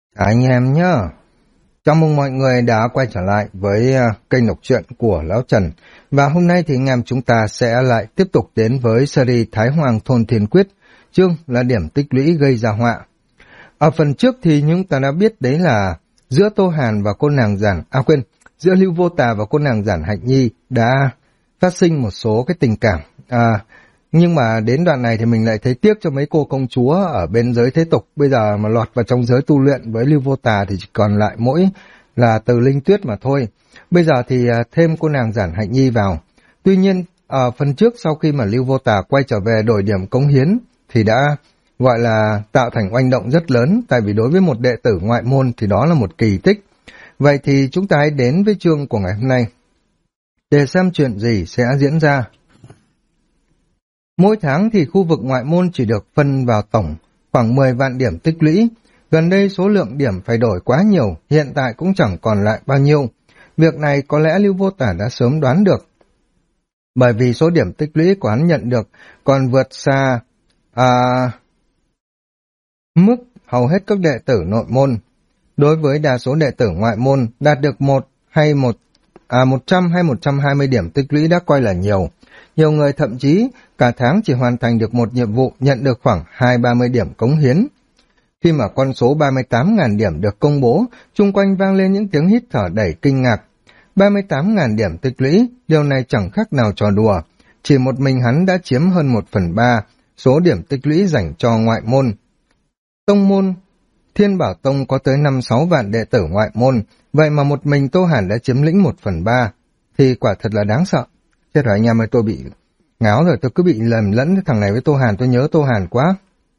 Anh em nhá, chào mừng mọi người đã quay trở lại với kênh đọc truyện của Lão Trần. Và hôm nay thì anh em chúng ta sẽ lại tiếp tục đến với series Thái Hoàng Thôn Thiên Quyết, chương là điểm tích lũy gây ra họa. Ở phần trước thì chúng ta đã biết đấy là giữa Tô Hàn và cô nàng giữa Lưu Vô Tà và cô nàng Giản Hạnh Nhi đã phát sinh một số cái tình cảm. Nhưng mà đến đoạn này thì mình lại thấy tiếc cho mấy cô công chúa ở bên giới thế tục. Bây giờ mà lọt vào trong giới tu luyện với Lưu Vô Tà thì chỉ còn lại mỗi là Từ Linh Tuyết mà thôi. Bây giờ thì thêm cô nàng Giản Hạnh Nhi vào. Tuy nhiên ở phần trước sau khi mà Lưu Vô Tà quay trở về đổi điểm cống hiến thì đã gọi là tạo thành oanh động rất lớn. Tại vì đối với một đệ tử ngoại môn thì đó là một kỳ tích. Vậy thì chúng ta hãy đến với chương của ngày hôm nay để xem chuyện gì sẽ diễn ra. Mỗi tháng thì khu vực ngoại môn chỉ được phân vào tổng khoảng 10 vạn điểm tích lũy. Gần đây số lượng điểm phải đổi quá nhiều, hiện tại cũng chẳng còn lại bao nhiêu. Việc này có lẽ Lưu Vô Tả đã sớm đoán được. Bởi vì số điểm tích lũy của hắn nhận được còn vượt xa mức hầu hết các đệ tử nội môn. Đối với đa số đệ tử ngoại môn, đạt được 100 hay 120 điểm tích lũy đã coi là nhiều. Nhiều người thậm chí cả tháng chỉ hoàn thành được một nhiệm vụ nhận được khoảng 2-30 điểm cống hiến. Khi mà con số 38.000 điểm được công bố, chung quanh vang lên những tiếng hít thở đầy kinh ngạc. 38.000 điểm tích lũy, điều này chẳng khác nào trò đùa. Chỉ một mình hắn đã chiếm hơn 1/3 số điểm tích lũy dành cho ngoại môn. Tông môn Thiên Bảo Tông có tới 5-6 vạn đệ tử ngoại môn, vậy mà một mình Tô Hàn đã chiếm lĩnh 1/3, thì quả thật là đáng sợ. Chết rồi anh em ơi, tôi bị ngáo rồi, tôi cứ bị lầm lẫn cái thằng này với Tô Hàn, tôi nhớ Tô Hàn quá.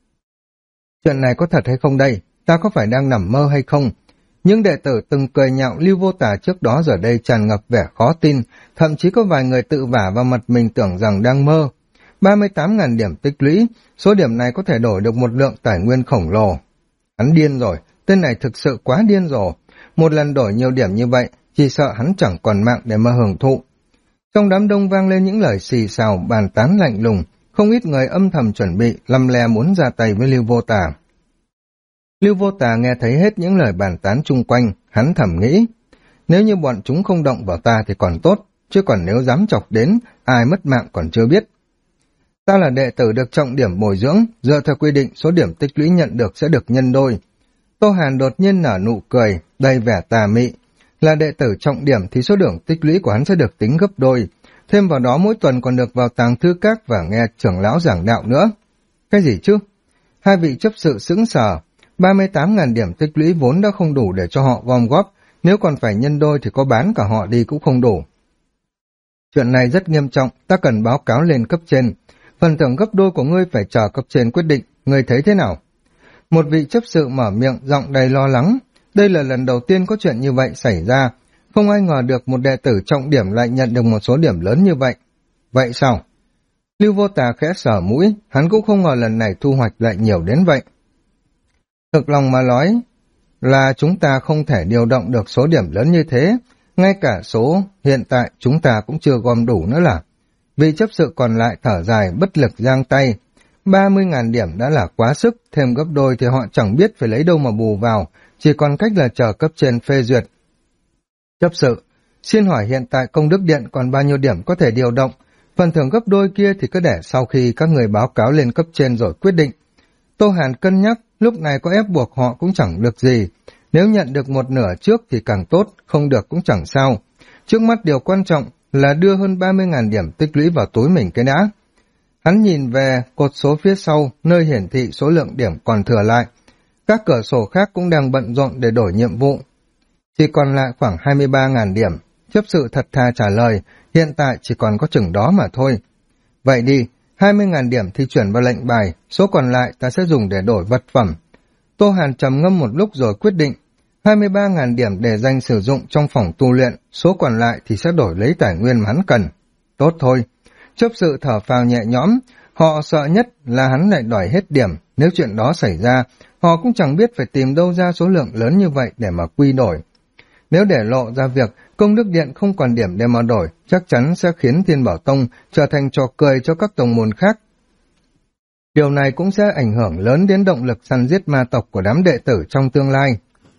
Chuyện này có thật hay không đây? Ta có phải đang nằm mơ hay không? Những đệ tử từng cười nhạo Lưu Vô Tà trước đó giờ đây tràn ngập vẻ khó tin, thậm chí có vài người tự vả vào mặt mình tưởng rằng đang mơ. 38.000 điểm tích lũy, số điểm này có thể đổi được một lượng tài nguyên khổng lồ. Hắn điên rồi, tên này thực sự quá điên rồi. Một lần đổi nhiều điểm như vậy, chỉ sợ hắn chẳng còn mạng để mà hưởng thụ. Trong đám đông vang lên những lời xì xào, bàn tán lạnh lùng, không ít người âm thầm chuẩn bị, lăm le muốn ra tay với Lưu Vô Tà. Lưu Vô Tà nghe thấy hết những lời bàn tán chung quanh, hắn thầm nghĩ, nếu như bọn chúng không động vào ta thì còn tốt, chứ còn nếu dám chọc đến, ai mất mạng còn chưa biết. Ta là đệ tử được trọng điểm bồi dưỡng, dựa theo quy định số điểm tích lũy nhận được sẽ được nhân đôi. Tô Hàn đột nhiên nở nụ cười, đầy vẻ tà mị. Là đệ tử trọng điểm thì số điểm tích lũy của hắn sẽ được tính gấp đôi. Thêm vào đó mỗi tuần còn được vào tàng thư các và nghe trưởng lão giảng đạo nữa. Cái gì chứ? Hai vị chấp sự sững sờ. 38.000 điểm tích lũy vốn đã không đủ để cho họ gom góp. Nếu còn phải nhân đôi thì có bán cả họ đi cũng không đủ. Chuyện này rất nghiêm trọng, ta cần báo cáo lên cấp trên. Phần thưởng gấp đôi của ngươi phải chờ cấp trên quyết định. Ngươi thấy thế nào? Một vị chấp sự mở miệng, giọng đầy lo lắng. Đây là lần đầu tiên có chuyện như vậy xảy ra. Không ai ngờ được một đệ tử trọng điểm lại nhận được một số điểm lớn như vậy. Vậy sao? Lưu Vô Tà khẽ sờ mũi, hắn cũng không ngờ lần này thu hoạch lại nhiều đến vậy. Thực lòng mà nói là chúng ta không thể điều động được số điểm lớn như thế. Ngay cả số hiện tại chúng ta cũng chưa gom đủ nữa là. Vị chấp sự còn lại thở dài bất lực giang tay. 30.000 điểm đã là quá sức, thêm gấp đôi thì họ chẳng biết phải lấy đâu mà bù vào, chỉ còn cách là chờ cấp trên phê duyệt. Chấp sự, xin hỏi hiện tại công đức điện còn bao nhiêu điểm có thể điều động, phần thưởng gấp đôi kia thì cứ để sau khi các người báo cáo lên cấp trên rồi quyết định. Tô Hàn cân nhắc, lúc này có ép buộc họ cũng chẳng được gì, nếu nhận được một nửa trước thì càng tốt, không được cũng chẳng sao. Trước mắt điều quan trọng là đưa hơn 30.000 điểm tích lũy vào túi mình cái đã. Hắn nhìn về cột số phía sau, nơi hiển thị số lượng điểm còn thừa lại. Các cửa sổ khác cũng đang bận rộn để đổi nhiệm vụ. Chỉ còn lại khoảng 23.000 điểm. Chấp sự thật thà trả lời, hiện tại chỉ còn có chừng đó mà thôi. Vậy đi, 20.000 điểm thì chuyển vào lệnh bài, số còn lại ta sẽ dùng để đổi vật phẩm. Tô Hàn trầm ngâm một lúc rồi quyết định, 23.000 điểm để dành sử dụng trong phòng tu luyện, số còn lại thì sẽ đổi lấy tài nguyên mà hắn cần. Tốt thôi. Chấp sự thở phào nhẹ nhõm, họ sợ nhất là hắn lại đòi hết điểm, nếu chuyện đó xảy ra, họ cũng chẳng biết phải tìm đâu ra số lượng lớn như vậy để mà quy đổi. Nếu để lộ ra việc công đức điện không còn điểm để mà đổi, chắc chắn sẽ khiến Thiên Bảo Tông trở thành trò cười cho các tông môn khác. Điều này cũng sẽ ảnh hưởng lớn đến động lực săn giết ma tộc của đám đệ tử trong tương lai.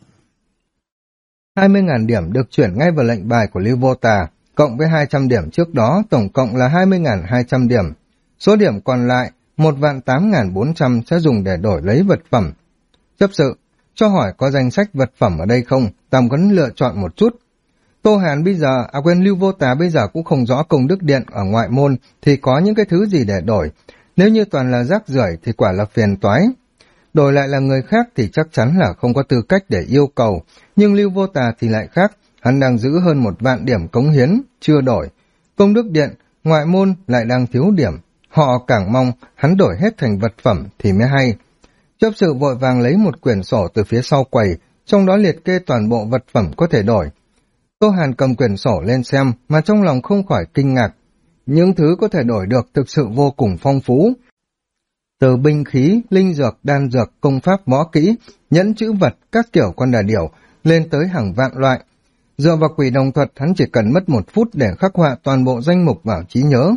20.000 điểm được chuyển ngay vào lệnh bài của Lưu Vô Tà, cộng với 200 điểm trước đó, tổng cộng là 20.200 điểm. Số điểm còn lại, 1.8.400 sẽ dùng để đổi lấy vật phẩm. Chấp sự, cho hỏi có danh sách vật phẩm ở đây không, ta muốn lựa chọn một chút. Tô Hàn bây giờ, quên, Lưu Vô Tà bây giờ cũng không rõ công đức điện ở ngoại môn thì có những cái thứ gì để đổi. Nếu như toàn là rác rưởi thì quả là phiền toái. Đổi lại là người khác thì chắc chắn là không có tư cách để yêu cầu, nhưng Lưu Vô Tà thì lại khác, hắn đang giữ hơn 1.000 điểm cống hiến, chưa đổi. Công đức điện, ngoại môn lại đang thiếu điểm, họ càng mong hắn đổi hết thành vật phẩm thì mới hay. Chấp sự vội vàng lấy một quyển sổ từ phía sau quầy, trong đó liệt kê toàn bộ vật phẩm có thể đổi. Tô Hàn cầm quyển sổ lên xem mà trong lòng không khỏi kinh ngạc. Những thứ có thể đổi được thực sự vô cùng phong phú. Từ binh khí, linh dược, đan dược, công pháp võ kỹ, nhẫn chữ vật, các kiểu con đà điểu, lên tới hàng vạn loại. Dựa vào quỷ đồng thuật, hắn chỉ cần mất 1 phút để khắc họa toàn bộ danh mục vào trí nhớ.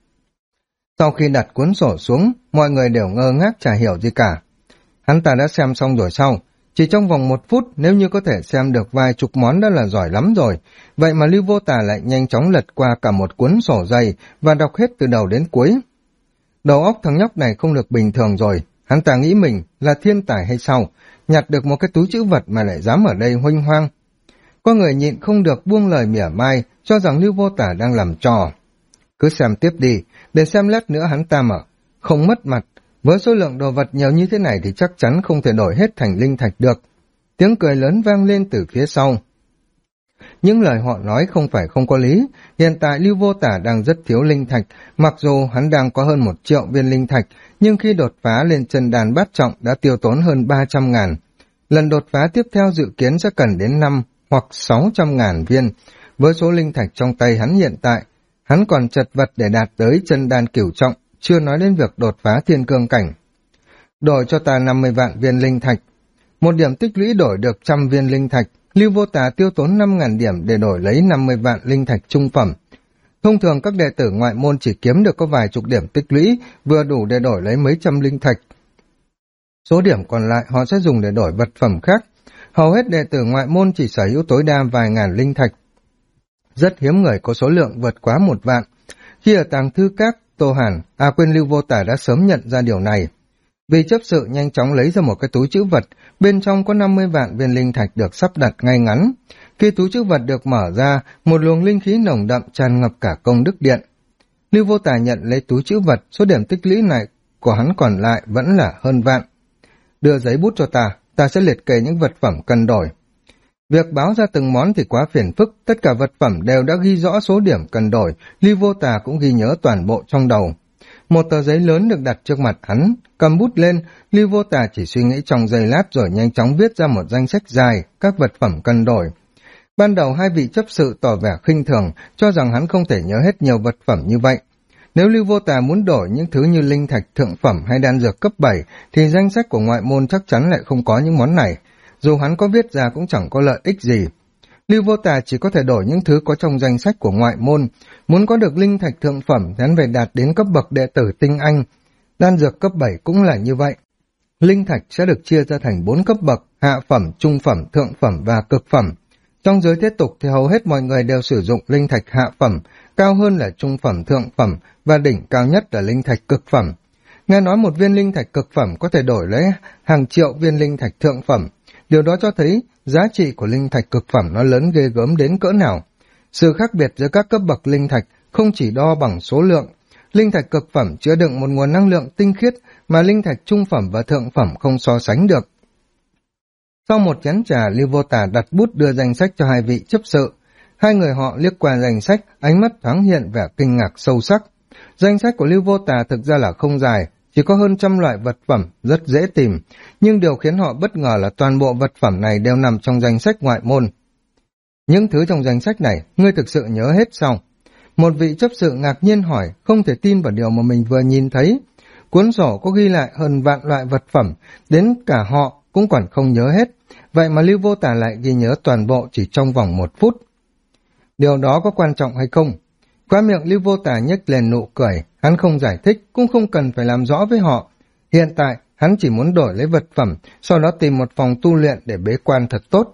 Sau khi đặt cuốn sổ xuống, mọi người đều ngơ ngác chả hiểu gì cả. Hắn ta đã xem xong rồi sau. Chỉ trong vòng 1 phút, nếu như có thể xem được vài chục món đã là giỏi lắm rồi. Vậy mà Lưu Vô Tà lại nhanh chóng lật qua cả một cuốn sổ dày và đọc hết từ đầu đến cuối. Đầu óc thằng nhóc này không được bình thường rồi. Hắn ta nghĩ mình là thiên tài hay sao? Nhặt được một cái túi trữ vật mà lại dám ở đây huênh hoang. Có người nhịn không được buông lời mỉa mai, cho rằng Lưu Vô Tà đang làm trò. Cứ xem tiếp đi, để xem lát nữa hắn ta mà không mất mặt. Với số lượng đồ vật nhiều như thế này thì chắc chắn không thể đổi hết thành linh thạch được. Tiếng cười lớn vang lên từ phía sau. Những lời họ nói không phải không có lý. Hiện tại Lưu Vô Tà đang rất thiếu linh thạch, mặc dù hắn đang có hơn 1 triệu viên linh thạch, nhưng khi đột phá lên chân đàn bát trọng đã tiêu tốn hơn 300.000. Lần đột phá tiếp theo dự kiến sẽ cần đến 5 hoặc 600.000 viên. Với số linh thạch trong tay hắn hiện tại, hắn còn chật vật để đạt tới chân đàn cửu trọng, chưa nói đến việc đột phá thiên cương cảnh. Đổi cho ta 50 vạn viên linh thạch. Một điểm tích lũy đổi được 100 viên linh thạch. Lưu Vô Tà tiêu tốn 5.000 điểm để đổi lấy 50 vạn linh thạch trung phẩm. Thông thường các đệ tử ngoại môn chỉ kiếm được có vài chục điểm tích lũy, vừa đủ để đổi lấy mấy trăm linh thạch. Số điểm còn lại họ sẽ dùng để đổi vật phẩm khác. Hầu hết đệ tử ngoại môn chỉ sở hữu tối đa vài ngàn linh thạch. Rất hiếm người có số lượng vượt quá 1 vạn. Khi ở tàng thư các, Tô Hàn, quên, Lưu Vô Tà đã sớm nhận ra điều này. Vì chấp sự nhanh chóng lấy ra một cái túi trữ vật, bên trong có 50 vạn viên linh thạch được sắp đặt ngay ngắn. Khi túi trữ vật được mở ra, một luồng linh khí nồng đậm tràn ngập cả công đức điện. Lưu Vô Tà nhận lấy túi trữ vật, số điểm tích lũy này của hắn còn lại vẫn là hơn vạn. Đưa giấy bút cho ta sẽ liệt kê những vật phẩm cần đổi. Việc báo ra từng món thì quá phiền phức, tất cả vật phẩm đều đã ghi rõ số điểm cần đổi, Lưu Vô Tà cũng ghi nhớ toàn bộ trong đầu. Một tờ giấy lớn được đặt trước mặt hắn, cầm bút lên, Lưu Vô Tà chỉ suy nghĩ trong giây lát rồi nhanh chóng viết ra một danh sách dài, các vật phẩm cần đổi. Ban đầu hai vị chấp sự tỏ vẻ khinh thường, cho rằng hắn không thể nhớ hết nhiều vật phẩm như vậy. Nếu Lưu Vô Tà muốn đổi những thứ như linh thạch thượng phẩm hay đan dược cấp 7, thì danh sách của ngoại môn chắc chắn lại không có những món này. Dù hắn có viết ra cũng chẳng có lợi ích gì. Lưu Vô Tà chỉ có thể đổi những thứ có trong danh sách của ngoại môn. Muốn có được linh thạch thượng phẩm thì hắn phải đạt đến cấp bậc đệ tử tinh anh. Đan dược cấp 7 cũng là như vậy. Linh thạch sẽ được chia ra thành 4 cấp bậc: hạ phẩm, trung phẩm, thượng phẩm và cực phẩm. Trong giới thế tục thì hầu hết mọi người đều sử dụng linh thạch hạ phẩm, cao hơn là trung phẩm, thượng phẩm và đỉnh cao nhất là linh thạch cực phẩm. Nghe nói một viên linh thạch cực phẩm có thể đổi lấy hàng triệu viên linh thạch thượng phẩm. Điều đó cho thấy giá trị của linh thạch cực phẩm nó lớn ghê gớm đến cỡ nào. Sự khác biệt giữa các cấp bậc linh thạch không chỉ đo bằng số lượng. Linh thạch cực phẩm chứa đựng một nguồn năng lượng tinh khiết mà linh thạch trung phẩm và thượng phẩm không so sánh được. Sau một chén trà, Lưu Vô Tà đặt bút đưa danh sách cho hai vị chấp sự. Hai người họ liếc qua danh sách, ánh mắt thoáng hiện vẻ kinh ngạc sâu sắc. Danh sách của Lưu Vô Tà thực ra là không dài, chỉ có hơn 100 loại vật phẩm, rất dễ tìm, nhưng điều khiến họ bất ngờ là toàn bộ vật phẩm này đều nằm trong danh sách ngoại môn. Những thứ trong danh sách này, ngươi thực sự nhớ hết sao? Một vị chấp sự ngạc nhiên hỏi, không thể tin vào điều mà mình vừa nhìn thấy. Cuốn sổ có ghi lại hơn vạn loại vật phẩm, đến cả họ cũng còn không nhớ hết, vậy mà Lưu Vô Tà lại ghi nhớ toàn bộ chỉ trong vòng 1 phút. Điều đó có quan trọng hay không? Khóe miệng Lưu Vô Tà nhếch lên nụ cười, hắn không giải thích, cũng không cần phải làm rõ với họ. Hiện tại, hắn chỉ muốn đổi lấy vật phẩm, sau đó tìm một phòng tu luyện để bế quan thật tốt.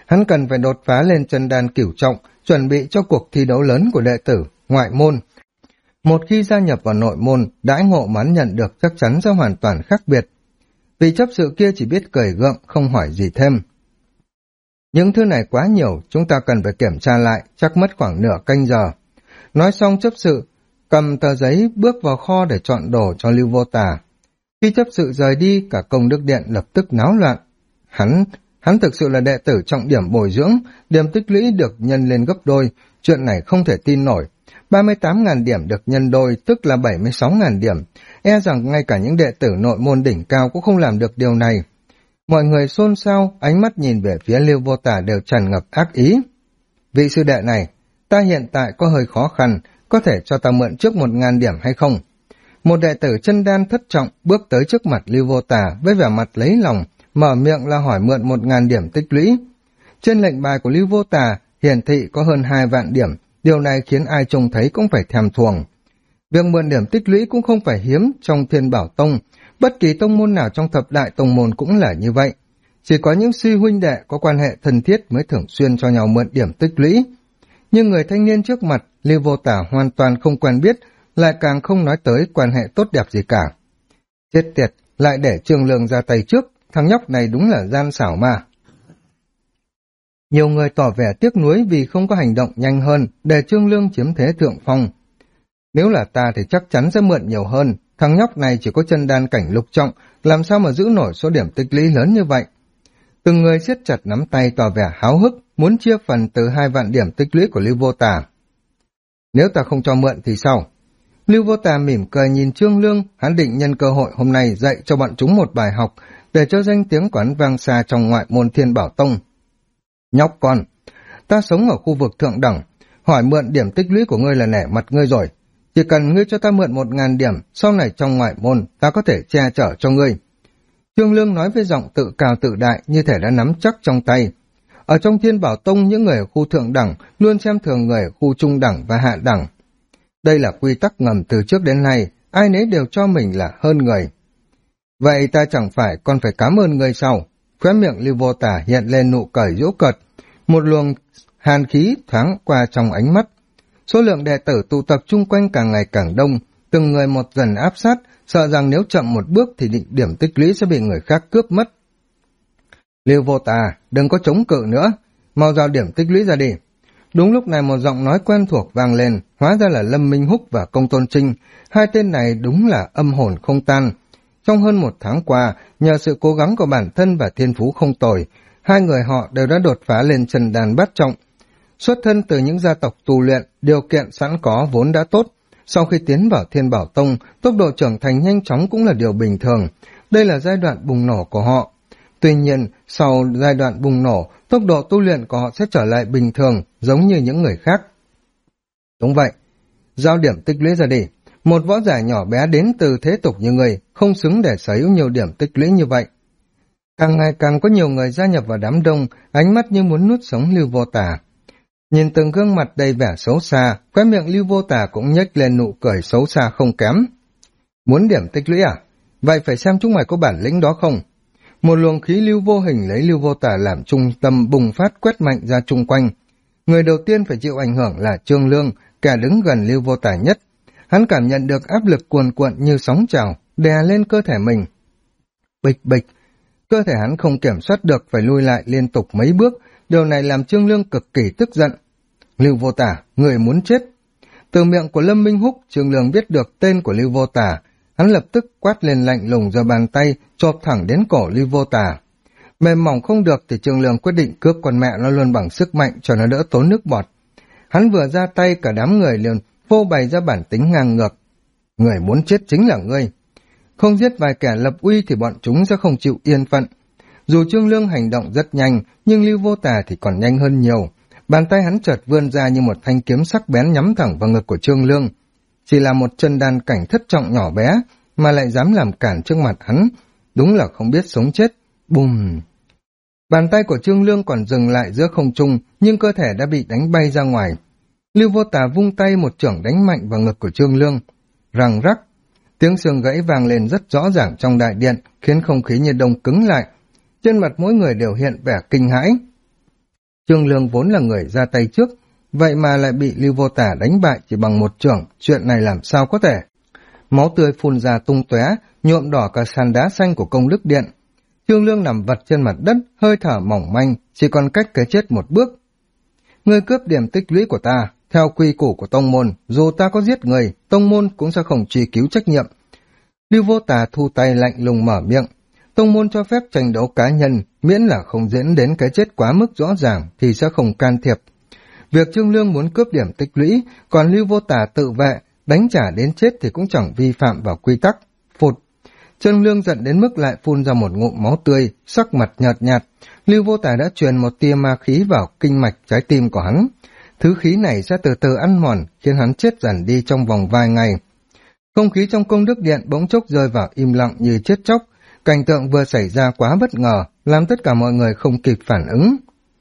Hắn cần phải đột phá lên chân đan cửu trọng, chuẩn bị cho cuộc thi đấu lớn của đệ tử, ngoại môn. Một khi gia nhập vào nội môn, đãi ngộ mà hắn nhận được chắc chắn sẽ hoàn toàn khác biệt. Vị chấp sự kia chỉ biết cười gượng, không hỏi gì thêm. Những thứ này quá nhiều, chúng ta cần phải kiểm tra lại, chắc mất khoảng nửa canh giờ. Nói xong chấp sự, cầm tờ giấy bước vào kho để chọn đồ cho Lưu Vô Tà. Khi chấp sự rời đi, cả công đức điện lập tức náo loạn. Hắn thực sự là đệ tử trọng điểm bồi dưỡng, điểm tích lũy được nhân lên gấp đôi, chuyện này không thể tin nổi. 38.000 điểm được nhân đôi, tức là 76.000 điểm. E rằng ngay cả những đệ tử nội môn đỉnh cao cũng không làm được điều này. Mọi người xôn xao, ánh mắt nhìn về phía Lưu Vô Tà đều tràn ngập ác ý. Vị sư đệ này, ta hiện tại có hơi khó khăn, có thể cho ta mượn trước 1.000 điểm hay không? Một đệ tử chân đan thất trọng bước tới trước mặt Lưu Vô Tà với vẻ mặt lấy lòng, mở miệng là hỏi mượn 1.000 điểm tích lũy. Trên lệnh bài của Lưu Vô Tà hiển thị có hơn 2 vạn điểm, điều này khiến ai trông thấy cũng phải thèm thuồng. Việc mượn điểm tích lũy cũng không phải hiếm trong Thiên Bảo Tông, bất kỳ tông môn nào trong thập đại tông môn cũng là như vậy. Chỉ có những sư huynh đệ có quan hệ thân thiết mới thường xuyên cho nhau mượn điểm tích lũy. Nhưng người thanh niên trước mặt, Lưu Vô Tà hoàn toàn không quen biết, lại càng không nói tới quan hệ tốt đẹp gì cả. Chết tiệt, lại để Trương Lương ra tay trước, thằng nhóc này đúng là gian xảo mà. Nhiều người tỏ vẻ tiếc nuối vì không có hành động nhanh hơn để Trương Lương chiếm thế thượng phong. Nếu là ta thì chắc chắn sẽ mượn nhiều hơn, thằng nhóc này chỉ có chân đan cảnh lục trọng, làm sao mà giữ nổi số điểm tích lũy lớn như vậy. Từng người siết chặt nắm tay tỏ vẻ háo hức, muốn chia phần từ 2 vạn điểm tích lũy của Lưu Vô Tà. Nếu ta không cho mượn thì sao? Lưu Vô Tà mỉm cười nhìn Trương Lương, hắn định nhân cơ hội hôm nay dạy cho bọn chúng một bài học, để cho danh tiếng của hắn vang xa trong ngoại môn Thiên Bảo Tông. Nhóc con, ta sống ở khu vực thượng đẳng, hỏi mượn điểm tích lũy của ngươi là nể mặt ngươi rồi. Chỉ cần ngươi cho ta mượn 1.000 điểm, sau này trong ngoại môn ta có thể che chở cho ngươi. Trương Lương nói với giọng tự cao tự đại như thể đã nắm chắc trong tay. Ở trong Thiên Bảo Tông, những người ở khu thượng đẳng luôn xem thường người ở khu trung đẳng và hạ đẳng. Đây là quy tắc ngầm từ trước đến nay, ai nấy đều cho mình là hơn người. Vậy ta chẳng phải còn phải cảm ơn ngươi sao? Khóe miệng Lưu Vô Tà hiện lên nụ cười giễu cợt, một luồng hàn khí thoáng qua trong ánh mắt. Số lượng đệ tử tụ tập chung quanh càng ngày càng đông, từng người một dần áp sát, sợ rằng nếu chậm một bước thì định điểm tích lũy sẽ bị người khác cướp mất. Lưu Vô Tà, đừng có chống cự nữa, mau giao điểm tích lũy ra đi. Đúng lúc này một giọng nói quen thuộc vang lên, hóa ra là Lâm Minh Húc và Công Tôn Trinh. Hai tên này đúng là âm hồn không tan. Trong hơn 1 tháng qua, nhờ sự cố gắng của bản thân và thiên phú không tồi, hai người họ đều đã đột phá lên chân đan bát trọng. Xuất thân từ những gia tộc tu luyện, điều kiện sẵn có vốn đã tốt. Sau khi tiến vào Thiên Bảo Tông, tốc độ trưởng thành nhanh chóng cũng là điều bình thường. Đây là giai đoạn bùng nổ của họ. Tuy nhiên, sau giai đoạn bùng nổ, tốc độ tu luyện của họ sẽ trở lại bình thường, giống như những người khác. Đúng vậy, giao điểm tích lũy ra đi. Một võ giả nhỏ bé đến từ thế tục như người, không xứng để sở hữu nhiều điểm tích lũy như vậy. Càng ngày càng có nhiều người gia nhập vào đám đông, ánh mắt như muốn nuốt sống Lưu Vô Tà. Nhìn từng gương mặt đầy vẻ xấu xa, khóe miệng Lưu Vô Tà cũng nhếch lên nụ cười xấu xa không kém. Muốn điểm tích lũy à? Vậy phải xem chúng mày có bản lĩnh đó không? Một luồng khí lưu vô hình lấy Lưu Vô Tà làm trung tâm bùng phát quét mạnh ra chung quanh. Người đầu tiên phải chịu ảnh hưởng là Trương Lương, kẻ đứng gần Lưu Vô Tà nhất. Hắn cảm nhận được áp lực cuồn cuộn như sóng trào, đè lên cơ thể mình. Bịch bịch, cơ thể hắn không kiểm soát được phải lui lại liên tục mấy bước, điều này làm Trương Lương cực kỳ tức giận. Lưu Vô Tà, người muốn chết. Từ miệng của Lâm Minh Húc, Trương Lương biết được tên của Lưu Vô Tà, hắn lập tức quát lên lạnh lùng giơ bàn tay, chộp thẳng đến cổ Lưu Vô Tà. Mềm mỏng không được thì Trương Lương quyết định cướp con mẹ nó luôn bằng sức mạnh cho nó đỡ tốn nước bọt. Hắn vừa ra tay cả đám người liền phô bày ra bản tính ngang ngược. Người muốn chết chính là ngươi. Không giết vài kẻ lập uy thì bọn chúng sẽ không chịu yên phận. Dù Trương Lương hành động rất nhanh, nhưng Lưu Vô Tà thì còn nhanh hơn nhiều. Bàn tay hắn chợt vươn ra như một thanh kiếm sắc bén nhắm thẳng vào ngực của Trương Lương. Chỉ là một chân đan cảnh thất trọng nhỏ bé, mà lại dám làm cản trước mặt hắn. Đúng là không biết sống chết. Bùm! Bàn tay của Trương Lương còn dừng lại giữa không trung, nhưng cơ thể đã bị đánh bay ra ngoài. Lưu Vô Tà vung tay một chưởng đánh mạnh vào ngực của Trương Lương. Răng rắc! Tiếng xương gãy vang lên rất rõ ràng trong đại điện, khiến không khí như đông cứng lại. Trên mặt mỗi người đều hiện vẻ kinh hãi. Trương Lương vốn là người ra tay trước, vậy mà lại bị Lưu Vô Tả đánh bại chỉ bằng một chưởng, chuyện này làm sao có thể? Máu tươi phun ra tung tóe, nhuộm đỏ cả sàn đá xanh của công đức điện. Trương Lương nằm vật trên mặt đất, hơi thở mỏng manh, chỉ còn cách cái chết một bước. Ngươi cướp điểm tích lũy của ta, theo quy củ của tông môn, dù ta có giết người, tông môn cũng sẽ không truy cứu trách nhiệm. Lưu Vô Tà thu tay lạnh lùng mở miệng. Tông môn cho phép tranh đấu cá nhân, miễn là không diễn đến cái chết quá mức rõ ràng thì sẽ không can thiệp. Việc Trương Lương muốn cướp điểm tích lũy, còn Lưu Vô Tà tự vệ, đánh trả đến chết thì cũng chẳng vi phạm vào quy tắc. Phụt! Trương Lương giận đến mức lại phun ra một ngụm máu tươi, sắc mặt nhợt nhạt. Lưu Vô Tà đã truyền một tia ma khí vào kinh mạch trái tim của hắn. Thứ khí này sẽ từ từ ăn mòn, khiến hắn chết dần đi trong vòng vài ngày. Không khí trong công đức điện bỗng chốc rơi vào im lặng như chết chóc. Cảnh tượng vừa xảy ra quá bất ngờ, làm tất cả mọi người không kịp phản ứng.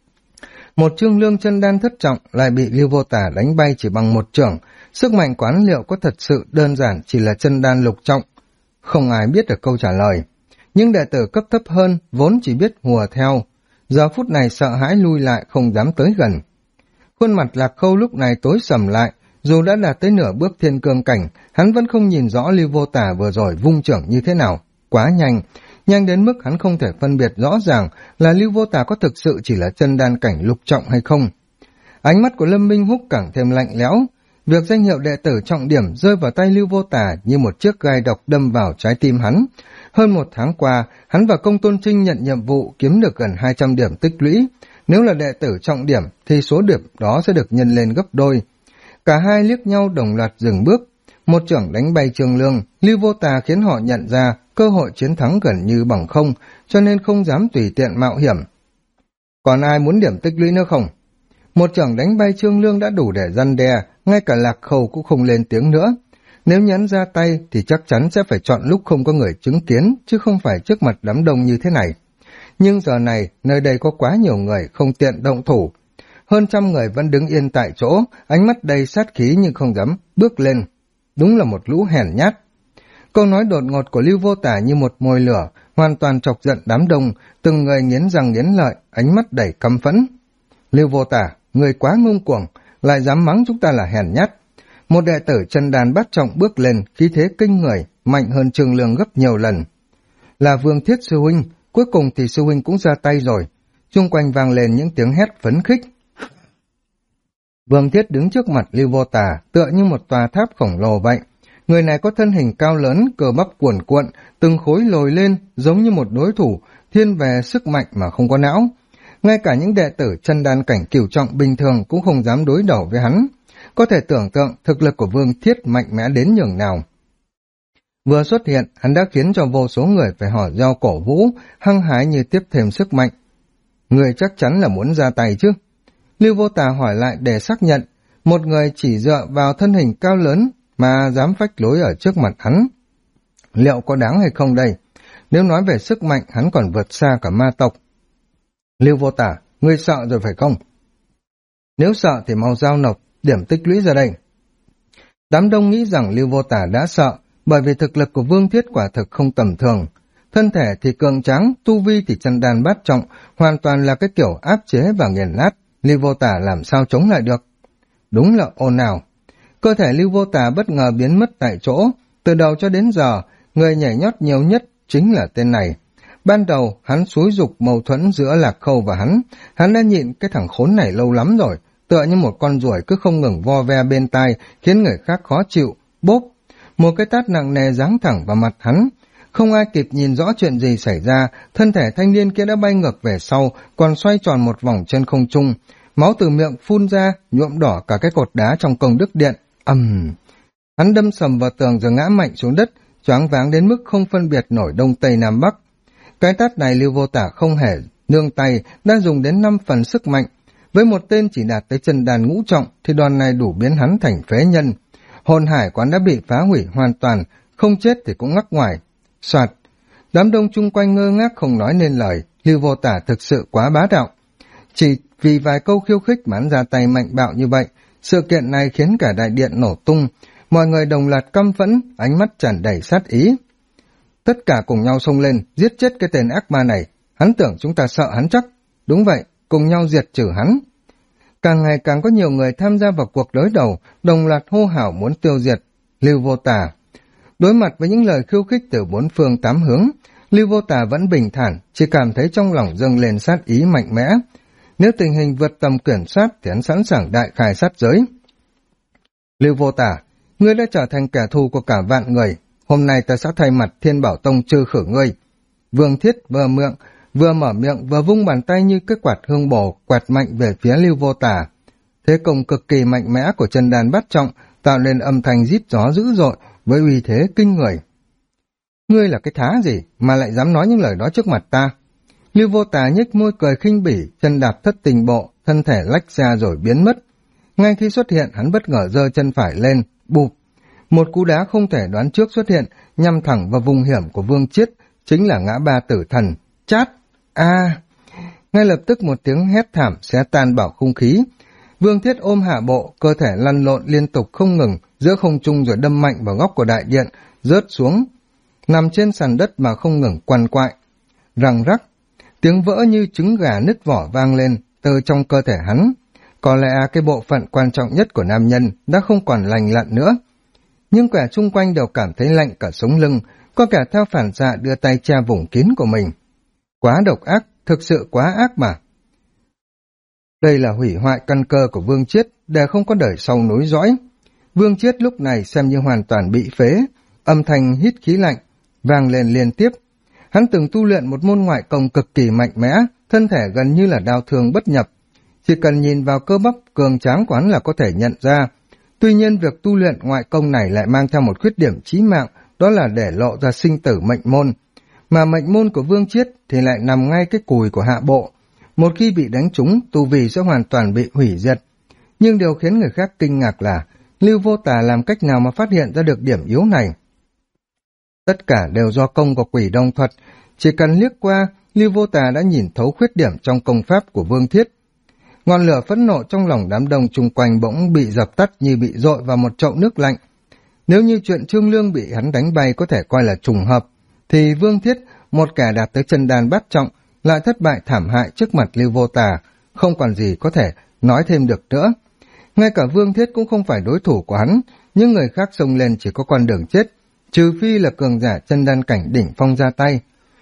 Một Trương Lương chân đan thất trọng lại bị Lưu Vô Tả đánh bay chỉ bằng một chưởng. Sức mạnh quán liệu có thật sự đơn giản chỉ là chân đan lục trọng? Không ai biết được câu trả lời. Nhưng đệ tử cấp thấp hơn vốn chỉ biết hùa theo. Giờ phút này sợ hãi lui lại không dám tới gần. Khuôn mặt Lạc Khâu lúc này tối sầm lại. Dù đã đạt tới nửa bước thiên cương cảnh, hắn vẫn không nhìn rõ Lưu Vô Tả vừa rồi vung chưởng như thế nào. Quá nhanh, nhanh đến mức hắn không thể phân biệt rõ ràng là Lưu Vô Tả có thực sự chỉ là chân đan cảnh lục trọng hay không. Ánh mắt của Lâm Minh Húc càng thêm lạnh lẽo. Việc danh hiệu đệ tử trọng điểm rơi vào tay Lưu Vô Tả như một chiếc gai độc đâm vào trái tim hắn. Hơn một tháng qua, hắn và Công Tôn Trinh nhận nhiệm vụ kiếm được gần 200 điểm tích lũy. Nếu là đệ tử trọng điểm thì số điểm đó sẽ được nhân lên gấp đôi. Cả hai liếc nhau đồng loạt dừng bước. Một chưởng đánh bay Trương Lương, Lưu Vô Tà khiến họ nhận ra cơ hội chiến thắng gần như bằng không, cho nên không dám tùy tiện mạo hiểm. Còn ai muốn điểm tích lũy nữa không? Một chưởng đánh bay Trương Lương đã đủ để răn đe, ngay cả Lạc Khâu cũng không lên tiếng nữa. Nếu nhấn ra tay thì chắc chắn sẽ phải chọn lúc không có người chứng kiến, chứ không phải trước mặt đám đông như thế này. Nhưng giờ này, nơi đây có quá nhiều người không tiện động thủ. Hơn trăm người vẫn đứng yên tại chỗ, ánh mắt đầy sát khí nhưng không dám bước lên. Đúng là một lũ hèn nhát. Câu nói đột ngột của Lưu Vô Tả như một mồi lửa, hoàn toàn chọc giận đám đông, từng người nghiến răng nghiến lợi, ánh mắt đầy căm phẫn. Lưu Vô Tả, người quá ngông cuồng, lại dám mắng chúng ta là hèn nhát. Một đệ tử chân đàn bát trọng bước lên, khí thế kinh người, mạnh hơn Trương Lương gấp nhiều lần. Là Vương Thiết sư huynh, cuối cùng thì sư huynh cũng ra tay rồi. Chung quanh vang lên những tiếng hét phấn khích. Vương Thiết đứng trước mặt Lưu Vô Tả, tựa như một tòa tháp khổng lồ vậy. Người này có thân hình cao lớn, cơ bắp cuồn cuộn, từng khối lồi lên, giống như một đối thủ, thiên về sức mạnh mà không có não. Ngay cả những đệ tử chân đan cảnh cửu trọng bình thường cũng không dám đối đầu với hắn. Có thể tưởng tượng thực lực của Vương Thiết mạnh mẽ đến nhường nào. Vừa xuất hiện, hắn đã khiến cho vô số người phải hò reo cổ vũ, hăng hái như tiếp thêm sức mạnh. Người chắc chắn là muốn ra tay chứ? Lưu Vô Tà hỏi lại để xác nhận, một người chỉ dựa vào thân hình cao lớn mà dám phách lối ở trước mặt hắn. Liệu có đáng hay không đây? Nếu nói về sức mạnh, hắn còn vượt xa cả ma tộc. Lưu Vô Tả, ngươi sợ rồi phải không? Nếu sợ thì mau giao nộp điểm tích lũy ra đây. Đám đông nghĩ rằng Lưu Vô Tả đã sợ, bởi vì thực lực của Vương Thiết quả thực không tầm thường. Thân thể thì cường tráng, tu vi thì chân đan bát trọng, hoàn toàn là cái kiểu áp chế và nghiền nát. Lưu Vô Tả làm sao chống lại được? Đúng là ồn ào. Cơ thể Lưu Vô Tả bất ngờ biến mất tại chỗ. Từ đầu cho đến giờ, người nhảy nhót nhiều nhất chính là tên này. Ban đầu, hắn xúi giục mâu thuẫn giữa Lạc Khâu và hắn đã nhịn cái thằng khốn này lâu lắm rồi, tựa như một con ruồi cứ không ngừng vo ve bên tai, khiến người khác khó chịu. Bốp! Một cái tát nặng nề giáng thẳng vào mặt hắn. Không ai kịp nhìn rõ chuyện gì xảy ra, thân thể thanh niên kia đã bay ngược về sau, còn xoay tròn một vòng trên không trung. Máu từ miệng phun ra, nhuộm đỏ cả cái cột đá trong công đức điện. Hắn đâm sầm vào tường rồi ngã mạnh xuống đất, choáng váng đến mức không phân biệt nổi đông tây nam bắc. Cái tát này Lưu Vô Tả không hề nương tay, đã dùng đến 5 phần sức mạnh. Với một tên chỉ đạt tới chân đàn ngũ trọng thì đòn này đủ biến hắn thành phế nhân. Hồn hải quán đã bị phá hủy hoàn toàn, không chết thì cũng ngắc ngoài. Soạt! Đám đông chung quanh ngơ ngác không nói nên lời. Lưu Vô Tả thực sự quá bá đạo. Chỉ vì vài câu khiêu khích mà hắn ra tay mạnh bạo như vậy, sự kiện này khiến cả đại điện nổ tung. Mọi người đồng loạt căm phẫn, ánh mắt tràn đầy sát ý. Tất cả cùng nhau xông lên, giết chết cái tên ác ma này. Hắn tưởng chúng ta sợ hắn chắc. Đúng vậy, cùng nhau diệt trừ hắn. Càng ngày càng có nhiều người tham gia vào cuộc đối đầu, đồng loạt hô hào muốn tiêu diệt Lưu Vô Tà. Đối mặt với những lời khiêu khích từ bốn phương tám hướng, Lưu Vô Tà vẫn bình thản, chỉ cảm thấy trong lòng dâng lên sát ý mạnh mẽ. Nếu tình hình vượt tầm kiểm soát thì hắn sẵn sàng đại khai sát giới. Lưu Vô Tà, ngươi đã trở thành kẻ thù của cả vạn người, hôm nay ta sẽ thay mặt Thiên Bảo Tông trừ khử ngươi. Vương Thiết vừa mở miệng vừa vung bàn tay như cái quạt hương bổ quạt mạnh về phía Lưu Vô Tà. Thế công cực kỳ mạnh mẽ của chân đàn bát trọng tạo nên âm thanh rít gió dữ dội với uy thế kinh người. Ngươi là cái thá gì mà lại dám nói những lời đó trước mặt ta? Lưu Vô Tà nhếch môi cười khinh bỉ, chân đạp thất tình bộ, thân thể lách ra rồi biến mất. Ngay khi xuất hiện, hắn bất ngờ giơ chân phải lên, bụp. Một cú đá không thể đoán trước xuất hiện, nhằm thẳng vào vùng hiểm của Vương Chiết, chính là ngã ba tử thần. Chát! Ngay lập tức một tiếng hét thảm xé tan bảo không khí. Vương Thiết ôm hạ bộ, cơ thể lăn lộn liên tục không ngừng, giữa không trung rồi đâm mạnh vào góc của đại điện, rớt xuống, nằm trên sàn đất mà không ngừng quằn quại. Răng rắc, tiếng vỡ như trứng gà nứt vỏ vang lên từ trong cơ thể hắn. Có lẽ cái bộ phận quan trọng nhất của nam nhân đã không còn lành lặn nữa. Nhưng kẻ chung quanh đều cảm thấy lạnh cả sống lưng, có kẻ theo phản xạ đưa tay che vùng kín của mình. Quá độc ác, thực sự quá ác mà. Đây là hủy hoại căn cơ của Vương Chiết, để không có đời sau nối dõi. Vương Chiết lúc này xem như hoàn toàn bị phế, âm thanh hít khí lạnh, vang lên liên tiếp. Hắn từng tu luyện một môn ngoại công cực kỳ mạnh mẽ, thân thể gần như là đao thương bất nhập. Chỉ cần nhìn vào cơ bắp cường tráng của hắn là có thể nhận ra. Tuy nhiên việc tu luyện ngoại công này lại mang theo một khuyết điểm chí mạng, đó là để lộ ra sinh tử mệnh môn. Mà mệnh môn của Vương Chiết thì lại nằm ngay cái cùi của hạ bộ. Một khi bị đánh trúng, tu vi sẽ hoàn toàn bị hủy diệt. Nhưng điều khiến người khác kinh ngạc là Lưu Vô Tà làm cách nào mà phát hiện ra được điểm yếu này. Tất cả đều do công của Quỷ Đông Thuật, chỉ cần liếc qua, Lưu Vô Tà đã nhìn thấu khuyết điểm trong công pháp của Vương Thiết. Ngọn lửa phẫn nộ trong lòng đám đông chung quanh bỗng bị dập tắt như bị dội vào một chậu nước lạnh. Nếu như chuyện Trương Lương bị hắn đánh bay có thể coi là trùng hợp, thì Vương Thiết, một kẻ đạt tới chân đàn bát trọng, lại thất bại thảm hại trước mặt Lưu Vô Tà, không còn gì có thể nói thêm được nữa. Ngay cả Vương Thiết cũng không phải đối thủ của hắn, nhưng người khác xông lên chỉ có con đường chết, trừ phi là cường giả chân đan cảnh đỉnh phong ra tay.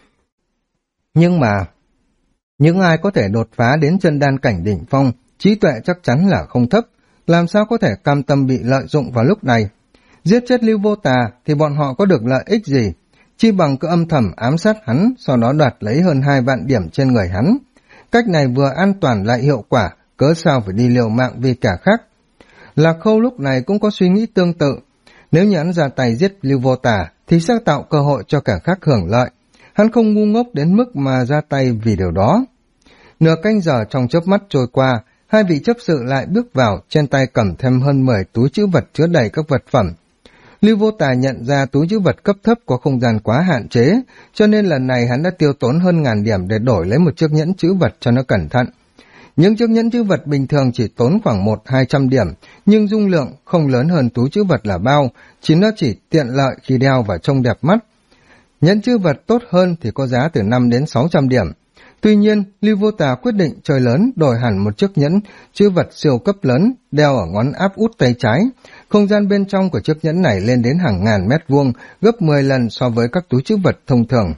Nhưng mà, những ai có thể đột phá đến chân đan cảnh đỉnh phong, trí tuệ chắc chắn là không thấp, làm sao có thể cam tâm bị lợi dụng vào lúc này. Giết chết Lưu Vô Tà thì bọn họ có được lợi ích gì? Chi bằng cứ âm thầm ám sát hắn, sau đó đoạt lấy hơn 2 vạn điểm trên người hắn. Cách này vừa an toàn lại hiệu quả, cớ sao phải đi liều mạng vì cả khác. Lạc Khâu lúc này cũng có suy nghĩ tương tự. Nếu như hắn ra tay giết Lưu Vô Tà thì sẽ tạo cơ hội cho cả khác hưởng lợi. Hắn không ngu ngốc đến mức mà ra tay vì điều đó. Nửa canh giờ trong chớp mắt trôi qua, hai vị chấp sự lại bước vào, trên tay cầm thêm hơn 10 túi trữ vật chứa đầy các vật phẩm. Lưu Vô Tà nhận ra túi trữ vật cấp thấp có không gian quá hạn chế, cho nên lần này hắn đã tiêu tốn hơn 1000 điểm để đổi lấy một chiếc nhẫn trữ vật cho nó cẩn thận. Những chiếc nhẫn trữ vật bình thường chỉ tốn khoảng 100-200 điểm, nhưng dung lượng không lớn hơn túi trữ vật là bao, chỉ nó chỉ tiện lợi khi đeo và trông đẹp mắt. Nhẫn trữ vật tốt hơn thì có giá từ 5 đến 600 điểm. Tuy nhiên, Lưu Vô Tà quyết định chơi lớn, đổi hẳn một chiếc nhẫn trữ vật siêu cấp lớn, đeo ở ngón áp út tay trái. Không gian bên trong của chiếc nhẫn này lên đến hàng ngàn mét vuông, gấp 10 lần so với các túi trữ vật thông thường.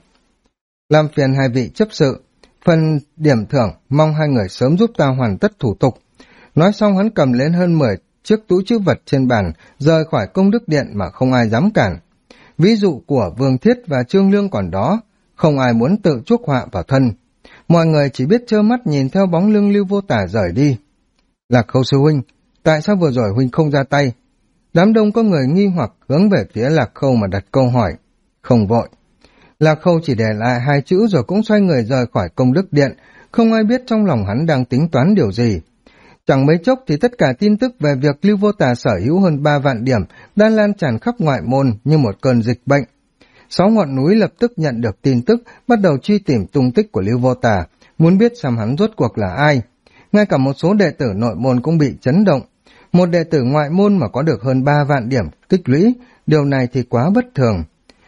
Làm phiền hai vị chấp sự, phần điểm thưởng mong hai người sớm giúp ta hoàn tất thủ tục. Nói xong hắn cầm lên hơn 10 chiếc túi trữ vật trên bàn, rời khỏi công đức điện mà không ai dám cản. Ví dụ của Vương Thiết và Trương Lương còn đó, không ai muốn tự chuốc họa vào thân. Mọi người chỉ biết trơ mắt nhìn theo bóng lưng Lưu Vô Tà rời đi. Lạc Khâu sư huynh, tại sao vừa rồi huynh không ra tay? Đám đông có người nghi hoặc hướng về phía Lạc Khâu mà đặt câu hỏi. Không vội. Lạc Khâu chỉ để lại 2 chữ rồi cũng xoay người rời khỏi công đức điện, không ai biết trong lòng hắn đang tính toán điều gì. Chẳng mấy chốc thì tất cả tin tức về việc Lưu Vô Tà sở hữu hơn 3 vạn điểm đang lan tràn khắp ngoại môn như một cơn dịch bệnh. 6 ngọn núi lập tức nhận được tin tức, bắt đầu truy tìm tung tích của Lưu Vô Tà, muốn biết xem hắn rốt cuộc là ai. Ngay cả một số đệ tử nội môn cũng bị chấn động. Một đệ tử ngoại môn mà có được hơn 3 vạn điểm tích lũy, điều này thì quá bất thường.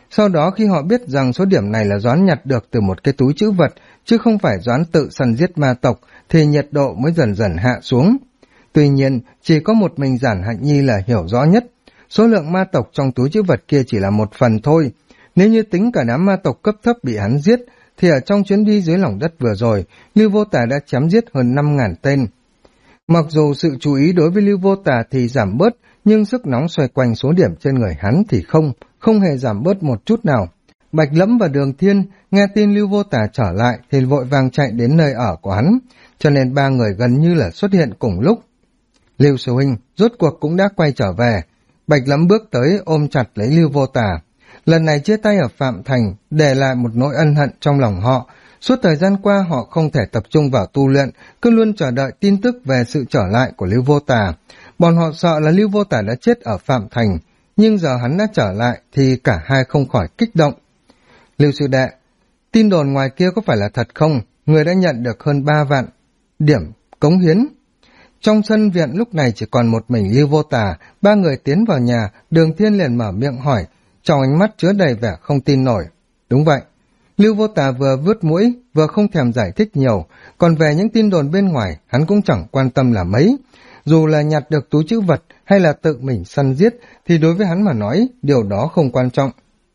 Sau đó khi họ biết rằng số điểm này là Doãn nhặt được từ một cái túi trữ vật, chứ không phải Doãn tự săn giết ma tộc, thì nhiệt độ mới dần dần hạ xuống. Tuy nhiên, chỉ có một mình Giản Hạnh Nhi là hiểu rõ nhất. Số lượng ma tộc trong túi trữ vật kia chỉ là một phần thôi. Nếu như tính cả đám ma tộc cấp thấp bị hắn giết, thì ở trong chuyến đi dưới lòng đất vừa rồi, Lưu Vô Tà đã chém giết hơn 5.000 tên. Mặc dù sự chú ý đối với Lưu Vô Tà thì giảm bớt, nhưng sức nóng xoay quanh số điểm trên người hắn thì không hề giảm bớt một chút nào. Bạch Lẫm và Đường Thiên nghe tin Lưu Vô Tà trở lại thì vội vàng chạy đến nơi ở của hắn, cho nên ba người gần như là xuất hiện cùng lúc. Lưu sư huynh rốt cuộc cũng đã quay trở về. Bạch Lẫm bước tới ôm chặt lấy Lưu Vô Tà. Lần này chia tay ở Phạm Thành, để lại một nỗi ân hận trong lòng họ. Suốt thời gian qua họ không thể tập trung vào tu luyện, cứ luôn chờ đợi tin tức về sự trở lại của Lưu Vô Tà. Bọn họ sợ là Lưu Vô Tà đã chết ở Phạm Thành, nhưng giờ hắn đã trở lại thì cả hai không khỏi kích động. Lưu sư đệ, tin đồn ngoài kia có phải là thật không? Người đã nhận được hơn 3 vạn điểm cống hiến. Trong sân viện lúc này chỉ còn một mình Lưu Vô Tà, ba người tiến vào nhà, Đường Thiên liền mở miệng hỏi, trong ánh mắt chứa đầy vẻ không tin nổi. Đúng vậy. Lưu Vô Tà vừa vướt mũi, vừa không thèm giải thích nhiều, còn về những tin đồn bên ngoài, hắn cũng chẳng quan tâm là mấy. Dù là nhặt được túi trữ vật hay là tự mình săn giết, thì đối với hắn mà nói, điều đó không quan trọng.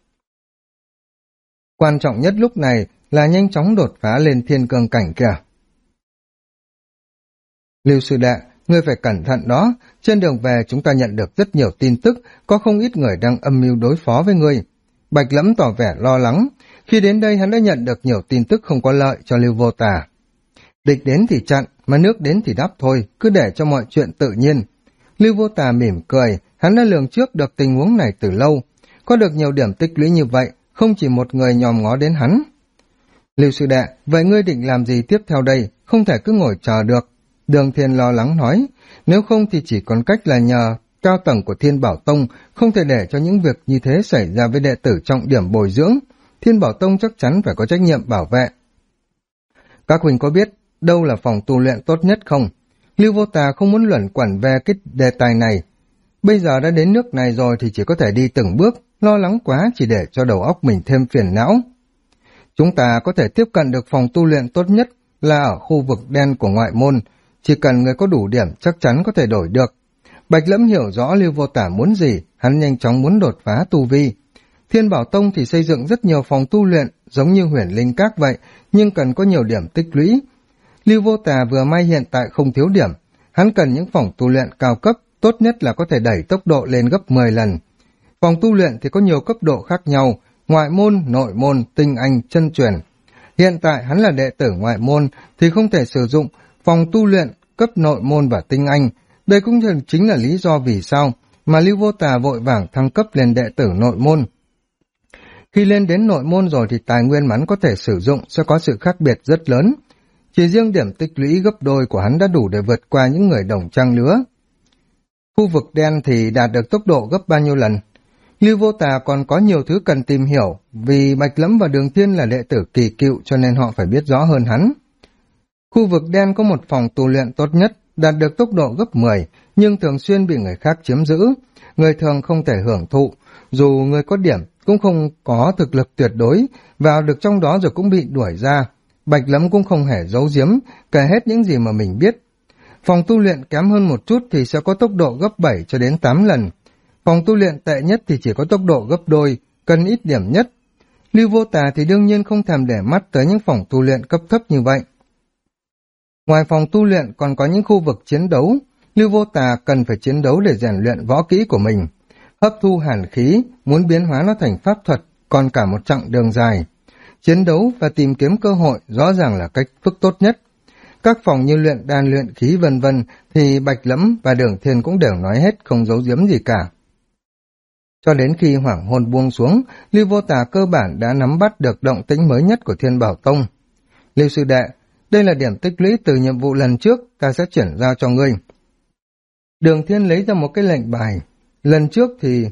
Quan trọng nhất lúc này là nhanh chóng đột phá lên thiên cương cảnh kìa. Lưu sư đệ, ngươi phải cẩn thận đó, trên đường về chúng ta nhận được rất nhiều tin tức, có không ít người đang âm mưu đối phó với ngươi. Bạch Lẫm tỏ vẻ lo lắng, khi đến đây hắn đã nhận được nhiều tin tức không có lợi cho Lưu Vô Tà. Địch đến thì chặn, mà nước đến thì đáp thôi, cứ để cho mọi chuyện tự nhiên. Lưu Vô Tà mỉm cười, hắn đã lường trước được tình huống này từ lâu, có được nhiều điểm tích lũy như vậy, không chỉ một người nhòm ngó đến hắn. Lưu sư đệ, vậy ngươi định làm gì tiếp theo đây, không thể cứ ngồi chờ được. Đường Thiên lo lắng nói, nếu không thì chỉ còn cách là nhờ cao tầng của Thiên Bảo Tông, không thể để cho những việc như thế xảy ra với đệ tử trọng điểm bồi dưỡng. Thiên Bảo Tông chắc chắn phải có trách nhiệm bảo vệ. Các huynh có biết đâu là phòng tu luyện tốt nhất không? Lưu Vô Tà không muốn luẩn quẩn về cái đề tài này. Bây giờ đã đến nước này rồi thì chỉ có thể đi từng bước, lo lắng quá chỉ để cho đầu óc mình thêm phiền não. Chúng ta có thể tiếp cận được phòng tu luyện tốt nhất là ở khu vực đen của ngoại môn, chỉ cần người có đủ điểm chắc chắn có thể đổi được. Bạch Lẫm hiểu rõ Lưu Vô Tà muốn gì, hắn nhanh chóng muốn đột phá tu vi. Thiên Bảo Tông thì xây dựng rất nhiều phòng tu luyện, giống như Huyền Linh Các vậy, nhưng cần có nhiều điểm tích lũy. Lưu Vô Tà vừa may hiện tại không thiếu điểm, hắn cần những phòng tu luyện cao cấp, tốt nhất là có thể đẩy tốc độ lên gấp 10 lần. Phòng tu luyện thì có nhiều cấp độ khác nhau, ngoại môn, nội môn, tinh anh, chân truyền. Hiện tại hắn là đệ tử ngoại môn thì không thể sử dụng phòng tu luyện cấp nội môn và tinh anh. Đây cũng chính là lý do vì sao mà Lưu Vô Tà vội vàng thăng cấp lên đệ tử nội môn. Khi lên đến nội môn rồi thì tài nguyên mà hắn có thể sử dụng sẽ có sự khác biệt rất lớn. Chỉ riêng điểm tích lũy gấp đôi của hắn đã đủ để vượt qua những người đồng trang lứa. Khu vực đen thì đạt được tốc độ gấp bao nhiêu lần? Lưu Vô Tà còn có nhiều thứ cần tìm hiểu, vì Bạch Lẫm và Đường Thiên là đệ tử kỳ cựu cho nên họ phải biết rõ hơn hắn. Khu vực đen có một phòng tu luyện tốt nhất, đạt được tốc độ gấp 10, nhưng thường xuyên bị người khác chiếm giữ. Người thường không thể hưởng thụ, dù người có điểm cũng không có thực lực tuyệt đối, vào được trong đó rồi cũng bị đuổi ra. Bạch Lẫm cũng không hề giấu giếm, kể hết những gì mà mình biết. Phòng tu luyện kém hơn một chút thì sẽ có tốc độ gấp 7 cho đến 8 lần. Phòng tu luyện tệ nhất thì chỉ có tốc độ gấp đôi, cần ít điểm nhất. Lưu Vô Tà thì đương nhiên không thèm để mắt tới những phòng tu luyện cấp thấp như vậy. Ngoài phòng tu luyện còn có những khu vực chiến đấu, Lưu Vô Tà cần phải chiến đấu để rèn luyện võ kỹ của mình. Hấp thu hàn khí, muốn biến hóa nó thành pháp thuật, còn cả một chặng đường dài. Chiến đấu và tìm kiếm cơ hội rõ ràng là cách thức tốt nhất. Các phòng như luyện đan luyện khí vân vân thì Bạch Lẫm và Đường Thiên cũng đều nói hết, không giấu giếm gì cả. Cho đến khi hoàng hôn buông xuống, Lưu Vô Tà cơ bản đã nắm bắt được động tĩnh mới nhất của Thiên Bảo Tông. Lưu sư đệ, đây là điểm tích lũy từ nhiệm vụ lần trước, ta sẽ chuyển giao cho ngươi. Đường Thiên lấy ra một cái lệnh bài. Lần trước thì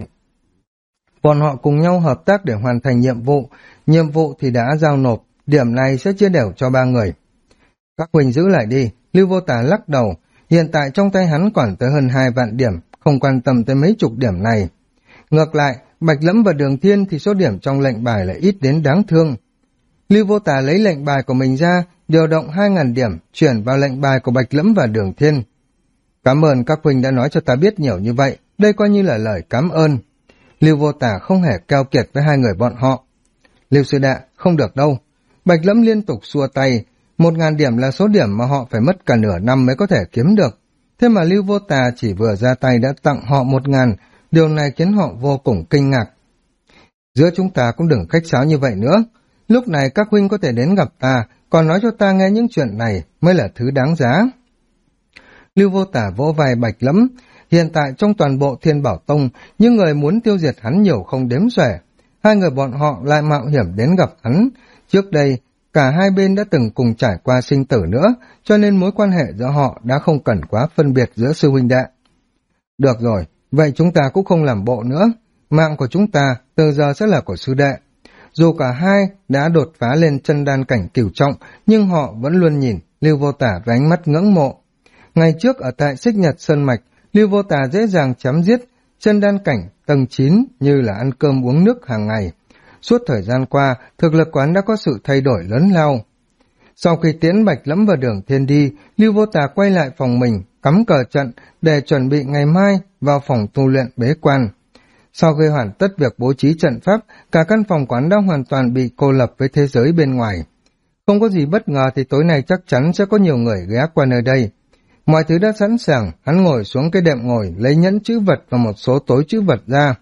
bọn họ cùng nhau hợp tác để hoàn thành nhiệm vụ thì đã giao nộp, điểm này sẽ chia đều cho 3 người. Các huynh giữ lại đi, Lưu Vô Tà lắc đầu, hiện tại trong tay hắn còn tới hơn 2 vạn điểm, không quan tâm tới mấy chục điểm này. Ngược lại, Bạch Lẫm và Đường Thiên thì số điểm trong lệnh bài lại ít đến đáng thương. Lưu Vô Tà lấy lệnh bài của mình ra, điều động 2.000 điểm, chuyển vào lệnh bài của Bạch Lẫm và Đường Thiên. Cảm ơn các huynh đã nói cho ta biết nhiều như vậy, đây coi như là lời cảm ơn. Lưu Vô Tà không hề keo kiệt với hai người bọn họ. Lưu sư đệ, không được đâu. Bạch Lẫm liên tục xua tay, 1.000 điểm là số điểm mà họ phải mất cả nửa năm mới có thể kiếm được. Thế mà Lưu Vô Tà chỉ vừa ra tay đã tặng họ 1.000, điều này khiến họ vô cùng kinh ngạc. Giữa chúng ta cũng đừng khách sáo như vậy nữa. Lúc này các huynh có thể đến gặp ta, còn nói cho ta nghe những chuyện này mới là thứ đáng giá. Lưu Vô Tà vỗ vai Bạch Lẫm. Hiện tại trong toàn bộ Thiên Bảo Tông, những người muốn tiêu diệt hắn nhiều không đếm xuể. Hai người bọn họ lại mạo hiểm đến gặp hắn. Trước đây, cả hai bên đã từng cùng trải qua sinh tử nữa, cho nên mối quan hệ giữa họ đã không cần quá phân biệt giữa sư huynh đệ. Được rồi, vậy chúng ta cũng không làm bộ nữa. Mạng của chúng ta từ giờ sẽ là của sư đệ. Dù cả hai đã đột phá lên chân đan cảnh cửu trọng, nhưng họ vẫn luôn nhìn Lưu Vô Tà với ánh mắt ngưỡng mộ. Ngày trước ở tại Xích Nhật Sơn Mạch, Lưu Vô Tà dễ dàng chém giết chân đan cảnh tầng 9 như là ăn cơm uống nước hàng ngày. Suốt thời gian qua, thực lực quán đã có sự thay đổi lớn lao. Sau khi tiễn Bạch Lẫm và Đường Thiên đi, Lưu Vô Tà quay lại phòng mình, cắm cờ trận để chuẩn bị ngày mai vào phòng tu luyện bế quan. Sau khi hoàn tất việc bố trí trận pháp, cả căn phòng quán đã hoàn toàn bị cô lập với thế giới bên ngoài. Không có gì bất ngờ thì tối nay chắc chắn sẽ có nhiều người ghé qua nơi đây. Mọi thứ đã sẵn sàng, hắn ngồi xuống cái đệm ngồi, lấy nhẫn chữ vật và một số tối chữ vật ra.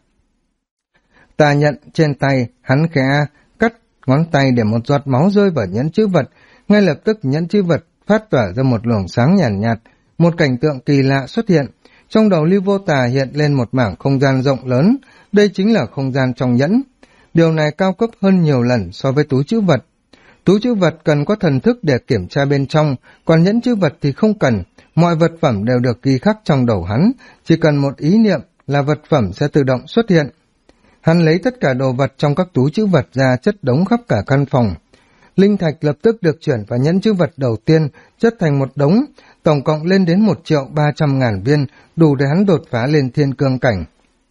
Tà nhận trên tay, hắn khẽ cắt ngón tay để một giọt máu rơi vào nhẫn chữ vật. Ngay lập tức nhẫn chữ vật phát tỏa ra một luồng sáng nhàn nhạt, một cảnh tượng kỳ lạ xuất hiện. Trong đầu Lưu Vô Tà hiện lên một mảng không gian rộng lớn, đây chính là không gian trong nhẫn. Điều này cao cấp hơn nhiều lần so với túi chữ vật. Túi chữ vật cần có thần thức để kiểm tra bên trong, còn nhẫn chữ vật thì không cần. Mọi vật phẩm đều được ghi khắc trong đầu hắn, chỉ cần một ý niệm là vật phẩm sẽ tự động xuất hiện. Hắn lấy tất cả đồ vật trong các túi chữ vật ra chất đống khắp cả căn phòng. Linh thạch lập tức được chuyển vào nhẫn chữ vật đầu tiên, chất thành một đống, tổng cộng lên đến 1.300.000 viên, đủ để hắn đột phá lên thiên cương cảnh.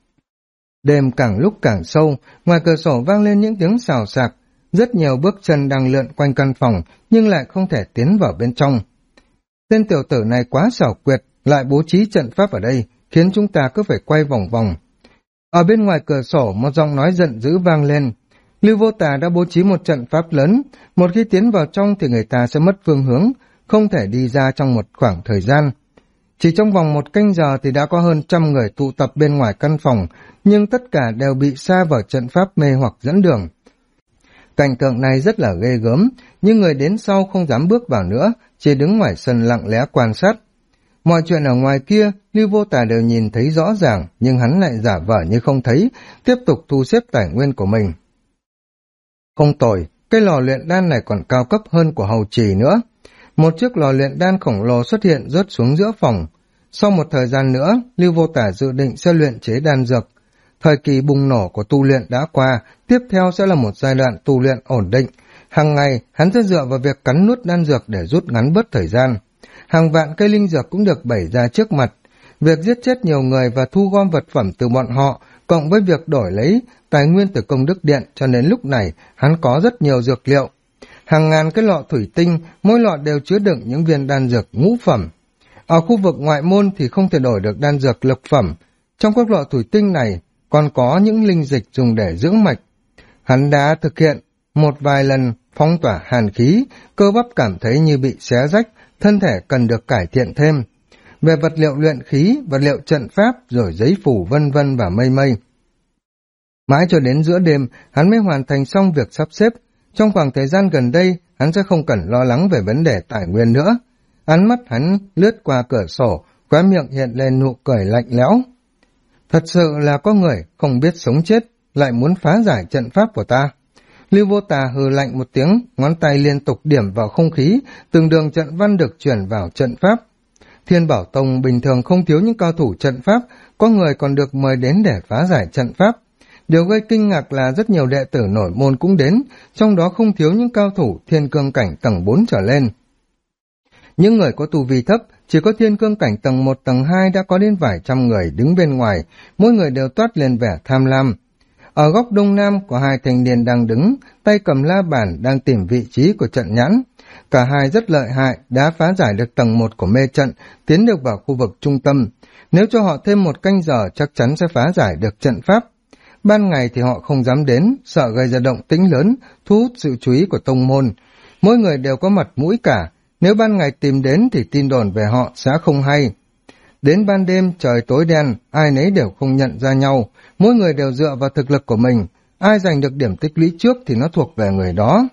Đêm càng lúc càng sâu, ngoài cửa sổ vang lên những tiếng xào xạc, rất nhiều bước chân đang lượn quanh căn phòng, nhưng lại không thể tiến vào bên trong. Tên tiểu tử này quá xảo quyệt, lại bố trí trận pháp ở đây, khiến chúng ta cứ phải quay vòng vòng. Ở bên ngoài cửa sổ, một giọng nói giận dữ vang lên. Lưu Vô Tà đã bố trí một trận pháp lớn, một khi tiến vào trong thì người ta sẽ mất phương hướng, không thể đi ra trong một khoảng thời gian. Chỉ trong vòng 1 canh giờ thì đã có hơn 100 người tụ tập bên ngoài căn phòng, nhưng tất cả đều bị sa vào trận pháp mê hoặc dẫn đường. Cảnh tượng này rất là ghê gớm, nhưng người đến sau không dám bước vào nữa, chỉ đứng ngoài sân lặng lẽ quan sát. Mọi chuyện ở ngoài kia, Lưu Vô Tà đều nhìn thấy rõ ràng, nhưng hắn lại giả vờ như không thấy, tiếp tục thu xếp tài nguyên của mình. Không tồi, cái lò luyện đan này còn cao cấp hơn của hầu trì nữa. Một chiếc lò luyện đan khổng lồ xuất hiện rớt xuống giữa phòng. Sau một thời gian nữa, Lưu Vô Tà dự định sẽ luyện chế đan dược. Thời kỳ bùng nổ của tu luyện đã qua, tiếp theo sẽ là một giai đoạn tu luyện ổn định. Hàng ngày, hắn sẽ dựa vào việc cắn nuốt đan dược để rút ngắn bớt thời gian. Hàng vạn cây linh dược cũng được bày ra trước mặt. Việc giết chết nhiều người và thu gom vật phẩm từ bọn họ, cộng với việc đổi lấy tài nguyên từ công đức điện, cho nên lúc này hắn có rất nhiều dược liệu. Hàng ngàn cái lọ thủy tinh, mỗi lọ đều chứa đựng những viên đan dược ngũ phẩm. Ở khu vực ngoại môn thì không thể đổi được đan dược lục phẩm. Trong các lọ thủy tinh này còn có những linh dịch dùng để dưỡng mạch. Hắn đã thực hiện một vài lần phong tỏa hàn khí, cơ bắp cảm thấy như bị xé rách, thân thể cần được cải thiện thêm. Về vật liệu luyện khí, vật liệu trận pháp, rồi giấy phủ vân vân và mây mây. Mãi cho đến giữa đêm, hắn mới hoàn thành xong việc sắp xếp. Trong khoảng thời gian gần đây, hắn sẽ không cần lo lắng về vấn đề tài nguyên nữa. Ánh mắt hắn lướt qua cửa sổ, khóe miệng hiện lên nụ cười lạnh lẽo. Thật sự là có người không biết sống chết, lại muốn phá giải trận pháp của ta. Lưu Vô Tà hừ lạnh một tiếng, ngón tay liên tục điểm vào không khí, từng đường trận văn được chuyển vào trận pháp. Thiên Bảo Tông bình thường không thiếu những cao thủ trận pháp, có người còn được mời đến để phá giải trận pháp. Điều gây kinh ngạc là rất nhiều đệ tử nổi môn cũng đến, trong đó không thiếu những cao thủ thiên cương cảnh tầng 4 trở lên. Những người có tu vi thấp, chỉ có thiên cương cảnh tầng 1 tầng 2 đã có đến vài trăm người đứng bên ngoài, mỗi người đều toát lên vẻ tham lam. Ở góc đông nam có hai thanh niên đang đứng, tay cầm la bàn đang tìm vị trí của trận nhãn. Cả hai rất lợi hại, đã phá giải được tầng 1 của mê trận, tiến được vào khu vực trung tâm. Nếu cho họ thêm 1 canh giờ chắc chắn sẽ phá giải được trận pháp. Ban ngày thì họ không dám đến, sợ gây ra động tĩnh lớn, thu hút sự chú ý của tông môn. Mỗi người đều có mặt mũi cả, nếu ban ngày tìm đến thì tin đồn về họ sẽ không hay. Đến ban đêm trời tối đen, ai nấy đều không nhận ra nhau, mỗi người đều dựa vào thực lực của mình, ai giành được điểm tích lũy trước thì nó thuộc về người đó.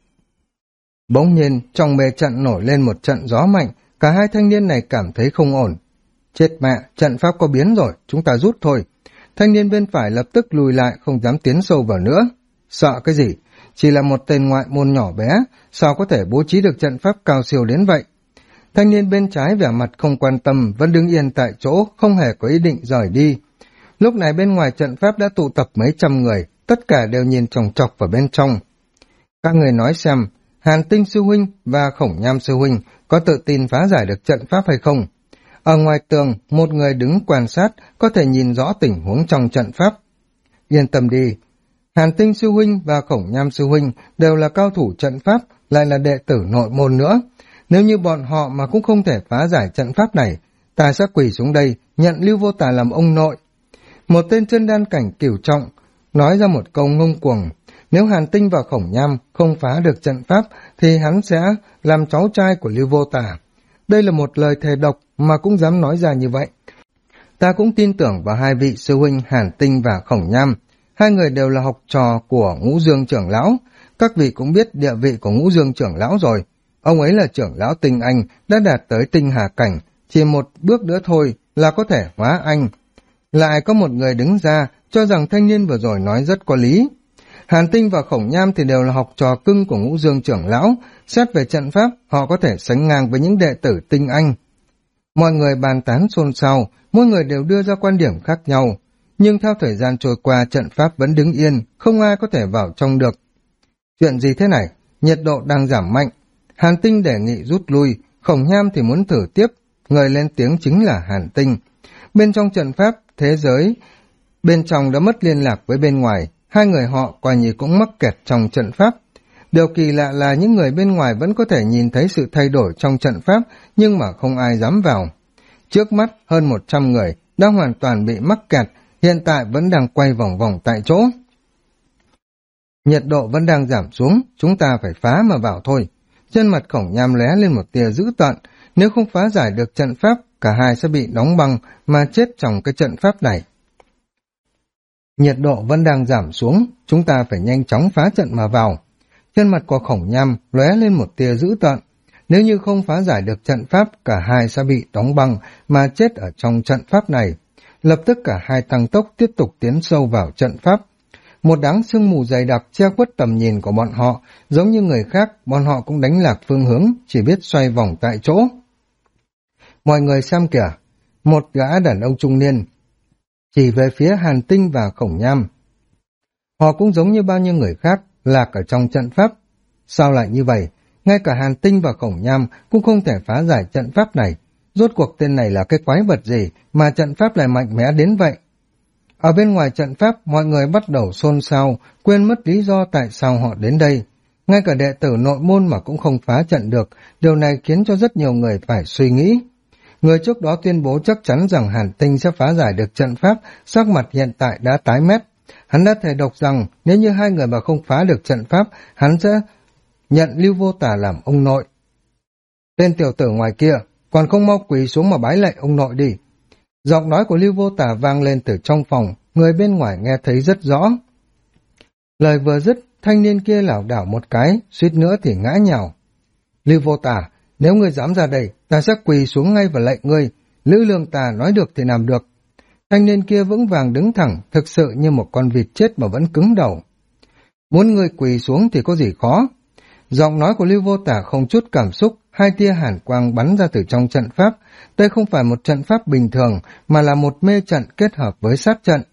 Bỗng nhiên, trong mê trận nổi lên một trận gió mạnh, cả hai thanh niên này cảm thấy không ổn. Chết mẹ, trận pháp có biến rồi, chúng ta rút thôi. Thanh niên bên phải lập tức lùi lại, không dám tiến sâu vào nữa. Sợ cái gì? Chỉ là một tên ngoại môn nhỏ bé, sao có thể bố trí được trận pháp cao siêu đến vậy? Thanh niên bên trái vẻ mặt không quan tâm, vẫn đứng yên tại chỗ, không hề có ý định rời đi. Lúc này bên ngoài trận pháp đã tụ tập mấy trăm người, tất cả đều nhìn chòng chọc vào bên trong. Các người nói xem, Hàn Tinh sư huynh và Khổng Nham sư huynh có tự tin phá giải được trận pháp hay không? Ở ngoài tường, một người đứng quan sát, có thể nhìn rõ tình huống trong trận pháp. Yên tâm đi, Hàn Tinh sư huynh và Khổng Nham sư huynh đều là cao thủ trận pháp, lại là đệ tử nội môn nữa. Nếu như bọn họ mà cũng không thể phá giải trận pháp này, ta sẽ quỳ xuống đây, nhận Lưu Vô Tà làm ông nội. Một tên chân đan cảnh cửu trọng, nói ra một câu ngông cuồng. Nếu Hàn Tinh và Khổng Nham không phá được trận pháp, thì hắn sẽ làm cháu trai của Lưu Vô Tà. Đây là một lời thề độc mà cũng dám nói ra như vậy. Ta cũng tin tưởng vào hai vị sư huynh Hàn Tinh và Khổng Nham. Hai người đều là học trò của Ngũ Dương trưởng lão. Các vị cũng biết địa vị của Ngũ Dương trưởng lão rồi. Ông ấy là trưởng lão tinh anh, đã đạt tới tinh hà cảnh, chỉ một bước nữa thôi là có thể hóa anh. Lại có một người đứng ra cho rằng thanh niên vừa rồi nói rất có lý. Hàn Tinh và Khổng Nham thì đều là học trò cưng của Ngũ Dương trưởng lão, xét về trận pháp họ có thể sánh ngang với những đệ tử tinh anh. Mọi người bàn tán xôn xao, mỗi người đều đưa ra quan điểm khác nhau, nhưng theo thời gian trôi qua trận pháp vẫn đứng yên, không ai có thể vào trong được. Chuyện gì thế này? Nhiệt độ đang giảm mạnh. Hàn Tinh đề nghị rút lui, Khổng Nham thì muốn thử tiếp, người lên tiếng chính là Hàn Tinh. Bên trong trận pháp, thế giới, bên trong đã mất liên lạc với bên ngoài, hai người họ coi như cũng mắc kẹt trong trận pháp. Điều kỳ lạ là những người bên ngoài vẫn có thể nhìn thấy sự thay đổi trong trận pháp, nhưng mà không ai dám vào. Trước mắt, hơn 100 người đang hoàn toàn bị mắc kẹt, hiện tại vẫn đang quay vòng vòng tại chỗ. Nhiệt độ vẫn đang giảm xuống, chúng ta phải phá mà vào thôi. Trên mặt Khổng Nham lóe lên một tia dữ tợn, nếu không phá giải được trận pháp, cả hai sẽ bị đóng băng mà chết trong cái trận pháp này. Nhiệt độ vẫn đang giảm xuống, chúng ta phải nhanh chóng phá trận mà vào. Trên mặt của Khổng Nham lóe lên một tia dữ tợn, nếu như không phá giải được trận pháp, cả hai sẽ bị đóng băng mà chết ở trong trận pháp này. Lập tức cả hai tăng tốc tiếp tục tiến sâu vào trận pháp. Một đám sương mù dày đặc che khuất tầm nhìn của bọn họ, giống như người khác, bọn họ cũng đánh lạc phương hướng, chỉ biết xoay vòng tại chỗ. Mọi người xem kìa, một gã đàn ông trung niên chỉ về phía Hàn Tinh và Khổng Nham. Họ cũng giống như bao nhiêu người khác, lạc ở trong trận pháp. Sao lại như vậy? Ngay cả Hàn Tinh và Khổng Nham cũng không thể phá giải trận pháp này. Rốt cuộc tên này là cái quái vật gì mà trận pháp lại mạnh mẽ đến vậy? Ở bên ngoài trận pháp, mọi người bắt đầu xôn xao, quên mất lý do tại sao họ đến đây. Ngay cả đệ tử nội môn mà cũng không phá trận được, điều này khiến cho rất nhiều người phải suy nghĩ. Người trước đó tuyên bố chắc chắn rằng Hàn Tinh sẽ phá giải được trận pháp, sắc mặt hiện tại đã tái mét. Hắn đã thề độc rằng nếu như hai người mà không phá được trận pháp, hắn sẽ nhận Lưu Vô Tà làm ông nội. Tên tiểu tử ngoài kia, còn không mau quỳ xuống mà bái lạy ông nội đi. Giọng nói của Lưu Vô Tà vang lên từ trong phòng, người bên ngoài nghe thấy rất rõ. Lời vừa dứt, thanh niên kia lảo đảo một cái, suýt nữa thì ngã nhào. Lưu Vô Tà, nếu ngươi dám ra đây, ta sẽ quỳ xuống ngay và lạy ngươi. Lữ Lương Tà nói được thì làm được. Thanh niên kia vững vàng đứng thẳng, thực sự như một con vịt chết mà vẫn cứng đầu. Muốn ngươi quỳ xuống thì có gì khó. Giọng nói của Lưu Vô Tà không chút cảm xúc, hai tia hàn quang bắn ra từ trong trận pháp. Đây không phải một trận pháp bình thường, mà là một mê trận kết hợp với sát trận.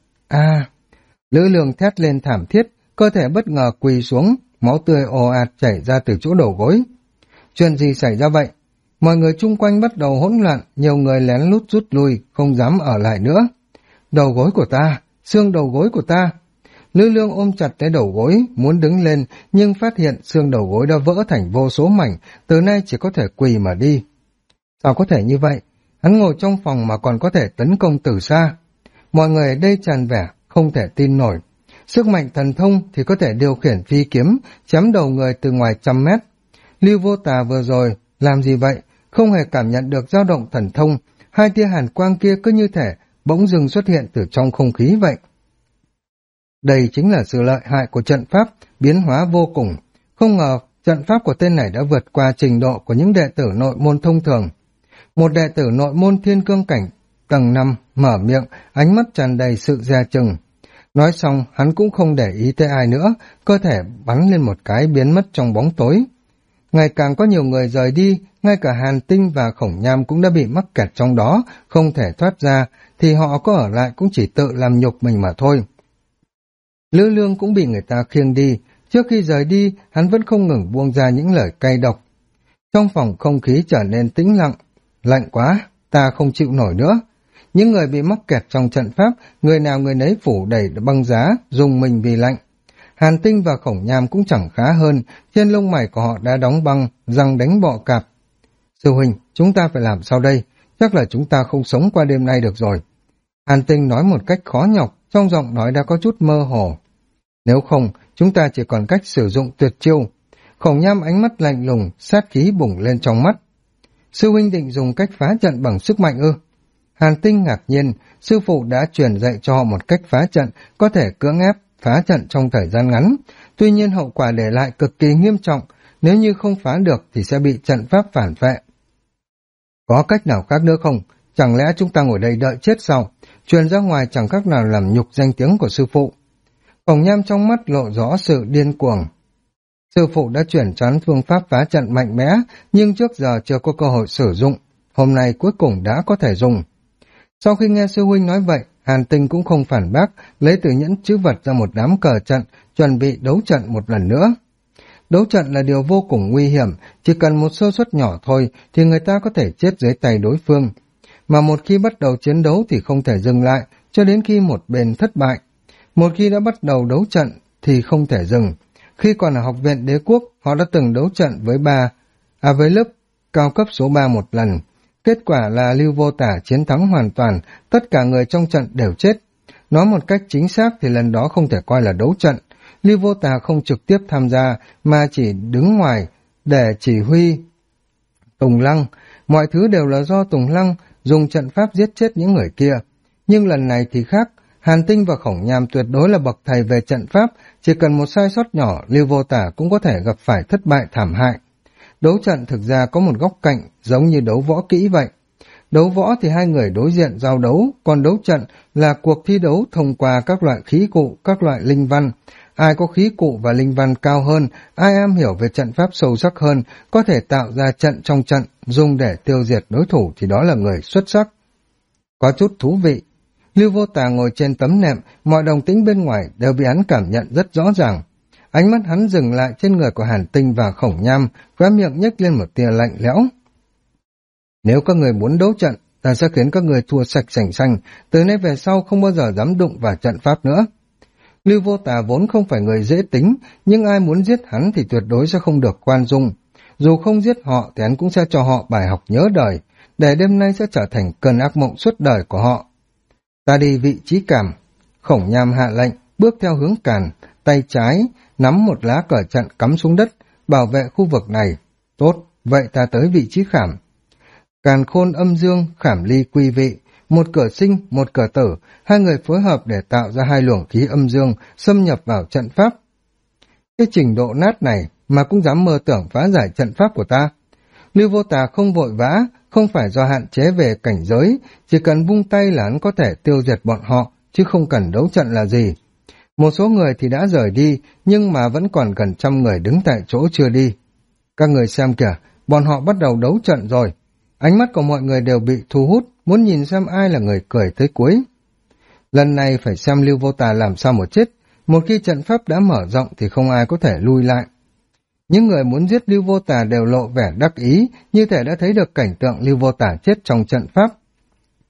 Lữ Lương thét lên thảm thiết, cơ thể bất ngờ quỳ xuống, máu tươi ồ ạt chảy ra từ chỗ đầu gối. Chuyện gì xảy ra vậy? Mọi người chung quanh bắt đầu hỗn loạn, nhiều người lén lút rút lui, không dám ở lại nữa. Đầu gối của ta, xương đầu gối của ta. Lư Lương ôm chặt lấy đầu gối, muốn đứng lên, nhưng phát hiện xương đầu gối đã vỡ thành vô số mảnh, từ nay chỉ có thể quỳ mà đi. Sao có thể như vậy? Hắn ngồi trong phòng mà còn có thể tấn công từ xa. Mọi người ở đây tràn vẻ, không thể tin nổi. Sức mạnh thần thông thì có thể điều khiển phi kiếm, chém đầu người từ ngoài 100 mét. Lưu Vô Tà vừa rồi, làm gì vậy? Không hề cảm nhận được dao động thần thông, hai tia hàn quang kia cứ như thể bỗng dưng xuất hiện từ trong không khí vậy. Đây chính là sự lợi hại của trận pháp, biến hóa vô cùng. Không ngờ, trận pháp của tên này đã vượt qua trình độ của những đệ tử nội môn thông thường. Một đệ tử nội môn thiên cương cảnh, tầng 5, mở miệng, ánh mắt tràn đầy sự dè chừng. Nói xong, hắn cũng không để ý tới ai nữa, cơ thể bắn lên một cái biến mất trong bóng tối. Ngày càng có nhiều người rời đi, ngay cả Hàn Tinh và Khổng Nham cũng đã bị mắc kẹt trong đó, không thể thoát ra, thì họ có ở lại cũng chỉ tự làm nhục mình mà thôi. Lữ Lương cũng bị người ta khiêng đi, trước khi rời đi, hắn vẫn không ngừng buông ra những lời cay độc. Trong phòng không khí trở nên tĩnh lặng, lạnh quá, ta không chịu nổi nữa. Những người bị mắc kẹt trong trận pháp, người nào người nấy phủ đầy băng giá, dùng mình vì lạnh. Hàn Tinh và Khổng Nham cũng chẳng khá hơn, trên lông mày của họ đã đóng băng, răng đánh bọ cạp. Sư huynh, chúng ta phải làm sao đây? Chắc là chúng ta không sống qua đêm nay được rồi. Hàn Tinh nói một cách khó nhọc, trong giọng nói đã có chút mơ hồ. Nếu không, chúng ta chỉ còn cách sử dụng tuyệt chiêu. Khổng Nham ánh mắt lạnh lùng, sát khí bùng lên trong mắt. Sư huynh định dùng cách phá trận bằng sức mạnh ư? Hàn Tinh ngạc nhiên, sư phụ đã truyền dạy cho họ một cách phá trận, có thể cưỡng ép phá trận trong thời gian ngắn. Tuy nhiên hậu quả để lại cực kỳ nghiêm trọng, nếu như không phá được thì sẽ bị trận pháp phản vệ. Có cách nào khác nữa không? Chẳng lẽ chúng ta ngồi đây đợi chết sao? Truyền ra ngoài chẳng khác nào làm nhục danh tiếng của sư phụ. Khổng Nham trong mắt lộ rõ sự điên cuồng. Sư phụ đã chuyển cho hắn phương pháp phá trận mạnh mẽ, nhưng trước giờ chưa có cơ hội sử dụng. Hôm nay cuối cùng đã có thể dùng. Sau khi nghe sư huynh nói vậy, Hàn Tinh cũng không phản bác, lấy từ nhẫn chữ vật ra một đám cờ trận, chuẩn bị đấu trận một lần nữa. Đấu trận là điều vô cùng nguy hiểm, chỉ cần một sơ suất nhỏ thôi thì người ta có thể chết dưới tay đối phương. Mà một khi bắt đầu chiến đấu thì không thể dừng lại, cho đến khi một bên thất bại. Một khi đã bắt đầu đấu trận thì không thể dừng. Khi còn ở học viện đế quốc, họ đã từng đấu trận với lớp cao cấp số 3 một lần. Kết quả là Lưu Vô Tả chiến thắng hoàn toàn, tất cả người trong trận đều chết. Nói một cách chính xác thì lần đó không thể coi là đấu trận. Lưu Vô Tả không trực tiếp tham gia, mà chỉ đứng ngoài để chỉ huy Tùng Lăng. Mọi thứ đều là do Tùng Lăng dùng trận pháp giết chết những người kia. Nhưng lần này thì khác, Hàn Tinh và Khổng Nham tuyệt đối là bậc thầy về trận pháp, chỉ cần một sai sót nhỏ, Lưu Vô Tả cũng có thể gặp phải thất bại thảm hại. Đấu trận thực ra có một góc cạnh, giống như đấu võ kỹ vậy. Đấu võ thì hai người đối diện giao đấu, còn đấu trận là cuộc thi đấu thông qua các loại khí cụ, các loại linh văn. Ai có khí cụ và linh văn cao hơn, ai am hiểu về trận pháp sâu sắc hơn, có thể tạo ra trận trong trận, dùng để tiêu diệt đối thủ thì đó là người xuất sắc. Có chút thú vị. Lưu Vô Tà ngồi trên tấm nệm, mọi động tĩnh bên ngoài đều bị hắn cảm nhận rất rõ ràng. Ánh mắt hắn dừng lại trên người của Hàn Tinh và Khổng Nham, khóe miệng nhếch lên một tia lạnh lẽo. Nếu các người muốn đấu trận, ta sẽ khiến các người thua sạch sành xanh, từ nay về sau không bao giờ dám đụng vào trận pháp nữa. Lưu Vô Tà vốn không phải người dễ tính, nhưng ai muốn giết hắn thì tuyệt đối sẽ không được khoan dung. Dù không giết họ thì hắn cũng sẽ cho họ bài học nhớ đời, để đêm nay sẽ trở thành cơn ác mộng suốt đời của họ. Ta đi vị trí cảm. Khổng Nham hạ lệnh, bước theo hướng càn, tay trái, nắm một lá cờ trận cắm xuống đất, bảo vệ khu vực này. Tốt, vậy ta tới vị trí khảm. Càn khôn âm dương, khảm ly quy vị, một cửa sinh, một cửa tử, hai người phối hợp để tạo ra hai luồng khí âm dương, xâm nhập vào trận pháp. Cái trình độ nát này mà cũng dám mơ tưởng phá giải trận pháp của ta. Lưu Vô Tà không vội vã, không phải do hạn chế về cảnh giới, chỉ cần vung tay là hắn có thể tiêu diệt bọn họ, chứ không cần đấu trận là gì. Một số người thì đã rời đi, nhưng mà vẫn còn gần 100 người đứng tại chỗ chưa đi. Các người xem kìa, bọn họ bắt đầu đấu trận rồi. Ánh mắt của mọi người đều bị thu hút, muốn nhìn xem ai là người cười tới cuối. Lần này phải xem Lưu Vô Tà làm sao một chết, một khi trận pháp đã mở rộng thì không ai có thể lui lại. Những người muốn giết Lưu Vô Tà đều lộ vẻ đắc ý, như thể đã thấy được cảnh tượng Lưu Vô Tà chết trong trận pháp.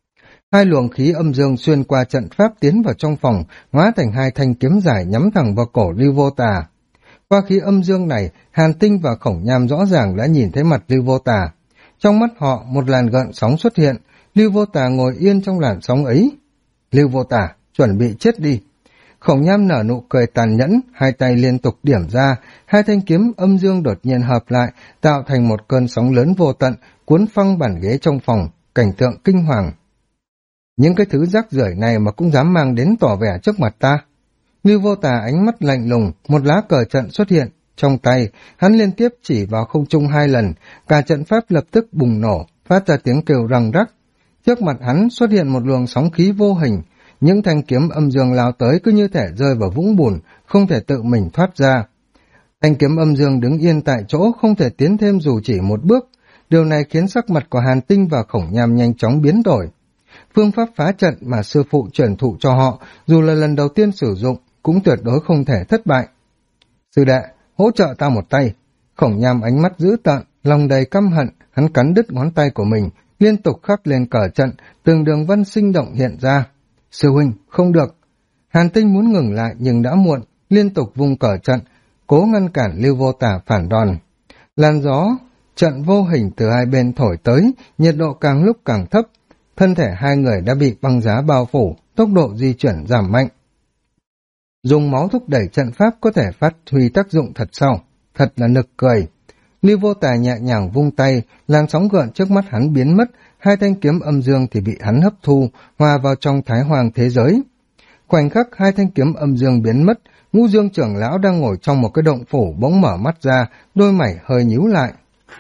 Hai luồng khí âm dương xuyên qua trận pháp tiến vào trong phòng, hóa thành hai thanh kiếm dài nhắm thẳng vào cổ Lưu Vô Tà. Qua khí âm dương này, Hàn Tinh và Khổng Nham rõ ràng đã nhìn thấy mặt Lưu Vô Tà. Trong mắt họ, một làn gợn sóng xuất hiện, Lưu Vô Tà ngồi yên trong làn sóng ấy. Lưu Vô Tà, chuẩn bị chết đi. Khổng Nham nở nụ cười tàn nhẫn, hai tay liên tục điểm ra, hai thanh kiếm âm dương đột nhiên hợp lại, tạo thành một cơn sóng lớn vô tận, cuốn phăng bàn ghế trong phòng, cảnh tượng kinh hoàng. Những cái thứ rác rưởi này mà cũng dám mang đến tỏ vẻ trước mặt ta. Lưu Vô Tà ánh mắt lạnh lùng, một lá cờ trận xuất hiện, trong tay, hắn liên tiếp chỉ vào không trung hai lần, cả trận pháp lập tức bùng nổ, phát ra tiếng kêu răng rắc. Trước mặt hắn xuất hiện một luồng sóng khí vô hình, những thanh kiếm âm dương lao tới cứ như thể rơi vào vũng bùn, không thể tự mình thoát ra. Thanh kiếm âm dương đứng yên tại chỗ, không thể tiến thêm dù chỉ một bước. Điều này khiến sắc mặt của Hàn Tinh và Khổng Nham nhanh chóng biến đổi. Phương pháp phá trận mà sư phụ truyền thụ cho họ, dù là lần đầu tiên sử dụng, cũng tuyệt đối không thể thất bại. Sư đệ, hỗ trợ ta một tay. Khổng Nham ánh mắt dữ tợn, lòng đầy căm hận, hắn cắn đứt ngón tay của mình, liên tục khắc lên cờ trận, từng đường vân sinh động hiện ra. Sư huynh, không được. Hàn Tinh muốn ngừng lại nhưng đã muộn, liên tục vung cờ trận, cố ngăn cản Lưu Vô Tà phản đòn. Làn gió, trận vô hình từ hai bên thổi tới, nhiệt độ càng lúc càng thấp, thân thể hai người đã bị băng giá bao phủ, tốc độ di chuyển giảm mạnh. Dùng máu thúc đẩy trận pháp có thể phát huy tác dụng thật sao? Thật là nực cười. Lưu Vô Tà nhẹ nhàng vung tay, làn sóng gợn trước mắt hắn biến mất, hai thanh kiếm âm dương thì bị hắn hấp thu, hòa vào trong thái hoàng thế giới. Khoảnh khắc hai thanh kiếm âm dương biến mất, Ngũ Dương trưởng lão đang ngồi trong một cái động phủ bỗng mở mắt ra, đôi mày hơi nhíu lại.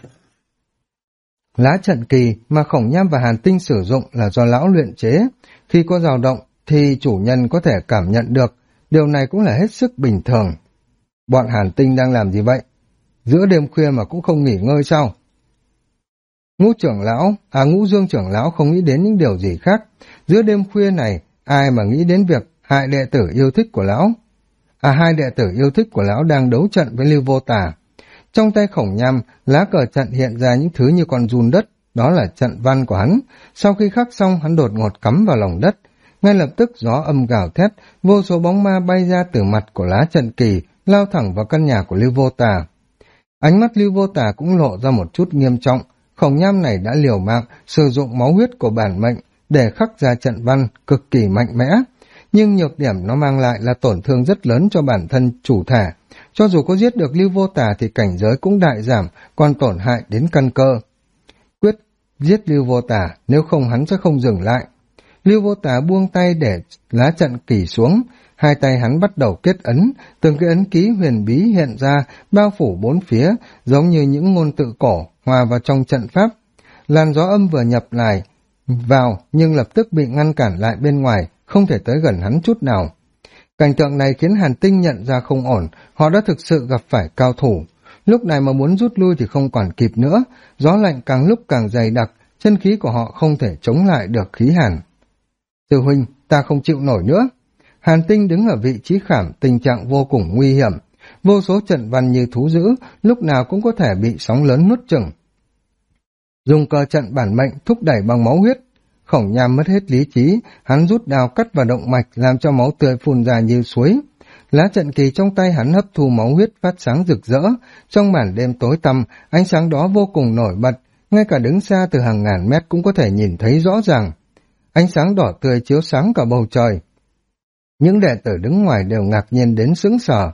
Lá trận kỳ mà Khổng Nham và Hàn Tinh sử dụng là do lão luyện chế. Khi có dao động thì chủ nhân có thể cảm nhận được, điều này cũng là hết sức bình thường. Bọn Hàn Tinh đang làm gì vậy? Giữa đêm khuya mà cũng không nghỉ ngơi sao? Ngũ Dương trưởng lão không nghĩ đến những điều gì khác. Giữa đêm khuya này, ai mà nghĩ đến việc hai đệ tử yêu thích của lão? Hai đệ tử yêu thích của lão đang đấu trận với Lưu Vô Tà. Trong tay Khổng Nham, lá cờ trận hiện ra những thứ như con giun đất, đó là trận văn của hắn. Sau khi khắc xong, hắn đột ngột cắm vào lòng đất. Ngay lập tức gió âm gào thét, vô số bóng ma bay ra từ mặt của lá trận kỳ, lao thẳng vào căn nhà của Lưu Vô Tà. Ánh mắt Lưu Vô Tà cũng lộ ra một chút nghiêm trọng. Khổng Nham này đã liều mạng sử dụng máu huyết của bản mệnh để khắc ra trận văn cực kỳ mạnh mẽ, nhưng nhược điểm nó mang lại là tổn thương rất lớn cho bản thân chủ thể. Cho dù có giết được Lưu Vô Tà thì cảnh giới cũng đại giảm, còn tổn hại đến căn cơ. Quyết giết Lưu Vô Tà, nếu không hắn sẽ không dừng lại. Lưu Vô Tà buông tay để lá trận kỳ xuống, hai tay hắn bắt đầu kết ấn, từng cái ấn ký huyền bí hiện ra, bao phủ bốn phía, giống như những ngôn tự cổ, hòa vào trong trận pháp. Làn gió âm vừa nhập lại vào, nhưng lập tức bị ngăn cản lại bên ngoài, không thể tới gần hắn chút nào. Cảnh tượng này khiến Hàn Tinh nhận ra không ổn, họ đã thực sự gặp phải cao thủ. Lúc này mà muốn rút lui thì không còn kịp nữa, gió lạnh càng lúc càng dày đặc, chân khí của họ không thể chống lại được khí hàn. Sư huynh, ta không chịu nổi nữa. Hàn Tinh đứng ở vị trí khảm, tình trạng vô cùng nguy hiểm. Vô số trận văn như thú dữ, lúc nào cũng có thể bị sóng lớn nuốt chửng. Dùng cờ trận bản mệnh thúc đẩy bằng máu huyết. Khổng Nham mất hết lý trí, hắn rút đao cắt vào động mạch làm cho máu tươi phun ra như suối. Lá trận kỳ trong tay hắn hấp thu máu huyết phát sáng rực rỡ, trong màn đêm tối tăm, ánh sáng đó vô cùng nổi bật, ngay cả đứng xa từ hàng ngàn mét cũng có thể nhìn thấy rõ ràng. Ánh sáng đỏ tươi chiếu sáng cả bầu trời. Những đệ tử đứng ngoài đều ngạc nhiên đến sững sờ.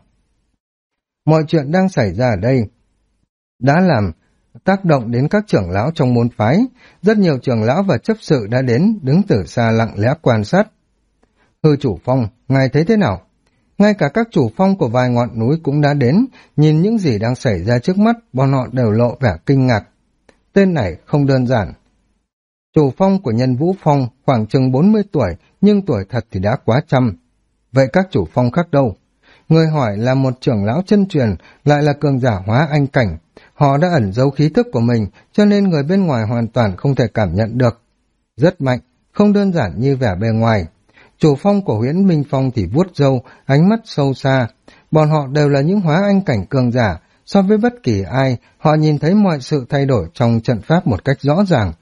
Mọi chuyện đang xảy ra ở đây đã làm tác động đến các trưởng lão trong môn phái. Rất nhiều trưởng lão và chấp sự đã đến, đứng từ xa lặng lẽ quan sát. Hư chủ phong, ngài thấy thế nào? Ngay cả các chủ phong của vài ngọn núi cũng đã đến, nhìn những gì đang xảy ra trước mắt, bọn họ đều lộ vẻ kinh ngạc. Tên này không đơn giản. Chủ phong của Nhân Vũ Phong khoảng chừng 40 tuổi, nhưng tuổi thật thì đã quá trăm. Vậy các chủ phong khác đâu? Người hỏi là một trưởng lão chân truyền, lại là cường giả hóa anh cảnh. Họ đã ẩn giấu khí thức của mình, cho nên người bên ngoài hoàn toàn không thể cảm nhận được. Rất mạnh, không đơn giản như vẻ bề ngoài. Chủ phong của Huyễn Minh Phong thì vuốt râu, ánh mắt sâu xa. Bọn họ đều là những hóa anh cảnh cường giả. So với bất kỳ ai, họ nhìn thấy mọi sự thay đổi trong trận pháp một cách rõ ràng.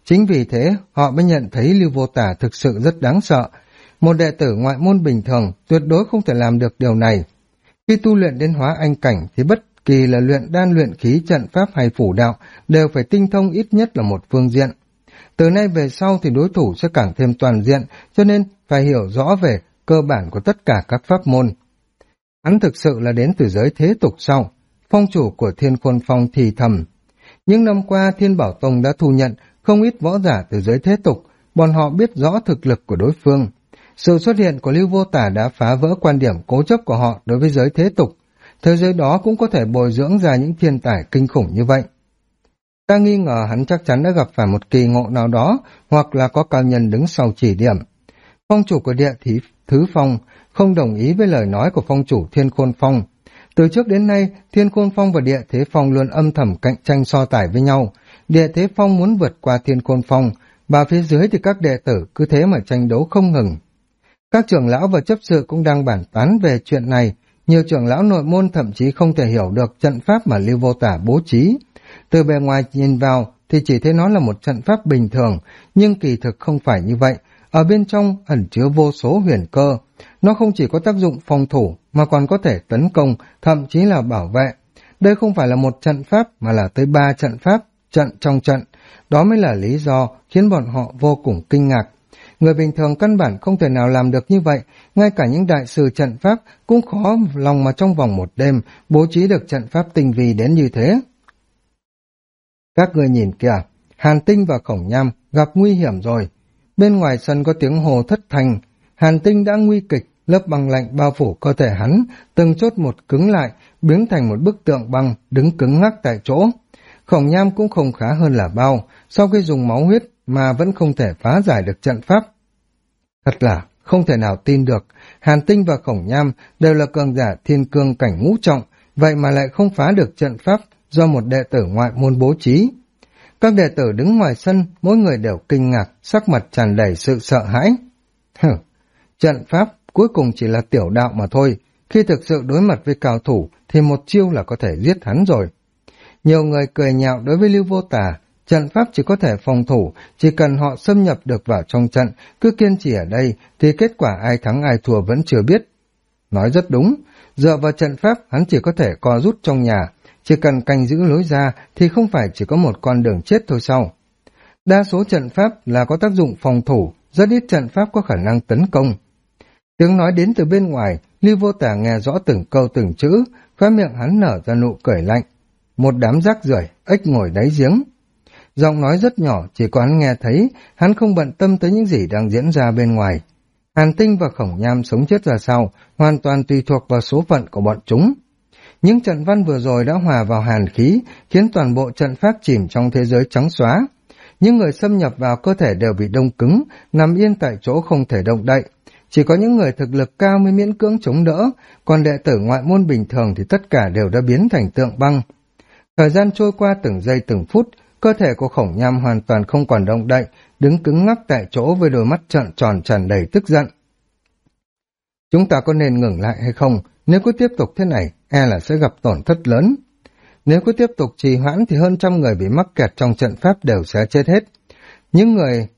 Chính vì thế, họ mới nhận thấy Lưu Vô Tả thực sự rất đáng sợ. Một đệ tử ngoại môn bình thường tuyệt đối không thể làm được điều này. Khi tu luyện đến hóa anh cảnh thì bất kỳ là luyện đan luyện khí trận pháp hay phủ đạo đều phải tinh thông ít nhất là một phương diện. Từ nay về sau thì đối thủ sẽ càng thêm toàn diện, cho nên phải hiểu rõ về cơ bản của tất cả các pháp môn. Hắn thực sự là đến từ giới thế tục sau. Phong chủ của Thiên Khôn Phong thì thầm. Những năm qua Thiên Bảo Tông đã thu nhận không ít võ giả từ giới thế tục, bọn họ biết rõ thực lực của đối phương. Sự xuất hiện của Lưu Vô Tả đã phá vỡ quan điểm cố chấp của họ đối với giới thế tục. Thế giới đó cũng có thể bồi dưỡng ra những thiên tài kinh khủng như vậy. Ta nghi ngờ hắn chắc chắn đã gặp phải một kỳ ngộ nào đó, hoặc là có cao nhân đứng sau chỉ điểm. Phong chủ của Địa Thứ Phong không đồng ý với lời nói của phong chủ Thiên Khôn Phong. Từ trước đến nay, Thiên Khôn Phong và Địa Thế Phong luôn âm thầm cạnh tranh so tài với nhau. Địa Thế Phong muốn vượt qua Thiên Khôn Phong, và phía dưới thì các đệ tử cứ thế mà tranh đấu không ngừng. Các trưởng lão và chấp sự cũng đang bàn tán về chuyện này. Nhiều trưởng lão nội môn thậm chí không thể hiểu được trận pháp mà Lưu Vô Tả bố trí. Từ bề ngoài nhìn vào thì chỉ thấy nó là một trận pháp bình thường, nhưng kỳ thực không phải như vậy. Ở bên trong ẩn chứa vô số huyền cơ. Nó không chỉ có tác dụng phòng thủ mà còn có thể tấn công, thậm chí là bảo vệ. Đây không phải là một trận pháp mà là tới 3 trận pháp, trận trong trận. Đó mới là lý do khiến bọn họ vô cùng kinh ngạc. Người bình thường căn bản không thể nào làm được như vậy, ngay cả những đại sư trận pháp cũng khó lòng mà trong vòng một đêm bố trí được trận pháp tinh vi đến như thế. Các người nhìn kìa, Hàn Tinh và Khổng Nham gặp nguy hiểm rồi. Bên ngoài sân có tiếng hồ thất thanh, Hàn Tinh đã nguy kịch, lớp băng lạnh bao phủ cơ thể hắn, từng chốt một cứng lại, biến thành một bức tượng băng, đứng cứng ngắc tại chỗ. Khổng Nham cũng không khá hơn là bao, sau khi dùng máu huyết mà vẫn không thể phá giải được trận pháp. Thật là không thể nào tin được, Hàn Tinh và Khổng Nham đều là cường giả thiên cương cảnh ngũ trọng, vậy mà lại không phá được trận pháp do một đệ tử ngoại môn bố trí. Các đệ tử đứng ngoài sân, mỗi người đều kinh ngạc, sắc mặt tràn đầy sự sợ hãi. Trận pháp cuối cùng chỉ là tiểu đạo mà thôi, khi thực sự đối mặt với cao thủ thì một chiêu là có thể giết hắn rồi. Nhiều người cười nhạo đối với Lưu Vô Tả, trận pháp chỉ có thể phòng thủ, chỉ cần họ xâm nhập được vào trong trận, cứ kiên trì ở đây thì kết quả ai thắng ai thua vẫn chưa biết. Nói rất đúng, dựa vào trận pháp hắn chỉ có thể co rút trong nhà, chỉ cần canh giữ lối ra thì không phải chỉ có một con đường chết thôi sao. Đa số trận pháp là có tác dụng phòng thủ, rất ít trận pháp có khả năng tấn công. Tiếng nói đến từ bên ngoài, Lưu Vô Tả nghe rõ từng câu từng chữ, khóe miệng hắn nở ra nụ cười lạnh. Một đám rác rưởi, ếch ngồi đáy giếng. Giọng nói rất nhỏ, chỉ có hắn nghe thấy, hắn không bận tâm tới những gì đang diễn ra bên ngoài. Hàn Tinh và Khổng Nham sống chết ra sao, hoàn toàn tùy thuộc vào số phận của bọn chúng. Những trận văn vừa rồi đã hòa vào hàn khí, khiến toàn bộ trận pháp chìm trong thế giới trắng xóa. Những người xâm nhập vào cơ thể đều bị đông cứng, nằm yên tại chỗ không thể động đậy. Chỉ có những người thực lực cao mới miễn cưỡng chống đỡ, còn đệ tử ngoại môn bình thường thì tất cả đều đã biến thành tượng băng. Thời gian trôi qua từng giây từng phút, cơ thể của Khổng Nham hoàn toàn không còn động đậy, đứng cứng ngắc tại chỗ với đôi mắt trợn tròn tràn đầy tức giận. Chúng ta có nên ngừng lại hay không? Nếu cứ tiếp tục thế này, e là sẽ gặp tổn thất lớn. Nếu cứ tiếp tục trì hoãn thì hơn 100 người bị mắc kẹt trong trận pháp đều sẽ chết hết. Những người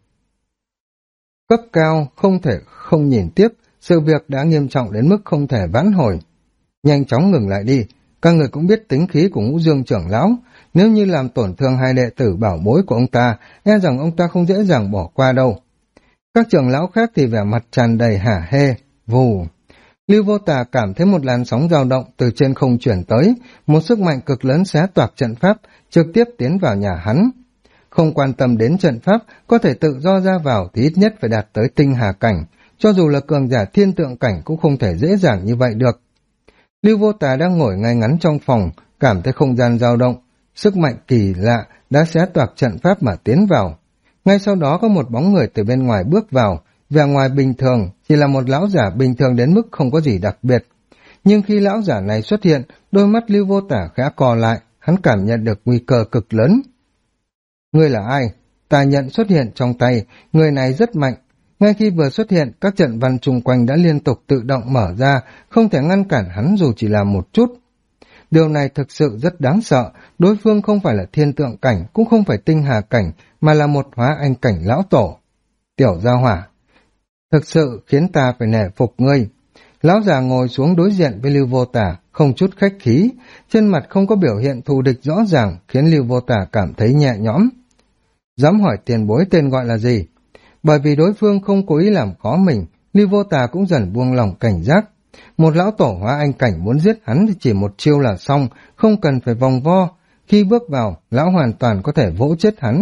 cấp cao không thể không nhìn tiếp, sự việc đã nghiêm trọng đến mức không thể vãn hồi. Nhanh chóng ngừng lại đi, các người cũng biết tính khí của Ngũ Dương trưởng lão, nếu như làm tổn thương hai đệ tử bảo bối của ông ta, e rằng ông ta không dễ dàng bỏ qua đâu. Các trưởng lão khác thì vẻ mặt tràn đầy hả hê, vù. Lưu Vô Tà cảm thấy một làn sóng dao động từ trên không chuyển tới, một sức mạnh cực lớn xé toạc trận pháp, trực tiếp tiến vào nhà hắn. Không quan tâm đến trận pháp, có thể tự do ra vào thì ít nhất phải đạt tới tinh hà cảnh, cho dù là cường giả thiên tượng cảnh cũng không thể dễ dàng như vậy được. Lưu Vô Tà đang ngồi ngay ngắn trong phòng, cảm thấy không gian dao động, sức mạnh kỳ lạ đã xé toạc trận pháp mà tiến vào. Ngay sau đó có một bóng người từ bên ngoài bước vào, vẻ ngoài bình thường, chỉ là một lão giả bình thường đến mức không có gì đặc biệt. Nhưng khi lão giả này xuất hiện, đôi mắt Lưu Vô Tả khẽ co lại, hắn cảm nhận được nguy cơ cực lớn. Ngươi là ai? Tà nhận xuất hiện trong tay, người này rất mạnh. Ngay khi vừa xuất hiện, các trận văn chung quanh đã liên tục tự động mở ra, không thể ngăn cản hắn dù chỉ là một chút. Điều này thực sự rất đáng sợ, đối phương không phải là thiên tượng cảnh, cũng không phải tinh hà cảnh, mà là một hóa anh cảnh lão tổ. Tiểu gia hỏa, thực sự khiến ta phải nể phục ngươi. Lão già ngồi xuống đối diện với Lưu Vô Tả, không chút khách khí, trên mặt không có biểu hiện thù địch rõ ràng, khiến Lưu Vô Tả cảm thấy nhẹ nhõm. Dám hỏi tiền bối tên gọi là gì? Bởi vì đối phương không cố ý làm khó mình, Lưu Vô Tả cũng dần buông lỏng cảnh giác. Một lão tổ hóa anh cảnh muốn giết hắn thì chỉ một chiêu là xong, không cần phải vòng vo. Khi bước vào, lão hoàn toàn có thể vỗ chết hắn.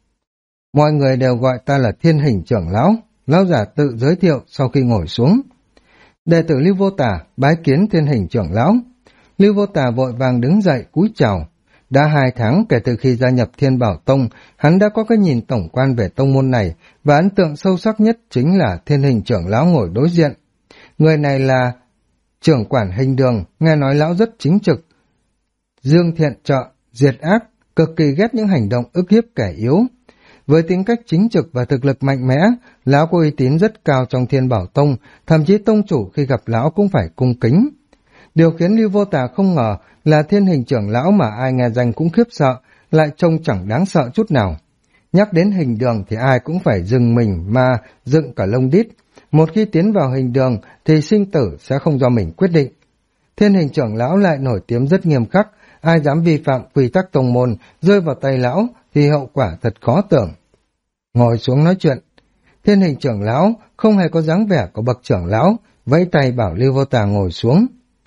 Mọi người đều gọi ta là Thiên Hình trưởng lão. Lão giả tự giới thiệu sau khi ngồi xuống. Đệ tử Lưu Vô Tả bái kiến Thiên Hình trưởng lão. Lưu Vô Tả vội vàng đứng dậy cúi chào. Đã 2 tháng kể từ khi gia nhập Thiên Bảo Tông, hắn đã có cái nhìn tổng quan về tông môn này, và ấn tượng sâu sắc nhất chính là Thiên Hình trưởng lão ngồi đối diện. Người này là trưởng quản Hình Đường, nghe nói lão rất chính trực, dương thiện trợ, diệt ác, cực kỳ ghét những hành động ức hiếp kẻ yếu. Với tính cách chính trực và thực lực mạnh mẽ, lão có uy tín rất cao trong Thiên Bảo Tông, thậm chí tông chủ khi gặp lão cũng phải cung kính. Điều khiến Lưu Vô Tả không ngờ là Thiên Hình trưởng lão mà ai nghe danh cũng khiếp sợ, lại trông chẳng đáng sợ chút nào. Nhắc đến Hình Đường thì ai cũng phải dừng mình mà dựng cả lông đít. Một khi tiến vào Hình Đường thì sinh tử sẽ không do mình quyết định. Thiên Hình trưởng lão lại nổi tiếng rất nghiêm khắc, ai dám vi phạm quy tắc tông môn rơi vào tay lão thì hậu quả thật khó tưởng. Ngồi xuống nói chuyện, Thiên Hình trưởng lão không hề có dáng vẻ của bậc trưởng lão, vẫy tay bảo Lưu Vô Tà ngồi xuống.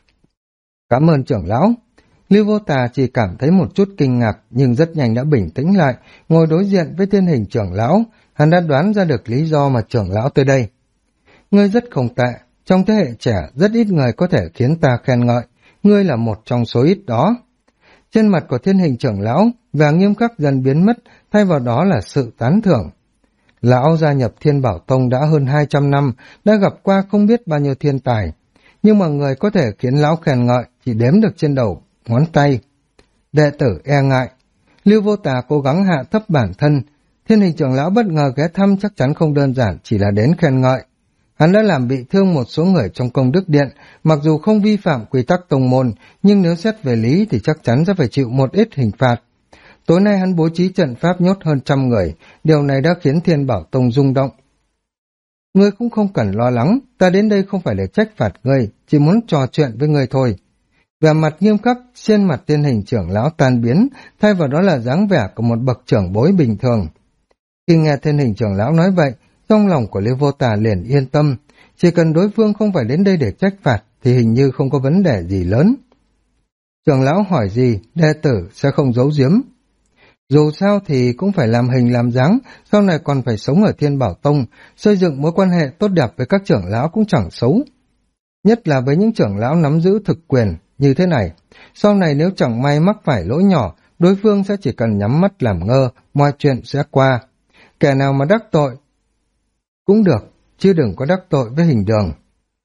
Cảm ơn trưởng lão. Lưu Vô Tà chỉ cảm thấy một chút kinh ngạc nhưng rất nhanh đã bình tĩnh lại, ngồi đối diện với Thiên Hình trưởng lão. Hắn đã đoán ra được lý do mà trưởng lão tới đây. Ngươi rất không tệ, trong thế hệ trẻ rất ít người có thể khiến ta khen ngợi, ngươi là một trong số ít đó. Trên mặt của Thiên Hình trưởng lão, vẻ nghiêm khắc dần biến mất, thay vào đó là sự tán thưởng. Lão gia nhập Thiên Bảo Tông đã hơn 200 năm, đã gặp qua không biết bao nhiêu thiên tài, nhưng mà người có thể khiến lão khen ngợi chỉ đếm được trên đầu ngón tay. Đệ tử e ngại. Lưu Vô Tà cố gắng hạ thấp bản thân. Thiên Hình trưởng lão bất ngờ ghé thăm chắc chắn không đơn giản chỉ là đến khen ngợi. Hắn đã làm bị thương một số người trong công đức điện, mặc dù không vi phạm quy tắc tông môn, nhưng nếu xét về lý thì chắc chắn sẽ phải chịu một ít hình phạt. Tối nay hắn bố trí trận pháp nhốt hơn 100 người, điều này đã khiến Thiên Bảo Tông rung động. Ngươi cũng không cần lo lắng, ta đến đây không phải để trách phạt ngươi, chỉ muốn trò chuyện với ngươi thôi. Vẻ mặt nghiêm khắc, trên mặt Thiên Hình trưởng lão tan biến, thay vào đó là dáng vẻ của một bậc trưởng bối bình thường. Khi nghe Thiên Hình trưởng lão nói vậy, trong lòng của Lưu Vô Tà liền yên tâm, chỉ cần đối phương không phải đến đây để trách phạt thì hình như không có vấn đề gì lớn. Trưởng lão hỏi gì, đệ tử sẽ không giấu giếm. Dù sao thì cũng phải làm hình làm dáng, sau này còn phải sống ở Thiên Bảo Tông, xây dựng mối quan hệ tốt đẹp với các trưởng lão cũng chẳng xấu. Nhất là với những trưởng lão nắm giữ thực quyền như thế này, sau này nếu chẳng may mắc phải lỗi nhỏ, đối phương sẽ chỉ cần nhắm mắt làm ngơ, mọi chuyện sẽ qua. Kẻ nào mà đắc tội cũng được, chứ đừng có đắc tội với Hình Đường.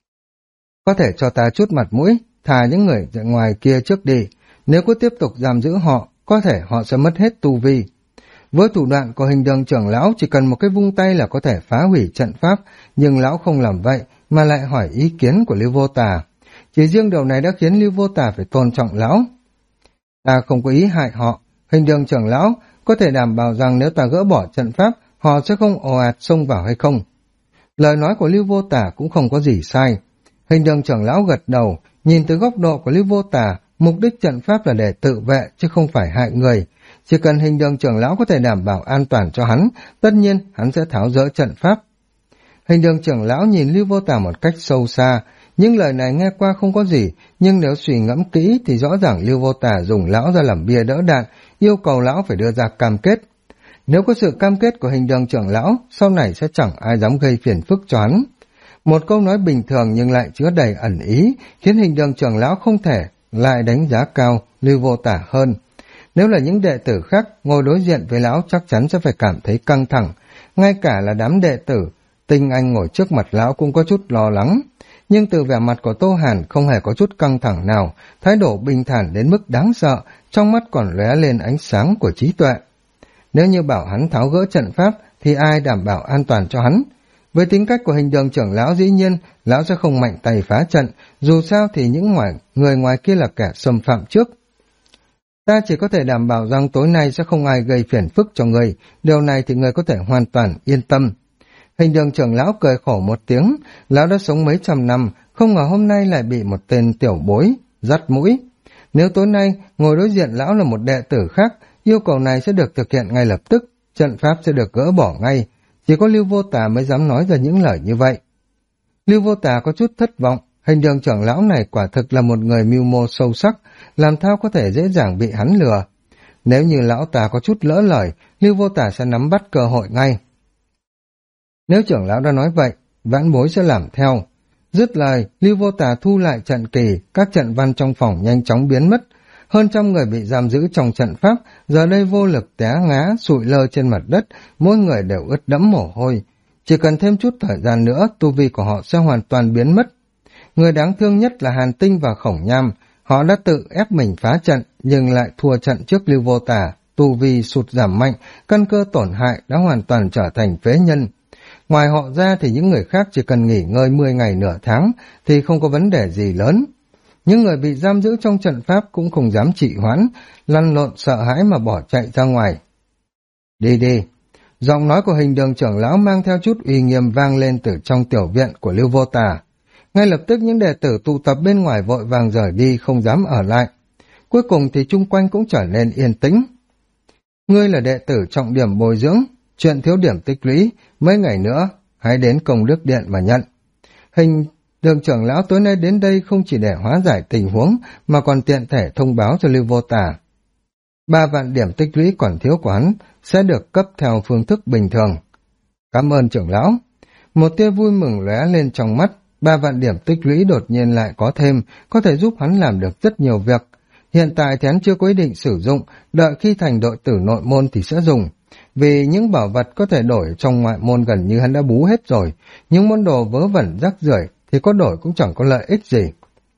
Có thể cho ta chút mặt mũi, thà những người ngoài kia trước đi, nếu cứ tiếp tục giam giữ họ, có thể họ sẽ mất hết tu vi. Với thủ đoạn của Hình Đường trưởng lão chỉ cần một cái vung tay là có thể phá hủy trận pháp, nhưng lão không làm vậy mà lại hỏi ý kiến của Lưu Vô Tà. Chỉ riêng điều này đã khiến Lưu Vô Tà phải tôn trọng lão. Ta không có ý hại họ, Hình Đường trưởng lão có thể đảm bảo rằng nếu ta gỡ bỏ trận pháp, họ sẽ không ồ ạt xông vào hay không? Lời nói của Lưu Vô Tà cũng không có gì sai. Hình Đường trưởng lão gật đầu, nhìn từ góc độ của Lưu Vô Tà, mục đích trận pháp là để tự vệ chứ không phải hại người. Chỉ cần Hình Đường trưởng lão có thể đảm bảo an toàn cho hắn, tất nhiên hắn sẽ tháo dỡ trận pháp. Hình Đường trưởng lão nhìn Lưu Vô Tà một cách sâu xa, những lời này nghe qua không có gì, nhưng nếu suy ngẫm kỹ thì rõ ràng Lưu Vô Tà dùng lão ra làm bia đỡ đạn, yêu cầu lão phải đưa ra cam kết. Nếu có sự cam kết của Hình Đường trưởng lão, sau này sẽ chẳng ai dám gây phiền phức cho hắn. Một câu nói bình thường nhưng lại chứa đầy ẩn ý, khiến Hình Đường trưởng lão không thể lại đánh giá cao Lưu Vô Tả hơn. Nếu là những đệ tử khác ngồi đối diện với lão chắc chắn sẽ phải cảm thấy căng thẳng, ngay cả là đám đệ tử tinh anh ngồi trước mặt lão cũng có chút lo lắng. Nhưng từ vẻ mặt của Tô Hàn không hề có chút căng thẳng nào, thái độ bình thản đến mức đáng sợ, trong mắt còn lóe lên ánh sáng của trí tuệ. Nếu như bảo hắn tháo gỡ trận pháp thì ai đảm bảo an toàn cho hắn? Với tính cách của Hình Đường trưởng lão, dĩ nhiên lão sẽ không mạnh tay phá trận, dù sao thì những người ngoài kia là kẻ xâm phạm trước. Ta chỉ có thể đảm bảo rằng tối nay sẽ không ai gây phiền phức cho người, điều này thì người có thể hoàn toàn yên tâm. Hình Đường trưởng lão cười khổ một tiếng, lão đã sống mấy trăm năm, không ngờ hôm nay lại bị một tên tiểu bối dắt mũi. Nếu tối nay ngồi đối diện lão là một đệ tử khác, yêu cầu này sẽ được thực hiện ngay lập tức, trận pháp sẽ được gỡ bỏ ngay. Chỉ có Lưu Vô Tà mới dám nói ra những lời như vậy. Lưu Vô Tà có chút thất vọng, Hình Đường trưởng lão này quả thực là một người mưu mô sâu sắc, làm sao có thể dễ dàng bị hắn lừa. Nếu như lão ta có chút lỡ lời, Lưu Vô Tà sẽ nắm bắt cơ hội ngay. Nếu trưởng lão đã nói vậy, vãn bối sẽ làm theo. Dứt lời, Lưu Vô Tà thu lại trận kỳ, các trận văn trong phòng nhanh chóng biến mất. Hơn trăm người bị giam giữ trong trận pháp, giờ đây vô lực té ngã, sụi lơ trên mặt đất, mỗi người đều ướt đẫm mồ hôi. Chỉ cần thêm chút thời gian nữa, tu vi của họ sẽ hoàn toàn biến mất. Người đáng thương nhất là Hàn Tinh và Khổng Nham, họ đã tự ép mình phá trận, nhưng lại thua trận trước Lưu Vô Tà, tu vi sụt giảm mạnh, căn cơ tổn hại đã hoàn toàn trở thành phế nhân. Ngoài họ ra thì những người khác chỉ cần nghỉ ngơi 10 ngày nửa tháng thì không có vấn đề gì lớn. Những người bị giam giữ trong trận pháp cũng không dám trị hoãn, lăn lộn sợ hãi mà bỏ chạy ra ngoài. Đi đi! Giọng nói của Hình Đường trưởng lão mang theo chút uy nghiêm vang lên từ trong tiểu viện của Lưu Vô Tà. Ngay lập tức những đệ tử tụ tập bên ngoài vội vàng rời đi, không dám ở lại. Cuối cùng thì chung quanh cũng trở nên yên tĩnh. Ngươi là đệ tử trọng điểm bồi dưỡng, chuyện thiếu điểm tích lũy, mấy ngày nữa, hãy đến Công Đức Điện mà nhận. Hình Đường trưởng lão tối nay đến đây không chỉ để hóa giải tình huống, mà còn tiện thể thông báo cho Lưu Vô Tà. 3 vạn điểm tích lũy còn thiếu của hắn sẽ được cấp theo phương thức bình thường. Cảm ơn trưởng lão. Một tia vui mừng lóe lên trong mắt, 3 vạn điểm tích lũy đột nhiên lại có thêm, có thể giúp hắn làm được rất nhiều việc. Hiện tại thì hắn chưa có ý định sử dụng, đợi khi thành đội tử nội môn thì sẽ dùng. Vì những bảo vật có thể đổi trong ngoại môn gần như hắn đã bú hết rồi, những món đồ vớ vẩn rác rưởi thì có đổi cũng chẳng có lợi ích gì.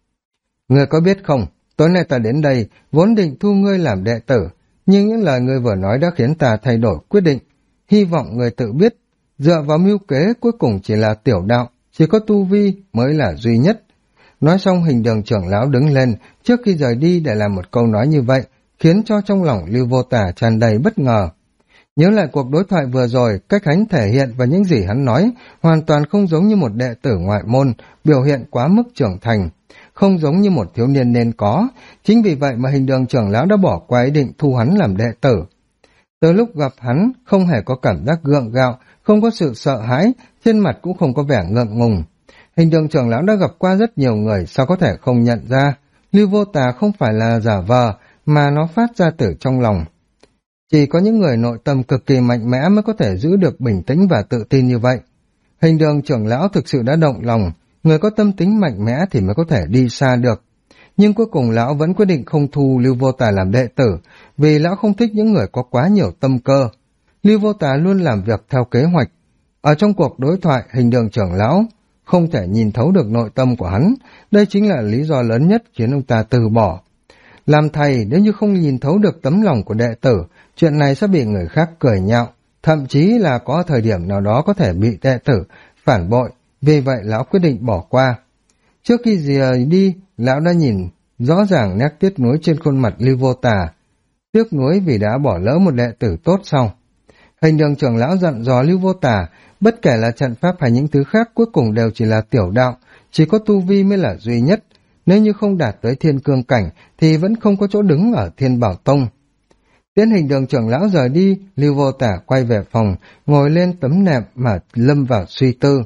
Ngươi có biết không, tối nay ta đến đây vốn định thu ngươi làm đệ tử, nhưng những lời ngươi vừa nói đã khiến ta thay đổi quyết định. Hy vọng ngươi tự biết, dựa vào mưu kế cuối cùng chỉ là tiểu đạo, chỉ có tu vi mới là duy nhất. Nói xong Hình Đường trưởng lão đứng lên trước khi rời đi để làm một câu nói như vậy, khiến cho trong lòng Lưu Vô Tà tràn đầy bất ngờ. Nhớ lại cuộc đối thoại vừa rồi, cách hắn thể hiện và những gì hắn nói hoàn toàn không giống như một đệ tử ngoại môn, biểu hiện quá mức trưởng thành, không giống như một thiếu niên nên có. Chính vì vậy mà Hình Đường trưởng lão đã bỏ qua ý định thu hắn làm đệ tử. Từ lúc gặp hắn, không hề có cảm giác gượng gạo, không có sự sợ hãi, trên mặt cũng không có vẻ ngượng ngùng. Hình Đường trưởng lão đã gặp qua rất nhiều người, sao có thể không nhận ra, Lưu Vô Tà không phải là giả vờ, mà nó phát ra từ trong lòng. Chỉ có những người nội tâm cực kỳ mạnh mẽ mới có thể giữ được bình tĩnh và tự tin như vậy. Hình Đường trưởng lão thực sự đã động lòng, người có tâm tính mạnh mẽ thì mới có thể đi xa được. Nhưng cuối cùng lão vẫn quyết định không thu Lưu Vô Tà làm đệ tử, vì lão không thích những người có quá nhiều tâm cơ. Lưu Vô Tà luôn làm việc theo kế hoạch. Ở trong cuộc đối thoại, Hình Đường trưởng lão không thể nhìn thấu được nội tâm của hắn, đây chính là lý do lớn nhất khiến ông ta từ bỏ. Làm thầy, nếu như không nhìn thấu được tấm lòng của đệ tử, chuyện này sẽ bị người khác cười nhạo, thậm chí là có thời điểm nào đó có thể bị đệ tử phản bội, vì vậy lão quyết định bỏ qua. Trước khi rời đi, lão đã nhìn rõ ràng nét tiếc nuối trên khuôn mặt Lưu Vô Tà, tiếc nuối vì đã bỏ lỡ một đệ tử tốt sau. Hình Đường trưởng lão dặn dò Lưu Vô Tà, bất kể là trận pháp hay những thứ khác cuối cùng đều chỉ là tiểu đạo, chỉ có tu vi mới là duy nhất. Nếu như không đạt tới thiên cương cảnh thì vẫn không có chỗ đứng ở Thiên Bảo Tông. Tiến Hình Đường trưởng lão rời đi, Lưu Vô Tà quay về phòng, ngồi lên tấm nệm mà lâm vào suy tư.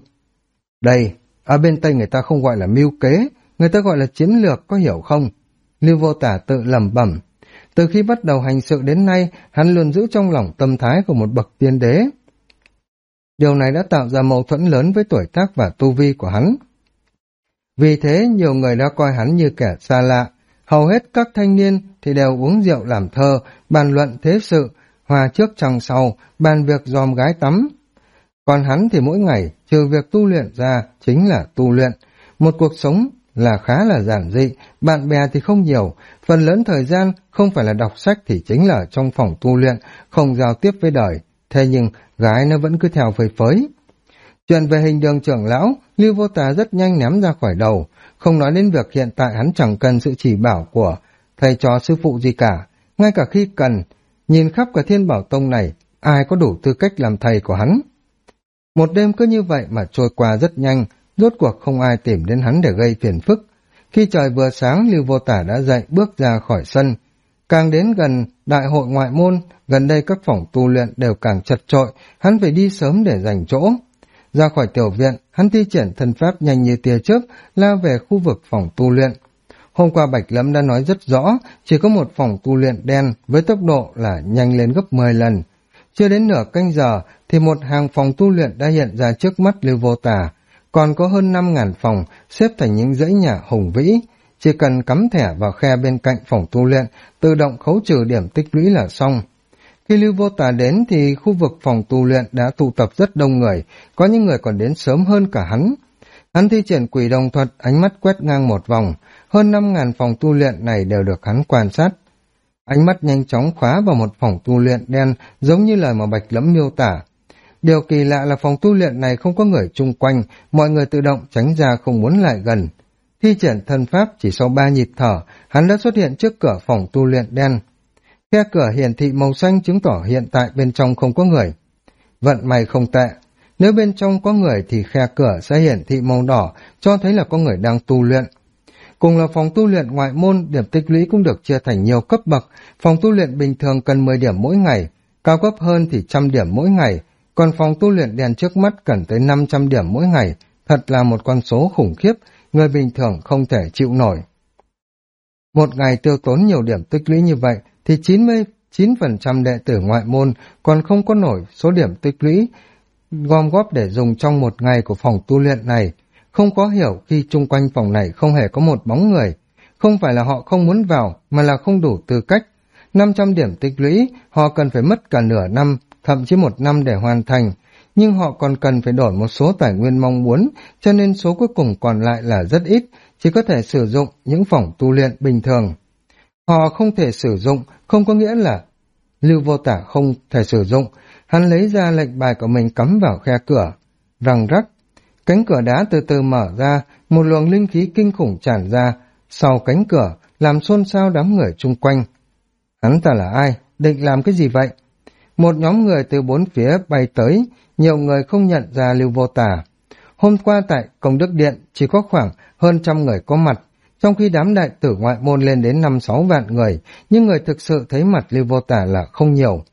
Đây, ở bên Tây người ta không gọi là mưu kế, người ta gọi là chiến lược, có hiểu không? Lưu Vô Tà tự lẩm bẩm. Từ khi bắt đầu hành sự đến nay, hắn luôn giữ trong lòng tâm thái của một bậc tiên đế. Điều này đã tạo ra mâu thuẫn lớn với tuổi tác và tu vi của hắn. Vì thế, nhiều người đã coi hắn như kẻ xa lạ. Hầu hết các thanh niên thì đều uống rượu làm thơ, bàn luận thế sự, hòa trước trong sau, bàn việc dòm gái tắm. Còn hắn thì mỗi ngày, trừ việc tu luyện ra, chính là tu luyện. Một cuộc sống là khá là giản dị, bạn bè thì không nhiều, phần lớn thời gian không phải là đọc sách thì chính là trong phòng tu luyện, không giao tiếp với đời. Thế nhưng gái nó vẫn cứ theo phơi phới. Chuyện về hình đường trưởng lão, Lưu Vô Tà rất nhanh ném ra khỏi đầu, không nói đến việc hiện tại hắn chẳng cần sự chỉ bảo của thầy trò sư phụ gì cả, ngay cả khi cần, nhìn khắp cả Thiên Bảo Tông này, ai có đủ tư cách làm thầy của hắn. Một đêm cứ như vậy mà trôi qua rất nhanh, rốt cuộc không ai tìm đến hắn để gây phiền phức. Khi trời vừa sáng, Lưu Vô Tả đã dậy bước ra khỏi sân. Càng đến gần đại hội ngoại môn, gần đây các phòng tu luyện đều càng chật chội, hắn phải đi sớm để giành chỗ. Ra khỏi tiểu viện, hắn thi triển thân pháp nhanh như tia chớp, lao về khu vực phòng tu luyện. Hôm qua Bạch Lâm đã nói rất rõ, chỉ có một phòng tu luyện đen với tốc độ là nhanh lên gấp 10 lần. Chưa đến nửa canh giờ thì một hàng phòng tu luyện đã hiện ra trước mắt Lưu Vô Tà, còn có hơn 5.000 phòng xếp thành những dãy nhà hùng vĩ. Chỉ cần cắm thẻ vào khe bên cạnh phòng tu luyện, tự động khấu trừ điểm tích lũy là xong. Khi Lưu Vô Tà đến thì khu vực phòng tu luyện đã tụ tập rất đông người, có những người còn đến sớm hơn cả hắn. Hắn thi triển quỷ đồng thuật, ánh mắt quét ngang một vòng, hơn 5.000 phòng tu luyện này đều được hắn quan sát. Ánh mắt nhanh chóng khóa vào một phòng tu luyện đen giống như lời mà Bạch Lẫm miêu tả. Điều kỳ lạ là phòng tu luyện này không có người chung quanh, mọi người tự động tránh ra không muốn lại gần. Thi triển thân pháp chỉ sau 3 nhịp thở, hắn đã xuất hiện trước cửa phòng tu luyện đen. Khe cửa hiển thị màu xanh chứng tỏ hiện tại bên trong không có người. Vận may không tệ, nếu bên trong có người thì khe cửa sẽ hiển thị màu đỏ, cho thấy là có người đang tu luyện. Cùng là phòng tu luyện ngoại môn, điểm tích lũy cũng được chia thành nhiều cấp bậc. Phòng tu luyện bình thường cần 10 điểm mỗi ngày, cao cấp hơn thì 100 điểm mỗi ngày, còn phòng tu luyện đèn trước mắt cần tới 500 điểm mỗi ngày. Thật là một con số khủng khiếp, người bình thường không thể chịu nổi. Một ngày tiêu tốn nhiều điểm tích lũy như vậy thì 99% đệ tử ngoại môn còn không có nổi số điểm tích lũy gom góp để dùng trong một ngày của phòng tu luyện này. Không có hiểu khi chung quanh phòng này không hề có một bóng người. Không phải là họ không muốn vào, mà là không đủ tư cách. 500 điểm tích lũy, họ cần phải mất cả nửa năm, thậm chí 1 năm để hoàn thành. Nhưng họ còn cần phải đổi một số tài nguyên mong muốn, cho nên số cuối cùng còn lại là rất ít, chỉ có thể sử dụng những phòng tu luyện bình thường. Họ không thể sử dụng, không có nghĩa là Lưu Vô Tả không thể sử dụng. Hắn lấy ra lệnh bài của mình cắm vào khe cửa. Răng rắc, cánh cửa đá từ từ mở ra, một luồng linh khí kinh khủng tràn ra sau cánh cửa, làm xôn xao đám người chung quanh. Hắn ta là ai? Định làm cái gì vậy? Một nhóm người từ bốn phía bay tới, nhiều người không nhận ra Lưu Vô Tả. Hôm qua tại Công Đức Điện chỉ có khoảng hơn 100 người có mặt, trong khi đám đại tử ngoại môn lên đến 5-6 vạn người, nhưng người thực sự thấy mặt Lưu Vô Tả là không nhiều.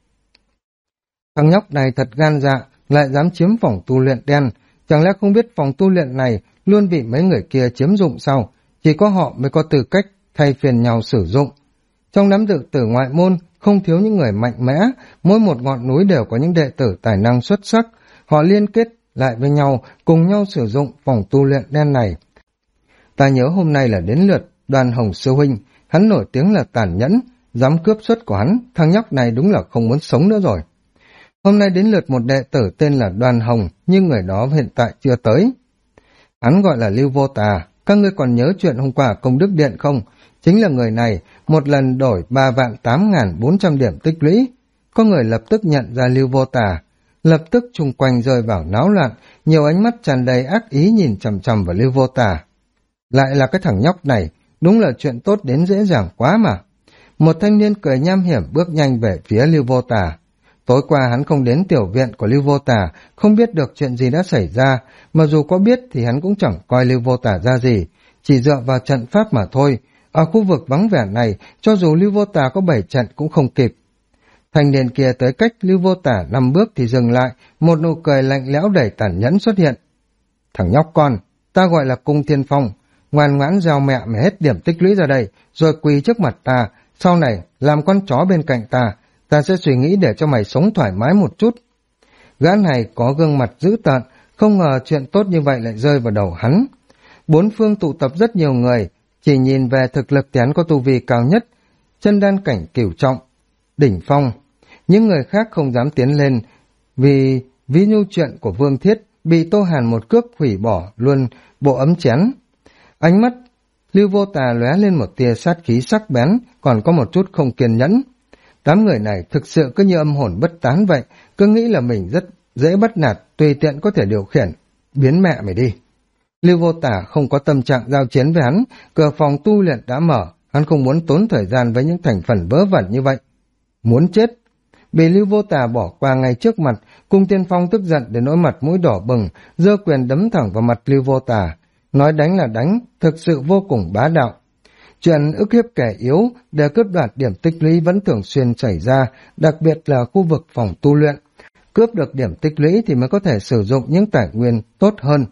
Thằng nhóc này thật gan dạ, lại dám chiếm phòng tu luyện đen, chẳng lẽ không biết phòng tu luyện này luôn bị mấy người kia chiếm dụng sao? Chỉ có họ mới có tư cách thay phiên nhau sử dụng. Trong đám đệ tử ngoại môn không thiếu những người mạnh mẽ, mỗi một ngọn núi đều có những đệ tử tài năng xuất sắc, họ liên kết lại với nhau, cùng nhau sử dụng phòng tu luyện đen này. Ta nhớ hôm nay là đến lượt Đoàn Hồng sư huynh, hắn nổi tiếng là tàn nhẫn, dám cướp suất của hắn, thằng nhóc này đúng là không muốn sống nữa rồi. Hôm nay đến lượt một đệ tử tên là Đoàn Hồng, nhưng người đó hiện tại chưa tới. Hắn gọi là Lưu Vô Tà, các ngươi còn nhớ chuyện hôm qua ở Công Đức Điện không? Chính là người này, một lần đổi 3.8.400 điểm tích lũy. Có người lập tức nhận ra Lưu Vô Tà, lập tức chung quanh rơi vào náo loạn, nhiều ánh mắt tràn đầy ác ý nhìn chằm chằm vào Lưu Vô Tà. Lại là cái thằng nhóc này, đúng là chuyện tốt đến dễ dàng quá mà. Một thanh niên cười nham hiểm bước nhanh về phía Lưu Vô Tà. Tối qua hắn không đến tiểu viện của Lưu Vô Tà, không biết được chuyện gì đã xảy ra, mà dù có biết thì hắn cũng chẳng coi Lưu Vô Tà ra gì, chỉ dựa vào trận pháp mà thôi. Ở khu vực vắng vẻ này, cho dù Lưu Vô Tà có 7 trận cũng không kịp. Thanh niên kia tới cách Lưu Vô Tà 5 bước thì dừng lại, một nụ cười lạnh lẽo đầy tàn nhẫn xuất hiện. Thằng nhóc con, ta gọi là Cung Thiên Phong, ngoan ngoãn giao mẹ mày hết điểm tích lũy ra đây, rồi quỳ trước mặt ta, sau này làm con chó bên cạnh ta, ta sẽ suy nghĩ để cho mày sống thoải mái một chút. Gã này có gương mặt dữ tợn, không ngờ chuyện tốt như vậy lại rơi vào đầu hắn. Bốn phương tụ tập rất nhiều người, chỉ nhìn về thực lực thì hắn có tu vi cao nhất, chân đan cảnh cửu trọng, đỉnh phong. Những người khác không dám tiến lên, vì ví như chuyện của Vương Thiết bị Tô Hàn một cước hủy bỏ luôn bộ ấm chén. Ánh mắt Lưu Vô Tà lóe lên một tia sát khí sắc bén, còn có một chút không kiên nhẫn. Đám người này thực sự cứ như âm hồn bất tán vậy, cứ nghĩ là mình rất dễ bắt nạt, tùy tiện có thể điều khiển. biến mẹ mày đi. Lưu Vô Tả không có tâm trạng giao chiến với hắn, cửa phòng tu luyện đã mở, hắn không muốn tốn thời gian với những thành phần vớ vẩn như vậy. Muốn chết. Bị Lưu Vô Tả bỏ qua ngay trước mặt, Cung Tiên Phong tức giận đến nỗi mặt mũi đỏ bừng, giơ quyền đấm thẳng vào mặt Lưu Vô Tả. Nói đánh là đánh, thực sự vô cùng bá đạo. Chuyện ức hiếp kẻ yếu để cướp đoạt điểm tích lũy vẫn thường xuyên xảy ra, đặc biệt là khu vực phòng tu luyện. Cướp được điểm tích lũy thì mới có thể sử dụng những tài nguyên tốt hơn.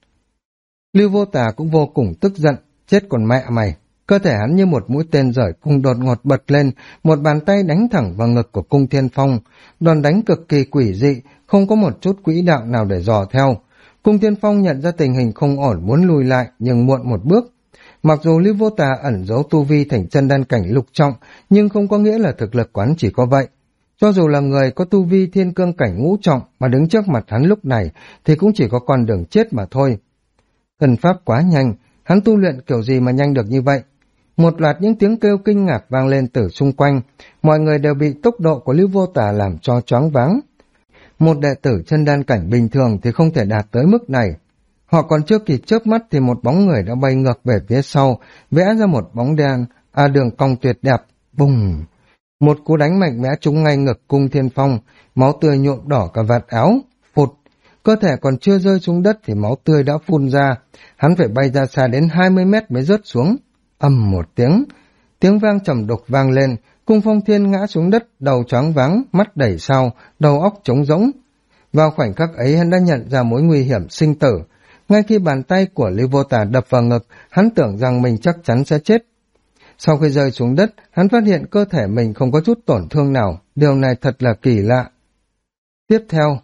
Lưu Vô Tả cũng vô cùng tức giận, chết còn mẹ mày. Cơ thể hắn như một mũi tên rời cung đột ngột bật lên, một bàn tay đánh thẳng vào ngực của Cung Thiên Phong. Đòn đánh cực kỳ quỷ dị, không có một chút quỹ đạo nào để dò theo. Cung Thiên Phong nhận ra tình hình không ổn muốn lùi lại, nhưng muộn một bước. Mặc dù Lưu Vô Tả ẩn giấu tu vi thành chân đan cảnh lục trọng, nhưng không có nghĩa là thực lực quán chỉ có vậy. Cho dù là người có tu vi thiên cương cảnh ngũ trọng mà đứng trước mặt hắn lúc này, thì cũng chỉ có con đường chết mà thôi. Thần pháp quá nhanh, hắn tu luyện kiểu gì mà nhanh được như vậy? Một loạt những tiếng kêu kinh ngạc vang lên từ xung quanh, mọi người đều bị tốc độ của Lưu Vô Tả làm cho choáng váng. Một đệ tử chân đan cảnh bình thường thì không thể đạt tới mức này. Họ còn chưa kịp chớp mắt thì một bóng người đã bay ngược về phía sau, vẽ ra một bóng đen, đường cong tuyệt đẹp, bùng. Một cú đánh mạnh mẽ trúng ngay ngực Cung Thiên Phong, máu tươi nhuộm đỏ cả vạt áo, phụt. Cơ thể còn chưa rơi xuống đất thì máu tươi đã phun ra, hắn phải bay ra xa đến 20 mét mới rớt xuống. Ầm một tiếng vang trầm đục vang lên, Cung Phong Thiên ngã xuống đất, đầu choáng váng, mắt đẩy sau, đầu óc trống rỗng. Vào khoảnh khắc ấy hắn đã nhận ra mối nguy hiểm sinh tử. Ngay khi bàn tay của Lưu Vô Tả đập vào ngực, hắn tưởng rằng mình chắc chắn sẽ chết. Sau khi rơi xuống đất, hắn phát hiện cơ thể mình không có chút tổn thương nào, điều này thật là kỳ lạ. Tiếp theo,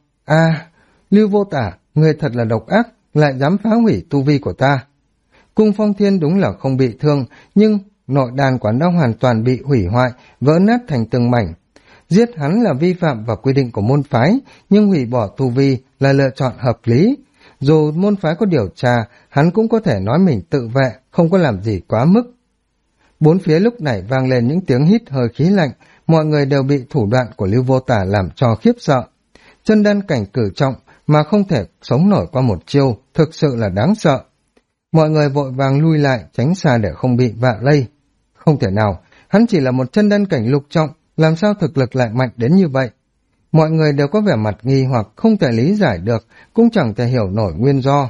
Lưu Vô Tả, người thật là độc ác, lại dám phá hủy tu vi của ta. Cung Phong Thiên đúng là không bị thương, nhưng nội đan quán đã hoàn toàn bị hủy hoại, vỡ nát thành từng mảnh. Giết hắn là vi phạm vào quy định của môn phái, nhưng hủy bỏ tu vi là lựa chọn hợp lý. Dù môn phái có điều tra, hắn cũng có thể nói mình tự vệ, không có làm gì quá mức. Bốn phía lúc này vang lên những tiếng hít hơi khí lạnh, mọi người đều bị thủ đoạn của Lưu Vô Tả làm cho khiếp sợ. Chân đan cảnh cử trọng mà không thể sống nổi qua một chiêu, thực sự là đáng sợ. Mọi người vội vàng lui lại, tránh xa để không bị vạ lây. Không thể nào, hắn chỉ là một chân đan cảnh lục trọng, làm sao thực lực lại mạnh đến như vậy? Mọi người đều có vẻ mặt nghi hoặc không thể lý giải được, cũng chẳng thể hiểu nổi nguyên do.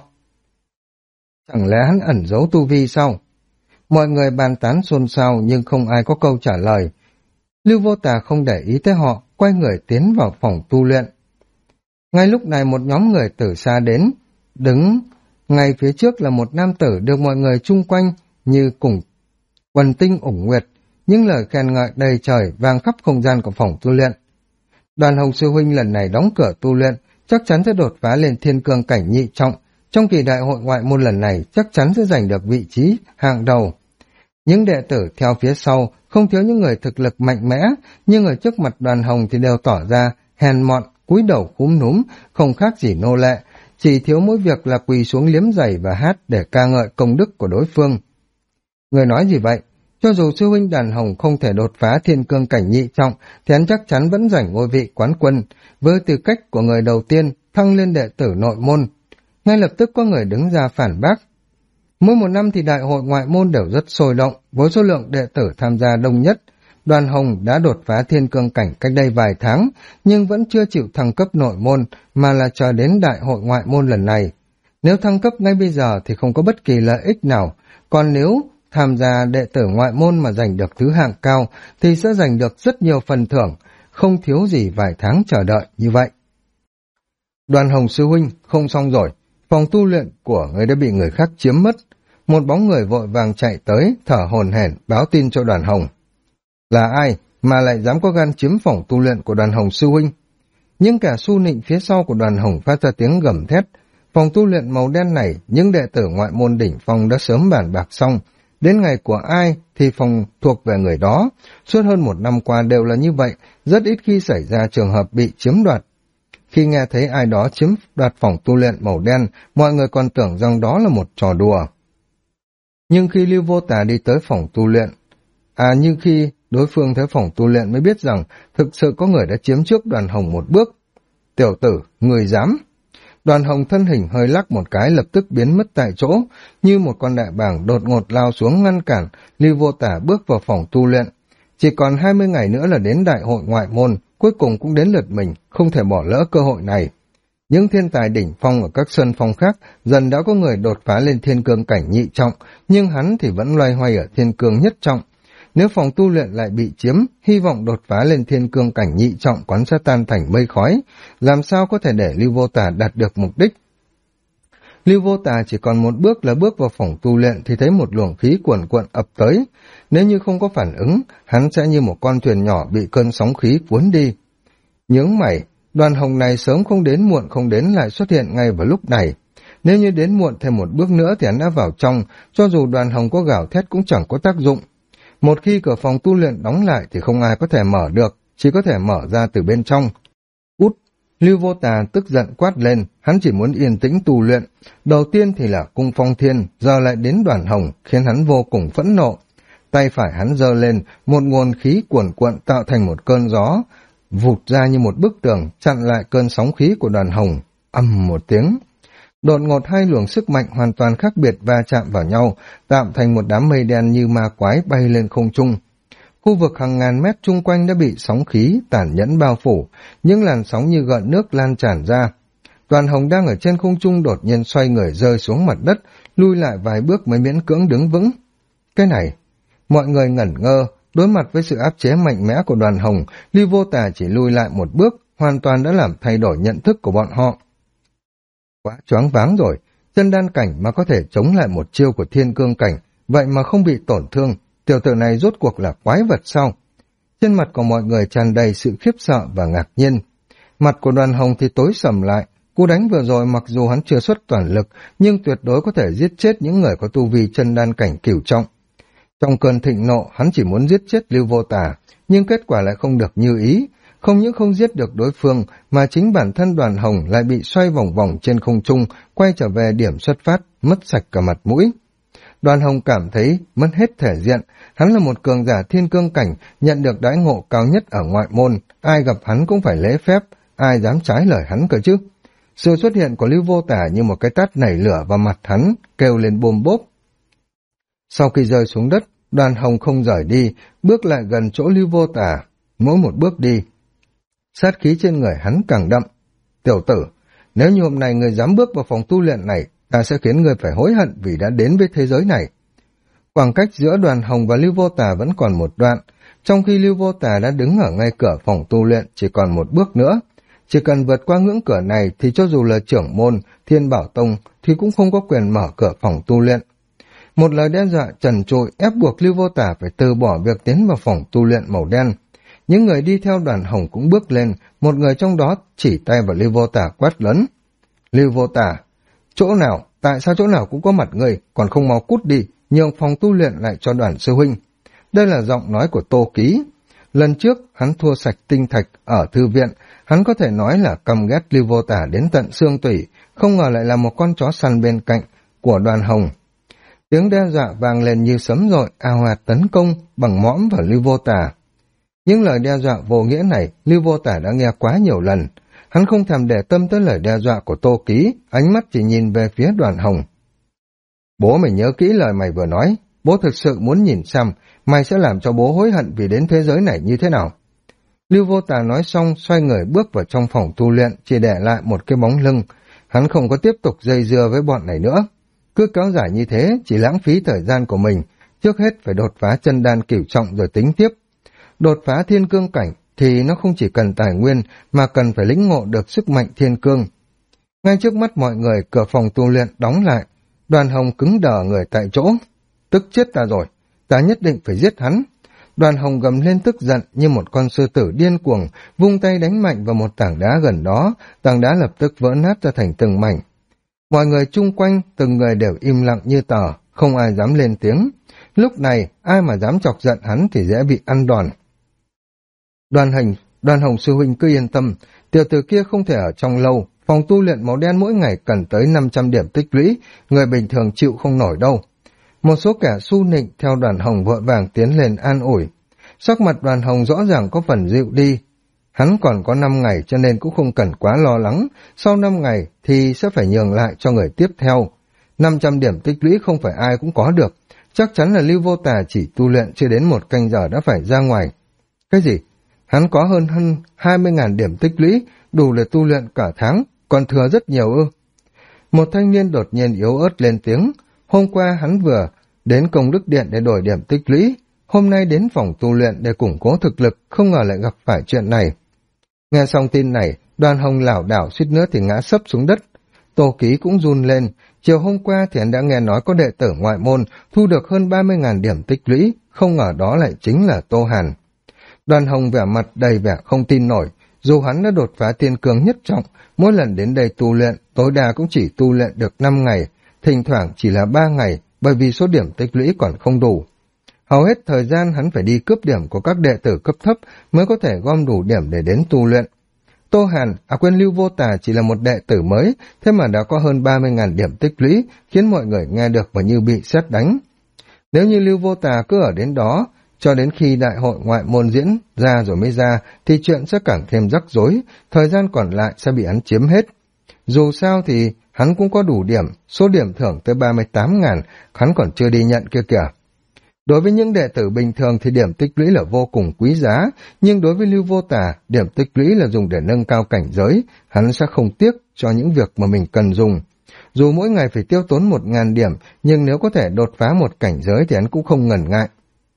Chẳng lẽ hắn ẩn giấu tu vi sao? Mọi người bàn tán xôn xao nhưng không ai có câu trả lời. Lưu Vô Tả không để ý tới họ, quay người tiến vào phòng tu luyện. Ngay lúc này một nhóm người từ xa đến, đứng ngay phía trước là một nam tử được mọi người chung quanh như cùng quần tinh ủng nguyệt, những lời khen ngợi đầy trời vang khắp không gian của phòng tu luyện. Đoàn Hồng Sư Huynh lần này đóng cửa tu luyện, chắc chắn sẽ đột phá lên thiên cương cảnh nhị trọng, trong kỳ đại hội ngoại môn lần này chắc chắn sẽ giành được vị trí hạng đầu. Những đệ tử theo phía sau không thiếu những người thực lực mạnh mẽ, nhưng ở trước mặt Đoàn Hồng thì đều tỏ ra hèn mọn, cúi đầu cúm núm, không khác gì nô lệ, chỉ thiếu mỗi việc là quỳ xuống liếm giày và hát để ca ngợi công đức của đối phương. Người nói gì vậy? Cho dù sư huynh Đoàn Hồng không thể đột phá thiên cương cảnh nhị trọng, thì hắn chắc chắn vẫn giành ngôi vị quán quân, với tư cách của người đầu tiên thăng lên đệ tử nội môn. Ngay lập tức có người đứng ra phản bác. Mỗi một năm thì đại hội ngoại môn đều rất sôi động, với số lượng đệ tử tham gia đông nhất. Đoàn Hồng đã đột phá thiên cương cảnh cách đây vài tháng, nhưng vẫn chưa chịu thăng cấp nội môn, mà là chờ đến đại hội ngoại môn lần này. Nếu thăng cấp ngay bây giờ thì không có bất kỳ lợi ích nào, còn nếu tham gia đệ tử ngoại môn mà giành được thứ hạng cao thì sẽ giành được rất nhiều phần thưởng, không thiếu gì vài tháng chờ đợi như vậy. Đoàn Hồng sư huynh, không xong rồi, phòng tu luyện của người đã bị người khác chiếm mất. Một bóng người vội vàng chạy tới, thở hổn hển báo tin cho Đoàn Hồng. Là ai mà lại dám có gan chiếm phòng tu luyện của Đoàn Hồng sư huynh? Nhưng cả su nịnh phía sau của Đoàn Hồng phát ra tiếng gầm thét. Phòng tu luyện màu đen này, những đệ tử ngoại môn đỉnh phong đã sớm bàn bạc xong. Đến ngày của ai thì phòng thuộc về người đó. Suốt hơn một năm qua đều là như vậy, rất ít khi xảy ra trường hợp bị chiếm đoạt. Khi nghe thấy ai đó chiếm đoạt phòng tu luyện màu đen, mọi người còn tưởng rằng đó là một trò đùa. Nhưng khi Lưu Vô Tả đi tới phòng tu luyện, như khi đối phương thấy phòng tu luyện mới biết rằng thực sự có người đã chiếm trước Đoàn Hồng một bước. Tiểu tử, người dám. Đoàn Hồng thân hình hơi lắc một cái lập tức biến mất tại chỗ, như một con đại bàng đột ngột lao xuống ngăn cản, Lưu Vô Tả bước vào phòng tu luyện. Chỉ còn 20 ngày nữa là đến đại hội ngoại môn, cuối cùng cũng đến lượt mình, không thể bỏ lỡ cơ hội này. Những thiên tài đỉnh phong ở các sân phong khác dần đã có người đột phá lên thiên cương cảnh nhị trọng, nhưng hắn thì vẫn loay hoay ở thiên cương nhất trọng. Nếu phòng tu luyện lại bị chiếm, hy vọng đột phá lên thiên cương cảnh nhị trọng quán sẽ tan thành mây khói, làm sao có thể để Lưu Vô Tả đạt được mục đích. Lưu Vô Tả chỉ còn một bước là bước vào phòng tu luyện thì thấy một luồng khí cuồn cuộn ập tới. Nếu như không có phản ứng, hắn sẽ như một con thuyền nhỏ bị cơn sóng khí cuốn đi. Nhướng mày, Đoàn Hồng này sớm không đến muộn không đến lại xuất hiện ngay vào lúc này. Nếu như đến muộn thêm một bước nữa thì hắn đã vào trong, cho dù Đoàn Hồng có gào thét cũng chẳng có tác dụng. Một khi cửa phòng tu luyện đóng lại thì không ai có thể mở được, chỉ có thể mở ra từ bên trong. Út! Lưu Vô Tà tức giận quát lên, hắn chỉ muốn yên tĩnh tu luyện. Đầu tiên thì là cung phong thiên, giờ lại đến Đoàn Hồng, khiến hắn vô cùng phẫn nộ. Tay phải hắn giơ lên, một nguồn khí cuồn cuộn tạo thành một cơn gió, vụt ra như một bức tường, chặn lại cơn sóng khí của Đoàn Hồng. Ầm một tiếng. Đột ngột hai luồng sức mạnh hoàn toàn khác biệt va chạm vào nhau, tạo thành một đám mây đen như ma quái bay lên không trung. Khu vực hàng ngàn mét chung quanh đã bị sóng khí tàn nhẫn bao phủ, những làn sóng như gợn nước lan tràn ra. Đoàn Hồng đang ở trên không trung đột nhiên xoay người rơi xuống mặt đất, lui lại vài bước mới miễn cưỡng đứng vững. Cái này, mọi người ngẩn ngơ, đối mặt với sự áp chế mạnh mẽ của Đoàn Hồng, Lưu Vô Tà chỉ lui lại một bước, hoàn toàn đã làm thay đổi nhận thức của bọn họ. Quá choáng váng rồi, chân đan cảnh mà có thể chống lại một chiêu của thiên cương cảnh, vậy mà không bị tổn thương, tiểu tử này rốt cuộc là quái vật sao? Trên mặt của mọi người tràn đầy sự khiếp sợ và ngạc nhiên. Mặt của Đoàn Hồng thì tối sầm lại, cú đánh vừa rồi mặc dù hắn chưa xuất toàn lực, nhưng tuyệt đối có thể giết chết những người có tu vi chân đan cảnh cửu trọng. Trong cơn thịnh nộ, hắn chỉ muốn giết chết Lưu Vô Tà, nhưng kết quả lại không được như ý. Không những không giết được đối phương, mà chính bản thân Đoàn Hồng lại bị xoay vòng vòng trên không trung, quay trở về điểm xuất phát, mất sạch cả mặt mũi. Đoàn Hồng cảm thấy mất hết thể diện, hắn là một cường giả thiên cương cảnh, nhận được đãi ngộ cao nhất ở ngoại môn, ai gặp hắn cũng phải lễ phép, ai dám trái lời hắn cơ chứ. Sự xuất hiện của Lưu Vô Tả như một cái tát nảy lửa vào mặt hắn, kêu lên bôm bốp. Sau khi rơi xuống đất, Đoàn Hồng không rời đi, bước lại gần chỗ Lưu Vô Tả, mỗi một bước đi. Sát khí trên người hắn càng đậm. Tiểu tử, nếu như hôm nay người dám bước vào phòng tu luyện này, ta sẽ khiến người phải hối hận vì đã đến với thế giới này. Khoảng cách giữa Đoàn Hồng và Lưu Vô Tà vẫn còn một đoạn, trong khi Lưu Vô Tà đã đứng ở ngay cửa phòng tu luyện chỉ còn một bước nữa. Chỉ cần vượt qua ngưỡng cửa này thì cho dù là trưởng môn, Thiên Bảo Tông thì cũng không có quyền mở cửa phòng tu luyện. Một lời đe dọa trần trụi ép buộc Lưu Vô Tả phải từ bỏ việc tiến vào phòng tu luyện màu đen. Những người đi theo Đoàn Hồng cũng bước lên, một người trong đó chỉ tay vào Lưu Vô Tả quát lớn. Lưu Vô Tả, chỗ nào, tại sao chỗ nào cũng có mặt người, còn không mau cút đi, nhường phòng tu luyện lại cho Đoàn sư huynh. Đây là giọng nói của Tô Ký. Lần trước, hắn thua sạch tinh thạch ở thư viện, hắn có thể nói là căm ghét Lưu Vô Tả đến tận xương tủy, không ngờ lại là một con chó săn bên cạnh của Đoàn Hồng. Tiếng đe dọa vang lên như sấm rội, ào ạt tấn công bằng mõm vào Lưu Vô Tả. Những lời đe dọa vô nghĩa này, Lưu Vô Tả đã nghe quá nhiều lần. Hắn không thèm để tâm tới lời đe dọa của Tô Ký, ánh mắt chỉ nhìn về phía Đoàn Hồng. Bố mày nhớ kỹ lời mày vừa nói, bố thực sự muốn nhìn xem mày sẽ làm cho bố hối hận vì đến thế giới này như thế nào. Lưu Vô Tả nói xong xoay người bước vào trong phòng tu luyện, chỉ để lại một cái bóng lưng. Hắn không có tiếp tục dây dưa với bọn này nữa. Cứ kéo dài như thế chỉ lãng phí thời gian của mình, trước hết phải đột phá chân đan cửu trọng rồi tính tiếp. Đột phá thiên cương cảnh thì nó không chỉ cần tài nguyên mà cần phải lĩnh ngộ được sức mạnh thiên cương. Ngay trước mắt mọi người, cửa phòng tu luyện đóng lại. Đoàn Hồng cứng đờ người tại chỗ. Tức chết ta rồi, ta nhất định phải giết hắn. Đoàn Hồng gầm lên tức giận như một con sư tử điên cuồng, vung tay đánh mạnh vào một tảng đá gần đó, tảng đá lập tức vỡ nát ra thành từng mảnh. Mọi người chung quanh, từng người đều im lặng như tờ, không ai dám lên tiếng. Lúc này, ai mà dám chọc giận hắn thì dễ bị ăn đòn. Đoàn Hồng sư huynh cứ yên tâm, tiểu tử kia không thể ở trong lâu, phòng tu luyện màu đen mỗi ngày cần tới 500 điểm tích lũy, người bình thường chịu không nổi đâu. Một số kẻ su nịnh theo Đoàn Hồng vội vàng tiến lên an ủi. Sắc mặt Đoàn Hồng rõ ràng có phần dịu đi. Hắn còn có 5 ngày cho nên cũng không cần quá lo lắng, sau 5 ngày thì sẽ phải nhường lại cho người tiếp theo. 500 điểm tích lũy không phải ai cũng có được, chắc chắn là Lưu Vô Tà chỉ tu luyện chưa đến 1 canh giờ đã phải ra ngoài. Cái gì? Hắn có hơn 20.000 điểm tích lũy, đủ để tu luyện cả tháng, còn thừa rất nhiều ư? Một thanh niên đột nhiên yếu ớt lên tiếng, hôm qua hắn vừa đến công đức điện để đổi điểm tích lũy, hôm nay đến phòng tu luyện để củng cố thực lực, không ngờ lại gặp phải chuyện này. Nghe xong tin này, Đoàn Hồng lảo đảo suýt nữa thì ngã sấp xuống đất. Tô Ký cũng run lên, chiều hôm qua thì hắn đã nghe nói có đệ tử ngoại môn thu được hơn 30.000 điểm tích lũy, không ngờ đó lại chính là Tô Hàn. Đoàn Hồng vẻ mặt đầy vẻ không tin nổi, dù hắn đã đột phá tiên cương nhất trọng, mỗi lần đến đây tu luyện, tối đa cũng chỉ tu luyện được 5 ngày, thỉnh thoảng chỉ là 3 ngày, bởi vì số điểm tích lũy còn không đủ. Hầu hết thời gian hắn phải đi cướp điểm của các đệ tử cấp thấp mới có thể gom đủ điểm để đến tu luyện. Tô Hàn, quên Lưu Vô Tà chỉ là một đệ tử mới, thế mà đã có hơn 30.000 điểm tích lũy, khiến mọi người nghe được và như bị sét đánh. Nếu như Lưu Vô Tà cứ ở đến đó, cho đến khi đại hội ngoại môn diễn ra rồi mới ra, thì chuyện sẽ càng thêm rắc rối, thời gian còn lại sẽ bị hắn chiếm hết. Dù sao thì hắn cũng có đủ điểm, số điểm thưởng tới 38.000, hắn còn chưa đi nhận kia kìa. Đối với những đệ tử bình thường thì điểm tích lũy là vô cùng quý giá, nhưng đối với Lưu Vô Tà, điểm tích lũy là dùng để nâng cao cảnh giới, hắn sẽ không tiếc cho những việc mà mình cần dùng. Dù mỗi ngày phải tiêu tốn 1.000 điểm, nhưng nếu có thể đột phá một cảnh giới thì hắn cũng không ngần ngại.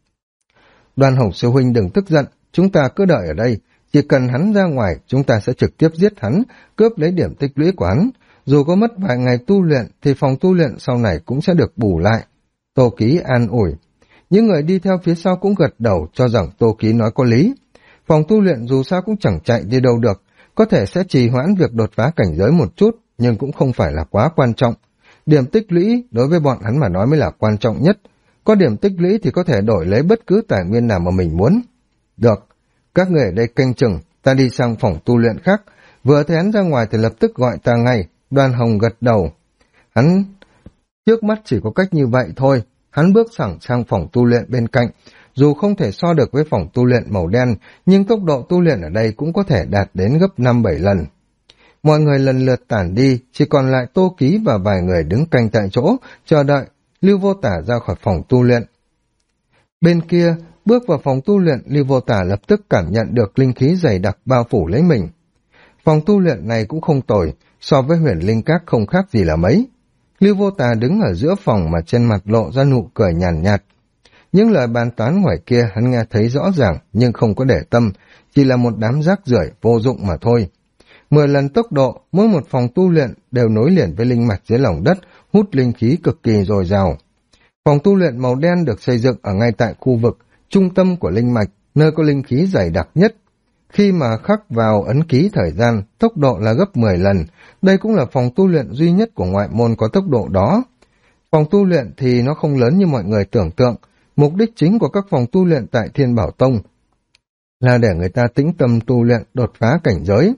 Đoàn Hồng sư huynh đừng tức giận, chúng ta cứ đợi ở đây, chỉ cần hắn ra ngoài, chúng ta sẽ trực tiếp giết hắn, cướp lấy điểm tích lũy của hắn. Dù có mất vài ngày tu luyện, thì phòng tu luyện sau này cũng sẽ được bù lại. Tô Ký an ủi. Những người đi theo phía sau cũng gật đầu cho rằng Tô Ký nói có lý. Phòng tu luyện dù sao cũng chẳng chạy đi đâu được, có thể sẽ trì hoãn việc đột phá cảnh giới một chút, nhưng cũng không phải là quá quan trọng. Điểm tích lũy đối với bọn hắn mà nói mới là quan trọng nhất. Có điểm tích lũy thì có thể đổi lấy bất cứ tài nguyên nào mà mình muốn. Được, các người ở đây canh chừng, ta đi sang phòng tu luyện khác. Vừa thấy hắn ra ngoài thì lập tức gọi ta ngay. Đoàn Hồng gật đầu. Hắn trước mắt chỉ có cách như vậy thôi. Hắn bước thẳng sang phòng tu luyện bên cạnh. Dù không thể so được với phòng tu luyện màu đen, nhưng tốc độ tu luyện ở đây cũng có thể đạt đến gấp 5-7 lần. Mọi người lần lượt tản đi, chỉ còn lại Tô Ký và vài người đứng canh tại chỗ, chờ đợi Lưu Vô Tà ra khỏi phòng tu luyện. Bên kia, bước vào phòng tu luyện, Lưu Vô Tà lập tức cảm nhận được linh khí dày đặc bao phủ lấy mình. Phòng tu luyện này cũng không tồi, so với Huyền Linh Các không khác gì là mấy. Lưu Vô Tà đứng ở giữa phòng mà trên mặt lộ ra nụ cười nhàn nhạt. Những lời bàn tán ngoài kia hắn nghe thấy rõ ràng nhưng không có để tâm, chỉ là một đám rác rưởi vô dụng mà thôi. 10 lần tốc độ, mỗi một phòng tu luyện đều nối liền với linh mạch dưới lòng đất, hút linh khí cực kỳ dồi dào. Phòng tu luyện màu đen được xây dựng ở ngay tại khu vực trung tâm của linh mạch, nơi có linh khí dày đặc nhất. Khi mà khắc vào ấn ký thời gian, tốc độ là gấp 10 lần. Đây cũng là phòng tu luyện duy nhất của ngoại môn có tốc độ đó. Phòng tu luyện thì nó không lớn như mọi người tưởng tượng. Mục đích chính của các phòng tu luyện tại Thiên Bảo Tông là để người ta tĩnh tâm tu luyện, đột phá cảnh giới.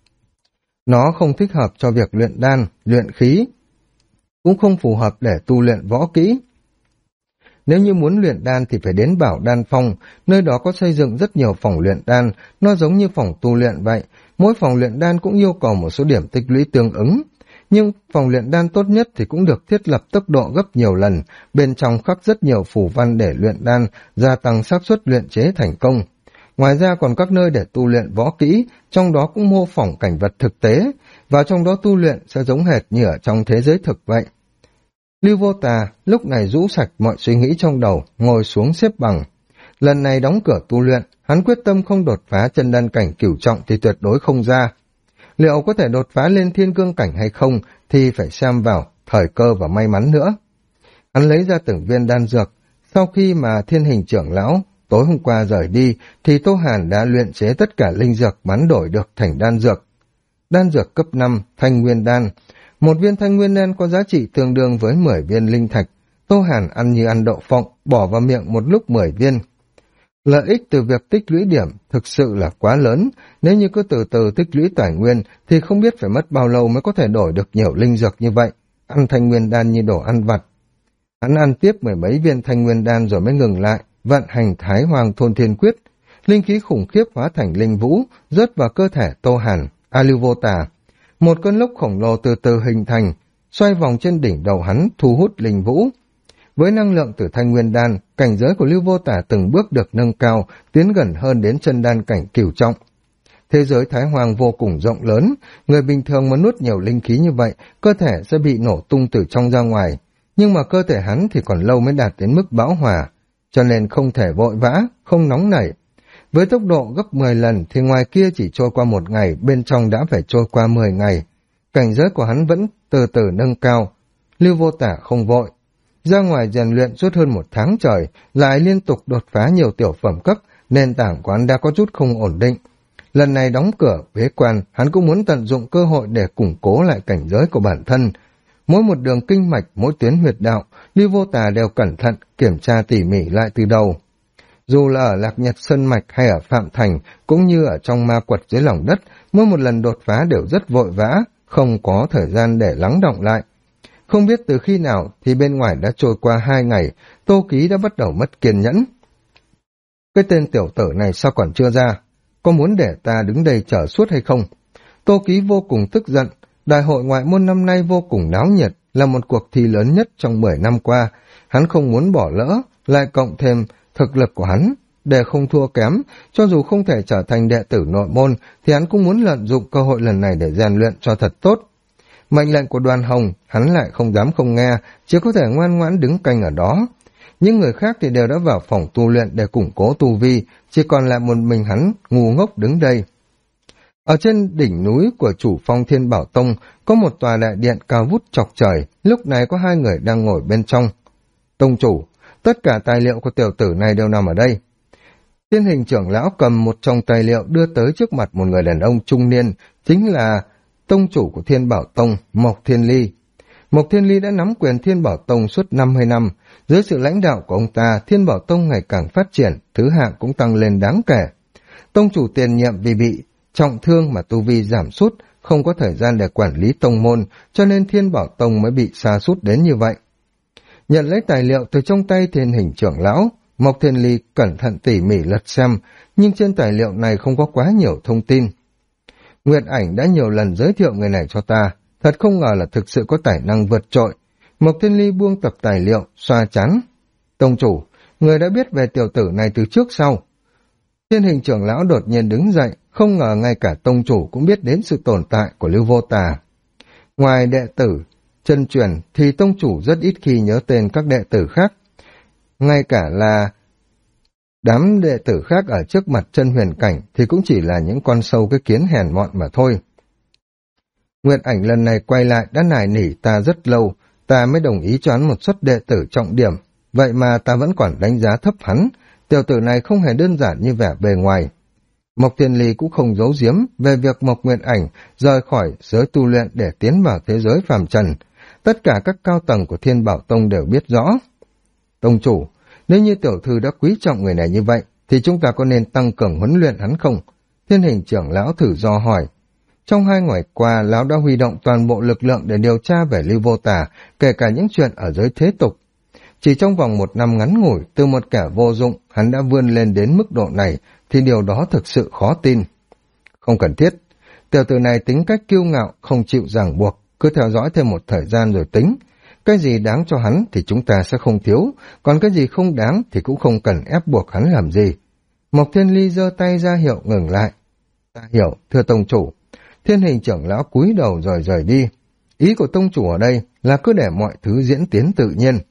Nó không thích hợp cho việc luyện đan, luyện khí, cũng không phù hợp để tu luyện võ kỹ. Nếu như muốn luyện đan thì phải đến Bảo Đan Phong, nơi đó có xây dựng rất nhiều phòng luyện đan, nó giống như phòng tu luyện vậy, mỗi phòng luyện đan cũng yêu cầu một số điểm tích lũy tương ứng. Nhưng phòng luyện đan tốt nhất thì cũng được thiết lập tốc độ gấp nhiều lần, bên trong khắc rất nhiều phù văn để luyện đan, gia tăng xác suất luyện chế thành công. Ngoài ra còn các nơi để tu luyện võ kỹ, trong đó cũng mô phỏng cảnh vật thực tế, và trong đó tu luyện sẽ giống hệt như ở trong thế giới thực vậy. Lưu Vô Tà lúc này rũ sạch mọi suy nghĩ trong đầu, ngồi xuống xếp bằng. Lần này đóng cửa tu luyện, hắn quyết tâm không đột phá chân đan cảnh cửu trọng thì tuyệt đối không ra. Liệu có thể đột phá lên thiên cương cảnh hay không thì phải xem vào thời cơ và may mắn nữa. Hắn lấy ra từng viên đan dược. Sau khi mà Thiên Hình trưởng lão tối hôm qua rời đi thì Tô Hàn đã luyện chế tất cả linh dược bán đổi được thành đan dược. Đan dược cấp 5, thanh nguyên đan. Một viên thanh nguyên đan có giá trị tương đương với 10 viên linh thạch. Tô Hàn ăn như ăn đậu phộng, bỏ vào miệng một lúc 10 viên. Lợi ích từ việc tích lũy điểm thực sự là quá lớn, nếu như cứ từ từ tích lũy tài nguyên thì không biết phải mất bao lâu mới có thể đổi được nhiều linh dược như vậy, ăn thanh nguyên đan như đồ ăn vặt. Hắn ăn tiếp 10 mấy viên thanh nguyên đan rồi mới ngừng lại, vận hành Thái Hoàng Thôn Thiên Quyết. linh khí khủng khiếp hóa thành linh vũ, rớt vào cơ thể Tô Hàn, Lưu Vô Tà. Một cơn lốc khổng lồ từ từ hình thành, xoay vòng trên đỉnh đầu hắn, thu hút linh vũ. Với năng lượng từ Thanh Nguyên Đan, cảnh giới của Lưu Vô Tà từng bước được nâng cao, tiến gần hơn đến chân đan cảnh cửu trọng. Thế giới Thái Hoàng vô cùng rộng lớn, người bình thường mà nuốt nhiều linh khí như vậy, cơ thể sẽ bị nổ tung từ trong ra ngoài. Nhưng mà cơ thể hắn thì còn lâu mới đạt đến mức bão hòa, cho nên không thể vội vã, không nóng nảy. Với tốc độ gấp 10 lần thì ngoài kia chỉ trôi qua 1 ngày, bên trong đã phải trôi qua 10 ngày. Cảnh giới của hắn vẫn từ từ nâng cao. Lưu Vô Tả không vội. Ra ngoài rèn luyện suốt hơn 1 tháng trời, lại liên tục đột phá nhiều tiểu phẩm cấp, nền tảng của hắn đã có chút không ổn định. Lần này đóng cửa, bế quan, hắn cũng muốn tận dụng cơ hội để củng cố lại cảnh giới của bản thân. Mỗi một đường kinh mạch, mỗi tuyến huyệt đạo, Lưu Vô Tà đều cẩn thận, kiểm tra tỉ mỉ lại từ đầu. Dù là ở Lạc Nhật Sơn Mạch hay ở Phạm Thành, cũng như ở trong ma quật dưới lòng đất, mỗi một lần đột phá đều rất vội vã, không có thời gian để lắng đọng lại. Không biết từ khi nào thì bên ngoài đã trôi qua 2 ngày, Tô Ký đã bắt đầu mất kiên nhẫn. Cái tên tiểu tử này sao còn chưa ra? Có muốn để ta đứng đây chờ suốt hay không? Tô Ký vô cùng tức giận. Đại hội ngoại môn năm nay vô cùng náo nhiệt, là một cuộc thi lớn nhất trong 10 năm qua. Hắn không muốn bỏ lỡ, lại cộng thêm thực lực của hắn. Để không thua kém, cho dù không thể trở thành đệ tử nội môn, thì hắn cũng muốn lợi dụng cơ hội lần này để rèn luyện cho thật tốt. Mệnh lệnh của Đoàn Hồng, hắn lại không dám không nghe, chỉ có thể ngoan ngoãn đứng canh ở đó. Những người khác thì đều đã vào phòng tu luyện để củng cố tu vi, chỉ còn lại một mình hắn ngu ngốc đứng đây. Ở trên đỉnh núi của chủ phong Thiên Bảo Tông có một tòa đại điện cao vút chọc trời, lúc này có 2 người đang ngồi bên trong. Tông chủ, tất cả tài liệu của tiểu tử này đều nằm ở đây. Thiên Hình trưởng lão cầm một trong tài liệu đưa tới trước mặt một người đàn ông trung niên, chính là tông chủ của Thiên Bảo Tông, Mộc Thiên Ly. Mộc Thiên Ly đã nắm quyền Thiên Bảo Tông suốt 50 năm, dưới sự lãnh đạo của ông ta, Thiên Bảo Tông ngày càng phát triển, thứ hạng cũng tăng lên đáng kể. Tông chủ tiền nhiệm vì bị trọng thương mà tu vi giảm sút, không có thời gian để quản lý tông môn, cho nên Thiên Bảo Tông mới bị sa sút đến như vậy. Nhận lấy tài liệu từ trong tay Thiên Hình trưởng lão, Mộc Thiên Ly cẩn thận tỉ mỉ lật xem, nhưng trên tài liệu này không có quá nhiều thông tin. Nguyệt Ảnh đã nhiều lần giới thiệu người này cho ta, thật không ngờ là thực sự có tài năng vượt trội. Mộc Thiên Ly buông tập tài liệu, xoa chán. Tông chủ, người đã biết về tiểu tử này từ trước sau. Thiên Hình trưởng lão đột nhiên đứng dậy, không ngờ ngay cả tông chủ cũng biết đến sự tồn tại của Lưu Vô Tà. Ngoài đệ tử chân truyền thì tông chủ rất ít khi nhớ tên các đệ tử khác. Ngay cả là đám đệ tử khác ở trước mặt chân huyền cảnh thì cũng chỉ là những con sâu cái kiến hèn mọn mà thôi. Nguyệt Ảnh lần này quay lại đã nài nỉ ta rất lâu, ta mới đồng ý cho hắn một suất đệ tử trọng điểm, vậy mà ta vẫn còn đánh giá thấp hắn, tiểu tử này không hề đơn giản như vẻ bề ngoài. Mộc Thiên Ly cũng không giấu giếm về việc Mộc Nguyệt Ảnh rời khỏi giới tu luyện để tiến vào thế giới phàm trần. Tất cả các cao tầng của Thiên Bảo Tông đều biết rõ. Tông chủ, nếu như tiểu thư đã quý trọng người này như vậy, thì chúng ta có nên tăng cường huấn luyện hắn không? Thiên Hình trưởng lão thử do hỏi. Trong 2 ngày qua, lão đã huy động toàn bộ lực lượng để điều tra về Lưu Vô Tà, kể cả những chuyện ở giới thế tục. Chỉ trong vòng 1 năm ngắn ngủi, từ một kẻ vô dụng, hắn đã vươn lên đến mức độ này, thì điều đó thực sự khó tin. Không cần thiết. Tiểu tử này tính cách kiêu ngạo, không chịu ràng buộc, cứ theo dõi thêm một thời gian rồi tính. Cái gì đáng cho hắn thì chúng ta sẽ không thiếu, còn cái gì không đáng thì cũng không cần ép buộc hắn làm gì. Mộc Thiên Ly giơ tay ra hiệu ngừng lại. Ta hiểu, thưa tông chủ. Thiên Hình trưởng lão cúi đầu rồi rời đi. Ý của tông chủ ở đây là cứ để mọi thứ diễn tiến tự nhiên.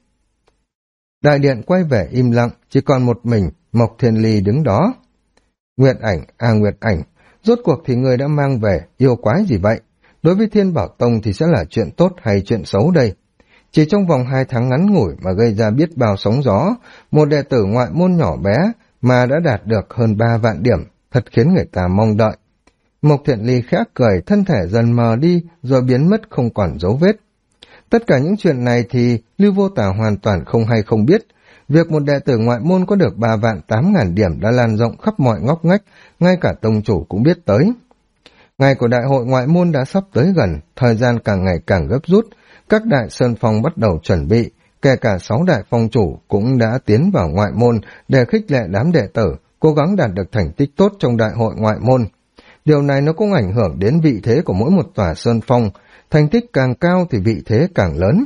Đại điện quay về im lặng, chỉ còn một mình Mộc Thiên Ly đứng đó. Nguyệt Ảnh, Nguyệt Ảnh, rốt cuộc thì người đã mang về yêu quái gì vậy? Đối với Thiên Bảo Tông thì sẽ là chuyện tốt hay chuyện xấu đây? Chỉ trong vòng 2 tháng ngắn ngủi mà gây ra biết bao sóng gió, một đệ tử ngoại môn nhỏ bé mà đã đạt được hơn 3 vạn điểm, thật khiến người ta mong đợi. Mộc Thiện Ly khẽ cười, thân thể dần mờ đi rồi biến mất không còn dấu vết. Tất cả những chuyện này thì Lưu Vô Tà hoàn toàn không hay không biết. Việc một đệ tử ngoại môn có được 3.800.000 điểm đã lan rộng khắp mọi ngóc ngách, ngay cả tông chủ cũng biết tới. Ngày của đại hội ngoại môn đã sắp tới gần, thời gian càng ngày càng gấp rút, các đại sơn phong bắt đầu chuẩn bị, kể cả 6 đại phong chủ cũng đã tiến vào ngoại môn để khích lệ đám đệ tử, cố gắng đạt được thành tích tốt trong đại hội ngoại môn. Điều này nó cũng ảnh hưởng đến vị thế của mỗi một tòa sơn phong, thành tích càng cao thì vị thế càng lớn.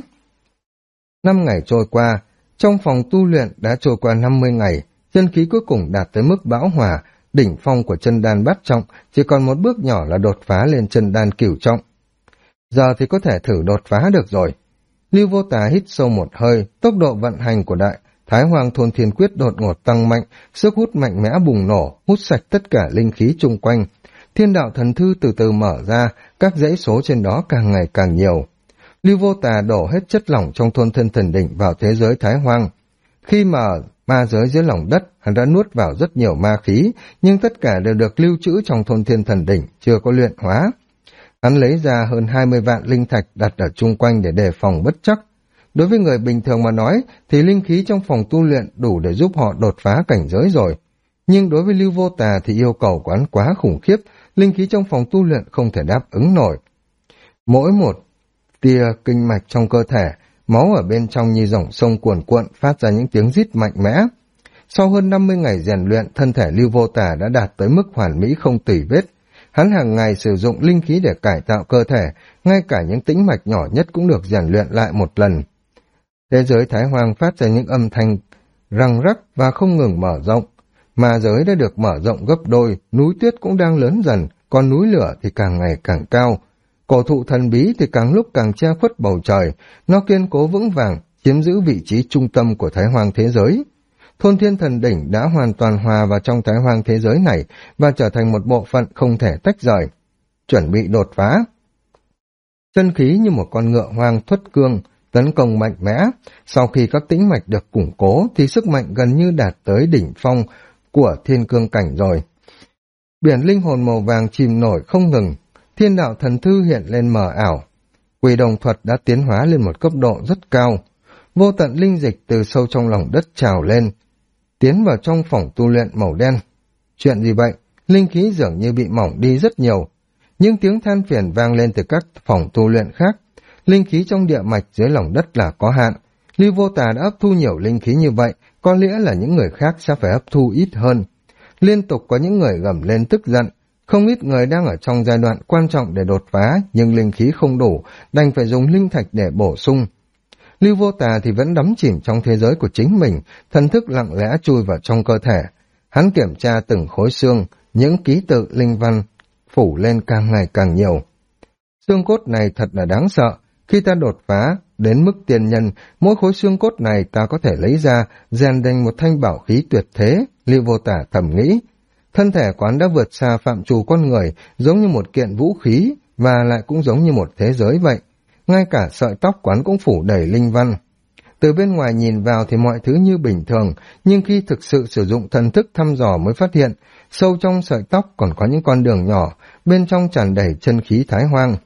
5 ngày trôi qua, trong phòng tu luyện đã trôi qua 50 ngày, chân khí cuối cùng đạt tới mức bão hòa, đỉnh phong của chân đan bát trọng, chỉ còn một bước nhỏ là đột phá lên chân đan cửu trọng. Giờ thì có thể thử đột phá được rồi. Lưu Vô Tà hít sâu một hơi, tốc độ vận hành của đại Thái Hoàng Thôn Thiên Quyết đột ngột tăng mạnh, sức hút mạnh mẽ bùng nổ, hút sạch tất cả linh khí chung quanh. Thiên đạo thần thư từ từ mở ra, các dãy số trên đó càng ngày càng nhiều. Lưu Vô Tà đổ hết chất lỏng trong thôn Thiên Thần Đỉnh vào thế giới Thái Hoang. Khi mà ma giới dưới lòng đất, hắn đã nuốt vào rất nhiều ma khí, nhưng tất cả đều được lưu trữ trong thôn Thiên Thần Đỉnh, chưa có luyện hóa. Hắn lấy ra hơn 20 vạn linh thạch đặt ở chung quanh để đề phòng bất trắc. Đối với người bình thường mà nói, thì linh khí trong phòng tu luyện đủ để giúp họ đột phá cảnh giới rồi. Nhưng đối với Lưu Vô Tà thì yêu cầu của hắn quá khủng khiếp, linh khí trong phòng tu luyện không thể đáp ứng nổi. Mỗi một tia kinh mạch trong cơ thể, máu ở bên trong như dòng sông cuồn cuộn phát ra những tiếng rít mạnh mẽ. Sau hơn 50 ngày rèn luyện, thân thể Lưu Vô Tà đã đạt tới mức hoàn mỹ không tì vết. Hắn hàng ngày sử dụng linh khí để cải tạo cơ thể, ngay cả những tĩnh mạch nhỏ nhất cũng được rèn luyện lại một lần. Thế giới Thái Hoang phát ra những âm thanh răng rắc và không ngừng mở rộng. Ma giới đã được mở rộng gấp đôi, núi tuyết cũng đang lớn dần, còn núi lửa thì càng ngày càng cao. Cổ thụ thần bí thì càng lúc càng che khuất bầu trời, nó kiên cố vững vàng, chiếm giữ vị trí trung tâm của Thái Hoang thế giới. Thôn Thiên Thần Đỉnh đã hoàn toàn hòa vào trong Thái Hoang thế giới này và trở thành một bộ phận không thể tách rời. Chuẩn bị đột phá. Chân khí như một con ngựa hoang thuất cương, tấn công mạnh mẽ. Sau khi các tĩnh mạch được củng cố thì sức mạnh gần như đạt tới đỉnh phong của thiên cương cảnh rồi. Biển linh hồn màu vàng chìm nổi không ngừng, thiên đạo thần thư hiện lên mờ ảo. Quỷ đồng thuật đã tiến hóa lên một cấp độ rất cao. Vô tận linh dịch từ sâu trong lòng đất trào lên, tiến vào trong phòng tu luyện màu đen. Chuyện gì vậy? Linh khí dường như bị mỏng đi rất nhiều. Những tiếng than phiền vang lên từ các phòng tu luyện khác. Linh khí trong địa mạch dưới lòng đất là có hạn. Lưu Vô Tà đã hấp thu nhiều linh khí như vậy, có lẽ là những người khác sẽ phải hấp thu ít hơn. Liên tục có những người gầm lên tức giận. Không ít người đang ở trong giai đoạn quan trọng để đột phá, nhưng linh khí không đủ, đành phải dùng linh thạch để bổ sung. Lưu Vô Tà thì vẫn đắm chìm trong thế giới của chính mình, thần thức lặng lẽ chui vào trong cơ thể. Hắn kiểm tra từng khối xương, những ký tự linh văn phủ lên càng ngày càng nhiều. Xương cốt này thật là đáng sợ, khi ta đột phá đến mức tiên nhân, mỗi khối xương cốt này ta có thể lấy ra, rèn thành một thanh bảo khí tuyệt thế, Lưu Vô Tà thầm nghĩ. Thân thể quán đã vượt xa phạm trù con người, giống như một kiện vũ khí, và lại cũng giống như một thế giới vậy. Ngay cả sợi tóc quán cũng phủ đầy linh văn. Từ bên ngoài nhìn vào thì mọi thứ như bình thường, nhưng khi thực sự sử dụng thần thức thăm dò mới phát hiện, sâu trong sợi tóc còn có những con đường nhỏ, bên trong tràn đầy chân khí Thái Hoang.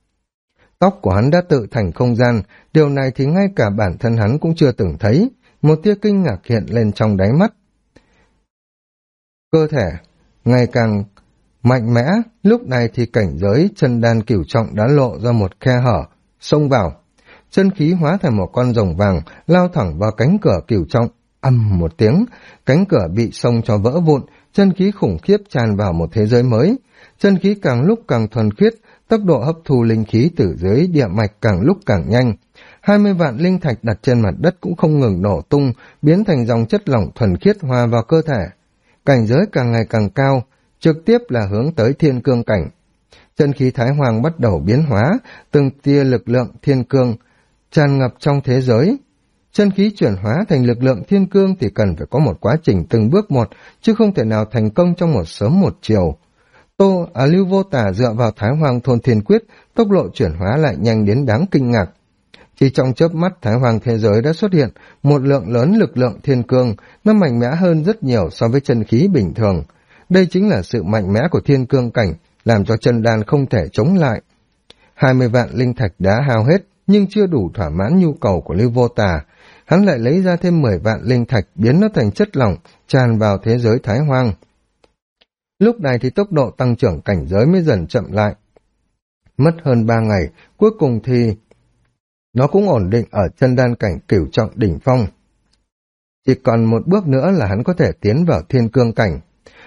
Tóc của hắn đã tự thành không gian, điều này thì ngay cả bản thân hắn cũng chưa từng thấy, một tia kinh ngạc hiện lên trong đáy mắt. Cơ thể ngày càng mạnh mẽ, lúc này thì cảnh giới chân đan cửu trọng đã lộ ra một khe hở, xông vào. Chân khí hóa thành một con rồng vàng, lao thẳng vào cánh cửa cửu trọng, ầm một tiếng, cánh cửa bị xông cho vỡ vụn, chân khí khủng khiếp tràn vào một thế giới mới. Chân khí càng lúc càng thuần khiết, tốc độ hấp thu linh khí từ dưới địa mạch càng lúc càng nhanh. 20 vạn linh thạch đặt trên mặt đất cũng không ngừng nổ tung, biến thành dòng chất lỏng thuần khiết hòa vào cơ thể. Cảnh giới càng ngày càng cao, trực tiếp là hướng tới thiên cương cảnh. Chân khí Thái Hoang bắt đầu biến hóa, từng tia lực lượng thiên cương tràn ngập trong thế giới. Chân khí chuyển hóa thành lực lượng thiên cương thì cần phải có một quá trình từng bước một, chứ không thể nào thành công trong một sớm một chiều. Lưu Vô Tà dựa vào Thái Hoang Thôn Thiên Quyết, tốc độ chuyển hóa lại nhanh đến đáng kinh ngạc. Chỉ trong chớp mắt, Thái Hoang thế giới đã xuất hiện một lượng lớn lực lượng thiên cương, nó mạnh mẽ hơn rất nhiều so với chân khí bình thường. Đây chính là sự mạnh mẽ của thiên cương cảnh, làm cho chân đan không thể chống lại. 20 vạn linh thạch đã hao hết, nhưng chưa đủ thỏa mãn nhu cầu của Lưu Vô Tà. Hắn lại lấy ra thêm 10 vạn linh thạch, biến nó thành chất lỏng, tràn vào thế giới Thái Hoang. Lúc này thì tốc độ tăng trưởng cảnh giới mới dần chậm lại. Mất hơn 3 ngày, cuối cùng thì nó cũng ổn định ở chân đan cảnh cửu trọng đỉnh phong. Chỉ còn một bước nữa là hắn có thể tiến vào thiên cương cảnh.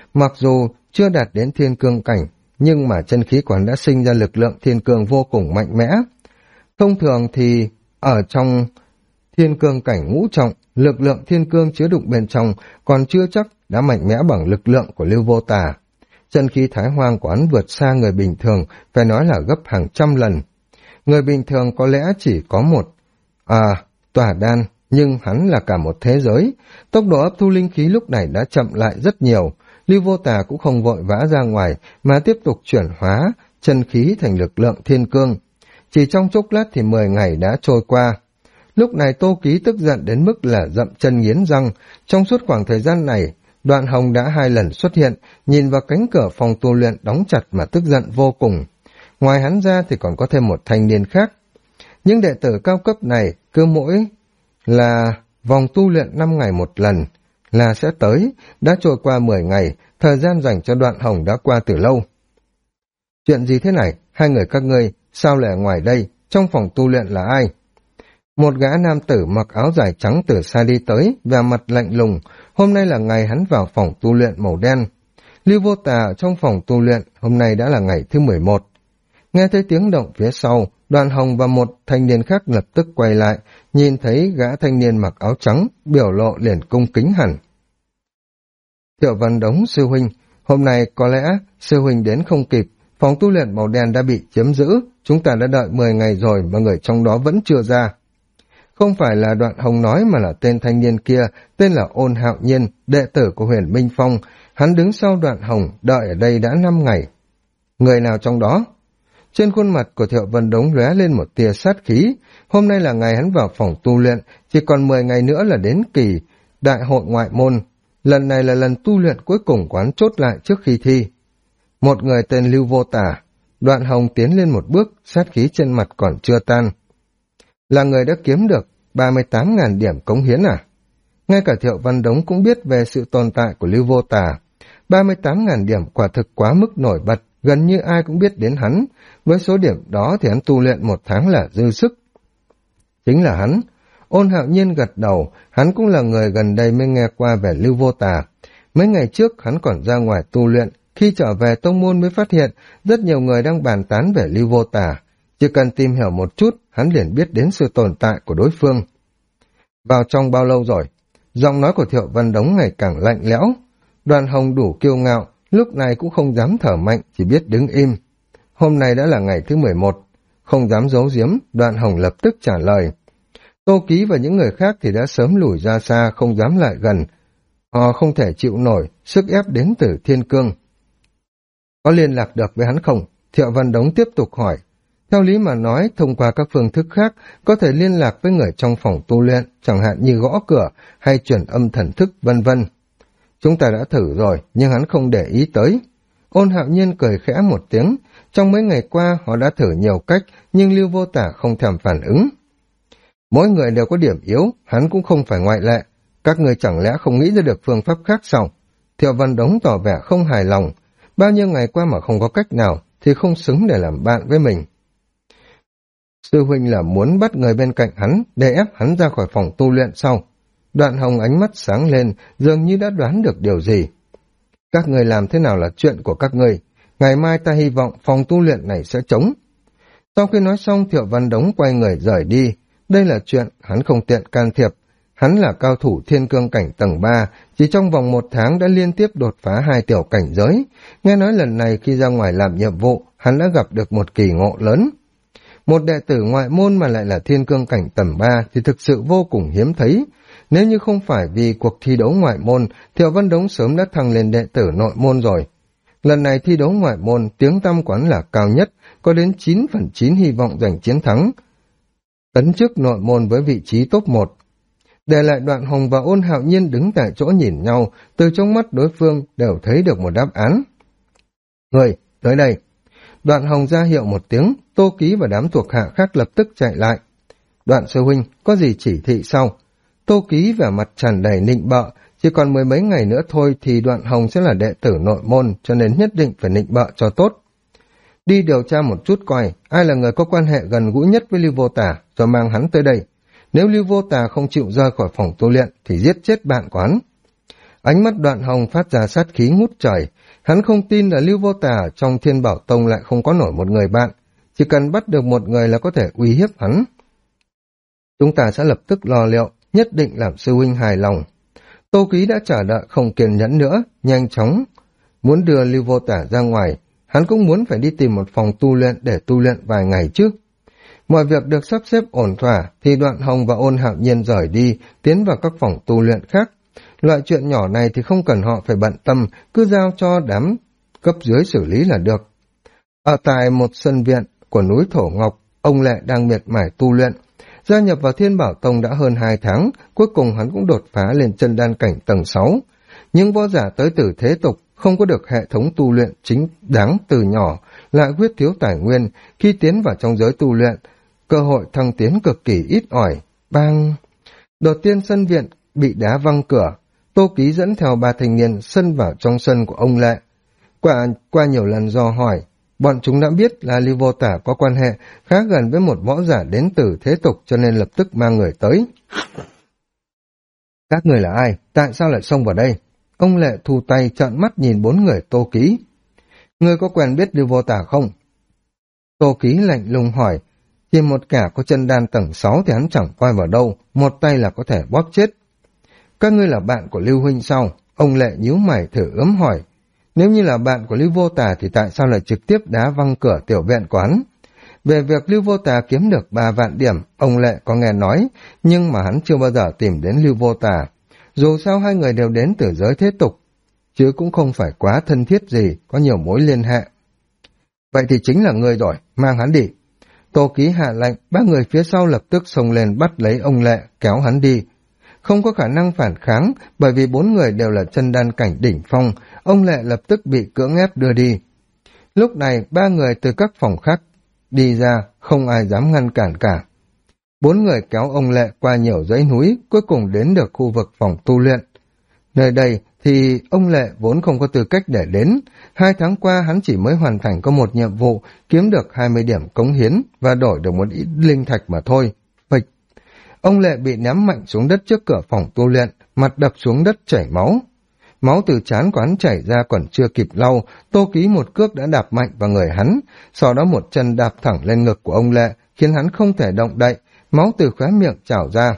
Mặc dù chưa đạt đến thiên cương cảnh, nhưng mà chân khí của hắn đã sinh ra lực lượng thiên cương vô cùng mạnh mẽ. Thông thường thì ở trong thiên cương cảnh ngũ trọng, lực lượng thiên cương chứa đựng bên trong còn chưa chắc đã mạnh mẽ bằng lực lượng của Lưu Vô Tà. Chân khí thái hoang của hắn vượt xa người bình thường, phải nói là gấp hàng trăm lần. Người bình thường có lẽ chỉ có một tỏa đan, nhưng hắn là cả một thế giới. Tốc độ hấp thu linh khí lúc này đã chậm lại rất nhiều. Lưu Vô Tà cũng không vội vã ra ngoài, mà tiếp tục chuyển hóa chân khí thành lực lượng thiên cương. Chỉ trong chốc lát thì 10 ngày đã trôi qua. Lúc này Tô Ký tức giận đến mức là dậm chân nghiến răng. Trong suốt khoảng thời gian này, Đoạn Hồng đã 2 lần xuất hiện, nhìn vào cánh cửa phòng tu luyện đóng chặt mà tức giận vô cùng. Ngoài hắn ra thì còn có thêm một thanh niên khác. Những đệ tử cao cấp này cứ mỗi là vòng tu luyện 5 ngày một lần là sẽ tới. Đã trôi qua 10 ngày, thời gian dành cho Đoạn Hồng đã qua từ lâu. Chuyện gì thế này? Hai người các ngươi sao lại ở ngoài đây? Trong phòng tu luyện là ai? Một gã nam tử mặc áo dài trắng từ xa đi tới, vẻ mặt lạnh lùng. Hôm nay là ngày hắn vào phòng tu luyện màu đen. Lưu Vô Tà ở trong phòng tu luyện, hôm nay đã là ngày thứ 11. Nghe thấy tiếng động phía sau, Đoạn Hồng và một thanh niên khác lập tức quay lại, nhìn thấy gã thanh niên mặc áo trắng, biểu lộ liền cung kính hẳn. Thiệu Vân Đống sư huynh, hôm nay có lẽ sư huynh đến không kịp, phòng tu luyện màu đen đã bị chiếm giữ, chúng ta đã đợi 10 ngày rồi mà người trong đó vẫn chưa ra. Không phải là Đoạn Hồng nói mà là tên thanh niên kia, tên là Ôn Hạo Nhiên, đệ tử của Huyền Minh Phong, hắn đứng sau Đoạn Hồng, đợi ở đây đã 5 ngày. Người nào trong đó? Trên khuôn mặt của Thiệu Vân Đống lóe lên một tia sát khí, hôm nay là ngày hắn vào phòng tu luyện, chỉ còn 10 ngày nữa là đến kỳ đại hội ngoại môn, lần này là lần tu luyện cuối cùng quán chốt lại trước khi thi. Một người tên Lưu Vô Tà. Đoạn Hồng tiến lên một bước, sát khí trên mặt còn chưa tan. Là người đã kiếm được 38.000 điểm cống hiến à? Ngay cả Thiệu Văn Đống cũng biết về sự tồn tại của Lưu Vô Tà. 38.000 điểm quả thực quá mức nổi bật, gần như ai cũng biết đến hắn. Với số điểm đó thì hắn tu luyện 1 tháng là dư sức. Chính là hắn. Ôn Hạo Nhiên gật đầu, hắn cũng là người gần đây mới nghe qua về Lưu Vô Tà. Mấy ngày trước hắn còn ra ngoài tu luyện, khi trở về tông môn mới phát hiện rất nhiều người đang bàn tán về Lưu Vô Tà. Chỉ cần tìm hiểu một chút, hắn liền biết đến sự tồn tại của đối phương. Vào trong bao lâu rồi? Giọng nói của Thiệu Văn Đống ngày càng lạnh lẽo. Đoàn Hồng đủ kiêu ngạo, lúc này cũng không dám thở mạnh, chỉ biết đứng im. Hôm nay đã là ngày thứ 11. Không dám giấu giếm, Đoàn Hồng lập tức trả lời. Tô Ký và những người khác thì đã sớm lùi ra xa, không dám lại gần. Họ không thể chịu nổi, sức ép đến từ Thiên Cương. Có liên lạc được với hắn không? Thiệu Văn Đống tiếp tục hỏi. Theo lý mà nói, thông qua các phương thức khác, có thể liên lạc với người trong phòng tu luyện, chẳng hạn như gõ cửa hay truyền âm thần thức, vân vân. Chúng ta đã thử rồi, nhưng hắn không để ý tới. Ôn Hạo Nhiên cười khẽ một tiếng. Trong mấy ngày qua, họ đã thử nhiều cách, nhưng Lưu Vô Tà không thèm phản ứng. Mỗi người đều có điểm yếu, hắn cũng không phải ngoại lệ. Các người chẳng lẽ không nghĩ ra được phương pháp khác sao? Thiệu Văn Đống tỏ vẻ không hài lòng. Bao nhiêu ngày qua mà không có cách nào, thì không xứng để làm bạn với mình. Sư huynh là muốn bắt người bên cạnh hắn, để ép hắn ra khỏi phòng tu luyện sau. Đoạn Hồng ánh mắt sáng lên, dường như đã đoán được điều gì. Các người làm thế nào là chuyện của các người. Ngày mai ta hy vọng phòng tu luyện này sẽ trống. Sau khi nói xong, Thiệu Văn Đống quay người rời đi. Đây là chuyện hắn không tiện can thiệp. Hắn là cao thủ thiên cương cảnh tầng 3, chỉ trong vòng 1 tháng đã liên tiếp đột phá 2 tiểu cảnh giới. Nghe nói lần này khi ra ngoài làm nhiệm vụ, hắn đã gặp được một kỳ ngộ lớn. Một đệ tử ngoại môn mà lại là thiên cương cảnh tầng 3 thì thực sự vô cùng hiếm thấy. Nếu như không phải vì cuộc thi đấu ngoại môn, Thiệu Văn Đống sớm đã thăng lên đệ tử nội môn rồi. Lần này thi đấu ngoại môn, tiếng tăm quán là cao nhất, có đến 9/9 hy vọng giành chiến thắng. Tấn chức nội môn với vị trí top 1. Để lại Đoạn Hồng và Ôn Hạo Nhiên đứng tại chỗ nhìn nhau, từ trong mắt đối phương đều thấy được một đáp án. Người, tới đây. Đoạn Hồng ra hiệu một tiếng, Tô Ký và đám thuộc hạ khác lập tức chạy lại. Đoạn sư huynh, có gì chỉ thị sau? Tô Ký vẻ mặt tràn đầy nịnh bợ, chỉ còn 10 mấy ngày nữa thôi thì Đoạn Hồng sẽ là đệ tử nội môn, cho nên nhất định phải nịnh bợ cho tốt. Đi điều tra một chút coi, ai là người có quan hệ gần gũi nhất với Lưu Vô Tà, rồi mang hắn tới đây. Nếu Lưu Vô Tà không chịu rời khỏi phòng tu luyện thì giết chết bạn của hắn. Ánh mắt Đoạn Hồng phát ra sát khí ngút trời. Hắn không tin là Lưu Vô Tà trong Thiên Bảo Tông lại không có nổi một người bạn. Chỉ cần bắt được một người là có thể uy hiếp hắn. Chúng ta sẽ lập tức lo liệu, nhất định làm sư huynh hài lòng. Tô Ký đã chờ đợi không kiên nhẫn nữa, nhanh chóng muốn đưa Lưu Vô Tà ra ngoài. Hắn cũng muốn phải đi tìm một phòng tu luyện để tu luyện vài ngày trước. Mọi việc được sắp xếp ổn thỏa thì Đoạn Hồng và Ôn Hạo Nhiên rời đi, tiến vào các phòng tu luyện khác. Loại chuyện nhỏ này thì không cần họ phải bận tâm, cứ giao cho đám cấp dưới xử lý là được. Ở tại một sân viện của núi Thổ Ngọc, ông Lệ đang miệt mài tu luyện. Gia nhập vào Thiên Bảo Tông đã hơn 2 tháng, cuối cùng hắn cũng đột phá lên chân đan cảnh tầng 6. Nhưng võ giả tới từ thế tục, không có được hệ thống tu luyện chính đáng từ nhỏ, lại quyết thiếu tài nguyên, khi tiến vào trong giới tu luyện, cơ hội thăng tiến cực kỳ ít ỏi. Bang! Đột tiên sân viện bị đá văng cửa, Tô Ký dẫn theo 3 thanh niên xân vào trong sân của ông Lệ. Qua nhiều lần dò hỏi, bọn chúng đã biết là Lưu Vô Tà có quan hệ khá gần với một võ giả đến từ thế tục, cho nên lập tức mang người tới. Các người là ai? Tại sao lại xông vào đây? Ông Lệ thu tay trợn mắt nhìn 4 người Tô Ký. Ngươi có quen biết Lưu Vô Tà không? Tô Ký lạnh lùng hỏi. Chỉ một kẻ có chân đan tầng 6 thì hắn chẳng quay vào đâu, một tay là có thể bóp chết. Các ngươi là bạn của Lưu huynh sao? Ông Lệ nhíu mày thử ấm hỏi. Nếu như là bạn của Lưu Vô Tà thì tại sao lại trực tiếp đá văng cửa tiểu viện của hắn? Về việc Lưu Vô Tà kiếm được 3 vạn điểm, ông Lệ có nghe nói, nhưng mà hắn chưa bao giờ tìm đến Lưu Vô Tà. Dù sao hai người đều đến từ giới thế tục, chứ cũng không phải quá thân thiết gì, có nhiều mối liên hệ. Vậy thì chính là ngươi rồi, mang hắn đi. Tô Ký hạ lệnh, 3 người phía sau lập tức xông lên bắt lấy ông Lệ, kéo hắn đi. Không có khả năng phản kháng, bởi vì 4 người đều là chân đan cảnh đỉnh phong, ông Lệ lập tức bị cưỡng ép đưa đi. Lúc này, 3 người từ các phòng khác đi ra, không ai dám ngăn cản cả. 4 người kéo ông Lệ qua nhiều dãy núi, cuối cùng đến được khu vực phòng tu luyện. Nơi đây thì ông Lệ vốn không có tư cách để đến. 2 tháng qua hắn chỉ mới hoàn thành có một nhiệm vụ, kiếm được 20 điểm cống hiến và đổi được một ít linh thạch mà thôi. Phịch! Ông Lệ bị ném mạnh xuống đất trước cửa phòng tu luyện, mặt đập xuống đất chảy máu. Máu từ trán của hắn chảy ra còn chưa kịp lau, Tô Ký một cước đã đạp mạnh vào người hắn, sau đó một chân đạp thẳng lên ngực của ông Lệ, khiến hắn không thể động đậy, máu từ khóe miệng trào ra.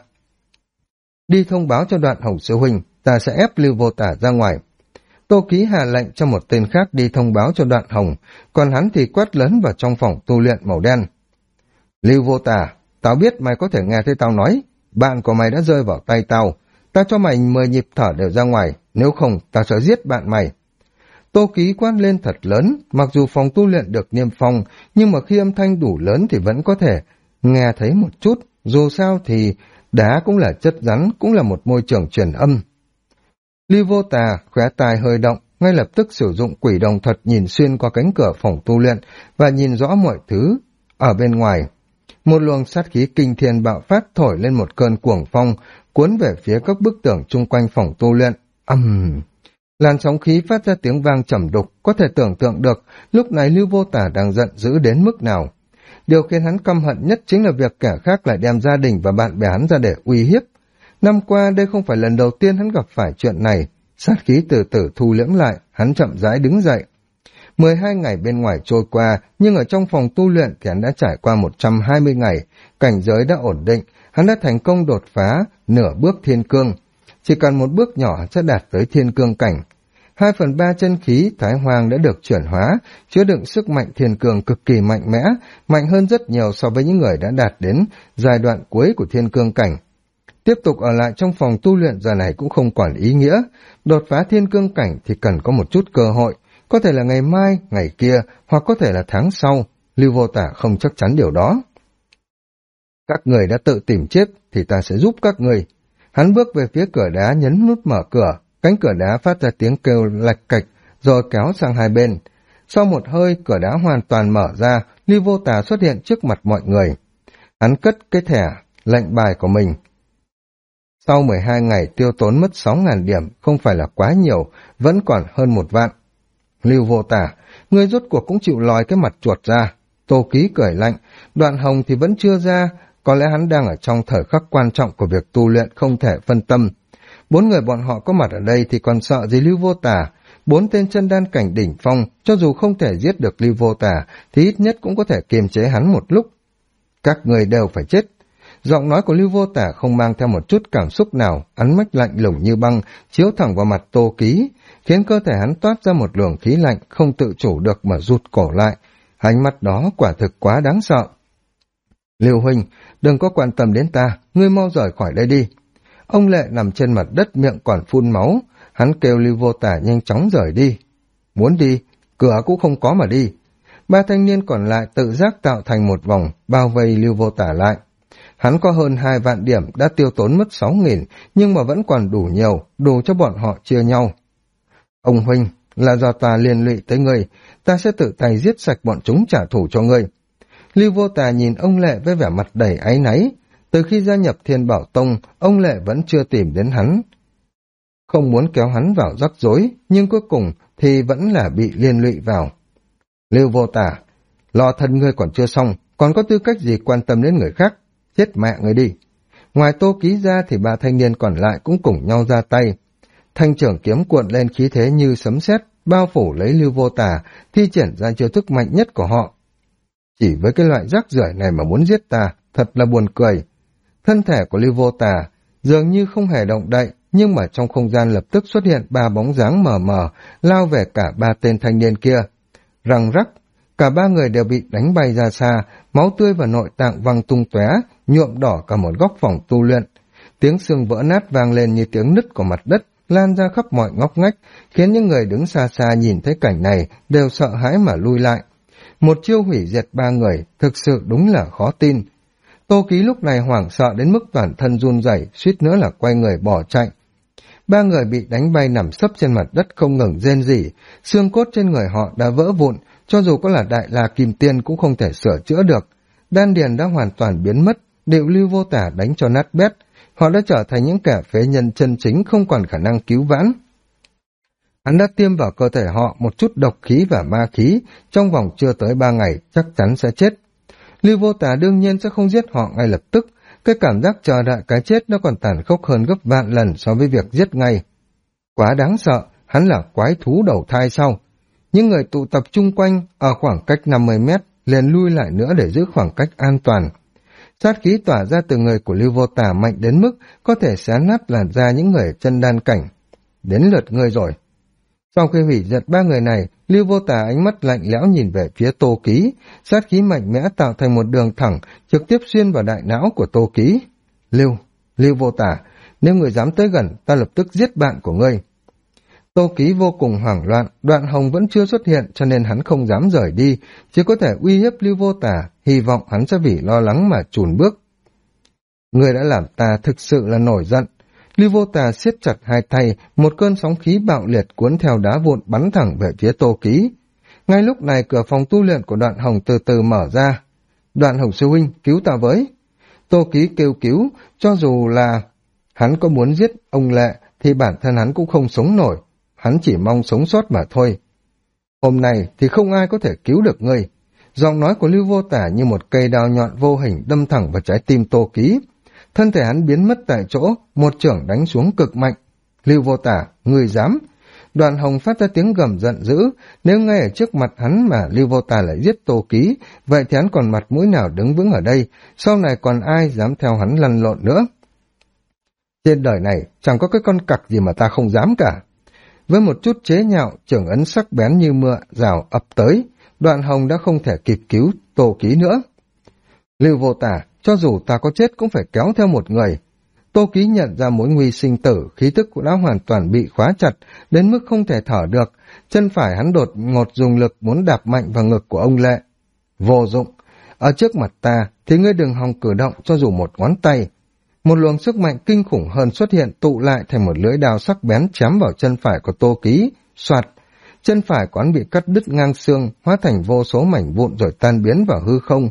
Đi thông báo cho Đoạn Hồng sư huynh, ta sẽ ép Lưu Vô Tà ra ngoài. Tô Ký hạ lệnh cho một tên khác đi thông báo cho Đoạn Hồng, còn hắn thì quát lớn vào trong phòng tu luyện màu đen. Lưu Vô Tà, tao biết mày có thể nghe thấy tao nói, bạn của mày đã rơi vào tay tao, ta cho mày 10 nhịp thở đều ra ngoài, nếu không ta sẽ giết bạn mày. Tô Ký quát lên thật lớn, mặc dù phòng tu luyện được niêm phong, nhưng mà khi âm thanh đủ lớn thì vẫn có thể nghe thấy một chút, dù sao thì đá cũng là chất rắn, cũng là một môi trường truyền âm. Lưu Vô Tà khóe tai hơi động, ngay lập tức sử dụng quỷ đồng thuật nhìn xuyên qua cánh cửa phòng tu luyện và nhìn rõ mọi thứ ở bên ngoài. Một luồng sát khí kinh thiên bạo phát thổi lên một cơn cuồng phong, cuốn về phía các bức tường chung quanh phòng tu luyện. Làn sóng khí phát ra tiếng vang trầm đục, có thể tưởng tượng được lúc này Lưu Vô Tà đang giận dữ đến mức nào. Điều khiến hắn căm hận nhất chính là việc kẻ khác lại đem gia đình và bạn bè hắn ra để uy hiếp. Năm qua đây không phải lần đầu tiên hắn gặp phải chuyện này, sát khí từ từ thu liễm lại, hắn chậm rãi đứng dậy. 12 ngày bên ngoài trôi qua, nhưng ở trong phòng tu luyện thì hắn đã trải qua 120 ngày, cảnh giới đã ổn định, hắn đã thành công đột phá nửa bước thiên cương. Chỉ cần một bước nhỏ sẽ đạt tới thiên cương cảnh. 2/3 chân khí Thái Hoàng đã được chuyển hóa, chứa đựng sức mạnh thiên cương cực kỳ mạnh mẽ, mạnh hơn rất nhiều so với những người đã đạt đến giai đoạn cuối của thiên cương cảnh. Tiếp tục ở lại trong phòng tu luyện giờ này cũng không còn ý nghĩa, đột phá thiên cương cảnh thì cần có một chút cơ hội, có thể là ngày mai, ngày kia, hoặc có thể là tháng sau, Lưu Vô Tà không chắc chắn điều đó. Các người đã tự tìm chết thì ta sẽ giúp các người. Hắn bước về phía cửa đá nhấn nút mở cửa, cánh cửa đá phát ra tiếng kêu lạch cạch, rồi kéo sang hai bên. Sau một hơi, cửa đá hoàn toàn mở ra, Lưu Vô Tà xuất hiện trước mặt mọi người. Hắn cất cái thẻ lệnh bài của mình. Sau 12 ngày tiêu tốn mất 6.000 điểm, không phải là quá nhiều, vẫn còn hơn 1 vạn. Lưu Vô Tà, ngươi rốt cuộc cũng chịu lòi cái mặt chuột ra. Tô Ký cười lạnh, Đoạn Hồng thì vẫn chưa ra, có lẽ hắn đang ở trong thời khắc quan trọng của việc tu luyện không thể phân tâm. 4 người bọn họ có mặt ở đây thì còn sợ gì Lưu Vô Tà. 4 tên chân đan cảnh đỉnh phong, cho dù không thể giết được Lưu Vô Tà, thì ít nhất cũng có thể kiềm chế hắn một lúc. Các người đều phải chết. Giọng nói của Lưu Vô Tà không mang theo một chút cảm xúc nào, ánh mắt lạnh lùng như băng, chiếu thẳng vào mặt Tô Ký, khiến cơ thể hắn toát ra một luồng khí lạnh, không tự chủ được mà rụt cổ lại. Ánh mắt đó quả thực quá đáng sợ. Lưu huynh, đừng có quan tâm đến ta, ngươi mau rời khỏi đây đi. Ông Lệ nằm trên mặt đất, miệng còn phun máu, hắn kêu Lưu Vô Tà nhanh chóng rời đi. Muốn đi, cửa cũng không có mà đi. 3 thanh niên còn lại tự giác tạo thành một vòng, bao vây Lưu Vô Tà lại. Hắn có hơn 2 vạn điểm, đã tiêu tốn mất 6.000, nhưng mà vẫn còn đủ nhiều, đủ cho bọn họ chia nhau. Ông huynh, là do ta liên lụy tới ngươi, ta sẽ tự tay giết sạch bọn chúng trả thù cho ngươi. Lưu Vô Tà nhìn ông Lệ với vẻ mặt đầy áy náy. Từ khi gia nhập Thiên Bảo Tông, ông Lệ vẫn chưa tìm đến hắn. Không muốn kéo hắn vào rắc rối, nhưng cuối cùng thì vẫn là bị liên lụy vào. Lưu Vô Tà, lo thân ngươi còn chưa xong, còn có tư cách gì quan tâm đến người khác, chết mẹ ngươi đi. Ngoài Tô Ký ra thì 3 thanh niên còn lại cũng cùng nhau ra tay. Thanh trưởng kiếm cuộn lên khí thế như sấm sét, bao phủ lấy Lưu Vô Tà, thi triển ra chiêu thức mạnh nhất của họ. Chỉ với cái loại rác rưởi này mà muốn giết ta, thật là buồn cười. Thân thể của Lưu Vô Tà dường như không hề động đậy, nhưng mà trong không gian lập tức xuất hiện 3 bóng dáng mờ mờ, lao về cả 3 tên thanh niên kia. Răng rắc, cả 3 người đều bị đánh bay ra xa, máu tươi và nội tạng văng tung tóe, nhuộm đỏ cả một góc phòng tu luyện. Tiếng xương vỡ nát vang lên như tiếng nứt của mặt đất, lan ra khắp mọi ngóc ngách, khiến những người đứng xa xa nhìn thấy cảnh này đều sợ hãi mà lui lại. Một chiêu hủy diệt 3 người, thực sự đúng là khó tin. Tô Ký lúc này hoảng sợ đến mức toàn thân run rẩy, suýt nữa là quay người bỏ chạy. 3 người bị đánh bay nằm sấp trên mặt đất không ngừng rên rỉ, xương cốt trên người họ đã vỡ vụn, cho dù có là Đại La Kim Tiên cũng không thể sửa chữa được. Đan điền đã hoàn toàn biến mất, điệu Lưu Vô Tà đánh cho nát bét, họ đã trở thành những kẻ phế nhân chân chính không còn khả năng cứu vãn. Hắn đã tiêm vào cơ thể họ một chút độc khí và ma khí, trong vòng chưa tới 3 ngày chắc chắn sẽ chết. Lưu Vô Tà đương nhiên sẽ không giết họ ngay lập tức, cái cảm giác chờ đợi cái chết nó còn tàn khốc hơn gấp vạn lần so với việc giết ngay. Quá đáng sợ, hắn là quái thú đầu thai sau. Những người tụ tập chung quanh ở khoảng cách 50 mét liền lui lại nữa để giữ khoảng cách an toàn. Sát khí tỏa ra từ người của Lưu Vô Tà mạnh đến mức có thể xé nát làn da những người chân đan cảnh. Đến lượt ngươi rồi. Sau khi hủy diệt 3 người này, Lưu Vô Tà ánh mắt lạnh lẽo nhìn về phía Tô Ký, sát khí mạnh mẽ tạo thành một đường thẳng, trực tiếp xuyên vào đại não của Tô Ký. Lưu Vô Tà, nếu người dám tới gần, ta lập tức giết bạn của ngươi. Tô Ký vô cùng hoảng loạn, Đoạn Hồng vẫn chưa xuất hiện cho nên hắn không dám rời đi, chỉ có thể uy hiếp Lưu Vô Tà, hy vọng hắn sẽ vì lo lắng mà chùn bước. Ngươi đã làm ta thực sự là nổi giận. Lưu Vô Tà siết chặt hai tay, một cơn sóng khí bạo liệt cuốn theo đá vụn bắn thẳng về phía Tô Ký. Ngay lúc này cửa phòng tu luyện của Đoạn Hồng từ từ mở ra. Đoạn Hồng sư huynh, cứu ta với. Tô Ký kêu cứu, cho dù là hắn có muốn giết ông Lệ thì bản thân hắn cũng không sống nổi, hắn chỉ mong sống sót mà thôi. Hôm nay thì không ai có thể cứu được ngươi. Giọng nói của Lưu Vô Tà như một cây đao nhọn vô hình đâm thẳng vào trái tim Tô Ký. Thân thể hắn biến mất tại chỗ, một chưởng đánh xuống cực mạnh. Lưu Vô Tà, ngươi dám? Đoạn Hồng phát ra tiếng gầm giận dữ, nếu ngay ở trước mặt hắn mà Lưu Vô Tà lại giết Tô Ký, vậy thì hắn còn mặt mũi nào đứng vững ở đây, sau này còn ai dám theo hắn lăn lộn nữa? Trên đời này chẳng có cái con cặc gì mà ta không dám cả. Với một chút chế nhạo, chưởng ấn sắc bén như mưa rào ập tới, Đoạn Hồng đã không thể kịp cứu Tô Ký nữa. Lưu Vô Tà, cho dù ta có chết cũng phải kéo theo một người. Tô Ký nhận ra mối nguy sinh tử, khí tức cũng đã hoàn toàn bị khóa chặt, đến mức không thể thở được. Chân phải hắn đột ngột dùng lực muốn đạp mạnh vào ngực của ông Lệ. Vô dụng, ở trước mặt ta thì ngươi đừng hòng cử động cho dù một ngón tay. Một luồng sức mạnh kinh khủng hơn xuất hiện tụ lại thành một lưỡi đao sắc bén chém vào chân phải của Tô Ký. Soạt, chân phải của hắn bị cắt đứt ngang xương, hóa thành vô số mảnh vụn rồi tan biến vào hư không.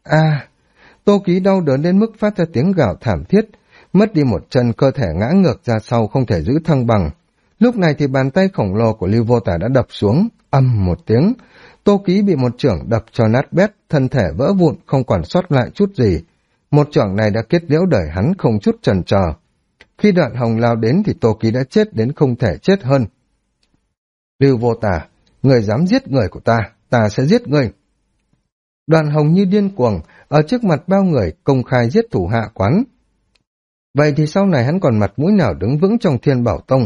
Tô Ký đau đớn đến mức phát ra tiếng gào thảm thiết, mất đi một chân, cơ thể ngã ngược ra sau không thể giữ thăng bằng. Lúc này thì bàn tay khổng lồ của Lưu Vô Tà đã đập xuống, ầm một tiếng. Tô Ký bị một chưởng đập cho nát bét, thân thể vỡ vụn không còn sót lại chút gì. Một chưởng này đã kết liễu đời hắn không chút chần chờ. Khi Đoạn Hồng lao đến thì Tô Ký đã chết đến không thể chết hơn. Lưu Vô Tà, người dám giết người của ta sẽ giết người. Đoạn Hồng như điên cuồng, ở trước mặt bao người công khai giết thủ hạ quán. Vậy thì sau này hắn còn mặt mũi nào đứng vững trong Thiên Bảo Tông?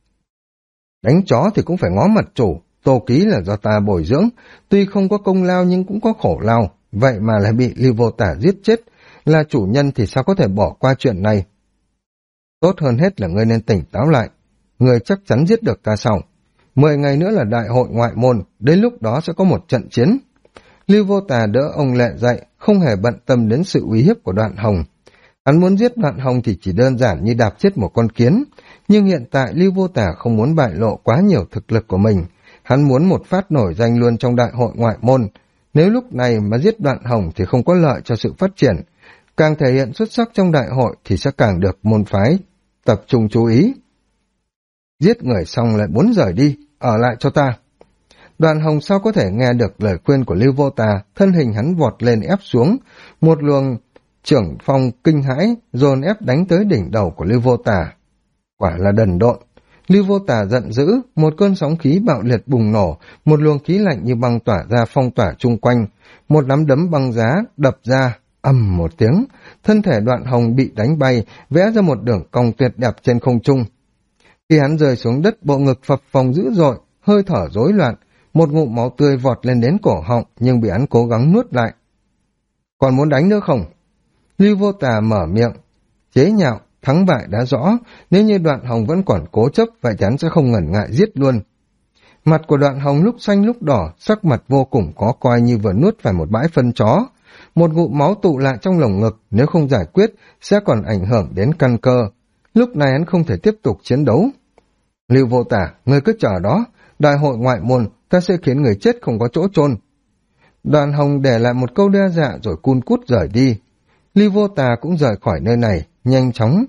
Đánh chó thì cũng phải ngó mặt chủ, Tô Ký là do ta bồi dưỡng, tuy không có công lao nhưng cũng có khổ lao, vậy mà lại bị Lưu Vô Tà giết chết, là chủ nhân thì sao có thể bỏ qua chuyện này? Tốt hơn hết là ngươi nên tỉnh táo lại, ngươi chắc chắn giết được ta sau. 10 ngày nữa là đại hội ngoại môn, đến lúc đó sẽ có một trận chiến. Lưu Vô Tà đỡ ông Lệ dậy, không hề bận tâm đến sự uy hiếp của Đoạn Hồng. Hắn muốn giết Đoạn Hồng thì chỉ đơn giản như đạp chết một con kiến, nhưng hiện tại Lưu Vô Tà không muốn bại lộ quá nhiều thực lực của mình. Hắn muốn một phát nổi danh luôn trong đại hội ngoại môn. Nếu lúc này mà giết Đoạn Hồng thì không có lợi cho sự phát triển. Càng thể hiện xuất sắc trong đại hội thì sẽ càng được môn phái tập trung chú ý. Giết người xong lại muốn rời đi, ở lại cho ta. Đoạn Hồng sao có thể nghe được lời khuyên của Lưu Vô Tà, thân hình hắn vọt lên ép xuống, một luồng trưởng phong kinh hãi dồn ép đánh tới đỉnh đầu của Lưu Vô Tà. Quả là đần độn. Lưu Vô Tà giận dữ, một cơn sóng khí bạo liệt bùng nổ, một luồng khí lạnh như băng tỏa ra phong tỏa chung quanh, một nắm đấm băng giá đập ra, ầm một tiếng, thân thể Đoạn Hồng bị đánh bay, vẽ ra một đường cong tuyệt đẹp trên không trung. Khi hắn rơi xuống đất, bộ ngực phập phồng dữ dội, hơi thở rối loạn, một ngụm máu tươi vọt lên đến cổ họng nhưng bị hắn cố gắng nuốt lại. Còn muốn đánh nữa không? Lưu Vô Tà mở miệng, chế nhạo, thắng bại đã rõ, nếu như Đoạn Hồng vẫn còn cố chấp vậy thì hắn sẽ không ngần ngại giết luôn. Mặt của Đoạn Hồng lúc xanh lúc đỏ, sắc mặt vô cùng khó coi như vừa nuốt phải một bãi phân chó. Một ngụm máu tụ lại trong lồng ngực, nếu không giải quyết sẽ còn ảnh hưởng đến căn cơ. Lúc này hắn không thể tiếp tục chiến đấu. Lưu Vô Tà, ngươi cứ chờ đó, đại hội ngoại môn ta sẽ khiến người chết không có chỗ chôn. Đoạn Hồng để lại một câu đe dọa rồi cun cút rời đi. Lưu Vô Tà cũng rời khỏi nơi này, nhanh chóng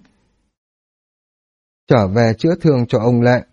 trở về chữa thương cho ông Lệ.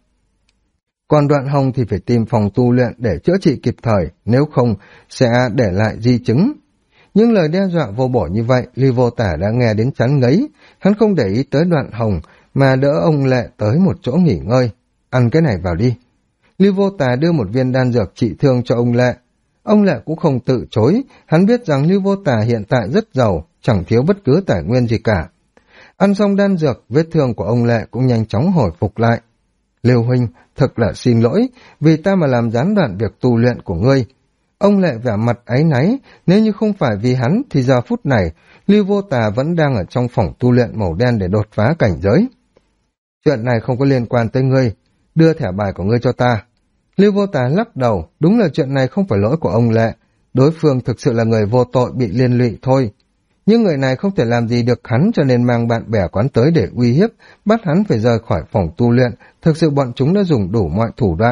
Còn Đoạn Hồng thì phải tìm phòng tu luyện để chữa trị kịp thời, nếu không sẽ để lại di chứng. Những lời đe dọa vô bổ như vậy, Lưu Vô Tà đã nghe đến chán ngấy, hắn không để ý tới Đoạn Hồng mà đỡ ông Lệ tới một chỗ nghỉ ngơi. Ăn cái này vào đi. Lưu Vô Tà đưa một viên đan dược trị thương cho ông Lệ. Ông Lệ cũng không từ chối, hắn biết rằng Lưu Vô Tà hiện tại rất giàu, chẳng thiếu bất cứ tài nguyên gì cả. Ăn xong đan dược, vết thương của ông Lệ cũng nhanh chóng hồi phục lại. Lưu huynh, thật là xin lỗi, vì ta mà làm gián đoạn việc tu luyện của ngươi. Ông Lệ vẻ mặt áy náy, nếu như không phải vì hắn thì giờ phút này, Lưu Vô Tà vẫn đang ở trong phòng tu luyện màu đen để đột phá cảnh giới. Chuyện này không có liên quan tới ngươi, đưa thẻ bài của ngươi cho ta. Lưu Vô Tà lắc đầu, đúng là chuyện này không phải lỗi của ông Lệ, đối phương thực sự là người vô tội bị liên lụy thôi. Nhưng người này không thể làm gì được hắn cho nên mang bạn bè quán tới để uy hiếp, bắt hắn phải rời khỏi phòng tu luyện, thực sự bọn chúng đã dùng đủ mọi thủ đoạn.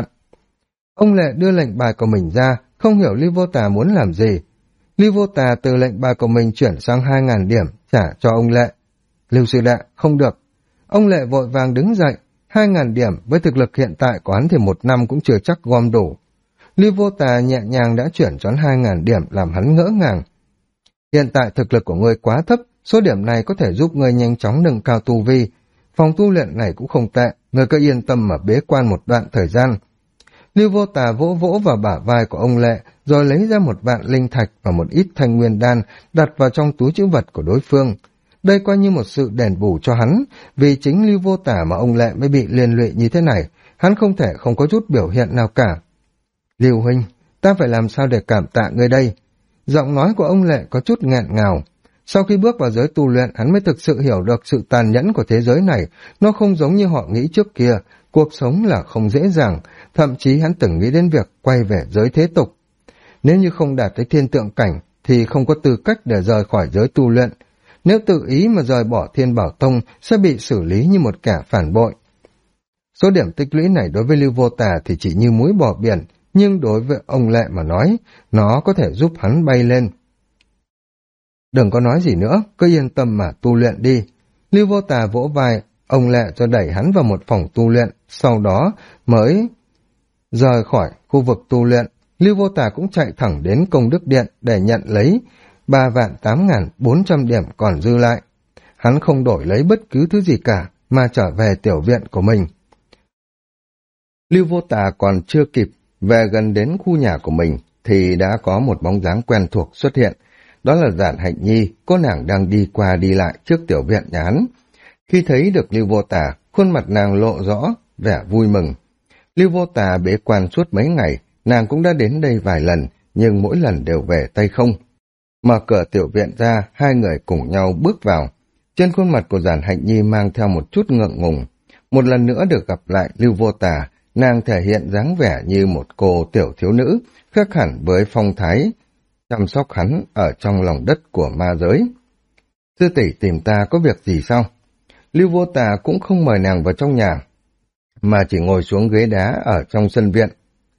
Ông Lệ đưa lệnh bài của mình ra, không hiểu Lưu Vô Tà muốn làm gì. Lưu Vô Tà từ lệnh bài của mình chuyển sang 2.000 điểm, trả cho ông Lệ. Lưu sư đệ, không được. Ông Lệ vội vàng đứng dậy, 2.000 điểm với thực lực hiện tại của hắn thì một năm cũng chưa chắc gom đủ. Lưu Vô Tà nhẹ nhàng đã chuyển cho 2.000 điểm làm hắn ngỡ ngàng. Hiện tại thực lực của ngươi quá thấp, số điểm này có thể giúp ngươi nhanh chóng nâng cao tu vi. Phòng tu luyện này cũng không tệ, ngươi cứ yên tâm mà bế quan một đoạn thời gian. Lưu Vô Tà vỗ vỗ vào bả vai của ông Lệ, rồi lấy ra một vạn linh thạch và một ít thanh nguyên đan đặt vào trong túi trữ vật của đối phương. Đây coi như một sự đền bù cho hắn, vì chính Lưu Vô Tà mà ông Lệ mới bị liên lụy như thế này, hắn không thể không có chút biểu hiện nào cả. Lưu huynh, ta phải làm sao để cảm tạ ngươi đây? Giọng nói của ông Lệ có chút nghẹn ngào. Sau khi bước vào giới tu luyện, hắn mới thực sự hiểu được sự tàn nhẫn của thế giới này, nó không giống như họ nghĩ trước kia, cuộc sống là không dễ dàng, thậm chí hắn từng nghĩ đến việc quay về giới thế tục. Nếu như không đạt tới thiên tượng cảnh, thì không có tư cách để rời khỏi giới tu luyện. Nếu tự ý mà rời bỏ Thiên Bảo Tông, sẽ bị xử lý như một kẻ phản bội. Số điểm tích lũy này đối với Lưu Vô Tà thì chỉ như muối bỏ biển, nhưng đối với ông Lệ mà nói, nó có thể giúp hắn bay lên. Đừng có nói gì nữa, cứ yên tâm mà tu luyện đi. Lưu Vô Tà vỗ vai, ông Lệ cho đẩy hắn vào một phòng tu luyện, sau đó mới rời khỏi khu vực tu luyện. Lưu Vô Tà cũng chạy thẳng đến Công Đức Điện để nhận lấy 3.8.400 điểm còn dư lại. Hắn không đổi lấy bất cứ thứ gì cả, mà trở về tiểu viện của mình. Lưu Vô Tà còn chưa kịp về gần đến khu nhà của mình thì đã có một bóng dáng quen thuộc xuất hiện. Đó là Giản Hạnh Nhi, cô nàng đang đi qua đi lại trước tiểu viện nhà hắn. Khi thấy được Lưu Vô Tà, khuôn mặt nàng lộ rõ vẻ vui mừng. Lưu Vô Tà bế quan suốt mấy ngày, nàng cũng đã đến đây vài lần, nhưng mỗi lần đều về tay không. Mở cửa tiểu viện ra, hai người cùng nhau bước vào. Trên khuôn mặt của Giản Hạnh Nhi mang theo một chút ngượng ngùng. Một lần nữa được gặp lại Lưu Vô Tà, nàng thể hiện dáng vẻ như một cô tiểu thiếu nữ, khác hẳn với phong thái chăm sóc hắn ở trong lòng đất của ma giới. Sư tỷ tìm ta có việc gì sao? Lưu Vô Tà cũng không mời nàng vào trong nhà, mà chỉ ngồi xuống ghế đá ở trong sân viện.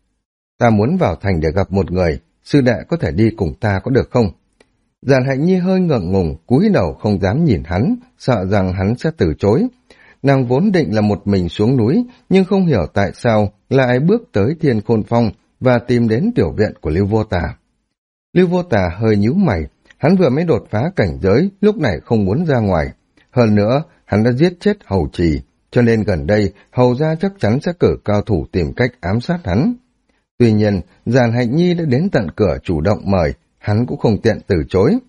Ta muốn vào thành để gặp một người, sư đệ có thể đi cùng ta có được không? Giản Hạnh Nhi hơi ngượng ngùng, cúi đầu không dám nhìn hắn, sợ rằng hắn sẽ từ chối. Nàng vốn định là một mình xuống núi, nhưng không hiểu tại sao lại bước tới Thiên Khôn Phong và tìm đến tiểu viện của Lưu Vô Tà. Lưu Vô Tà hơi nhíu mày, hắn vừa mới đột phá cảnh giới, lúc này không muốn ra ngoài. Hơn nữa, hắn đã giết chết Hầu Trì, cho nên gần đây Hầu gia chắc chắn sẽ cử cao thủ tìm cách ám sát hắn. Tuy nhiên, Giản Hạnh Nhi đã đến tận cửa chủ động mời, hắn cũng không tiện từ chối.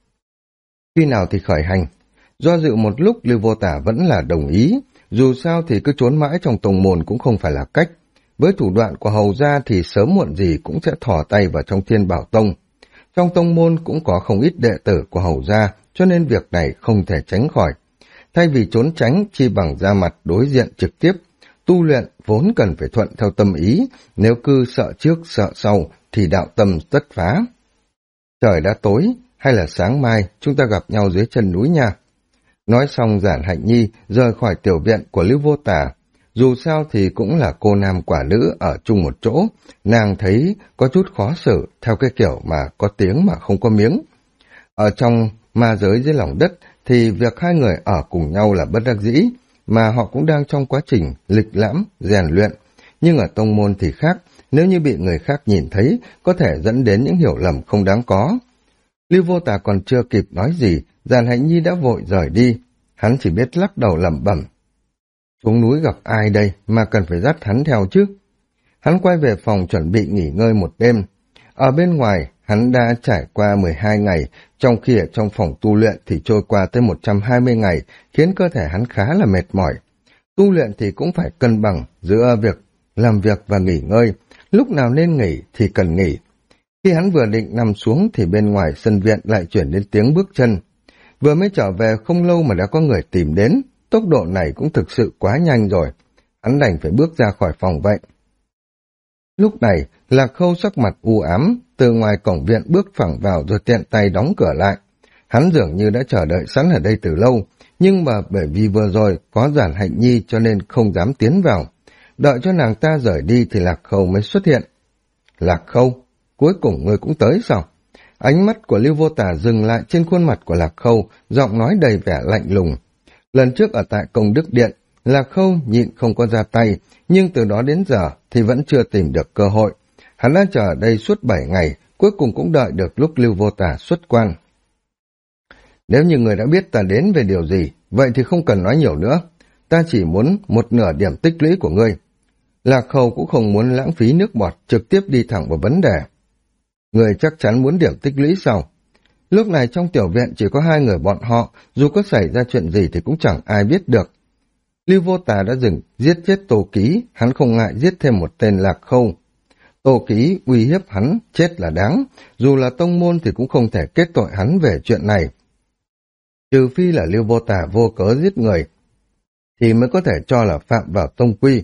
Khi nào thì khởi hành? Do dự một lúc, Lưu Vô Tà vẫn là đồng ý, dù sao thì cứ trốn mãi trong tông môn cũng không phải là cách. Với thủ đoạn của Hầu gia thì sớm muộn gì cũng sẽ thò tay vào trong Thiên Bảo Tông. Trong tông môn cũng có không ít đệ tử của Hầu gia, cho nên việc này không thể tránh khỏi. Thay vì trốn tránh, chi bằng ra mặt đối diện trực tiếp. Tu luyện vốn cần phải thuận theo tâm ý, nếu cứ sợ trước sợ sau thì đạo tâm tất phá. Trời đã tối, hay là sáng mai chúng ta gặp nhau dưới chân núi nha. Nói xong, Giản Hạnh Nhi rời khỏi tiểu viện của Lưu Vô Tà. Dù sao thì cũng là cô nam quả nữ ở chung một chỗ, nàng thấy có chút khó xử theo cái kiểu mà có tiếng mà không có miếng. Ở trong ma giới dưới lòng đất thì việc hai người ở cùng nhau là bất đắc dĩ, mà họ cũng đang trong quá trình lịch lãm, rèn luyện. Nhưng ở tông môn thì khác, nếu như bị người khác nhìn thấy, có thể dẫn đến những hiểu lầm không đáng có. Lưu Vô Tà còn chưa kịp nói gì, Giản Hạnh Nhi đã vội rời đi. Hắn chỉ biết lắc đầu lẩm bẩm. Xuống núi gặp ai đây mà cần phải dắt hắn theo chứ? Hắn quay về phòng chuẩn bị nghỉ ngơi một đêm. Ở bên ngoài, hắn đã trải qua 12 ngày, trong khi ở trong phòng tu luyện thì trôi qua tới 120 ngày, khiến cơ thể hắn khá là mệt mỏi. Tu luyện thì cũng phải cân bằng giữa việc làm việc và nghỉ ngơi, lúc nào nên nghỉ thì cần nghỉ. Khi hắn vừa định nằm xuống thì bên ngoài sân viện lại chuyển đến tiếng bước chân. Vừa mới trở về không lâu mà đã có người tìm đến, tốc độ này cũng thực sự quá nhanh rồi. Hắn đành phải bước ra khỏi phòng vậy. Lúc này, Lạc Khâu sắc mặt u ám, từ ngoài cổng viện bước phẳng vào rồi tiện tay đóng cửa lại. Hắn dường như đã chờ đợi sẵn ở đây từ lâu, nhưng mà bởi vì vừa rồi có Giản Hạnh Nhi cho nên không dám tiến vào. Đợi cho nàng ta rời đi thì Lạc Khâu mới xuất hiện. Lạc Khâu, cuối cùng ngươi cũng tới sao? Ánh mắt của Lưu Vô Tà dừng lại trên khuôn mặt của Lạc Khâu, giọng nói đầy vẻ lạnh lùng. Lần trước ở tại Công Đức Điện, Lạc Khâu nhịn không có ra tay, nhưng từ đó đến giờ thì vẫn chưa tìm được cơ hội. Hắn đã chờ ở đây suốt 7 ngày, cuối cùng cũng đợi được lúc Lưu Vô Tà xuất quan. Nếu như người đã biết ta đến về điều gì, vậy thì không cần nói nhiều nữa. Ta chỉ muốn một nửa điểm tích lũy của ngươi. Lạc Khâu cũng không muốn lãng phí nước bọt, trực tiếp đi thẳng vào vấn đề. Người chắc chắn muốn điểm tích lũy sao? Lúc này trong tiểu viện chỉ có hai người bọn họ, dù có xảy ra chuyện gì thì cũng chẳng ai biết được. Lưu Vô Tà đã giết chết Tô Ký, hắn không ngại giết thêm một tên Lạc Khâu. Tô Ký uy hiếp hắn, chết là đáng, dù là tông môn thì cũng không thể kết tội hắn về chuyện này. Trừ phi là Lưu Vô Tà vô cớ giết người, thì mới có thể cho là phạm vào tông quy.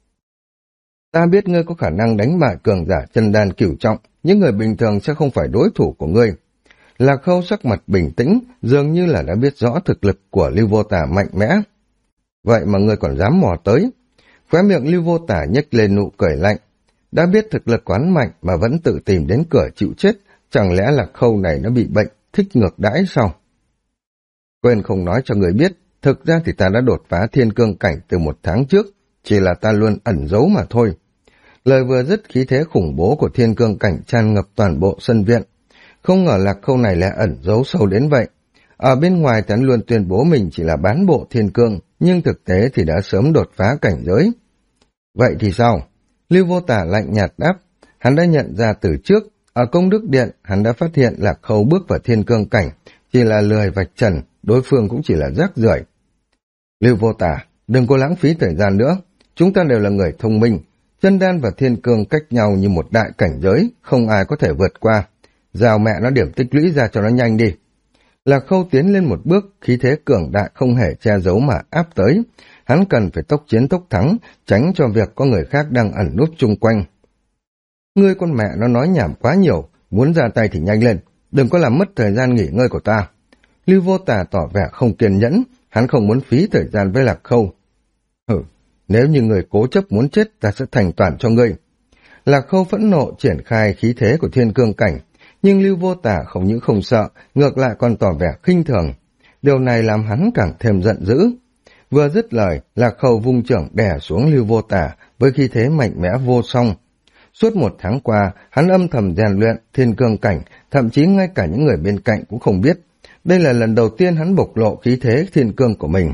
Ta biết ngươi có khả năng đánh bại cường giả chân đan cửu trọng, những người bình thường sẽ không phải đối thủ của ngươi. Lạc Khâu sắc mặt bình tĩnh, dường như là đã biết rõ thực lực của Lưu Vô Tà mạnh mẽ. Vậy mà ngươi còn dám mò tới. Khóe miệng Lưu Vô Tà nhếch lên nụ cười lạnh. Đã biết thực lực quán mạnh mà vẫn tự tìm đến cửa chịu chết, chẳng lẽ Lạc Khâu này nó bị bệnh, thích ngược đãi sao? Quên không nói cho người biết, thực ra thì ta đã đột phá thiên cương cảnh từ 1 tháng trước, chỉ là ta luôn ẩn giấu mà thôi. Lời vừa dứt, khí thế khủng bố của thiên cương cảnh tràn ngập toàn bộ sân viện. Không ngờ Lạc Khâu này lại ẩn giấu sâu đến vậy. Ở bên ngoài hắn luôn tuyên bố mình chỉ là bán bộ thiên cương, nhưng thực tế thì đã sớm đột phá cảnh giới. Vậy thì sao? Lưu Vô Tả lạnh nhạt đáp, hắn đã nhận ra từ trước, ở Công Đức Điện hắn đã phát hiện Lạc Khâu bước vào thiên cương cảnh, chỉ là lười vạch trần, đối phương cũng chỉ là rác rưởi. Lưu Vô Tả, đừng có lãng phí thời gian nữa, chúng ta đều là người thông minh, chân đan và thiên cương cách nhau như một đại cảnh giới, không ai có thể vượt qua. Giao mẹ nó điểm tích lũy ra cho nó nhanh đi. Lạc Khâu tiến lên một bước, khí thế cường đại không hề che giấu mà áp tới. Hắn cần phải tốc chiến tốc thắng, tránh cho việc có người khác đang ẩn nút chung quanh. Ngươi con mẹ nó nói nhảm quá nhiều, muốn ra tay thì nhanh lên, đừng có làm mất thời gian nghỉ ngơi của ta. Lưu Vô Tả tỏ vẻ không kiên nhẫn, hắn không muốn phí thời gian với Lạc Khâu. Nếu như người cố chấp muốn chết, ta sẽ thành toàn cho ngươi. Lạc Khâu phẫn nộ triển khai khí thế của thiên cương cảnh, nhưng Lưu Vô Tả không những không sợ, ngược lại còn tỏ vẻ khinh thường. Điều này làm hắn càng thêm giận dữ. Vừa dứt lời, Lạc Khâu vung trưởng đè xuống Lưu Vô Tả với khí thế mạnh mẽ vô song. Suốt 1 tháng qua, hắn âm thầm rèn luyện thiên cương cảnh, thậm chí ngay cả những người bên cạnh cũng không biết. Đây là lần đầu tiên hắn bộc lộ khí thế thiên cương của mình.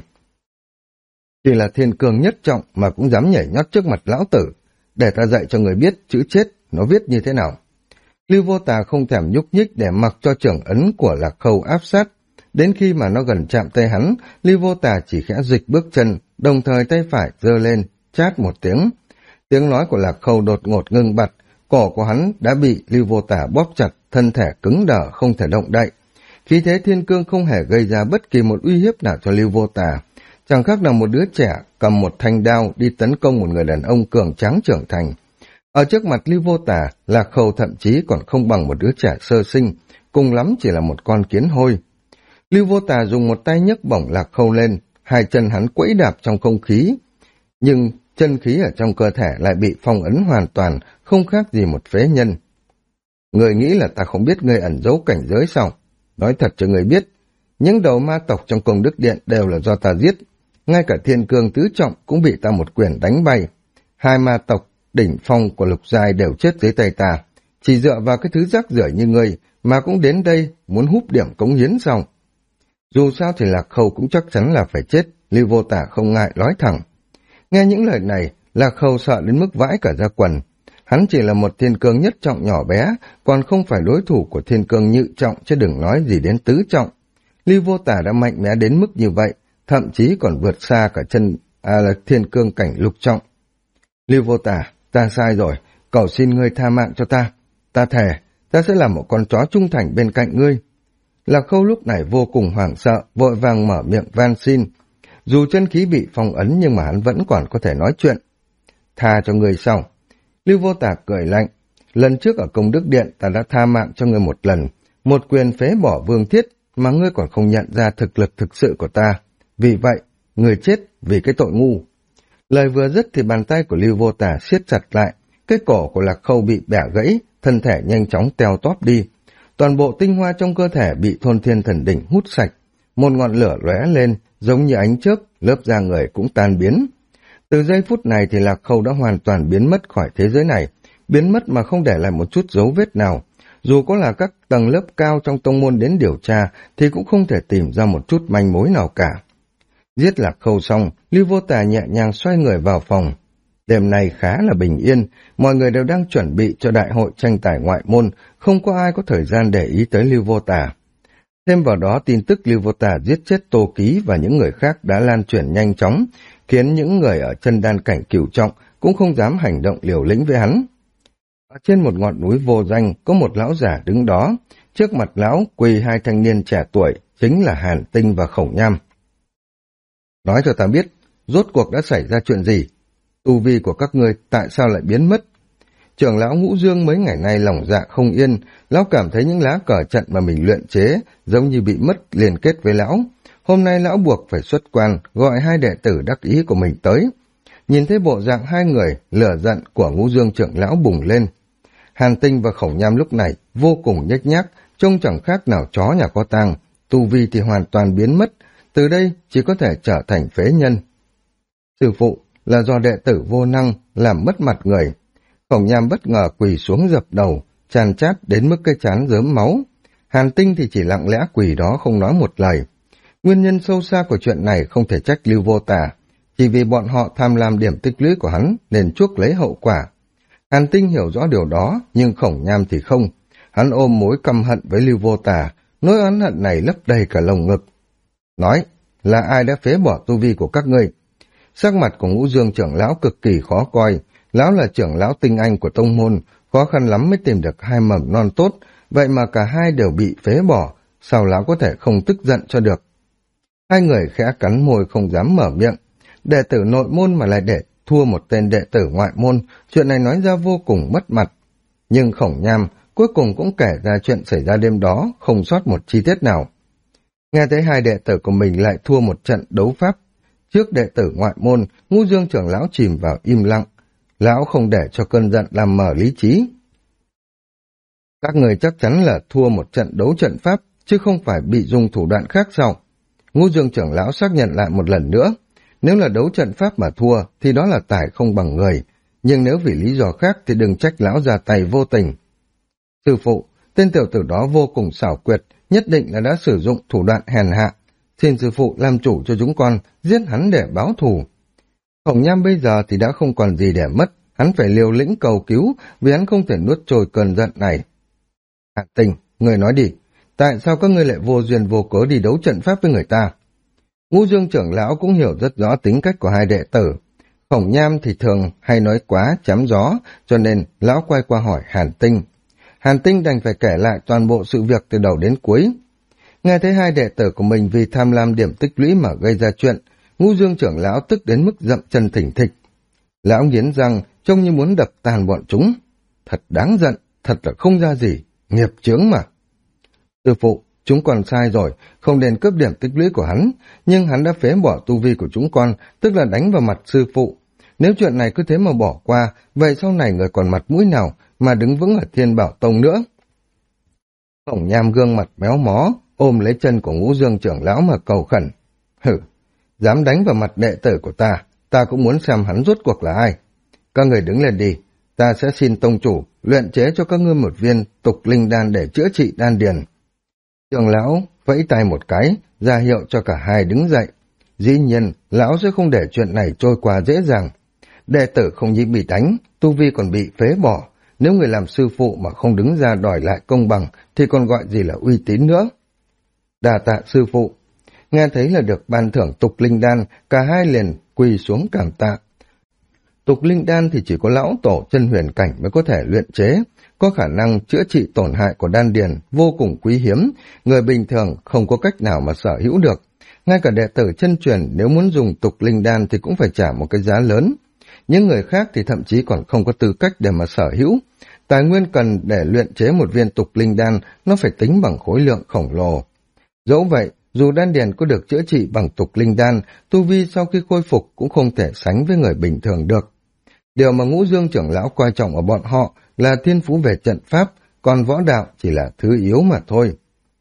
Chỉ là thiên cương nhất trọng mà cũng dám nhảy nhót trước mặt lão tử, để ta dạy cho người biết chữ chết nó viết như thế nào. Lưu Vô Tả không thèm nhúc nhích để mặc cho trưởng ấn của Lạc Khâu áp sát. Đến khi mà nó gần chạm tay hắn, Lưu Vô Tả chỉ khẽ dịch bước chân, đồng thời tay phải giơ lên, chát một tiếng. Tiếng nói của Lạc Khâu đột ngột ngưng bặt, cổ của hắn đã bị Lưu Vô Tả bóp chặt, thân thể cứng đờ không thể động đậy. Khí thế thiên cương không hề gây ra bất kỳ một uy hiếp nào cho Lưu Vô Tả, chẳng khác nào một đứa trẻ cầm một thanh đao đi tấn công một người đàn ông cường tráng trưởng thành. Ở trước mặt Lưu Vô Tả, Lạc Khâu thậm chí còn không bằng một đứa trẻ sơ sinh, cùng lắm chỉ là một con kiến hôi. Lưu Vô Tả dùng một tay nhấc bổng Lạc Khâu lên, hai chân hắn quẫy đạp trong không khí, nhưng chân khí ở trong cơ thể lại bị phong ấn hoàn toàn, không khác gì một phế nhân. Người nghĩ là ta không biết ngươi ẩn giấu cảnh giới sao? Nói thật cho người biết, những đầu ma tộc trong Công Đức Điện đều là do ta giết, ngay cả thiên cương tứ trọng cũng bị ta một quyền đánh bay. 2 ma tộc đỉnh phong của Lục Giai đều chết dưới tay ta, chỉ dựa vào cái thứ rác rưởi như ngươi mà cũng đến đây muốn húp điểm cống hiến sao? Dù sao thì Lạc Khâu cũng chắc chắn là phải chết, Lưu Vô Tả không ngại nói thẳng. Nghe những lời này, Lạc Khâu sợ đến mức vãi cả da quần. Hắn chỉ là một thiên cương nhất trọng nhỏ bé, còn không phải đối thủ của thiên cương nhị trọng, chứ đừng nói gì đến tứ trọng. Lưu Vô Tả đã mạnh mẽ đến mức như vậy, thậm chí còn vượt xa cả là thiên cương cảnh lục trọng. Lưu Vô Tả, ta sai rồi, cầu xin ngươi tha mạng cho ta. Ta thề, ta sẽ là một con chó trung thành bên cạnh ngươi. Lạc Khâu lúc này vô cùng hoảng sợ, vội vàng mở miệng van xin. Dù chân khí bị phong ấn nhưng mà hắn vẫn còn có thể nói chuyện. Tha cho ngươi sao? Lưu Vô Tả cười lạnh. Lần trước ở Công Đức Điện ta đã tha mạng cho ngươi một lần, một quyền phế bỏ Vương Thiết mà ngươi còn không nhận ra thực lực thực sự của ta. Vì vậy, ngươi chết vì cái tội ngu. Lời vừa dứt thì bàn tay của Lưu Vô Tả siết chặt lại, cái cổ của Lạc Khâu bị bẻ gãy, thân thể nhanh chóng teo tóp đi. Toàn bộ tinh hoa trong cơ thể bị Thôn Thiên Thần Đỉnh hút sạch, một ngọn lửa lóe lên, giống như ánh chớp, lớp da người cũng tan biến. Từ giây phút này thì Lạc Khâu đã hoàn toàn biến mất khỏi thế giới này, biến mất mà không để lại một chút dấu vết nào. Dù có là các tầng lớp cao trong tông môn đến điều tra, thì cũng không thể tìm ra một chút manh mối nào cả. Giết Lạc Khâu xong, Lưu Vô Tả nhẹ nhàng xoay người vào phòng. Đêm nay khá là bình yên, mọi người đều đang chuẩn bị cho đại hội tranh tài ngoại môn, không có ai có thời gian để ý tới Lưu Vô Tả. Thêm vào đó tin tức Lưu Vô Tả giết chết Tô Ký và những người khác đã lan truyền nhanh chóng, khiến những người ở chân đan cảnh cửu trọng cũng không dám hành động liều lĩnh với hắn. Ở trên một ngọn núi vô danh có một lão giả đứng đó, trước mặt lão quỳ 2 thanh niên trẻ tuổi, chính là Hàn Tinh và Khổng Nham. Nói cho ta biết, rốt cuộc đã xảy ra chuyện gì? Tu vi của các ngươi tại sao lại biến mất? Trưởng lão Ngũ Dương mấy ngày nay lòng dạ không yên, lão cảm thấy những lá cờ trận mà mình luyện chế giống như bị mất liên kết với lão. Hôm nay lão buộc phải xuất quan, gọi 2 đệ tử đắc ý của mình tới. Nhìn thấy bộ dạng 2 người, lửa giận của Ngũ Dương trưởng lão bùng lên. Hàn Tinh và Khổng Nham lúc này vô cùng nhếch nhác, trông chẳng khác nào chó nhà có tang, tu vi thì hoàn toàn biến mất, từ đây chỉ có thể trở thành phế nhân. Sư phụ, là do đệ tử vô năng làm mất mặt người. Khổng Nham bất ngờ quỳ xuống dập đầu, tràn chát đến mức cái trán rớm máu. Hàn Tinh thì chỉ lặng lẽ quỳ đó không nói một lời. Nguyên nhân sâu xa của chuyện này không thể trách Lưu Vô Tà, chỉ vì bọn họ tham lam điểm tích lũy của hắn nên chuốc lấy hậu quả. Hàn Tinh hiểu rõ điều đó, nhưng Khổng Nham thì không. Hắn ôm mối căm hận với Lưu Vô Tà, nỗi oán hận này lấp đầy cả lồng ngực. Nói, là ai đã phế bỏ tu vi của các ngươi? Sắc mặt của Ngũ Dương trưởng lão cực kỳ khó coi. Lão là trưởng lão tinh anh của tông môn, khó khăn lắm mới tìm được hai mầm non tốt, vậy mà cả hai đều bị phế bỏ, sao lão có thể không tức giận cho được? Hai người khẽ cắn môi không dám mở miệng. Đệ tử nội môn mà lại để thua một tên đệ tử ngoại môn, chuyện này nói ra vô cùng mất mặt. Nhưng Khổng Nham cuối cùng cũng kể ra chuyện xảy ra đêm đó, không sót một chi tiết nào. Nghe thấy hai đệ tử của mình lại thua một trận đấu pháp trước đệ tử ngoại môn, Ngũ Dương trưởng lão chìm vào im lặng. Lão không để cho cơn giận làm mở lý trí. Các người chắc chắn là thua một trận đấu trận pháp, chứ không phải bị dùng thủ đoạn khác sao? Ngũ Dương trưởng lão xác nhận lại một lần nữa. Nếu là đấu trận pháp mà thua, thì đó là tài không bằng người. Nhưng nếu vì lý do khác thì đừng trách lão ra tay vô tình. Sư phụ, tên tiểu tử đó vô cùng xảo quyệt, nhất định là đã sử dụng thủ đoạn hèn hạ. Xin sư phụ làm chủ cho chúng con, giết hắn để báo thù. Khổng Nham bây giờ thì đã không còn gì để mất, hắn phải liều lĩnh cầu cứu vì hắn không thể nuốt trôi cơn giận này. Hàn Tinh, người nói đi, tại sao các ngươi lại vô duyên vô cớ đi đấu trận pháp với người ta? Ngũ Dương trưởng lão cũng hiểu rất rõ tính cách của hai đệ tử. Khổng Nham thì thường hay nói quá, chém gió, cho nên lão quay qua hỏi Hàn Tinh. Hàn Tinh đành phải kể lại toàn bộ sự việc từ đầu đến cuối. Nghe thấy hai đệ tử của mình vì tham lam điểm tích lũy mà gây ra chuyện, Ngũ Dương trưởng lão tức đến mức dậm chân thỉnh thịch. Lão nghiến răng, trông như muốn đập tan bọn chúng. Thật đáng giận, thật là không ra gì, nghiệp chướng mà. Sư phụ, chúng còn sai rồi, không nên cướp điểm tích lũy của hắn, nhưng hắn đã phế bỏ tu vi của chúng con, tức là đánh vào mặt sư phụ. Nếu chuyện này cứ thế mà bỏ qua, vậy sau này người còn mặt mũi nào mà đứng vững ở Thiên Bảo Tông nữa? Khổng Nham gương mặt méo mó, ôm lấy chân của Ngũ Dương trưởng lão mà cầu khẩn. Hử, dám đánh vào mặt đệ tử của ta cũng muốn xem hắn rốt cuộc là ai. Các người đứng lên đi, ta sẽ xin tông chủ luyện chế cho các ngươi một viên tục linh đan để chữa trị đan điền. Trưởng lão vẫy tay một cái, ra hiệu cho cả hai đứng dậy. Dĩ nhiên, lão sẽ không để chuyện này trôi qua dễ dàng. Đệ tử không những bị đánh, tu vi còn bị phế bỏ. Nếu người làm sư phụ mà không đứng ra đòi lại công bằng, thì còn gọi gì là uy tín nữa. Đà tạ sư phụ. Nghe thấy là được ban thưởng tục linh đan, cả hai liền quỳ xuống cảm tạ. Tục linh đan thì chỉ có lão tổ chân huyền cảnh mới có thể luyện chế, có khả năng chữa trị tổn hại của đan điền, vô cùng quý hiếm, người bình thường không có cách nào mà sở hữu được. Ngay cả đệ tử chân truyền nếu muốn dùng tục linh đan thì cũng phải trả một cái giá lớn. Những người khác thì thậm chí còn không có tư cách để mà sở hữu. Tài nguyên cần để luyện chế một viên tục linh đan nó phải tính bằng khối lượng khổng lồ. Dẫu vậy, dù đan điền có được chữa trị bằng tục linh đan, tu vi sau khi khôi phục cũng không thể sánh với người bình thường được. Điều mà Ngũ Dương trưởng lão coi trọng ở bọn họ là thiên phú về trận pháp, còn võ đạo chỉ là thứ yếu mà thôi.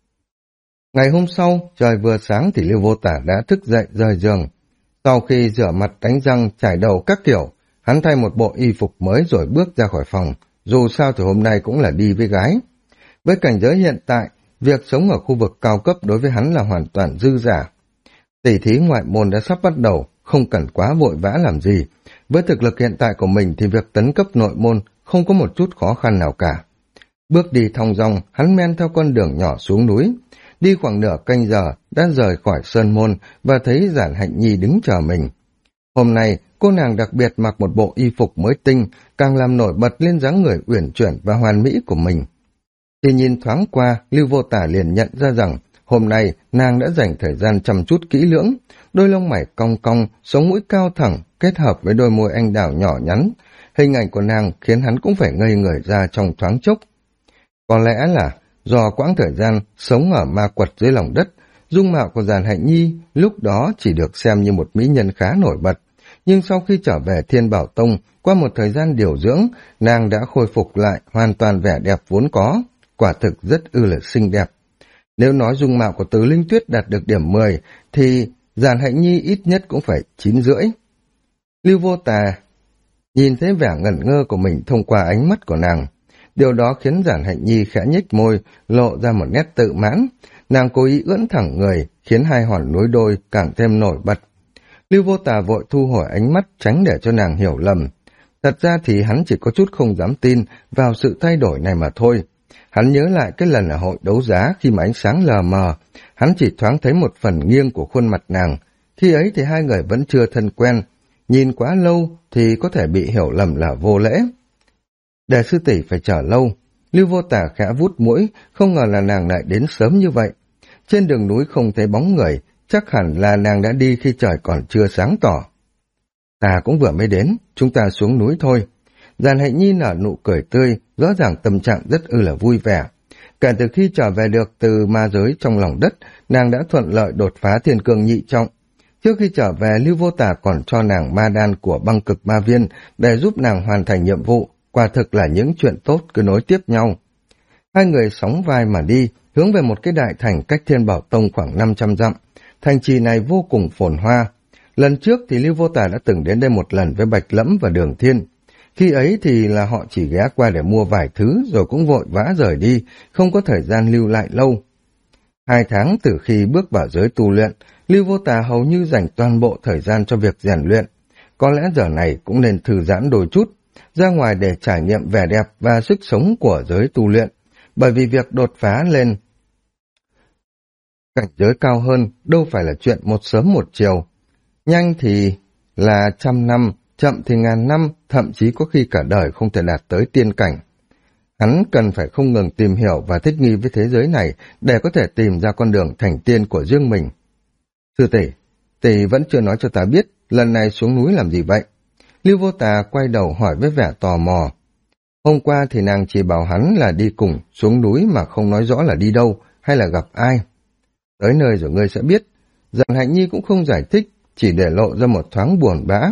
Ngày hôm sau, trời vừa sáng thì Lưu Vô Tả đã thức dậy rời giường. Sau khi rửa mặt đánh răng, chải đầu các kiểu, hắn thay một bộ y phục mới rồi bước ra khỏi phòng, dù sao thì hôm nay cũng là đi với gái. Với cảnh giới hiện tại, việc sống ở khu vực cao cấp đối với hắn là hoàn toàn dư giả. Tỷ thí ngoại môn đã sắp bắt đầu, không cần quá vội vã làm gì. Với thực lực hiện tại của mình thì việc tấn cấp nội môn không có một chút khó khăn nào cả. Bước đi thong dong, hắn men theo con đường nhỏ xuống núi. Đi khoảng nửa canh giờ, đã rời khỏi sơn môn và thấy Giản Hạnh Nhi đứng chờ mình. Hôm nay, cô nàng đặc biệt mặc một bộ y phục mới tinh, càng làm nổi bật lên dáng người uyển chuyển và hoàn mỹ của mình. Khi nhìn thoáng qua, Lưu Vô Tả liền nhận ra rằng hôm nay nàng đã dành thời gian chăm chút kỹ lưỡng, đôi lông mày cong cong, sống mũi cao thẳng, kết hợp với đôi môi anh đào nhỏ nhắn. Hình ảnh của nàng khiến hắn cũng phải ngây người ra trong thoáng chốc. Có lẽ là do quãng thời gian sống ở ma quật dưới lòng đất, dung mạo của Giản Hạnh Nhi lúc đó chỉ được xem như một mỹ nhân khá nổi bật. Nhưng sau khi trở về Thiên Bảo Tông, qua một thời gian điều dưỡng, nàng đã khôi phục lại hoàn toàn vẻ đẹp vốn có, quả thực rất là xinh đẹp. Nếu nói dung mạo của Từ Linh Tuyết đạt được điểm 10, thì Giản Hạnh Nhi ít nhất cũng phải 9,5. Lưu Vô Tà nhìn thấy vẻ ngẩn ngơ của mình thông qua ánh mắt của nàng. Điều đó khiến Giản Hạnh Nhi khẽ nhếch môi, lộ ra một nét tự mãn. Nàng cố ý ưỡn thẳng người, khiến hai hòn núi đôi càng thêm nổi bật. Lưu Vô Tà vội thu hồi ánh mắt, tránh để cho nàng hiểu lầm. Thật ra thì hắn chỉ có chút không dám tin vào sự thay đổi này mà thôi. Hắn nhớ lại cái lần ở hội đấu giá khi mà ánh sáng lờ mờ, hắn chỉ thoáng thấy một phần nghiêng của khuôn mặt nàng. Khi ấy thì hai người vẫn chưa thân quen, nhìn quá lâu thì có thể bị hiểu lầm là vô lễ. Để sư tỷ phải chờ lâu, Lưu Vô Tà khẽ vút mũi, không ngờ là nàng lại đến sớm như vậy. Trên đường núi không thấy bóng người, chắc hẳn là nàng đã đi khi trời còn chưa sáng tỏ. Ta cũng vừa mới đến, chúng ta xuống núi thôi. Giản Hạnh Nhi nở nụ cười tươi, rõ ràng tâm trạng rất là vui vẻ. Kể từ khi trở về được từ ma giới trong lòng đất, nàng đã thuận lợi đột phá thiên cương nhị trọng. Trước khi trở về, Lưu Vô Tà còn cho nàng ma đan của băng cực ma viên để giúp nàng hoàn thành nhiệm vụ, quả thực là những chuyện tốt cứ nối tiếp nhau. Hai người sóng vai mà đi, hướng về một cái đại thành cách Thiên Bảo Tông khoảng 500 dặm. Thành trì này vô cùng phồn hoa. Lần trước thì Lưu Vô Tà đã từng đến đây một lần với Bạch Lẫm và Đường Thiên. Khi ấy thì là họ chỉ ghé qua để mua vài thứ rồi cũng vội vã rời đi, không có thời gian lưu lại lâu. 2 tháng từ khi bước vào giới tu luyện, Lưu Vô Tà hầu như dành toàn bộ thời gian cho việc rèn luyện. Có lẽ giờ này cũng nên thư giãn đôi chút, ra ngoài để trải nghiệm vẻ đẹp và sức sống của giới tu luyện, bởi vì việc đột phá lên cảnh giới cao hơn đâu phải là chuyện một sớm một chiều. Nhanh thì là 100 năm, chậm thì 1000 năm, thậm chí có khi cả đời không thể đạt tới tiên cảnh. Hắn cần phải không ngừng tìm hiểu và thích nghi với thế giới này để có thể tìm ra con đường thành tiên của riêng mình. Sư tỷ, tỷ vẫn chưa nói cho ta biết lần này xuống núi làm gì vậy? Lưu Vô Tà quay đầu hỏi với vẻ tò mò. Hôm qua thì nàng chỉ bảo hắn là đi cùng xuống núi mà không nói rõ là đi đâu hay là gặp ai. Tới nơi rồi ngươi sẽ biết. Giản Hạnh Nhi cũng không giải thích, chỉ để lộ ra một thoáng buồn bã.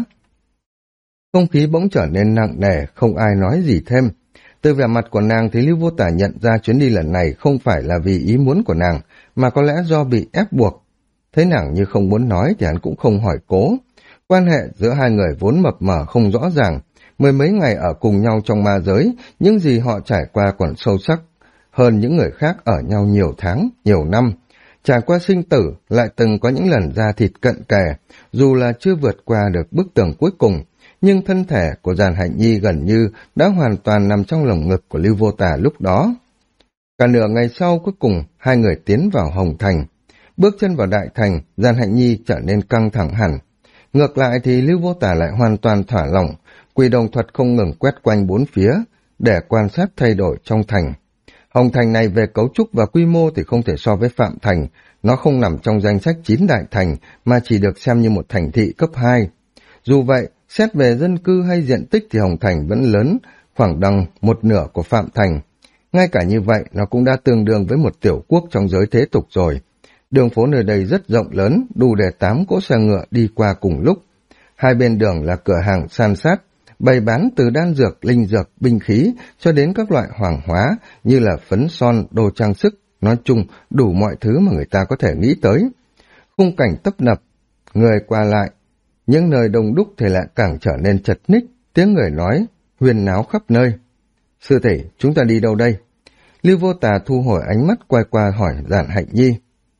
Không khí bỗng trở nên nặng nề, không ai nói gì thêm. Từ vẻ mặt của nàng thì Lưu Vô Tà nhận ra chuyến đi lần này không phải là vì ý muốn của nàng, mà có lẽ do bị ép buộc. Thấy nàng như không muốn nói thì hắn cũng không hỏi cố. Quan hệ giữa hai người vốn mập mờ không rõ ràng. 10 mấy ngày ở cùng nhau trong ma giới, những gì họ trải qua còn sâu sắc hơn những người khác ở nhau nhiều tháng, nhiều năm. Trải qua sinh tử, lại từng có những lần da thịt cận kề, dù là chưa vượt qua được bức tường cuối cùng, nhưng thân thể của Giản Hạnh Nhi gần như đã hoàn toàn nằm trong lồng ngực của Lưu Vô Tà lúc đó. Cả nửa ngày sau, cuối cùng, hai người tiến vào Hồng Thành. Bước chân vào Đại Thành, Giản Hạnh Nhi trở nên căng thẳng hẳn. Ngược lại thì Lưu Vô Tà lại hoàn toàn thả lỏng, Quỷ đồng thuật không ngừng quét quanh bốn phía, để quan sát thay đổi trong thành. Hồng Thành này về cấu trúc và quy mô thì không thể so với Phạm Thành, nó không nằm trong danh sách 9 đại thành, mà chỉ được xem như một thành thị cấp 2. Dù vậy, xét về dân cư hay diện tích thì Hồng Thành vẫn lớn, khoảng bằng một nửa của Phạm Thành. Ngay cả như vậy, nó cũng đã tương đương với một tiểu quốc trong giới thế tục rồi. Đường phố nơi đây rất rộng lớn, đủ để 8 cỗ xe ngựa đi qua cùng lúc. Hai bên đường là cửa hàng san sát, bày bán từ đan dược, linh dược, binh khí cho đến các loại hoàng hóa như là phấn son, đồ trang sức, nói chung đủ mọi thứ mà người ta có thể nghĩ tới. Khung cảnh tấp nập, người qua lại, những nơi đông đúc thì lại càng trở nên chật ních, tiếng người nói, huyên náo khắp nơi. Sư tỷ, chúng ta đi đâu đây? Lưu Vô Tà thu hồi ánh mắt quay qua hỏi Giản Hạnh Nhi.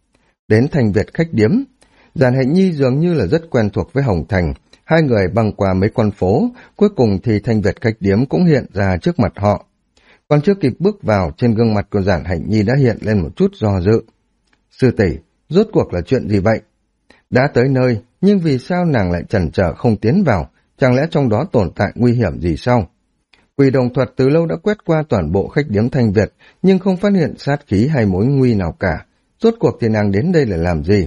Đến thành Việt khách điếm. Giản Hạnh Nhi dường như là rất quen thuộc với Hồng Thành. Hai người băng qua mấy con phố, cuối cùng thì thành Việt khách điếm cũng hiện ra trước mặt họ. Còn chưa kịp bước vào, trên gương mặt của Giản Hạnh Nhi đã hiện lên một chút do dự. Sư tỷ, rốt cuộc là chuyện gì vậy? Đã tới nơi, nhưng vì sao nàng lại chần chờ không tiến vào? Chẳng lẽ trong đó tồn tại nguy hiểm gì sao? Quỷ đồng thuật từ lâu đã quét qua toàn bộ khách điếm Thanh Việt, nhưng không phát hiện sát khí hay mối nguy nào cả. Rốt cuộc thì nàng đến đây là làm gì?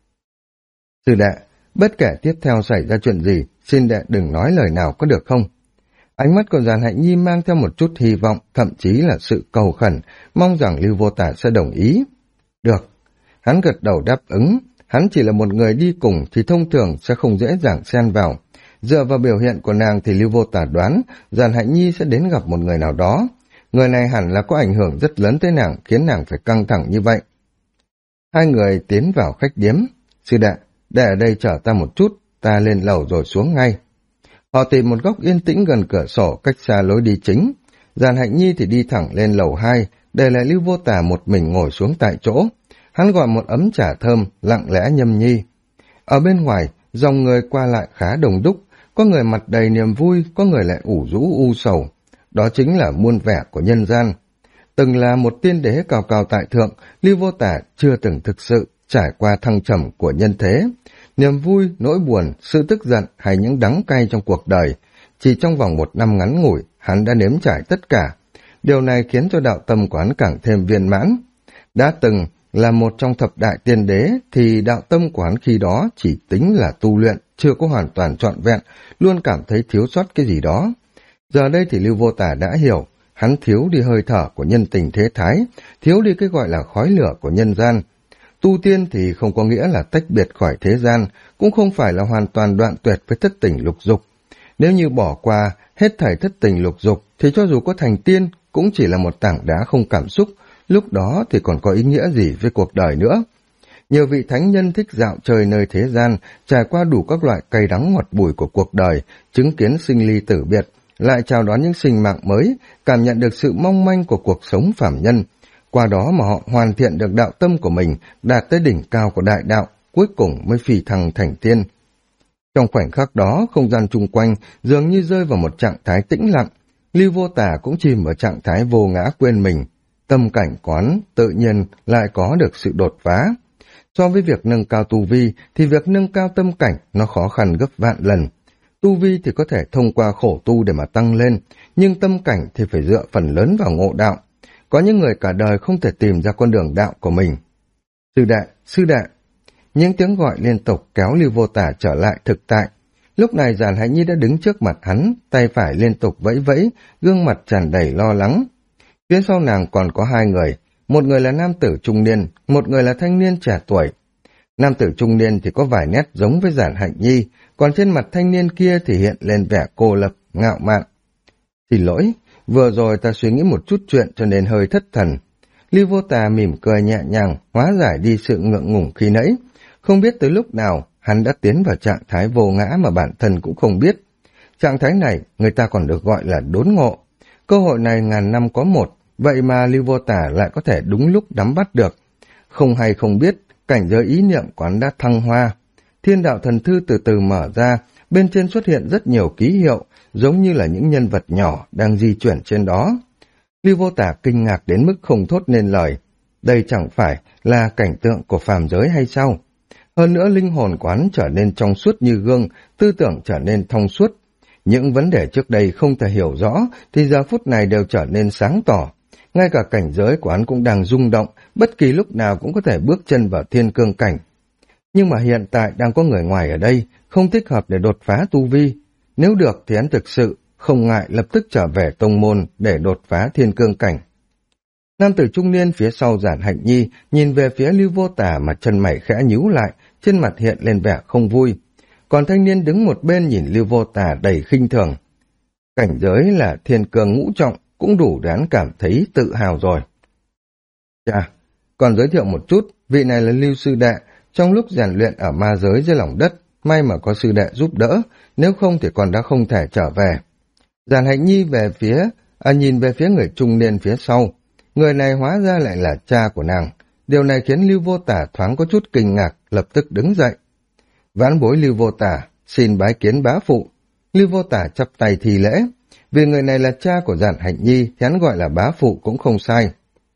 Sư đệ, bất kể tiếp theo xảy ra chuyện gì, xin đệ đừng nói lời nào có được không? Ánh mắt của Giản Hạnh Nhi mang theo một chút hy vọng, thậm chí là sự cầu khẩn, mong rằng Lưu Vô Tà sẽ đồng ý. Được. Hắn gật đầu đáp ứng, hắn chỉ là một người đi cùng thì thông thường sẽ không dễ dàng xen vào. Dựa vào biểu hiện của nàng thì Lưu Vô Tà đoán Giản Hạnh Nhi sẽ đến gặp một người nào đó. Người này hẳn là có ảnh hưởng rất lớn tới nàng, khiến nàng phải căng thẳng như vậy. Hai người tiến vào khách điếm. Sư đệ, để ở đây chờ ta một chút, ta lên lầu rồi xuống ngay. Họ tìm một góc yên tĩnh gần cửa sổ cách xa lối đi chính. Giản Hạnh Nhi thì đi thẳng lên lầu 2, để lại Lưu Vô Tà một mình ngồi xuống tại chỗ. Hắn gọi một ấm trà thơm, lặng lẽ nhâm nhi. Ở bên ngoài, dòng người qua lại khá đông đúc, có người mặt đầy niềm vui, có người lại ủ rũ u sầu. Đó chính là muôn vẻ của nhân gian. Từng là một tiên đế cao cao tại thượng, Lưu Vô Tà chưa từng thực sự trải qua thăng trầm của nhân thế. Niềm vui, nỗi buồn, sự tức giận hay những đắng cay trong cuộc đời, chỉ trong vòng một năm ngắn ngủi, hắn đã nếm trải tất cả. Điều này khiến cho đạo tâm của hắn càng thêm viên mãn. Đã từng là một trong thập đại tiên đế, thì đạo tâm của hắn khi đó chỉ tính là tu luyện, chưa có hoàn toàn trọn vẹn, luôn cảm thấy thiếu sót cái gì đó. Giờ đây thì Lưu Vô Tà đã hiểu, hắn thiếu đi hơi thở của nhân tình thế thái, thiếu đi cái gọi là khói lửa của nhân gian. Tu tiên thì không có nghĩa là tách biệt khỏi thế gian, cũng không phải là hoàn toàn đoạn tuyệt với thất tình lục dục. Nếu như bỏ qua hết thảy thất tình lục dục, thì cho dù có thành tiên, cũng chỉ là một tảng đá không cảm xúc, lúc đó thì còn có ý nghĩa gì với cuộc đời nữa. Nhiều vị thánh nhân thích dạo chơi nơi thế gian, trải qua đủ các loại cay đắng ngọt bùi của cuộc đời, chứng kiến sinh ly tử biệt, lại chào đón những sinh mạng mới, cảm nhận được sự mong manh của cuộc sống phàm nhân. Qua đó mà họ hoàn thiện được đạo tâm của mình, đạt tới đỉnh cao của đại đạo, cuối cùng mới phi thăng thành tiên. Trong khoảnh khắc đó, không gian chung quanh dường như rơi vào một trạng thái tĩnh lặng. Lưu Vô Tà cũng chìm ở trạng thái vô ngã quên mình. Tâm cảnh quán tự nhiên lại có được sự đột phá. So với việc nâng cao tu vi, thì việc nâng cao tâm cảnh nó khó khăn gấp vạn lần. Tu vi thì có thể thông qua khổ tu để mà tăng lên, nhưng tâm cảnh thì phải dựa phần lớn vào ngộ đạo. Có những người cả đời không thể tìm ra con đường đạo của mình. Sư đệ, sư đệ! Những tiếng gọi liên tục kéo Lưu Vô Tà trở lại thực tại. Lúc này Giản Hạnh Nhi đã đứng trước mặt hắn, tay phải liên tục vẫy vẫy, gương mặt tràn đầy lo lắng. Phía sau nàng còn có hai người, một người là nam tử trung niên, một người là thanh niên trẻ tuổi. Nam tử trung niên thì có vài nét giống với Giản Hạnh Nhi, còn trên mặt thanh niên kia thì hiện lên vẻ cô lập, ngạo mạn. Xin lỗi, vừa rồi ta suy nghĩ một chút chuyện cho nên hơi thất thần. Lưu Vô Tà mỉm cười nhẹ nhàng, hóa giải đi sự ngượng ngùng khi nãy. Không biết tới lúc nào, hắn đã tiến vào trạng thái vô ngã mà bản thân cũng không biết. Trạng thái này, người ta còn được gọi là đốn ngộ. Cơ hội này ngàn năm có một, vậy mà Lưu Vô Tà lại có thể đúng lúc nắm bắt được. Không hay không biết, cảnh giới ý niệm của hắn đã thăng hoa. Thiên đạo thần thư từ từ mở ra, bên trên xuất hiện rất nhiều ký hiệu, giống như là những nhân vật nhỏ đang di chuyển trên đó. Lưu Vô Tà kinh ngạc đến mức không thốt nên lời. Đây chẳng phải là cảnh tượng của phàm giới hay sao? Hơn nữa linh hồn của hắn trở nên trong suốt như gương, tư tưởng trở nên thông suốt. Những vấn đề trước đây không thể hiểu rõ thì giờ phút này đều trở nên sáng tỏ. Ngay cả cảnh giới của hắn cũng đang rung động, bất kỳ lúc nào cũng có thể bước chân vào thiên cương cảnh. Nhưng mà hiện tại đang có người ngoài ở đây, không thích hợp để đột phá tu vi. Nếu được thì hắn thực sự không ngại lập tức trở về tông môn để đột phá thiên cương cảnh. Nam tử trung niên phía sau Giản Hạnh Nhi nhìn về phía Lưu Vô Tà mà chân mày khẽ nhíu lại, trên mặt hiện lên vẻ không vui. Còn thanh niên đứng một bên nhìn Lưu Vô Tà đầy khinh thường. Cảnh giới là thiên cương ngũ trọng cũng đủ để hắn cảm thấy tự hào rồi. Chà, còn giới thiệu một chút, vị này là Lưu sư đệ, trong lúc rèn luyện ở ma giới dưới lòng đất, may mà có sư đệ giúp đỡ, nếu không thì còn đã không thể trở về. Giản Hạnh Nhi nhìn về phía người trung niên phía sau. Người này hóa ra lại là cha của nàng. Điều này khiến Lưu Vô Tà thoáng có chút kinh ngạc, lập tức đứng dậy. Vãn bối Lưu Vô Tà, xin bái kiến bá phụ. Lưu Vô Tà chắp tay thi lễ. Vì người này là cha của Giản Hạnh Nhi, thì hắn gọi là bá phụ cũng không sai.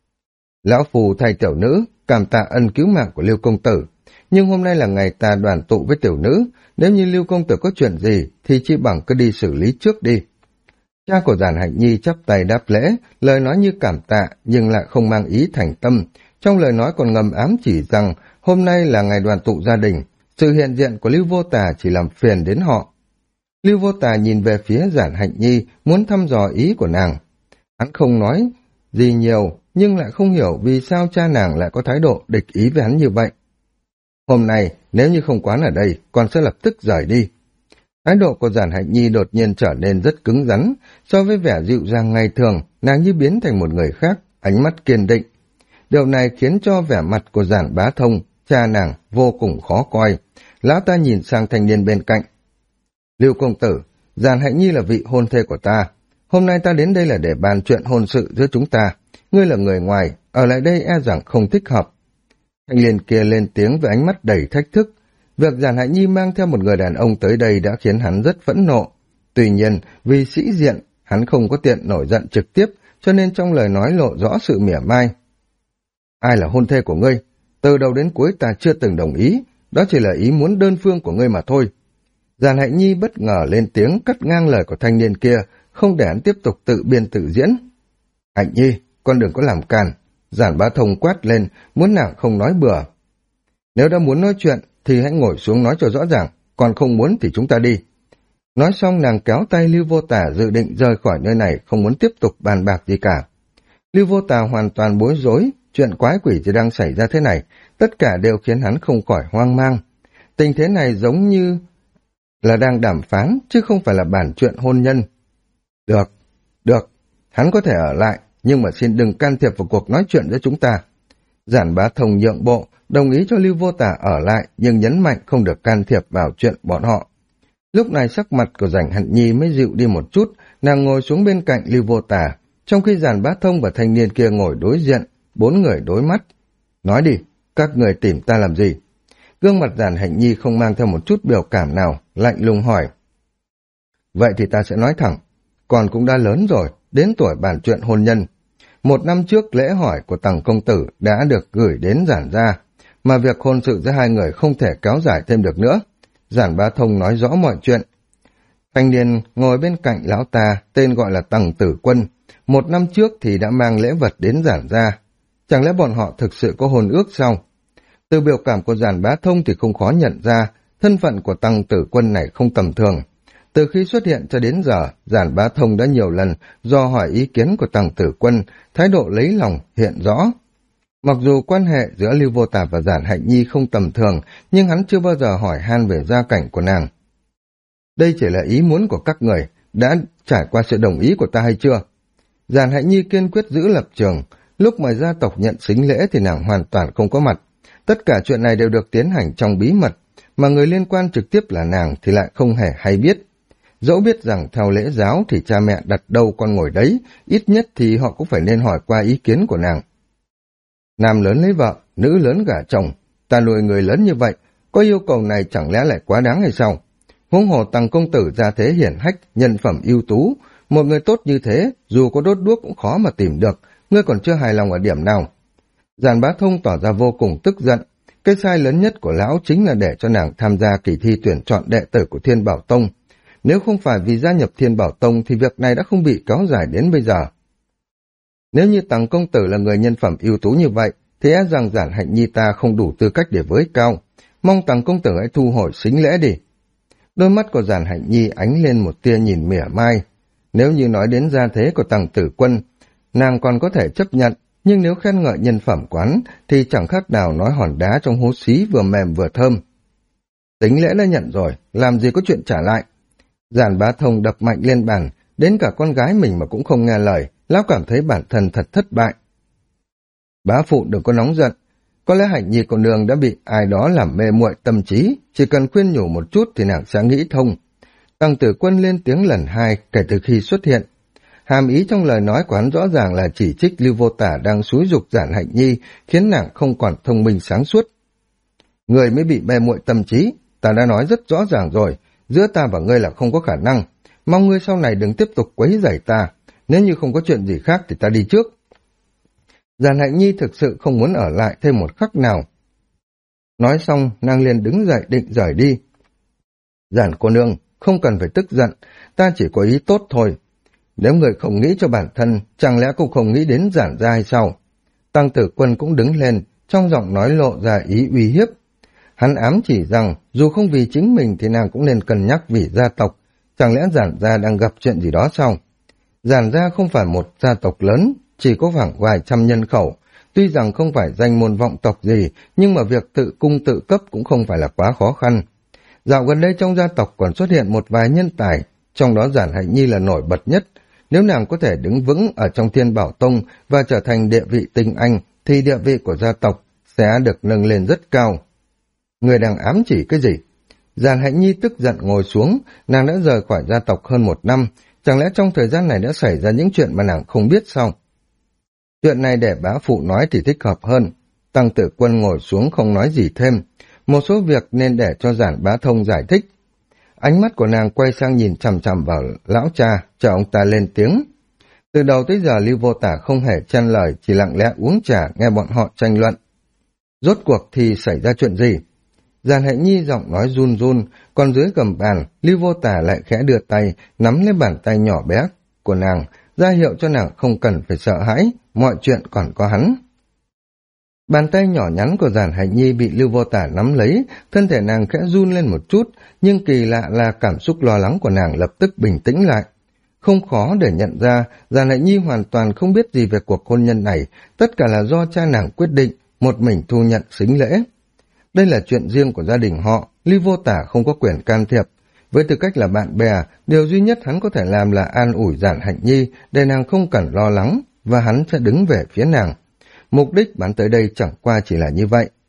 Lão phù thay tiểu nữ, cảm tạ ân cứu mạng của Lưu công tử. Nhưng hôm nay là ngày ta đoàn tụ với tiểu nữ, nếu như Lưu công tử có chuyện gì, thì chi bằng cứ đi xử lý trước đi. Cha của Giản Hạnh Nhi chắp tay đáp lễ, lời nói như cảm tạ, nhưng lại không mang ý thành tâm. Trong lời nói còn ngầm ám chỉ rằng, hôm nay là ngày đoàn tụ gia đình, sự hiện diện của Lưu Vô Tà chỉ làm phiền đến họ. Lưu Vô Tà nhìn về phía Giản Hạnh Nhi, muốn thăm dò ý của nàng. Hắn không nói gì nhiều, nhưng lại không hiểu vì sao cha nàng lại có thái độ địch ý với hắn như vậy. Hôm nay, nếu như không quán ở đây, con sẽ lập tức rời đi. Thái độ của Giản Hạnh Nhi đột nhiên trở nên rất cứng rắn, so với vẻ dịu dàng ngày thường, nàng như biến thành một người khác, ánh mắt kiên định. Điều này khiến cho vẻ mặt của Giản Bá Thông, cha nàng, vô cùng khó coi. Lão ta nhìn sang thanh niên bên cạnh. Lưu công tử, Giản Hạnh Nhi là vị hôn thê của ta. hôm nay ta đến đây là để bàn chuyện hôn sự giữa chúng ta. Ngươi là người ngoài, ở lại đây e rằng không thích hợp. Thanh niên kia lên tiếng với ánh mắt đầy thách thức. Việc Giản Hạnh Nhi mang theo một người đàn ông tới đây đã khiến hắn rất phẫn nộ. Tuy nhiên, vì sĩ diện, hắn không có tiện nổi giận trực tiếp, cho nên trong lời nói lộ rõ sự mỉa mai. Ai là hôn thê của ngươi? Từ đầu đến cuối ta chưa từng đồng ý, đó chỉ là ý muốn đơn phương của ngươi mà thôi. Giản Hạnh Nhi bất ngờ lên tiếng cắt ngang lời của thanh niên kia, không để hắn tiếp tục tự biên tự diễn. Hạnh Nhi, con đừng có làm càn. Giản Bá Thông quát lên, muốn nàng không nói bừa. Nếu đã muốn nói chuyện, thì hãy ngồi xuống nói cho rõ ràng, còn không muốn thì chúng ta đi. Nói xong nàng kéo tay Lưu Vô Tà dự định rời khỏi nơi này, không muốn tiếp tục bàn bạc gì cả. Lưu Vô Tà hoàn toàn bối rối, chuyện quái quỷ gì đang xảy ra thế này, tất cả đều khiến hắn không khỏi hoang mang. Tình thế này giống như là đang đàm phán, chứ không phải là bàn chuyện hôn nhân. Được, hắn có thể ở lại, nhưng mà xin đừng can thiệp vào cuộc nói chuyện giữa chúng ta. Giản Bá Thông nhượng bộ, đồng ý cho Lưu Vô Tà ở lại, nhưng nhấn mạnh không được can thiệp vào chuyện bọn họ. Lúc này sắc mặt của Giản Hạnh Nhi mới dịu đi một chút, nàng ngồi xuống bên cạnh Lưu Vô Tà, trong khi Giản Bá Thông và thanh niên kia ngồi đối diện, 4 người đối mắt. Nói đi, các người tìm ta làm gì? Gương mặt Giản Hạnh Nhi không mang theo một chút biểu cảm nào, lạnh lùng hỏi. Vậy thì ta sẽ nói thẳng, con cũng đã lớn rồi, đến tuổi bàn chuyện hôn nhân. 1 năm trước lễ hỏi của Tằng công tử đã được gửi đến Giản gia, mà việc hôn sự giữa hai người không thể kéo dài thêm được nữa. Giản Bá Thông nói rõ mọi chuyện. Thanh niên ngồi bên cạnh lão ta, tên gọi là Tằng Tử Quân, 1 năm trước thì đã mang lễ vật đến Giản gia. Chẳng lẽ bọn họ thực sự có hôn ước sao? Từ biểu cảm của Giản Bá Thông thì không khó nhận ra, thân phận của Tằng Tử Quân này không tầm thường. Từ khi xuất hiện cho đến giờ, Giản Bá Thông đã nhiều lần do hỏi ý kiến của Tằng Tử Quân, thái độ lấy lòng hiện rõ. Mặc dù quan hệ giữa Lưu Vô Tà và Giản Hạnh Nhi không tầm thường, nhưng hắn chưa bao giờ hỏi han về gia cảnh của nàng. Đây chỉ là ý muốn của các người, đã trải qua sự đồng ý của ta hay chưa? Giản Hạnh Nhi kiên quyết giữ lập trường, lúc mà gia tộc nhận sính lễ thì nàng hoàn toàn không có mặt. Tất cả chuyện này đều được tiến hành trong bí mật, mà người liên quan trực tiếp là nàng thì lại không hề hay biết. Dẫu biết rằng theo lễ giáo thì cha mẹ đặt đâu con ngồi đấy, ít nhất thì họ cũng phải nên hỏi qua ý kiến của nàng. Nam lớn lấy vợ, nữ lớn gả chồng, ta nuôi người lớn như vậy, có yêu cầu này chẳng lẽ lại quá đáng hay sao? Huống hồ Tằng công tử gia thế hiển hách, nhân phẩm ưu tú, một người tốt như thế, dù có đốt đuốc cũng khó mà tìm được, ngươi còn chưa hài lòng ở điểm nào? Giản Bá Thông tỏ ra vô cùng tức giận, cái sai lớn nhất của lão chính là để cho nàng tham gia kỳ thi tuyển chọn đệ tử của Thiên Bảo Tông. Nếu không phải vì gia nhập Thiên Bảo Tông thì việc này đã không bị kéo dài đến bây giờ. Nếu như Tằng công tử là người nhân phẩm ưu tú như vậy, thì e rằng Giản Hạnh Nhi ta không đủ tư cách để với cao. Mong Tằng công tử hãy thu hồi sính lễ đi. Đôi mắt của Giản Hạnh Nhi ánh lên một tia nhìn mỉa mai. Nếu như nói đến gia thế của Tằng Tử Quân, nàng còn có thể chấp nhận, nhưng nếu khen ngợi nhân phẩm quán thì chẳng khác nào nói hòn đá trong hố xí vừa mềm vừa thơm. Tính lễ đã nhận rồi, làm gì có chuyện trả lại. Giản Bá Thông đập mạnh lên bàn, đến cả con gái mình mà cũng không nghe lời, lão cảm thấy bản thân thật thất bại. Bá phụ đừng có nóng giận, có lẽ Hạnh Nhi cô nương đã bị ai đó làm mê muội tâm trí, chỉ cần khuyên nhủ một chút thì nàng sẽ nghĩ thông. Tằng Tử Quân lên tiếng lần 2 kể từ khi xuất hiện. Hàm ý trong lời nói của hắn rõ ràng là chỉ trích Lưu Vô Tả đang xúi giục Giản Hạnh Nhi, khiến nàng không còn thông minh sáng suốt. Người mới bị mê muội tâm trí, ta đã nói rất rõ ràng rồi, giữa ta và ngươi là không có khả năng, mong ngươi sau này đừng tiếp tục quấy rầy ta, nếu như không có chuyện gì khác thì ta đi trước. Giản Hạnh Nhi thực sự không muốn ở lại thêm một khắc nào. Nói xong, nàng liền đứng dậy định rời đi. Giản cô nương, không cần phải tức giận, ta chỉ có ý tốt thôi. Nếu người không nghĩ cho bản thân, chẳng lẽ cũng không nghĩ đến Giản gia hay sao? Tằng Tử Quân cũng đứng lên, trong giọng nói lộ ra ý uy hiếp. Hắn ám chỉ rằng, dù không vì chính mình thì nàng cũng nên cân nhắc vì gia tộc. Chẳng lẽ Giản gia đang gặp chuyện gì đó sao? Giản gia không phải một gia tộc lớn, chỉ có khoảng vài trăm nhân khẩu. Tuy rằng không phải danh môn vọng tộc gì, nhưng mà việc tự cung tự cấp cũng không phải là quá khó khăn. Dạo gần đây trong gia tộc còn xuất hiện một vài nhân tài, trong đó Giản Hạnh Nhi là nổi bật nhất. Nếu nàng có thể đứng vững ở trong Thiên Bảo Tông và trở thành địa vị tinh anh, thì địa vị của gia tộc sẽ được nâng lên rất cao. Người đang ám chỉ cái gì? Giản Hạnh Nhi tức giận ngồi xuống, nàng đã rời khỏi gia tộc hơn 1 năm, Chẳng lẽ trong thời gian này đã xảy ra những chuyện mà nàng không biết sao? Chuyện này để bá phụ nói thì thích hợp hơn. Tăng Tử Quân ngồi xuống không nói gì thêm. Một số việc nên để cho Giản Bá Thông giải thích. Ánh mắt của nàng quay sang nhìn chằm chằm vào lão cha, chờ ông ta lên tiếng. Từ đầu tới giờ Lưu Vô Tả không hề chen lời, chỉ lặng lẽ uống trà nghe bọn họ tranh luận. Rốt cuộc thì xảy ra chuyện gì? Giàn Hạnh Nhi giọng nói run run, còn dưới gầm bàn, Lưu Vô Tả lại khẽ đưa tay, nắm lấy bàn tay nhỏ bé của nàng, ra hiệu cho nàng không cần phải sợ hãi, mọi chuyện còn có hắn. Bàn tay nhỏ nhắn của Giản Hạnh Nhi bị Lưu Vô Tả nắm lấy, thân thể nàng khẽ run lên một chút, nhưng kỳ lạ là cảm xúc lo lắng của nàng lập tức bình tĩnh lại. Không khó để nhận ra, Giản Hạnh Nhi hoàn toàn không biết gì về cuộc hôn nhân này, tất cả là do cha nàng quyết định, một mình thu nhận sính lễ. Đây là chuyện riêng của gia đình họ, Lưu Vô Tả không có quyền can thiệp. Với tư cách là bạn bè, điều duy nhất hắn có thể làm là an ủi Giản Hạnh Nhi để nàng không cần lo lắng, và hắn sẽ đứng về phía nàng. Mục đích bán tới đây chẳng qua chỉ là như vậy.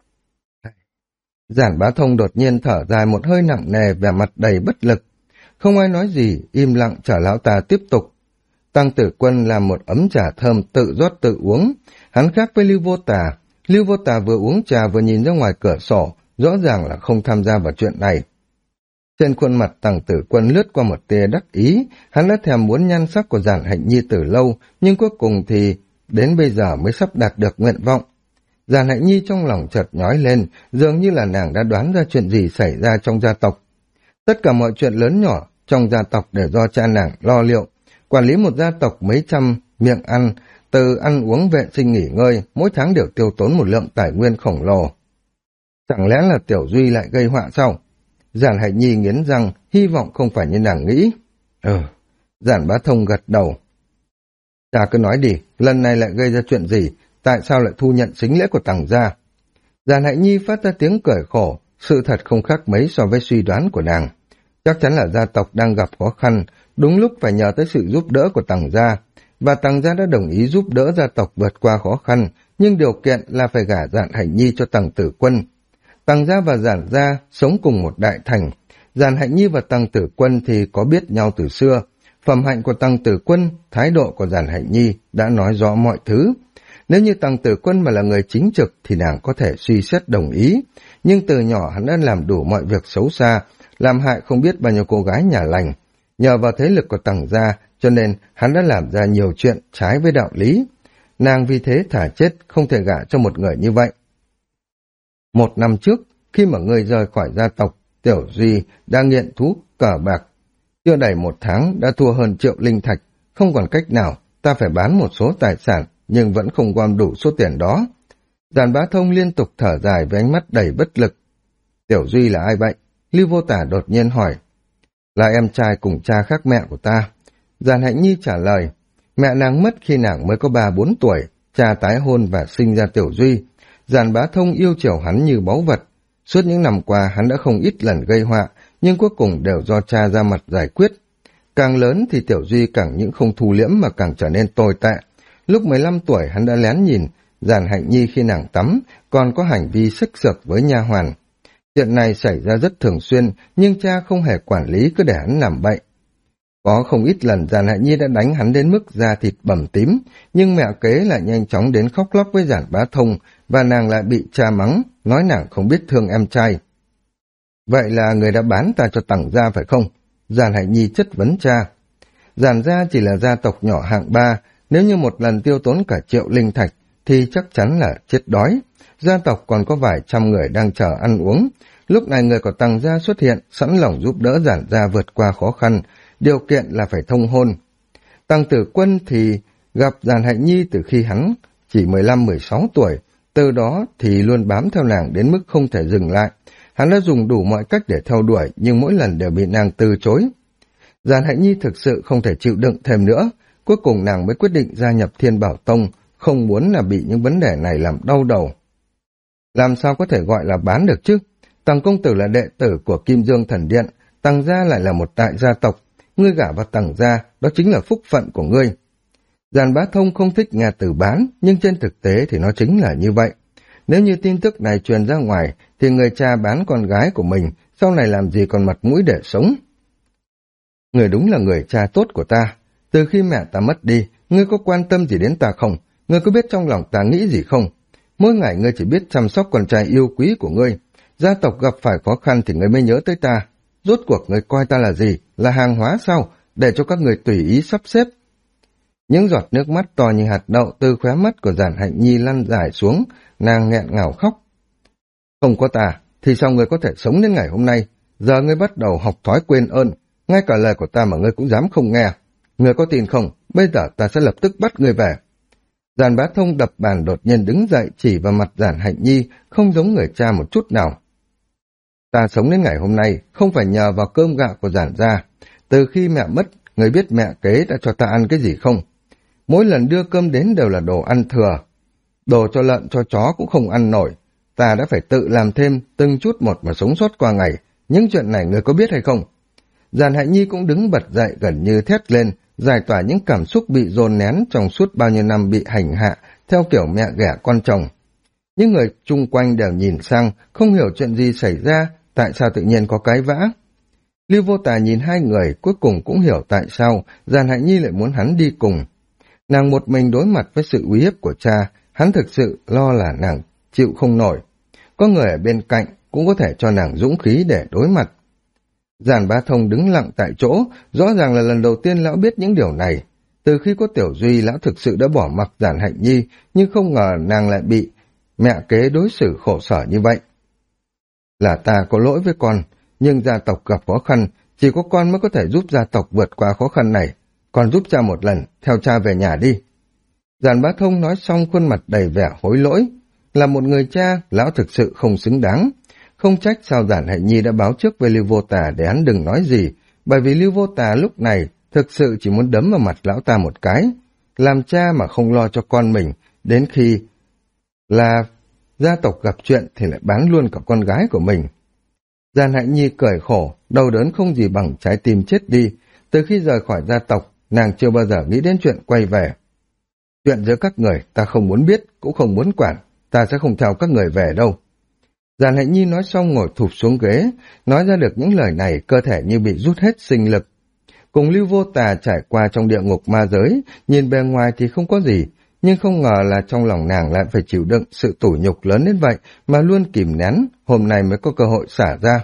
Giản Bá Thông đột nhiên thở dài một hơi nặng nề, vẻ mặt đầy bất lực. Không ai nói gì, im lặng chờ lão ta tiếp tục. Tăng Tử Quân làm một ấm trà thơm tự rót tự uống. Hắn khác với Lưu Vô Tả. Lưu Vô Tả vừa uống trà vừa nhìn ra ngoài cửa sổ, rõ ràng là không tham gia vào chuyện này. Trên khuôn mặt Tăng Tử Quân lướt qua một tia đắc ý, hắn đã thèm muốn nhan sắc của Giản Hạnh Nhi từ lâu, nhưng cuối cùng thì đến bây giờ mới sắp đạt được nguyện vọng. Giản Hạnh Nhi trong lòng chợt nhói lên, dường như là nàng đã đoán ra chuyện gì xảy ra trong gia tộc. Tất cả mọi chuyện lớn nhỏ trong gia tộc đều do cha nàng lo liệu. Quản lý một gia tộc mấy trăm miệng ăn, từ ăn uống vệ sinh nghỉ ngơi, mỗi tháng đều tiêu tốn một lượng tài nguyên khổng lồ. Chẳng lẽ là Tiểu Duy lại gây họa sao? Giản Hạnh Nhi nghiến răng, hy vọng không phải như nàng nghĩ. Giản Bá Thông gật đầu. Cha cứ nói đi, lần này lại gây ra chuyện gì, tại sao lại thu nhận sính lễ của Tằng gia? Giản Hạnh Nhi phát ra tiếng cười khổ, sự thật không khác mấy so với suy đoán của nàng. Chắc chắn là gia tộc đang gặp khó khăn, đúng lúc phải nhờ tới sự giúp đỡ của Tằng gia, và Tằng gia đã đồng ý giúp đỡ gia tộc vượt qua khó khăn, nhưng điều kiện là phải gả Giản Hạnh Nhi cho Tằng Tử Quân. Tằng gia và Giản gia sống cùng một đại thành, Giản Hạnh Nhi và Tằng Tử Quân thì có biết nhau từ xưa. Phẩm hạnh của Tằng Tử Quân, thái độ của Giản Hạnh Nhi đã nói rõ mọi thứ. Nếu như Tằng Tử Quân mà là người chính trực thì nàng có thể suy xét đồng ý, nhưng từ nhỏ hắn đã làm đủ mọi việc xấu xa, làm hại không biết bao nhiêu cô gái nhà lành. Nhờ vào thế lực của Tằng gia, cho nên hắn đã làm ra nhiều chuyện trái với đạo lý. Nàng vì thế thả chết, không thể gả cho một người như vậy. 1 năm trước, khi mà người rời khỏi gia tộc, Tiểu Duy đã nghiện thuốc cờ bạc. Chưa đầy 1 tháng đã thua hơn 1 triệu linh thạch, không còn cách nào, ta phải bán một số tài sản, nhưng vẫn không gom đủ số tiền đó. Giản Bá Thông liên tục thở dài với ánh mắt đầy bất lực. Tiểu Duy là ai vậy? Lưu Vô Tả đột nhiên hỏi. Là em trai cùng cha khác mẹ của ta. Giản Hạnh Nhi trả lời. Mẹ nàng mất khi nàng mới có 3-4 tuổi, cha tái hôn và sinh ra Tiểu Duy. Giản Bá Thông yêu chiều hắn như báu vật. Suốt những năm qua hắn đã không ít lần gây họa, nhưng cuối cùng đều do cha ra mặt giải quyết. Càng lớn thì Tiểu Duy càng những không thu liễm mà càng trở nên tồi tệ. Lúc 15 tuổi hắn đã lén nhìn Giản Hạnh Nhi khi nàng tắm, còn có hành vi xức xược với nha hoàn. Chuyện này xảy ra rất thường xuyên, nhưng cha không hề quản lý, cứ để hắn làm bậy. Có không ít lần Giản Hạnh Nhi đã đánh hắn đến mức da thịt bầm tím, nhưng mẹ kế lại nhanh chóng đến khóc lóc với Giản Bá Thông, và nàng lại bị cha mắng, nói nàng không biết thương em trai. Vậy là người đã bán ta cho Tằng gia phải không? Giản Hạnh Nhi chất vấn cha. Giản gia chỉ là gia tộc nhỏ hạng 3, nếu như một lần tiêu tốn cả 1 triệu linh thạch, thì chắc chắn là chết đói. Gia tộc còn có vài trăm người đang chờ ăn uống. Lúc này người của Tằng gia xuất hiện, sẵn lòng giúp đỡ Giản gia vượt qua khó khăn, điều kiện là phải thông hôn. Tằng Tử Quân thì gặp Giản Hạnh Nhi từ khi hắn chỉ 15-16 tuổi, từ đó thì luôn bám theo nàng đến mức không thể dừng lại. Hắn đã dùng đủ mọi cách để theo đuổi, nhưng mỗi lần đều bị nàng từ chối. Giản Hạnh Nhi thực sự không thể chịu đựng thêm nữa, cuối cùng nàng mới quyết định gia nhập Thiên Bảo Tông, không muốn là bị những vấn đề này làm đau đầu. Làm sao có thể gọi là bán được chứ? Tằng công tử là đệ tử của Kim Dương Thần Điện, Tằng gia lại là một đại gia tộc, ngươi gả vào Tằng gia, đó chính là phúc phận của ngươi. Giản Bá Thông không thích nghe từ bán, nhưng trên thực tế thì nó chính là như vậy. Nếu như tin tức này truyền ra ngoài, thì người cha bán con gái của mình, sau này làm gì còn mặt mũi để sống. Người đúng là người cha tốt của ta. Từ khi mẹ ta mất đi, ngươi có quan tâm gì đến ta không? Ngươi có biết trong lòng ta nghĩ gì không? Mỗi ngày ngươi chỉ biết chăm sóc con trai yêu quý của ngươi. Gia tộc gặp phải khó khăn thì ngươi mới nhớ tới ta. Rốt cuộc ngươi coi ta là gì? Là hàng hóa sao? Để cho các người tùy ý sắp xếp. Những giọt nước mắt to như hạt đậu từ khóe mắt của Giản Hạnh Nhi lăn dài xuống, nàng nghẹn ngào khóc. Không có ta, thì sao ngươi có thể sống đến ngày hôm nay? Giờ ngươi bắt đầu học thói quên ơn, ngay cả lời của ta mà ngươi cũng dám không nghe. Ngươi có tin không? Bây giờ ta sẽ lập tức bắt ngươi về. Giản Bá Thông đập bàn đột nhiên đứng dậy chỉ vào mặt Giản Hạnh Nhi, không giống người cha một chút nào. Ta sống đến ngày hôm nay không phải nhờ vào cơm gạo của Giản gia. Từ khi mẹ mất, ngươi biết mẹ kế đã cho ta ăn cái gì không? Mỗi lần đưa cơm đến đều là đồ ăn thừa. Đồ cho lợn cho chó cũng không ăn nổi. Ta đã phải tự làm thêm từng chút một mà sống sót qua ngày. Những chuyện này ngươi có biết hay không? Giản Hạnh Nhi cũng đứng bật dậy gần như thét lên, giải tỏa những cảm xúc bị dồn nén trong suốt bao nhiêu năm bị hành hạ, theo kiểu mẹ ghẻ con chồng. Những người chung quanh đều nhìn sang, không hiểu chuyện gì xảy ra, tại sao tự nhiên có cái vã. Lưu Vô Tà nhìn hai người, cuối cùng cũng hiểu tại sao Giản Hạnh Nhi lại muốn hắn đi cùng. Nàng một mình đối mặt với sự uy hiếp của cha, hắn thực sự lo là nàng chịu không nổi. Có người ở bên cạnh cũng có thể cho nàng dũng khí để đối mặt. Giản Bá Thông đứng lặng tại chỗ, rõ ràng là lần đầu tiên lão biết những điều này. Từ khi có Tiểu Duy, lão thực sự đã bỏ mặc Giản Hạnh Nhi, nhưng không ngờ nàng lại bị mẹ kế đối xử khổ sở như vậy. Là ta có lỗi với con, nhưng gia tộc gặp khó khăn, chỉ có con mới có thể giúp gia tộc vượt qua khó khăn này. Con giúp cha một lần, theo cha về nhà đi. Giản Bá Thông nói xong khuôn mặt đầy vẻ hối lỗi. Là một người cha, lão thực sự không xứng đáng. Không trách sao Giản Hạnh Nhi đã báo trước với Lưu Vô Tà để hắn đừng nói gì, bởi vì Lưu Vô Tà lúc này thực sự chỉ muốn đấm vào mặt lão ta một cái. Làm cha mà không lo cho con mình, đến khi là gia tộc gặp chuyện thì lại bán luôn cả con gái của mình. Giản Hạnh Nhi cười khổ, đau đớn không gì bằng trái tim chết đi. Từ khi rời khỏi gia tộc, nàng chưa bao giờ nghĩ đến chuyện quay về. Chuyện giữa các người ta không muốn biết, cũng không muốn quản, ta sẽ không theo các người về đâu. Giản Hạnh Nhi nói xong ngồi thụp xuống ghế, nói ra được những lời này cơ thể như bị rút hết sinh lực. Cùng Lưu Vô Tà trải qua trong địa ngục ma giới, nhìn bề ngoài thì không có gì, nhưng không ngờ là trong lòng nàng lại phải chịu đựng sự tủi nhục lớn đến vậy mà luôn kìm nén, hôm nay mới có cơ hội xả ra.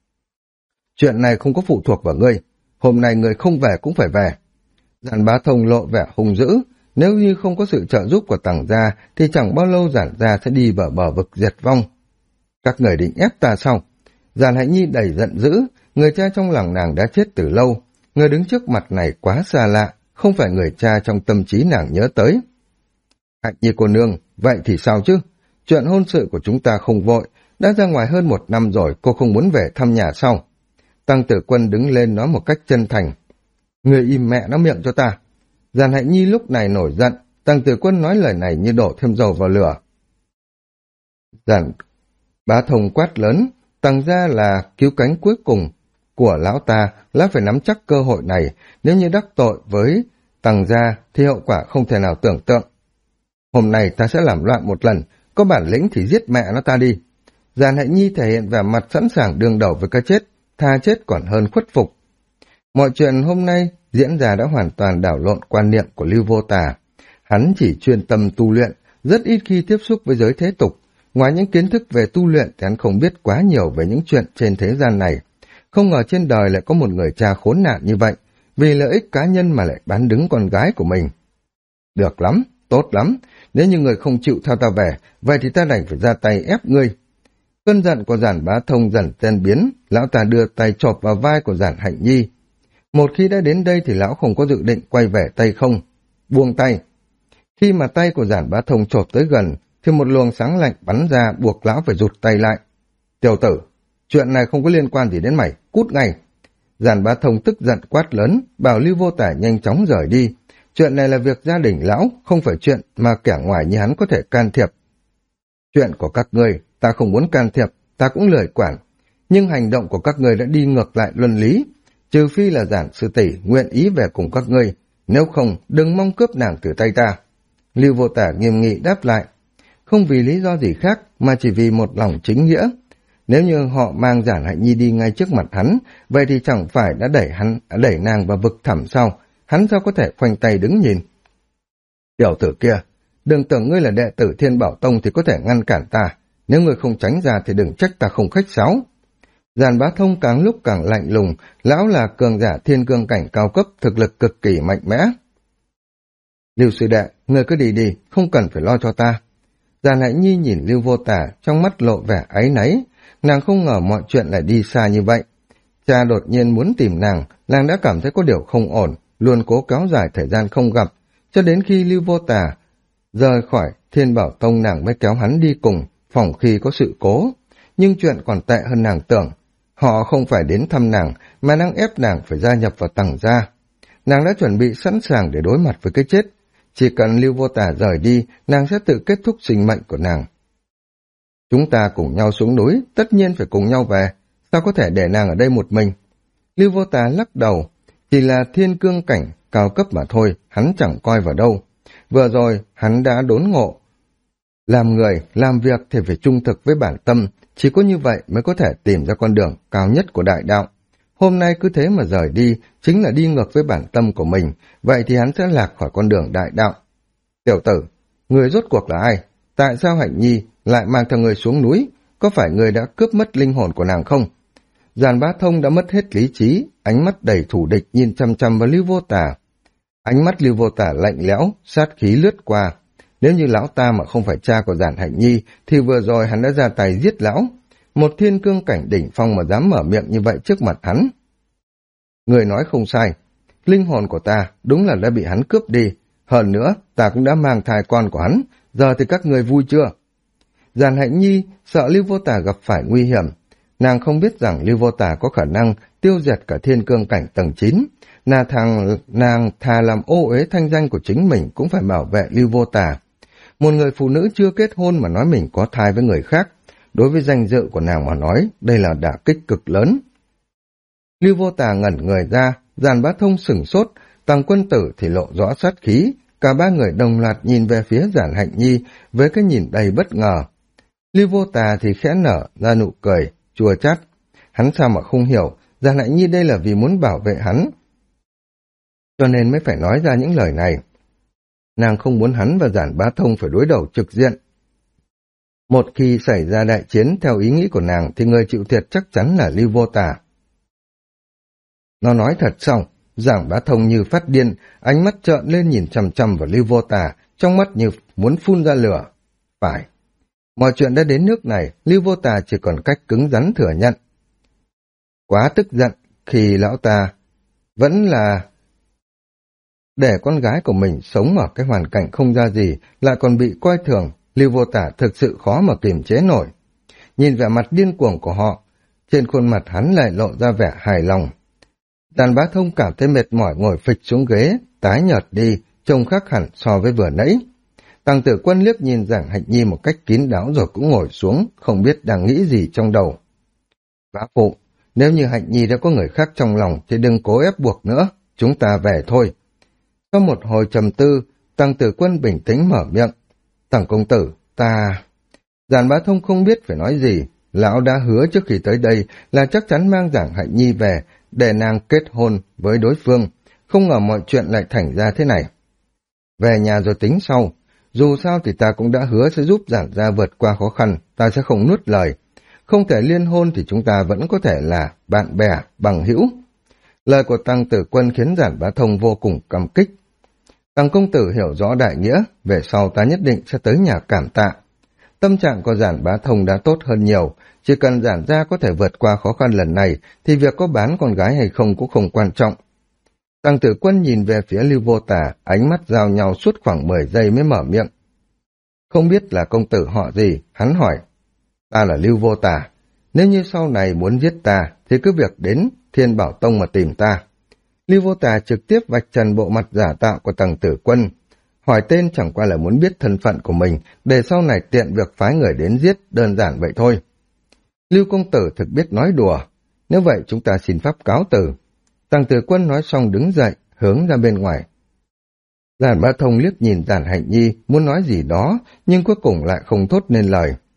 Chuyện này không có phụ thuộc vào ngươi, hôm nay người không về cũng phải về. Giản Bá Thông lộ vẻ hung dữ, nếu như không có sự trợ giúp của Tằng gia thì chẳng bao lâu Giản gia sẽ đi vào bờ vực diệt vong. Các người định ép ta sao? Giản Hạnh Nhi đầy giận dữ, người cha trong lòng nàng đã chết từ lâu, người đứng trước mặt này quá xa lạ, không phải người cha trong tâm trí nàng nhớ tới. Hạnh Nhi cô nương, vậy thì sao chứ? Chuyện hôn sự của chúng ta không vội, đã ra ngoài hơn 1 năm rồi, cô không muốn về thăm nhà sao? Tăng Tử Quân đứng lên nói một cách chân thành. Người im mẹ nó miệng cho ta. Giản Hạnh Nhi lúc này nổi giận, Tăng Tử Quân nói lời này như đổ thêm dầu vào lửa. Giản Bá Thông quát lớn, Tằng gia là cứu cánh cuối cùng của lão ta, lão phải nắm chắc cơ hội này, nếu như đắc tội với Tằng gia thì hậu quả không thể nào tưởng tượng. Hôm nay ta sẽ làm loạn một lần, có bản lĩnh thì giết mẹ nó ta đi. Giản Hạnh Nhi thể hiện vẻ mặt sẵn sàng đương đầu với cái chết, tha chết còn hơn khuất phục. Mọi chuyện hôm nay diễn ra đã hoàn toàn đảo lộn quan niệm của Lưu Vô Tà. Hắn chỉ chuyên tâm tu luyện, rất ít khi tiếp xúc với giới thế tục. Ngoài những kiến thức về tu luyện thì hắn không biết quá nhiều về những chuyện trên thế gian này. Không ngờ trên đời lại có một người cha khốn nạn như vậy, vì lợi ích cá nhân mà lại bán đứng con gái của mình. Được lắm, tốt lắm, nếu như người không chịu theo ta về, vậy thì ta đành phải ra tay ép ngươi. Cơn giận của Giản Bá Thông dần tan biến, lão ta đưa tay chộp vào vai của Giản Hạnh Nhi. Một khi đã đến đây thì lão không có dự định quay về tay không. Buông tay. Khi mà tay của Giản Bá Thông chộp tới gần, thì một luồng sáng lạnh bắn ra buộc lão phải rụt tay lại. Tiểu tử, chuyện này không có liên quan gì đến mày, cút ngay. Giản Bá Thông tức giận quát lớn, bảo Lưu Vô Tà nhanh chóng rời đi. Chuyện này là việc gia đình lão, không phải chuyện mà kẻ ngoài như hắn có thể can thiệp. Chuyện của các ngươi, ta không muốn can thiệp, ta cũng lười quản. Nhưng hành động của các ngươi đã đi ngược lại luân lý. Trừ phi là Giản sư tỷ nguyện ý về cùng các ngươi, nếu không đừng mong cướp nàng từ tay ta. Lưu Vô Tà nghiêm nghị đáp lại. Không vì lý do gì khác mà chỉ vì một lòng chính nghĩa. Nếu như họ mang Giản Hạnh Nhi đi ngay trước mặt hắn, vậy thì chẳng phải đã đẩy nàng vào vực thẳm sao? Hắn sao có thể khoanh tay đứng nhìn? Tiểu tử kia, đừng tưởng ngươi là đệ tử Thiên Bảo Tông thì có thể ngăn cản ta. Nếu ngươi không tránh ra thì đừng trách ta không khách sáo. Giản Bá Thông càng lúc càng lạnh lùng, lão là cường giả thiên cương cảnh cao cấp, thực lực cực kỳ mạnh mẽ. Lưu sư đệ, ngươi cứ đi đi, không cần phải lo cho ta. Giản Hạnh Nhi nhìn Lưu Vô Tả, trong mắt lộ vẻ áy náy, nàng không ngờ mọi chuyện lại đi xa như vậy. Cha đột nhiên muốn tìm nàng đã cảm thấy có điều không ổn, luôn cố kéo dài thời gian không gặp, cho đến khi Lưu Vô Tả rời khỏi Thiên Bảo Tông nàng mới kéo hắn đi cùng, phòng khi có sự cố. Nhưng chuyện còn tệ hơn nàng tưởng, họ không phải đến thăm nàng, mà đang ép nàng phải gia nhập vào Tằng gia. Nàng đã chuẩn bị sẵn sàng để đối mặt với cái chết. Chỉ cần Lưu Vô Tả rời đi, nàng sẽ tự kết thúc sinh mệnh của nàng. Chúng ta cùng nhau xuống núi, tất nhiên phải cùng nhau về. Sao có thể để nàng ở đây một mình? Lưu Vô Tả lắc đầu, chỉ là thiên cương cảnh cao cấp mà thôi, hắn chẳng coi vào đâu. Vừa rồi, hắn đã đốn ngộ. Làm người, làm việc thì phải trung thực với bản tâm, chỉ có như vậy mới có thể tìm ra con đường cao nhất của đại đạo. Hôm nay cứ thế mà rời đi, chính là đi ngược với bản tâm của mình, vậy thì hắn sẽ lạc khỏi con đường đại đạo. Tiểu tử, người rốt cuộc là ai? Tại sao Hạnh Nhi lại mang theo người xuống núi? Có phải người đã cướp mất linh hồn của nàng không? Giản Bá Thông đã mất hết lý trí, ánh mắt đầy thù địch nhìn chăm chăm vào Lưu Vô Tả. Ánh mắt Lưu Vô Tả lạnh lẽo, sát khí lướt qua. Nếu như lão ta mà không phải cha của Giản Hạnh Nhi, thì vừa rồi hắn đã ra tay giết lão. Một thiên cương cảnh đỉnh phong mà dám mở miệng như vậy trước mặt hắn. Người nói không sai, linh hồn của ta đúng là đã bị hắn cướp đi. Hơn nữa, ta cũng đã mang thai con của hắn, giờ thì các người vui chưa? Giản Hạnh Nhi sợ Lưu Vô Tả gặp phải nguy hiểm. Nàng không biết rằng Lưu Vô Tả có khả năng tiêu diệt cả thiên cương cảnh tầng 9. Nàng thà làm ô uế thanh danh của chính mình cũng phải bảo vệ Lưu Vô Tả. Một người phụ nữ chưa kết hôn mà nói mình có thai với người khác, đối với danh dự của nàng mà nói, đây là đả kích cực lớn. Lưu Vô Tả ngẩn người ra, Giản Bá Thông sửng sốt, Tằng Quân Tử thì lộ rõ sát khí, cả ba người đồng loạt nhìn về phía Giản Hạnh Nhi với cái nhìn đầy bất ngờ. Lưu Vô Tả thì khẽ nở ra nụ cười, chua chát. Hắn sao mà không hiểu, Giản Hạnh Nhi đây là vì muốn bảo vệ hắn, cho nên mới phải nói ra những lời này. Nàng không muốn hắn và Giản Bá Thông phải đối đầu trực diện. Một khi xảy ra đại chiến theo ý nghĩ của nàng thì người chịu thiệt chắc chắn là Lưu Vô Tả. Nó nói thật xong, Giản Bá Thông như phát điên, ánh mắt trợn lên nhìn chằm chằm vào Lưu Vô Tả, trong mắt như muốn phun ra lửa. Phải, mọi chuyện đã đến nước này, Lưu Vô Tả chỉ còn cách cứng rắn thừa nhận. Quá tức giận khi lão ta vẫn là để con gái của mình sống ở cái hoàn cảnh không ra gì, lại còn bị coi thường, Lưu Vô Tả thực sự khó mà kiềm chế nổi. Nhìn vẻ mặt điên cuồng của họ, trên khuôn mặt hắn lại lộ ra vẻ hài lòng. Giản Bá Thông cảm thấy mệt mỏi ngồi phịch xuống ghế, tái nhợt đi, trông khác hẳn so với vừa nãy. Tằng Tử Quân liếc nhìn Giản Hạnh Nhi một cách kín đáo rồi cũng ngồi xuống, không biết đang nghĩ gì trong đầu. Bá phụ, nếu như Hạnh Nhi đã có người khác trong lòng thì đừng cố ép buộc nữa, chúng ta về thôi. Sau một hồi trầm tư, Tằng Tử Quân bình tĩnh mở miệng. Tằng công tử, ta... Giản Bá Thông không biết phải nói gì, lão đã hứa trước khi tới đây là chắc chắn mang Giản Hạnh Nhi về để nàng kết hôn với đối phương, không ngờ mọi chuyện lại thành ra thế này. Về nhà rồi tính sau, dù sao thì ta cũng đã hứa sẽ giúp Giản gia vượt qua khó khăn, ta sẽ không nuốt lời. Không thể liên hôn thì chúng ta vẫn có thể là bạn bè, bằng hữu. Lời của Tằng Tử Quân khiến Giản Bá Thông vô cùng cảm kích. Tằng công tử hiểu rõ đại nghĩa, về sau ta nhất định sẽ tới nhà cảm tạ. Tâm trạng của Giản Bá Thông đã tốt hơn nhiều, chỉ cần Giản gia có thể vượt qua khó khăn lần này, thì việc có bán con gái hay không cũng không quan trọng. Tằng Tử Quân nhìn về phía Lưu Vô Tả, ánh mắt giao nhau suốt khoảng 10 giây mới mở miệng. Không biết là công tử họ gì, hắn hỏi. Ta là Lưu Vô Tả, nếu như sau này muốn giết ta, thì cứ việc đến Thiên Bảo Tông mà tìm ta. Lưu Vô Tả trực tiếp vạch trần bộ mặt giả tạo của Tằng Tử Quân. Hỏi tên chẳng qua là muốn biết thân phận của mình, để sau này tiện việc phái người đến giết, đơn giản vậy thôi. Lưu công tử thực biết nói đùa, nếu vậy chúng ta xin pháp cáo từ. Tằng Tử Quân nói xong đứng dậy, hướng ra bên ngoài. Giản Bá Thông liếc nhìn Giản Hạnh Nhi, muốn nói gì đó, nhưng cuối cùng lại không thốt nên lời.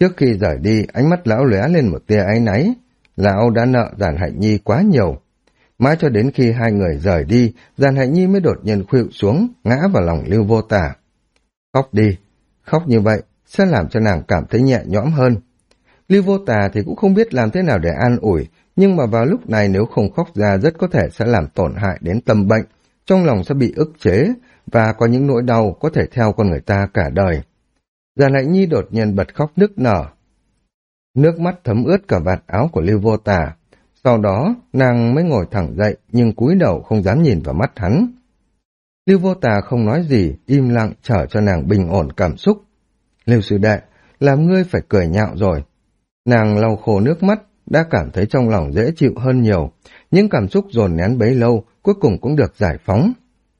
Trước khi rời đi, ánh mắt lão lóe lên một tia áy náy. Lão đã nợ Giản Hạnh Nhi quá nhiều. Mãi cho đến khi hai người rời đi, Giản Hạnh Nhi mới đột nhiên khuỵu xuống, ngã vào lòng Lưu Vô Tả. Khóc đi, khóc như vậy sẽ làm cho nàng cảm thấy nhẹ nhõm hơn. Lưu Vô Tả thì cũng không biết làm thế nào để an ủi, nhưng mà vào lúc này nếu không khóc ra rất có thể sẽ làm tổn hại đến tâm bệnh, trong lòng sẽ bị ức chế, và có những nỗi đau có thể theo con người ta cả đời. Giản Hạnh Nhi đột nhiên bật khóc nức nở. Nước mắt thấm ướt cả vạt áo của Lưu Vô Tả. Sau đó, nàng mới ngồi thẳng dậy, nhưng cúi đầu không dám nhìn vào mắt hắn. Lưu Vô Tả không nói gì, im lặng chờ cho nàng bình ổn cảm xúc. Lưu sư đệ, làm ngươi phải cười nhạo rồi. Nàng lau khô nước mắt, đã cảm thấy trong lòng dễ chịu hơn nhiều. Những cảm xúc dồn nén bấy lâu, cuối cùng cũng được giải phóng.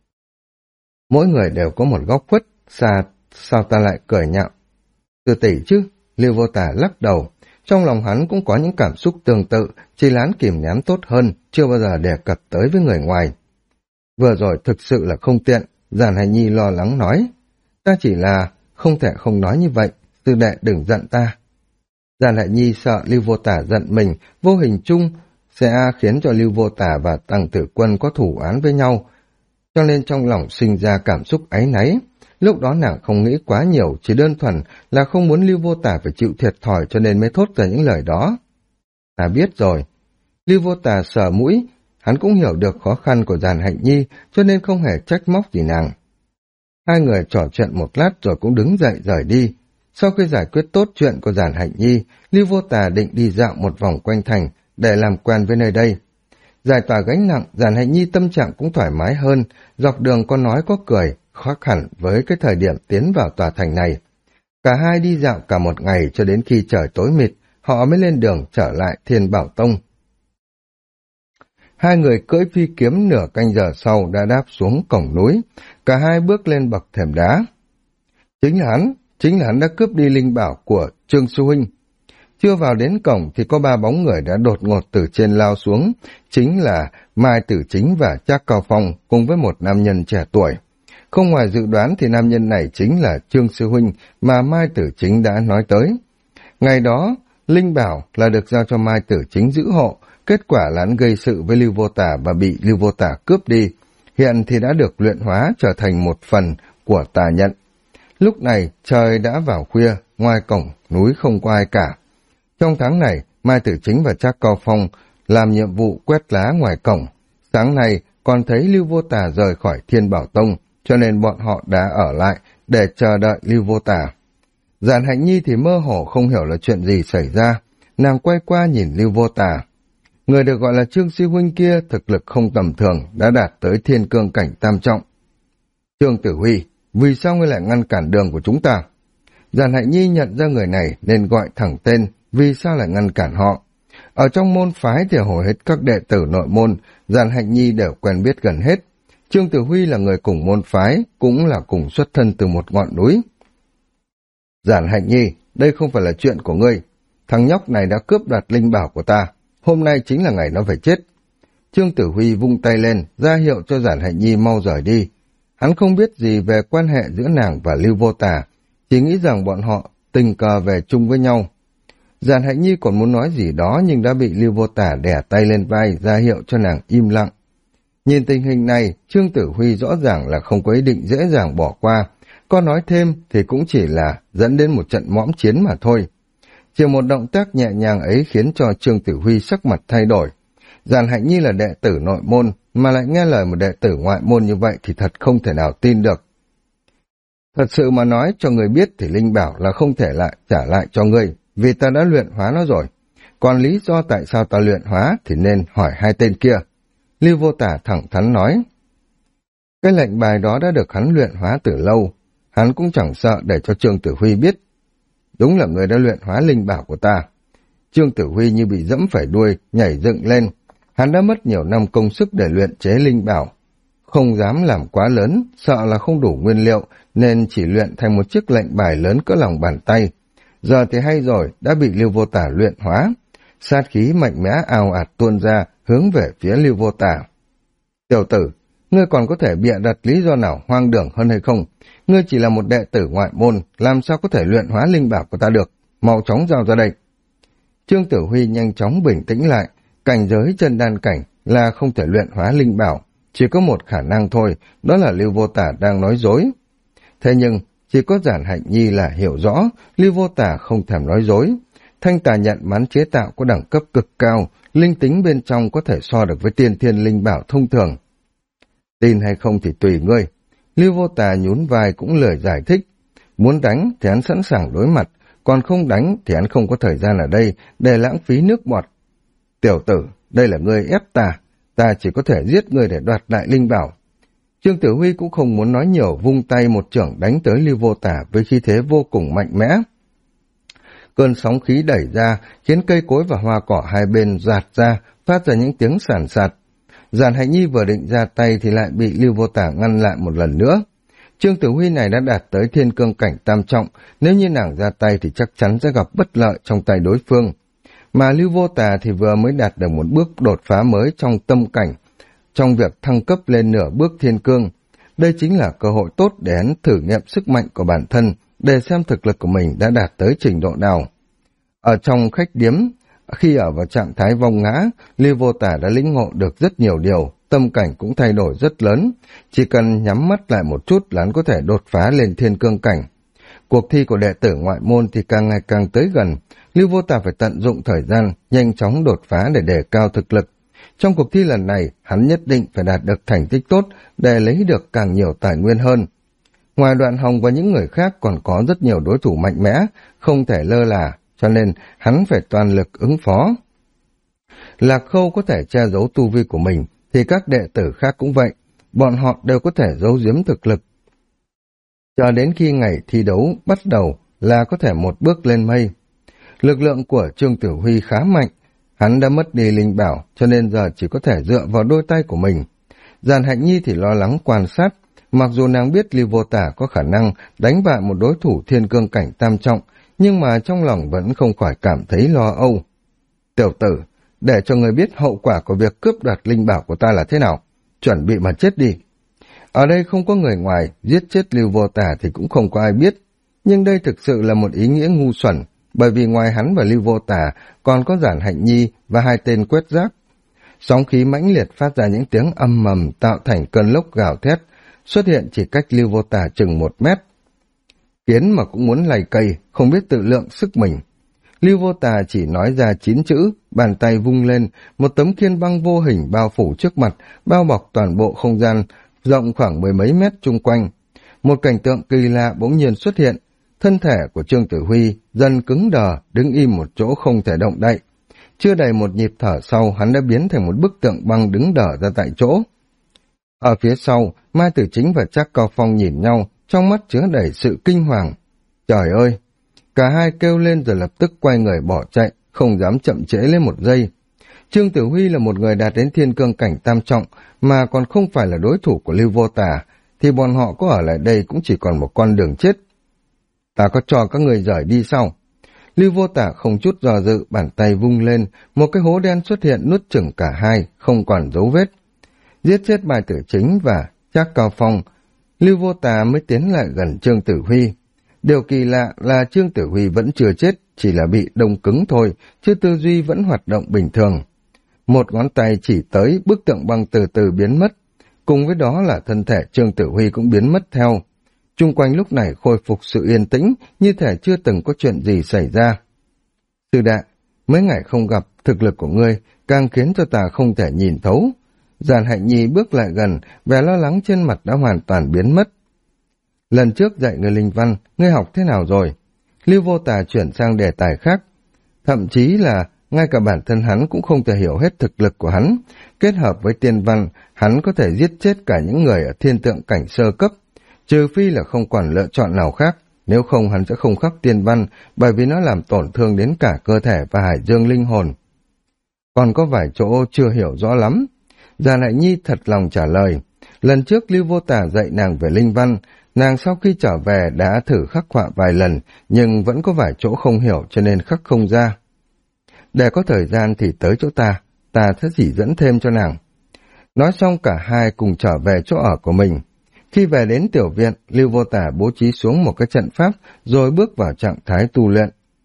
Mỗi người đều có một góc khuất, sao ta lại cười nhạo? Sư tỷ chứ? Lưu Vô Tả lắc đầu. Trong lòng hắn cũng có những cảm xúc tương tự, chỉ là hắn kìm nén tốt hơn, chưa bao giờ đề cập tới với người ngoài. Vừa rồi thực sự là không tiện, Giản Hạnh Nhi lo lắng nói. Ta chỉ là không thể không nói như vậy, sư đệ đừng giận ta. Giản Hạnh Nhi sợ Lưu Vô Tả giận mình, vô hình chung sẽ khiến cho Lưu Vô Tả và Tằng Tử Quân có thủ án với nhau, cho nên trong lòng sinh ra cảm xúc áy náy. Lúc đó nàng không nghĩ quá nhiều, chỉ đơn thuần là không muốn Lưu Vô Tả phải chịu thiệt thòi cho nên mới thốt ra những lời đó. Ta biết rồi. Lưu Vô Tả sờ mũi, hắn cũng hiểu được khó khăn của Giản Hạnh Nhi, cho nên không hề trách móc gì nàng. Hai người trò chuyện một lát rồi cũng đứng dậy rời đi. Sau khi giải quyết tốt chuyện của Giản Hạnh Nhi, Lưu Vô Tả định đi dạo một vòng quanh thành để làm quen với nơi đây. Giải tỏa gánh nặng, Giản Hạnh Nhi tâm trạng cũng thoải mái hơn, dọc đường có nói có cười, khác hẳn với cái thời điểm tiến vào tòa thành này. Cả hai đi dạo cả một ngày cho đến khi trời tối mịt, họ mới lên đường trở lại Thiên Bảo Tông. Hai người cưỡi phi kiếm nửa canh giờ sau đã đáp xuống cổng núi, cả hai bước lên bậc thềm đá. Chính là hắn đã cướp đi linh bảo của Trương Sư Huynh. Chưa vào đến cổng thì có ba bóng người đã đột ngột từ trên lao xuống, chính là Mai Tử Chính và Trác Cao Phong cùng với một nam nhân trẻ tuổi. Không ngoài dự đoán thì nam nhân này chính là Trương Sư Huynh mà Mai Tử Chính đã nói tới. Ngày đó, linh bảo là được giao cho Mai Tử Chính giữ hộ, kết quả là hắn gây sự với Lưu Vô Tả và bị Lưu Vô Tả cướp đi. Hiện thì đã được luyện hóa trở thành một phần của tà nhận. Lúc này trời đã vào khuya, ngoài cổng núi không có ai cả. Trong tháng này, Mai Tử Chính và Trác Cao Phong làm nhiệm vụ quét lá ngoài cổng. Sáng nay còn thấy Lưu Vô Tả rời khỏi Thiên Bảo Tông, cho nên bọn họ đã ở lại để chờ đợi Lưu Vô Tả. Giản Hạnh Nhi thì mơ hồ không hiểu là chuyện gì xảy ra. Nàng quay qua nhìn Lưu Vô Tả. Người được gọi là Trương Sư Huynh kia thực lực không tầm thường, đã đạt tới thiên cương cảnh tam trọng. Trương Tử Huy, vì sao ngươi lại ngăn cản đường của chúng ta? Giản Hạnh Nhi nhận ra người này nên gọi thẳng tên, vì sao lại ngăn cản họ. Ở trong môn phái thì hầu hết các đệ tử nội môn, Giản Hạnh Nhi đều quen biết gần hết. Trương Tử Huy là người cùng môn phái, cũng là cùng xuất thân từ một ngọn núi. Giản Hạnh Nhi, đây không phải là chuyện của ngươi. Thằng nhóc này đã cướp đoạt linh bảo của ta. Hôm nay chính là ngày nó phải chết. Trương Tử Huy vung tay lên, ra hiệu cho Giản Hạnh Nhi mau rời đi. Hắn không biết gì về quan hệ giữa nàng và Lưu Vô Tả, chỉ nghĩ rằng bọn họ tình cờ về chung với nhau. Giản Hạnh Nhi còn muốn nói gì đó nhưng đã bị Lưu Vô Tả đè tay lên vai, ra hiệu cho nàng im lặng. Nhìn tình hình này, Trương Tử Huy rõ ràng là không có ý định dễ dàng bỏ qua, có nói thêm thì cũng chỉ là dẫn đến một trận mõm chiến mà thôi. Chỉ một động tác nhẹ nhàng ấy khiến cho Trương Tử Huy sắc mặt thay đổi. Giản Hạnh Nhi là đệ tử nội môn, mà lại nghe lời một đệ tử ngoại môn như vậy thì thật không thể nào tin được. Thật sự mà nói cho người biết thì linh bảo là không thể trả lại cho ngươi, vì ta đã luyện hóa nó rồi. Còn lý do tại sao ta luyện hóa thì nên hỏi hai tên kia. Lưu Vô Tả thẳng thắn nói. Cái lệnh bài đó đã được hắn luyện hóa từ lâu, hắn cũng chẳng sợ để cho Trương Tử Huy biết. Đúng là người đã luyện hóa linh bảo của ta. Trương Tử Huy như bị dẫm phải đuôi, nhảy dựng lên. Hắn đã mất nhiều năm công sức để luyện chế linh bảo. Không dám làm quá lớn, sợ là không đủ nguyên liệu, nên chỉ luyện thành một chiếc lệnh bài lớn cỡ lòng bàn tay. Giờ thì hay rồi, đã bị Lưu Vô Tả luyện hóa. Sát khí mạnh mẽ ào ạt tuôn ra, hướng về phía Lưu Vô Tả. Tiểu tử, ngươi còn có thể bịa đặt lý do nào hoang đường hơn hay không? Ngươi chỉ là một đệ tử ngoại môn, làm sao có thể luyện hóa linh bảo của ta được? mau chóng giao ra đây. Trương Tử Huy nhanh chóng bình tĩnh lại, cảnh giới chân đan cảnh là không thể luyện hóa linh bảo, chỉ có một khả năng thôi, đó là Lưu Vô Tả đang nói dối. Thế nhưng, chỉ có Giản Hạnh Nhi là hiểu rõ, Lưu Vô Tả không thèm nói dối. Thanh tà nhận mán chế tạo có đẳng cấp cực cao, linh tính bên trong có thể so được với tiên thiên linh bảo thông thường. Tin hay không thì tùy ngươi. Lưu Vô Tà nhún vai cũng lười giải thích. Muốn đánh thì hắn sẵn sàng đối mặt, còn không đánh thì hắn không có thời gian ở đây để lãng phí nước bọt. Tiểu tử, đây là ngươi ép ta, ta chỉ có thể giết ngươi để đoạt lại linh bảo. Trương Tử Huy cũng không muốn nói nhiều, vung tay một chưởng đánh tới Lưu Vô Tả với khí thế vô cùng mạnh mẽ. Cơn sóng khí đẩy ra, khiến cây cối và hoa cỏ hai bên rạt ra, phát ra những tiếng sàn sạt. Giản Hạnh Nhi vừa định ra tay thì lại bị Lưu Vô Tả ngăn lại một lần nữa. Trương Tử Huy này đã đạt tới thiên cương cảnh tam trọng, nếu như nàng ra tay thì chắc chắn sẽ gặp bất lợi trong tay đối phương. Mà Lưu Vô Tà thì vừa mới đạt được một bước đột phá mới trong tâm cảnh, trong việc thăng cấp lên nửa bước thiên cương. Đây chính là cơ hội tốt để hắn thử nghiệm sức mạnh của bản thân, để xem thực lực của mình đã đạt tới trình độ nào. Ở trong khách điếm, khi ở vào trạng thái vong ngã, Lưu Vô Tả đã lĩnh ngộ được rất nhiều điều, tâm cảnh cũng thay đổi rất lớn. Chỉ cần nhắm mắt lại một chút là hắn có thể đột phá lên thiên cương cảnh. Cuộc thi của đệ tử ngoại môn thì càng ngày càng tới gần, Lưu Vô Tả phải tận dụng thời gian, nhanh chóng đột phá để đề cao thực lực. Trong cuộc thi lần này, hắn nhất định phải đạt được thành tích tốt để lấy được càng nhiều tài nguyên hơn. Ngoài Đoạn Hồng và những người khác còn có rất nhiều đối thủ mạnh mẽ, không thể lơ là, cho nên hắn phải toàn lực ứng phó. Lạc Khâu có thể che giấu tu vi của mình, thì các đệ tử khác cũng vậy, bọn họ đều có thể giấu giếm thực lực. Cho đến khi ngày thi đấu bắt đầu là có thể một bước lên mây. Lực lượng của Trương Tử Huy khá mạnh, hắn đã mất đi linh bảo, cho nên giờ chỉ có thể dựa vào đôi tay của mình. Giản Hạnh Nhi thì lo lắng quan sát, mặc dù nàng biết Lưu Vô Tả có khả năng đánh bại một đối thủ thiên cương cảnh tam trọng, nhưng mà trong lòng vẫn không khỏi cảm thấy lo âu. Tiểu tử, để cho người biết hậu quả của việc cướp đoạt linh bảo của ta là thế nào, chuẩn bị mà chết đi. Ở đây không có người ngoài, giết chết Lưu Vô Tả thì cũng không có ai biết, nhưng đây thực sự là một ý nghĩa ngu xuẩn, bởi vì ngoài hắn và Lưu Vô Tả còn có Giản Hạnh Nhi và hai tên quét rác. Sóng khí mãnh liệt phát ra những tiếng âm mầm tạo thành cơn lốc gào thét, xuất hiện chỉ cách Lưu Vô Tả chừng 1 mét. Kiến mà cũng muốn lầy cây, không biết tự lượng sức mình. Lưu Vô Tả chỉ nói ra 9 chữ, bàn tay vung lên, một tấm khiên băng vô hình bao phủ trước mặt, bao bọc toàn bộ không gian, rộng khoảng 10 mấy mét chung quanh. Một cảnh tượng kỳ lạ bỗng nhiên xuất hiện, thân thể của Trương Tử Huy dần cứng đờ, đứng im một chỗ không thể động đậy. Chưa đầy một nhịp thở sau, hắn đã biến thành một bức tượng băng đứng đờ ra tại chỗ. Ở phía sau, Mai Tử Chính và Trác Cao Phong nhìn nhau, trong mắt chứa đầy sự kinh hoàng. Trời ơi! Cả hai kêu lên rồi lập tức quay người bỏ chạy, không dám chậm trễ lên một giây. Trương Tử Huy là một người đạt đến thiên cương cảnh tam trọng, mà còn không phải là đối thủ của Lưu Vô Tả, thì bọn họ có ở lại đây cũng chỉ còn một con đường chết. Ta có cho các người rời đi sao? Lưu Vô Tả không chút do dự, bàn tay vung lên, một cái hố đen xuất hiện nuốt chửng cả hai, không còn dấu vết. Giết chết Mai Tử Chính và Trác Cao Phong, Lưu Vô Tả mới tiến lại gần Trương Tử Huy. Điều kỳ lạ là Trương Tử Huy vẫn chưa chết, chỉ là bị đông cứng thôi, chứ tư duy vẫn hoạt động bình thường. Một ngón tay chỉ tới, bức tượng băng từ từ biến mất, cùng với đó là thân thể Trương Tử Huy cũng biến mất theo. Chung quanh lúc này khôi phục sự yên tĩnh, như thể chưa từng có chuyện gì xảy ra. Sư đệ, mấy ngày không gặp, thực lực của ngươi càng khiến cho ta không thể nhìn thấu. Giản Hạnh Nhi bước lại gần, vẻ lo lắng trên mặt đã hoàn toàn biến mất. Lần trước dạy người linh văn, ngươi học thế nào rồi? Lưu Vô Tả chuyển sang đề tài khác. Thậm chí là ngay cả bản thân hắn cũng không thể hiểu hết thực lực của hắn. Kết hợp với tiên văn, hắn có thể giết chết cả những người ở thiên tượng cảnh sơ cấp. Trừ phi là không còn lựa chọn nào khác, nếu không hắn sẽ không khắc tiên văn, bởi vì nó làm tổn thương đến cả cơ thể và hải dương linh hồn. Còn có vài chỗ chưa hiểu rõ lắm. Giản Hạnh Nhi thật lòng trả lời. Lần trước Lưu Vô Tả dạy nàng về linh văn, nàng sau khi trở về đã thử khắc họa vài lần, nhưng vẫn có vài chỗ không hiểu cho nên khắc không ra. Để có thời gian thì tới chỗ ta sẽ chỉ dẫn thêm cho nàng. Nói xong cả hai cùng trở về chỗ ở của mình. Khi về đến tiểu viện, Lưu Vô Tả bố trí xuống một cái trận pháp, rồi bước vào trạng thái tu luyện.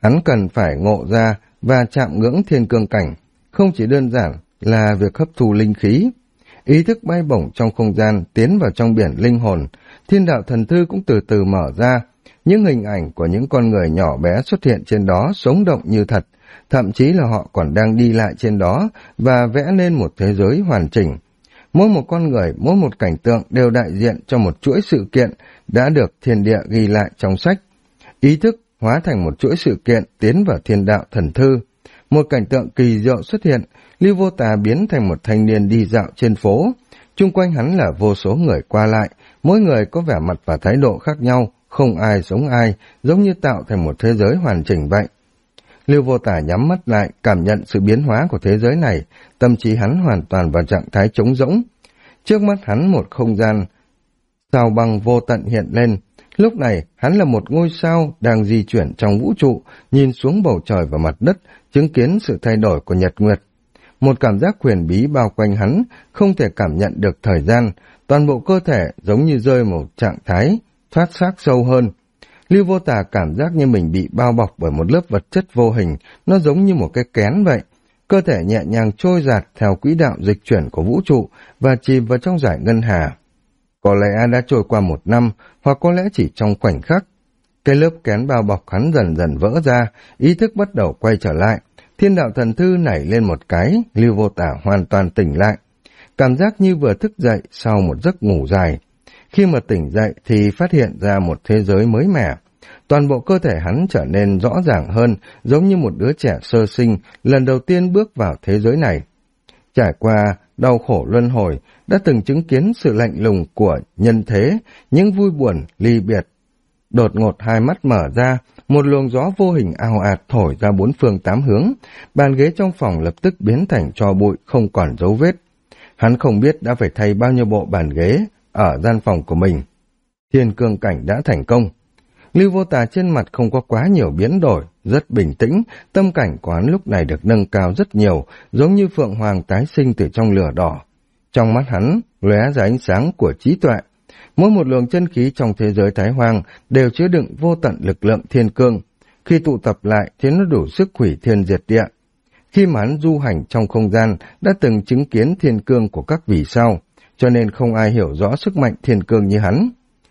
Hắn cần phải ngộ ra và chạm ngưỡng thiên cương cảnh, không chỉ đơn giản là việc hấp thu linh khí. Ý thức bay bổng trong không gian tiến vào trong biển linh hồn, thiên đạo thần thư cũng từ từ mở ra. Những hình ảnh của những con người nhỏ bé xuất hiện trên đó sống động như thật, thậm chí là họ còn đang đi lại trên đó và vẽ nên một thế giới hoàn chỉnh. Mỗi một con người, mỗi một cảnh tượng đều đại diện cho một chuỗi sự kiện đã được thiên địa ghi lại trong sách. Ý thức hóa thành một chuỗi sự kiện tiến vào thiên đạo thần thư. Một cảnh tượng kỳ diệu xuất hiện, Lưu Vô Tà biến thành một thanh niên đi dạo trên phố. Chung quanh hắn là vô số người qua lại, mỗi người có vẻ mặt và thái độ khác nhau, không ai giống ai, giống như tạo thành một thế giới hoàn chỉnh vậy. Lưu Vô Tà nhắm mắt lại, cảm nhận sự biến hóa của thế giới này, tâm trí hắn hoàn toàn vào trạng thái trống rỗng. Trước mắt hắn một không gian sao băng vô tận hiện lên. Lúc này, hắn là một ngôi sao đang di chuyển trong vũ trụ, nhìn xuống bầu trời và mặt đất, chứng kiến sự thay đổi của nhật nguyệt. Một cảm giác huyền bí bao quanh hắn, không thể cảm nhận được thời gian, toàn bộ cơ thể giống như rơi một trạng thái thoát xác sâu hơn. Lưu Vô Tà cảm giác như mình bị bao bọc bởi một lớp vật chất vô hình, nó giống như một cái kén vậy. Cơ thể nhẹ nhàng trôi dạt theo quỹ đạo dịch chuyển của vũ trụ và chìm vào trong dải ngân hà. Có lẽ đã trôi qua 1 năm, hoặc có lẽ chỉ trong khoảnh khắc. Cái lớp kén bao bọc hắn dần dần vỡ ra, ý thức bắt đầu quay trở lại. Thiên đạo thần thư nảy lên một cái, Lưu Vô Tà hoàn toàn tỉnh lại. Cảm giác như vừa thức dậy sau một giấc ngủ dài. Khi mà tỉnh dậy thì phát hiện ra một thế giới mới mẻ. Toàn bộ cơ thể hắn trở nên rõ ràng hơn, giống như một đứa trẻ sơ sinh, lần đầu tiên bước vào thế giới này. Trải qua đau khổ luân hồi, đã từng chứng kiến sự lạnh lùng của nhân thế, những vui buồn, ly biệt. Đột ngột hai mắt mở ra, một luồng gió vô hình ào ạt thổi ra 4 phương 8 hướng, bàn ghế trong phòng lập tức biến thành tro bụi, không còn dấu vết. Hắn không biết đã phải thay bao nhiêu bộ bàn ghế ở gian phòng của mình. Thiên cương cảnh đã thành công. Lưu Vô Tà trên mặt không có quá nhiều biến đổi, rất bình tĩnh, tâm cảnh của hắn lúc này được nâng cao rất nhiều, giống như phượng hoàng tái sinh từ trong lửa đỏ. Trong mắt hắn lóe ra ánh sáng của trí tuệ. Mỗi một luồng chân khí trong thế giới Thái Hoang đều chứa đựng vô tận lực lượng thiên cương. Khi tụ tập lại thì nó đủ sức hủy thiên diệt địa. Khi mà hắn du hành trong không gian đã từng chứng kiến thiên cương của các vì sao, cho nên không ai hiểu rõ sức mạnh thiên cương như hắn.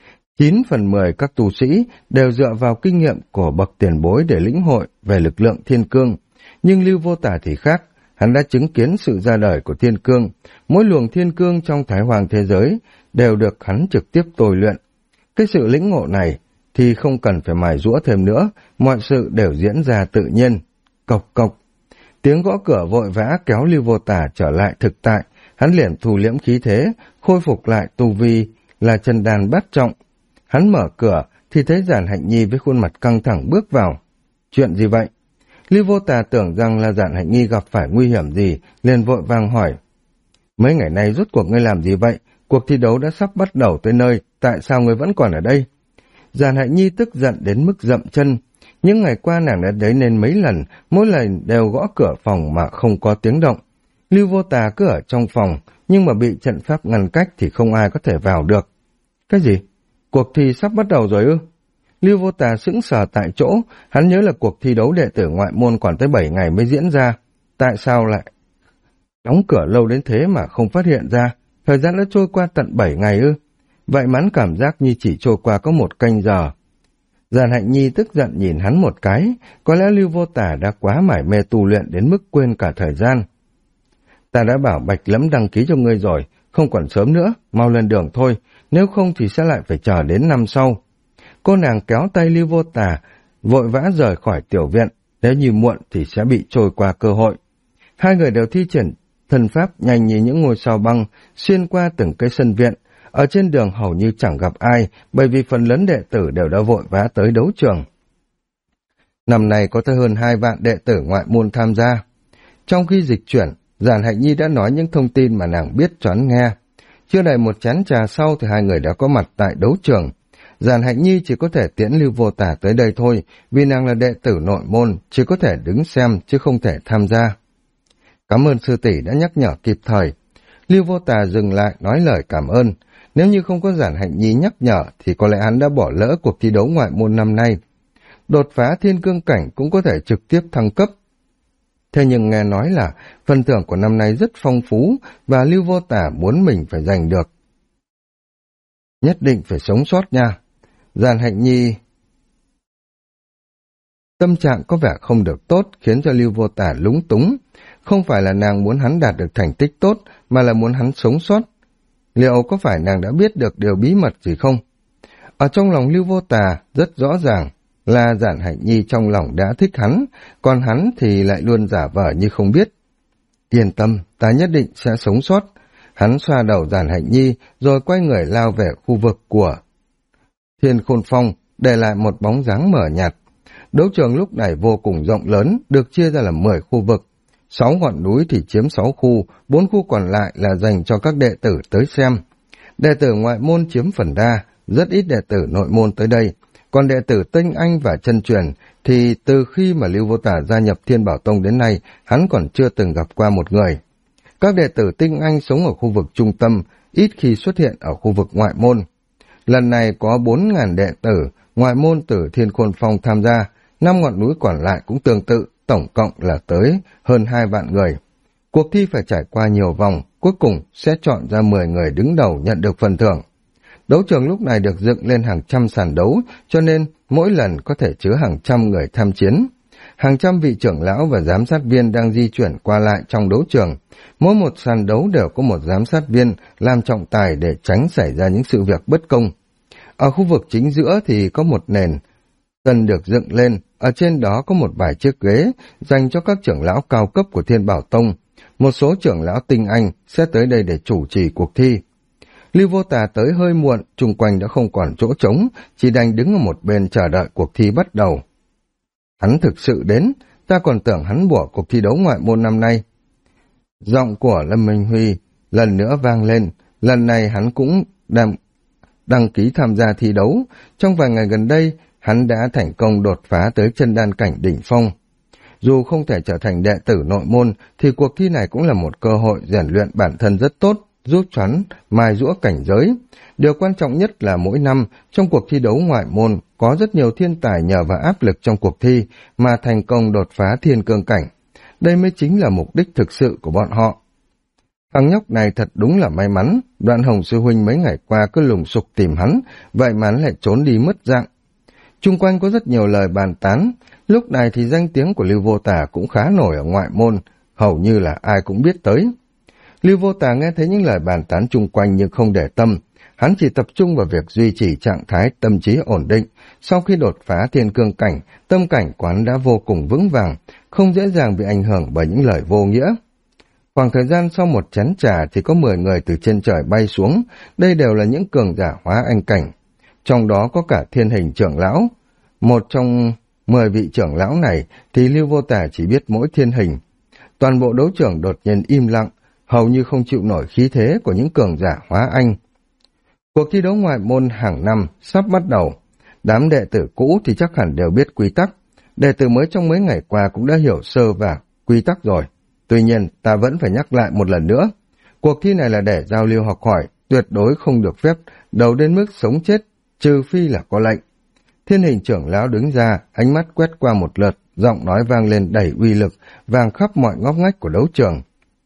9 phần 10 các tu sĩ đều dựa vào kinh nghiệm của bậc tiền bối để lĩnh hội về lực lượng thiên cương. Nhưng Lưu Vô Tà thì khác, hắn đã chứng kiến sự ra đời của thiên cương. Mỗi luồng thiên cương trong Thái Hoàng thế giới đều được hắn trực tiếp tôi luyện. Cái sự lĩnh ngộ này thì không cần phải mài giũa thêm nữa, mọi sự đều diễn ra tự nhiên. Cộc cộc. Tiếng gõ cửa vội vã kéo Lưu Vô Tà trở lại thực tại, hắn liền thu liễm khí thế, khôi phục lại tu vi là chân đàn bát trọng. Hắn mở cửa thì thấy Giản Hạnh Nhi với khuôn mặt căng thẳng bước vào. Chuyện gì vậy? Lưu Vô Tà tưởng rằng là Giản Hạnh Nhi gặp phải nguy hiểm gì, liền vội vàng hỏi. Mấy ngày nay rốt cuộc ngươi làm gì vậy? Cuộc thi đấu đã sắp bắt đầu tới nơi, tại sao ngươi vẫn còn ở đây? Giản Hạnh Nhi tức giận đến mức dậm chân. Những ngày qua nàng đã đến nên mấy lần, mỗi lần đều gõ cửa phòng mà không có tiếng động. Lưu Vô Tà cứ ở trong phòng, nhưng mà bị trận pháp ngăn cách thì không ai có thể vào được. Cái gì? Cuộc thi sắp bắt đầu rồi ư? Lưu Vô Tà sững sờ tại chỗ, hắn nhớ là cuộc thi đấu đệ tử ngoại môn còn tới 7 ngày mới diễn ra. Tại sao lại đóng cửa lâu đến thế mà không phát hiện ra? Thời gian đã trôi qua tận 7 ngày ư? Vậy mà hắn cảm giác như chỉ trôi qua có 1 canh giờ. Giản Hạnh Nhi tức giận nhìn hắn một cái, có lẽ Lưu Vô Tà đã quá mải mê tu luyện đến mức quên cả thời gian. Ta đã bảo Bạch Lẫm đăng ký cho ngươi rồi, không còn sớm nữa, mau lên đường thôi, nếu không thì sẽ lại phải chờ đến năm sau. Cô nàng kéo tay Lưu Vô Tà, vội vã rời khỏi tiểu viện, nếu như muộn thì sẽ bị trôi qua cơ hội. Hai người đều thi triển thần pháp nhanh như những ngôi sao băng, xuyên qua từng cái sân viện. Ở trên đường hầu như chẳng gặp ai, bởi vì phần lớn đệ tử đều đã vội vã tới đấu trường. Năm nay có tới hơn 2 vạn đệ tử ngoại môn tham gia. Trong khi dịch chuyển, Giản Hạnh Nhi đã nói những thông tin mà nàng biết cho hắn nghe. Chưa đầy một chén trà sau thì hai người đã có mặt tại đấu trường. Giản Hạnh Nhi chỉ có thể tiễn Lưu Vô Tà tới đây thôi, vì nàng là đệ tử nội môn, chỉ có thể đứng xem chứ không thể tham gia. Cảm ơn sư tỷ đã nhắc nhở kịp thời. Lưu Vô Tà dừng lại nói lời cảm ơn. Nếu như không có Giản Hạnh Nhi nhắc nhở thì có lẽ hắn đã bỏ lỡ cuộc thi đấu ngoại môn năm nay. đột phá thiên cương cảnh cũng có thể trực tiếp thăng cấp. Thế nhưng nghe nói là phần thưởng của năm nay rất phong phú và Lưu Vô Tả muốn mình phải giành được. Nhất định phải sống sót nha. Giản Hạnh Nhi tâm trạng có vẻ không được tốt khiến cho Lưu Vô Tả lúng túng. Không phải là nàng muốn hắn đạt được thành tích tốt mà là muốn hắn sống sót. Liệu có phải nàng đã biết được điều bí mật gì không? Ở trong lòng Lưu Vô Tà rất rõ ràng là Giản Hạnh Nhi trong lòng đã thích hắn, còn hắn thì lại luôn giả vờ như không biết. Yên tâm, ta nhất định sẽ sống sót. Hắn xoa đầu Giản Hạnh Nhi rồi quay người lao về khu vực của Thiên Khôn Phong, để lại một bóng dáng mờ nhạt. Đấu trường lúc này vô cùng rộng lớn, được chia ra làm 10 khu vực. 6 ngọn núi thì chiếm 6 khu, 4 khu còn lại là dành cho các đệ tử tới xem. Đệ tử ngoại môn chiếm phần đa, rất ít đệ tử nội môn tới đây. Còn đệ tử tinh anh và chân truyền thì từ khi mà Lưu Vô Tả gia nhập Thiên Bảo Tông đến nay, hắn còn chưa từng gặp qua một người. Các đệ tử tinh anh sống ở khu vực trung tâm, ít khi xuất hiện ở khu vực ngoại môn. Lần này có 4.000 đệ tử ngoại môn từ Thiên Khôn Phong tham gia, 5 ngọn núi còn lại cũng tương tự, tổng cộng là tới hơn 2 vạn người. Cuộc thi phải trải qua nhiều vòng, cuối cùng sẽ chọn ra 10 người đứng đầu nhận được phần thưởng. Đấu trường lúc này được dựng lên hàng trăm sàn đấu, cho nên mỗi lần có thể chứa hàng trăm người tham chiến. Hàng trăm vị trưởng lão và giám sát viên đang di chuyển qua lại trong đấu trường. Mỗi một sàn đấu đều có một giám sát viên làm trọng tài để tránh xảy ra những sự việc bất công. Ở khu vực chính giữa thì có một nền sân được dựng lên, ở trên đó có một vài chiếc ghế dành cho các trưởng lão cao cấp của Thiên Bảo Tông. Một số trưởng lão tinh anh sẽ tới đây để chủ trì cuộc thi. Lưu Vô Tà tới hơi muộn, chung quanh đã không còn chỗ trống, chỉ đành đứng ở một bên chờ đợi cuộc thi bắt đầu. Hắn thực sự đến, ta còn tưởng hắn bỏ cuộc thi đấu ngoại môn năm nay. Giọng của Lâm Minh Huy lần nữa vang lên, lần này hắn cũng đăng ký tham gia thi đấu. Trong vài ngày gần đây, hắn đã thành công đột phá tới chân đan cảnh đỉnh phong. Dù không thể trở thành đệ tử nội môn, thì cuộc thi này cũng là một cơ hội rèn luyện bản thân rất tốt, giúp hắn mài giũa cảnh giới. Điều quan trọng nhất là mỗi năm, trong cuộc thi đấu ngoại môn, có rất nhiều thiên tài nhờ vào áp lực trong cuộc thi mà thành công đột phá thiên cương cảnh. Đây mới chính là mục đích thực sự của bọn họ. Thằng nhóc này thật đúng là may mắn, Đoạn Hồng sư huynh mấy ngày qua cứ lùng sục tìm hắn, vậy mà hắn lại trốn đi mất dạng. Chung quanh có rất nhiều lời bàn tán, lúc này thì danh tiếng của Lưu Vô Tà cũng khá nổi ở ngoại môn, hầu như là ai cũng biết tới. Lưu Vô Tà nghe thấy những lời bàn tán chung quanh nhưng không để tâm, hắn chỉ tập trung vào việc duy trì trạng thái tâm trí ổn định. Sau khi đột phá thiên cương cảnh, tâm cảnh quán đã vô cùng vững vàng, không dễ dàng bị ảnh hưởng bởi những lời vô nghĩa. Khoảng thời gian sau một chén trà thì có 10 người từ trên trời bay xuống, đây đều là những cường giả hóa anh cảnh. Trong đó có cả Thiên Hình trưởng lão. Một trong 10 vị trưởng lão này thì Lưu Vô Tà chỉ biết mỗi Thiên Hình. Toàn bộ đấu trường đột nhiên im lặng, hầu như không chịu nổi khí thế của những cường giả hóa anh. Cuộc thi đấu ngoại môn hàng năm sắp bắt đầu. Đám đệ tử cũ thì chắc hẳn đều biết quy tắc. Đệ tử mới trong mấy ngày qua cũng đã hiểu sơ và quy tắc rồi. Tuy nhiên, ta vẫn phải nhắc lại một lần nữa. Cuộc thi này là để giao lưu học hỏi, tuyệt đối không được phép đầu đến mức sống chết, trừ phi là có lệnh. Thiên Hình trưởng lão đứng ra, ánh mắt quét qua một lượt, giọng nói vang lên đầy uy lực, vang khắp mọi ngóc ngách của đấu trường.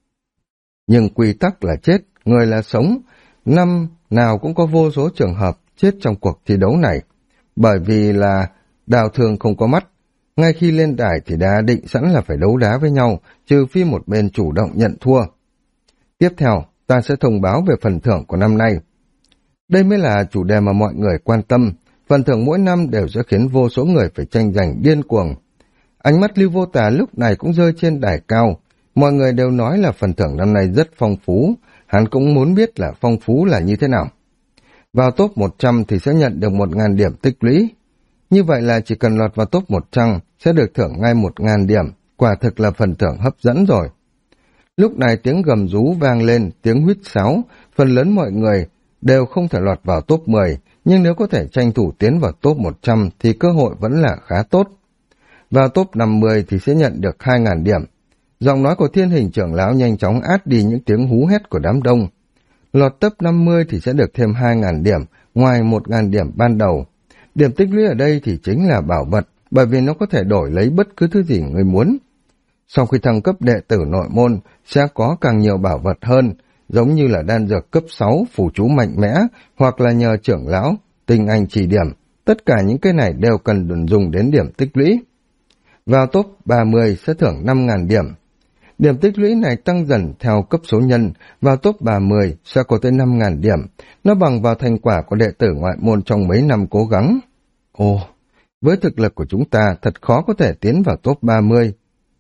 Nhưng quy tắc là chết, người là sống. Năm nào cũng có vô số trường hợp chết trong cuộc thi đấu này. Bởi vì là đào thương không có mắt. Ngay khi lên đài thì đã định sẵn là phải đấu đá với nhau, trừ phi một bên chủ động nhận thua. Tiếp theo, ta sẽ thông báo về phần thưởng của năm nay. Đây mới là chủ đề mà mọi người quan tâm. Phần thưởng mỗi năm đều sẽ khiến vô số người phải tranh giành điên cuồng. Ánh mắt Lưu Vô Tà lúc này cũng rơi trên đài cao. Mọi người đều nói là phần thưởng năm nay rất phong phú. Hắn cũng muốn biết là phong phú là như thế nào. Vào top 100 thì sẽ nhận được 1.000 điểm tích lũy. Như vậy là chỉ cần lọt vào top 100 sẽ được thưởng ngay 1.000 điểm. Quả thực là phần thưởng hấp dẫn rồi. Lúc này tiếng gầm rú vang lên, tiếng huýt sáo. Phần lớn mọi người đều không thể lọt vào top 10, nhưng nếu có thể tranh thủ tiến vào top 100 thì cơ hội vẫn là khá tốt. Vào top 50 thì sẽ nhận được 2.000 điểm. Giọng nói của Thiên Hình trưởng lão nhanh chóng át đi những tiếng hú hét của đám đông. Lọt top 50 thì sẽ được thêm 2.000 điểm, ngoài 1.000 điểm ban đầu. Điểm tích lũy ở đây thì chính là bảo vật, bởi vì nó có thể đổi lấy bất cứ thứ gì người muốn. Sau khi thăng cấp đệ tử nội môn, sẽ có càng nhiều bảo vật hơn, giống như là đan dược cấp 6, phù chú mạnh mẽ, hoặc là nhờ trưởng lão, tinh anh chỉ điểm. Tất cả những cái này đều cần dùng đến điểm tích lũy. Vào top 30 sẽ thưởng 5.000 điểm. Điểm tích lũy này tăng dần theo cấp số nhân, vào top 30 sẽ có tới 5.000 điểm. Nó bằng vào thành quả của đệ tử ngoại môn trong mấy năm cố gắng. Ồ, với thực lực của chúng ta thật khó có thể tiến vào top 30.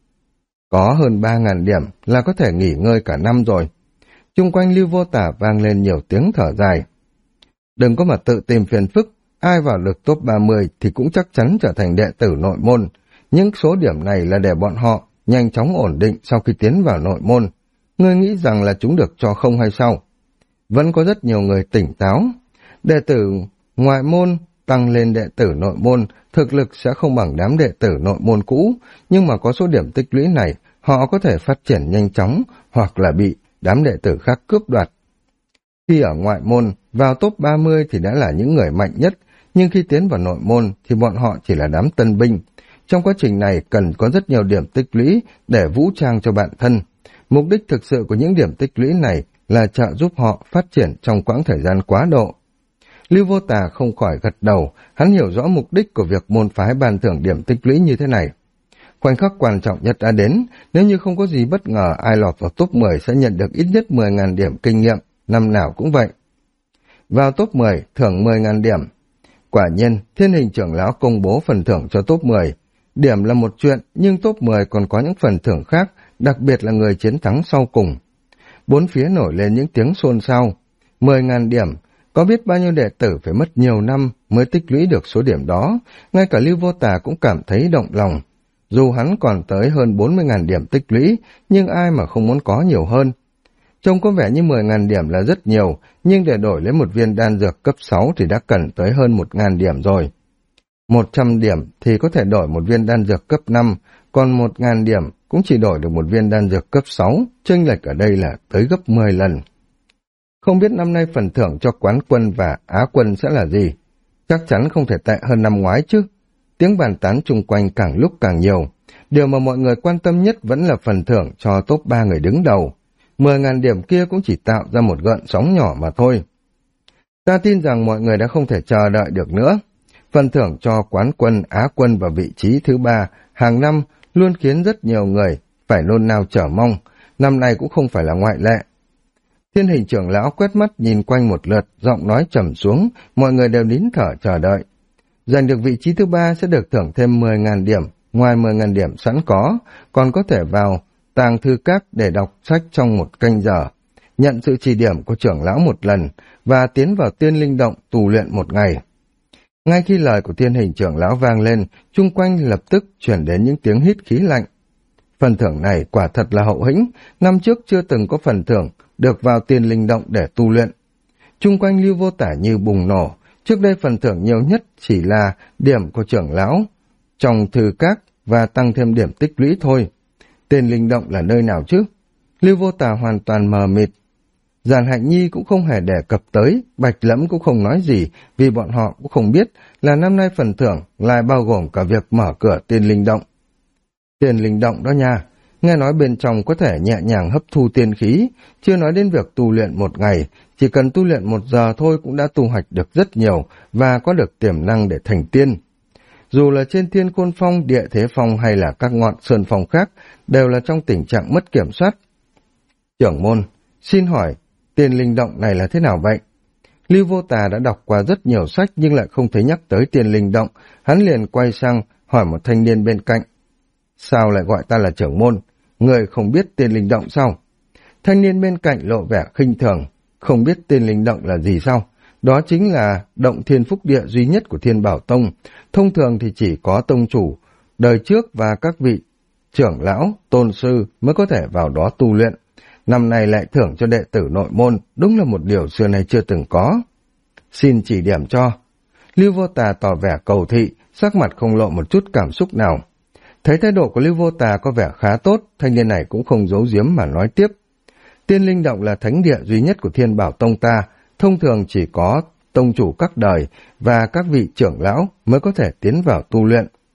Có hơn 3.000 điểm là có thể nghỉ ngơi cả năm rồi. Chung quanh Lưu Vô Tả vang lên nhiều tiếng thở dài. Đừng có mà tự tìm phiền phức, ai vào được top 30 thì cũng chắc chắn trở thành đệ tử nội môn. Những số điểm này là để bọn họ nhanh chóng ổn định sau khi tiến vào nội môn. Ngươi nghĩ rằng là chúng được cho không hay sao? Vẫn có rất nhiều người tỉnh táo. Đệ tử ngoại môn tăng lên đệ tử nội môn, thực lực sẽ không bằng đám đệ tử nội môn cũ, nhưng mà có số điểm tích lũy này, họ có thể phát triển nhanh chóng, hoặc là bị đám đệ tử khác cướp đoạt. Khi ở ngoại môn, vào top 30 thì đã là những người mạnh nhất, nhưng khi tiến vào nội môn thì bọn họ chỉ là đám tân binh. Trong quá trình này cần có rất nhiều điểm tích lũy để vũ trang cho bản thân. Mục đích thực sự của những điểm tích lũy này là trợ giúp họ phát triển trong quãng thời gian quá độ. Lưu Vô Tà không khỏi gật đầu, hắn hiểu rõ mục đích của việc môn phái ban thưởng điểm tích lũy như thế này. Khoảnh khắc quan trọng nhất đã đến, nếu như không có gì bất ngờ ai lọt vào top 10 sẽ nhận được ít nhất 10.000 điểm kinh nghiệm, năm nào cũng vậy. Vào top 10, thưởng 10.000 điểm. Quả nhiên, Thiên Hình trưởng lão công bố phần thưởng cho top 10. Điểm là một chuyện, nhưng top 10 còn có những phần thưởng khác, đặc biệt là người chiến thắng sau cùng. Bốn phía nổi lên những tiếng xôn xao. 10.000 điểm, có biết bao nhiêu đệ tử phải mất nhiều năm mới tích lũy được số điểm đó, ngay cả Lưu Vô Tà cũng cảm thấy động lòng. Dù hắn còn tới hơn 40.000 điểm tích lũy, nhưng ai mà không muốn có nhiều hơn. Trông có vẻ như 10.000 điểm là rất nhiều, nhưng để đổi lấy một viên đan dược cấp 6 thì đã cần tới hơn 1.000 điểm rồi. 100 điểm thì có thể đổi một viên đan dược cấp 5, còn 1.000 điểm cũng chỉ đổi được một viên đan dược cấp 6, chênh lệch ở đây là tới gấp 10 lần. Không biết năm nay phần thưởng cho quán quân và á quân sẽ là gì? Chắc chắn không thể tệ hơn năm ngoái chứ. Tiếng bàn tán chung quanh càng lúc càng nhiều. Điều mà mọi người quan tâm nhất vẫn là phần thưởng cho top 3 người đứng đầu. 10.000 điểm kia cũng chỉ tạo ra một gợn sóng nhỏ mà thôi. Ta tin rằng mọi người đã không thể chờ đợi được nữa. Phần thưởng cho quán quân, á quân và vị trí thứ 3 hàng năm luôn khiến rất nhiều người phải nôn nao chờ mong. Năm nay cũng không phải là ngoại lệ. Thiên Hình trưởng lão quét mắt nhìn quanh một lượt, giọng nói trầm xuống, mọi người đều nín thở chờ đợi. Giành được vị trí thứ 3 sẽ được thưởng thêm 10.000 điểm, ngoài 10.000 điểm sẵn có, còn có thể vào tàng thư các để đọc sách trong một canh giờ, nhận sự chỉ điểm của trưởng lão một lần và tiến vào tiên linh động tù luyện một ngày. Ngay khi lời của Thiên Hình trưởng lão vang lên, chung quanh lập tức chuyển đến những tiếng hít khí lạnh. Phần thưởng này quả thật là hậu hĩnh, năm trước chưa từng có phần thưởng được vào tiên linh động để tu luyện. Chung quanh Lưu Vô Tả như bùng nổ, trước đây phần thưởng nhiều nhất chỉ là điểm của trưởng lão trong thư các và tăng thêm điểm tích lũy thôi. Tiên linh động là nơi nào chứ? Lưu Vô Tả hoàn toàn mờ mịt. Giản Hạnh Nhi cũng không hề đề cập tới, Bạch Lẫm cũng không nói gì, vì bọn họ cũng không biết là năm nay phần thưởng lại bao gồm cả việc mở cửa tiên linh động. Tiên linh động đó nha, nghe nói bên trong có thể nhẹ nhàng hấp thu tiên khí, chưa nói đến việc tu luyện một ngày, chỉ cần tu luyện 1 giờ thôi cũng đã tu hoạch được rất nhiều và có được tiềm năng để thành tiên. Dù là trên Thiên Côn Phong, Địa Thế Phong hay là các ngọn sơn phong khác, đều là trong tình trạng mất kiểm soát. Trưởng môn, xin hỏi, tiên linh động này là thế nào vậy? Lưu Vô Tà đã đọc qua rất nhiều sách nhưng lại không thấy nhắc tới tiên linh động, hắn liền quay sang hỏi một thanh niên bên cạnh. Sao lại gọi ta là trưởng môn? Người không biết tiên linh động sao? Thanh niên bên cạnh lộ vẻ khinh thường, không biết tiên linh động là gì sao? Đó chính là động thiên phúc địa duy nhất của Thiên Bảo Tông. Thông thường thì chỉ có tông chủ đời trước và các vị trưởng lão, tôn sư mới có thể vào đó tu luyện. Năm nay lại thưởng cho đệ tử nội môn, đúng là một điều xưa nay chưa từng có. Xin chỉ điểm cho. Lưu Vô Tà tỏ vẻ cầu thị, sắc mặt không lộ một chút cảm xúc nào. Thấy thái độ của Lưu Vô Tà có vẻ khá tốt, thanh niên này cũng không giấu giếm mà nói tiếp. Tiên linh động là thánh địa duy nhất của Thiên Bảo Tông ta, thông thường chỉ có tông chủ các đời và các vị trưởng lão mới có thể tiến vào tu luyện.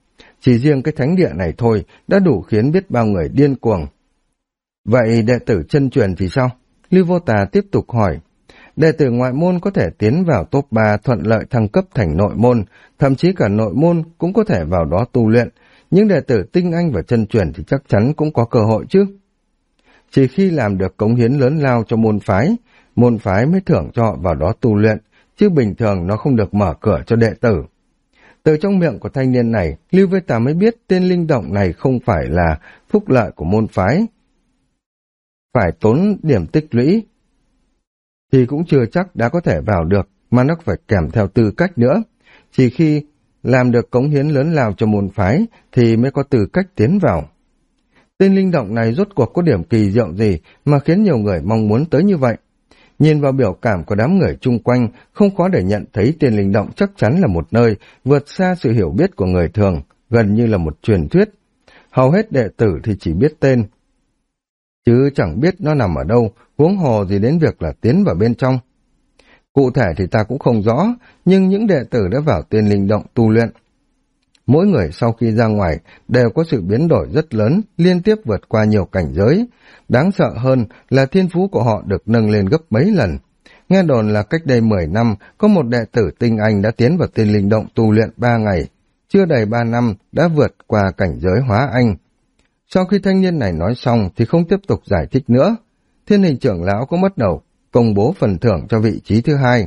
Chỉ riêng cái thánh địa này thôi đã đủ khiến biết bao người điên cuồng. Vậy đệ tử chân truyền thì sao? Lưu Vô Tà tiếp tục hỏi. Đệ tử ngoại môn có thể tiến vào top 3 thuận lợi thăng cấp thành nội môn, thậm chí cả nội môn cũng có thể vào đó tu luyện. Những đệ tử tinh anh và chân truyền thì chắc chắn cũng có cơ hội chứ. Chỉ khi làm được cống hiến lớn lao cho môn phái mới thưởng cho họ vào đó tu luyện, chứ bình thường nó không được mở cửa cho đệ tử. Từ trong miệng của thanh niên này, Lưu Vô Tà mới biết tên linh động này không phải là phúc lợi của môn phái. Phải tốn điểm tích lũy, thì cũng chưa chắc đã có thể vào được, mà nó phải kèm theo tư cách nữa. Chỉ khi làm được cống hiến lớn lao cho môn phái, thì mới có tư cách tiến vào. Tên linh động này rốt cuộc có điểm kỳ diệu gì mà khiến nhiều người mong muốn tới như vậy? Nhìn vào biểu cảm của đám người chung quanh, không khó để nhận thấy tên linh động chắc chắn là một nơi vượt xa sự hiểu biết của người thường, gần như là một truyền thuyết. Hầu hết đệ tử thì chỉ biết tên, chứ chẳng biết nó nằm ở đâu, huống hồ gì đến việc là tiến vào bên trong. Cụ thể thì ta cũng không rõ, nhưng những đệ tử đã vào tên linh động tu luyện. Mỗi người sau khi ra ngoài đều có sự biến đổi rất lớn, liên tiếp vượt qua nhiều cảnh giới. Đáng sợ hơn là thiên phú của họ được nâng lên gấp mấy lần. Nghe đồn là cách đây 10 năm, có một đệ tử tinh anh đã tiến vào tên linh động tu luyện 3 ngày. Chưa đầy 3 năm đã vượt qua cảnh giới hóa anh. Sau khi thanh niên này nói xong thì không tiếp tục giải thích nữa. Thiên Hình trưởng lão cũng bắt đầu công bố phần thưởng cho vị trí thứ 2.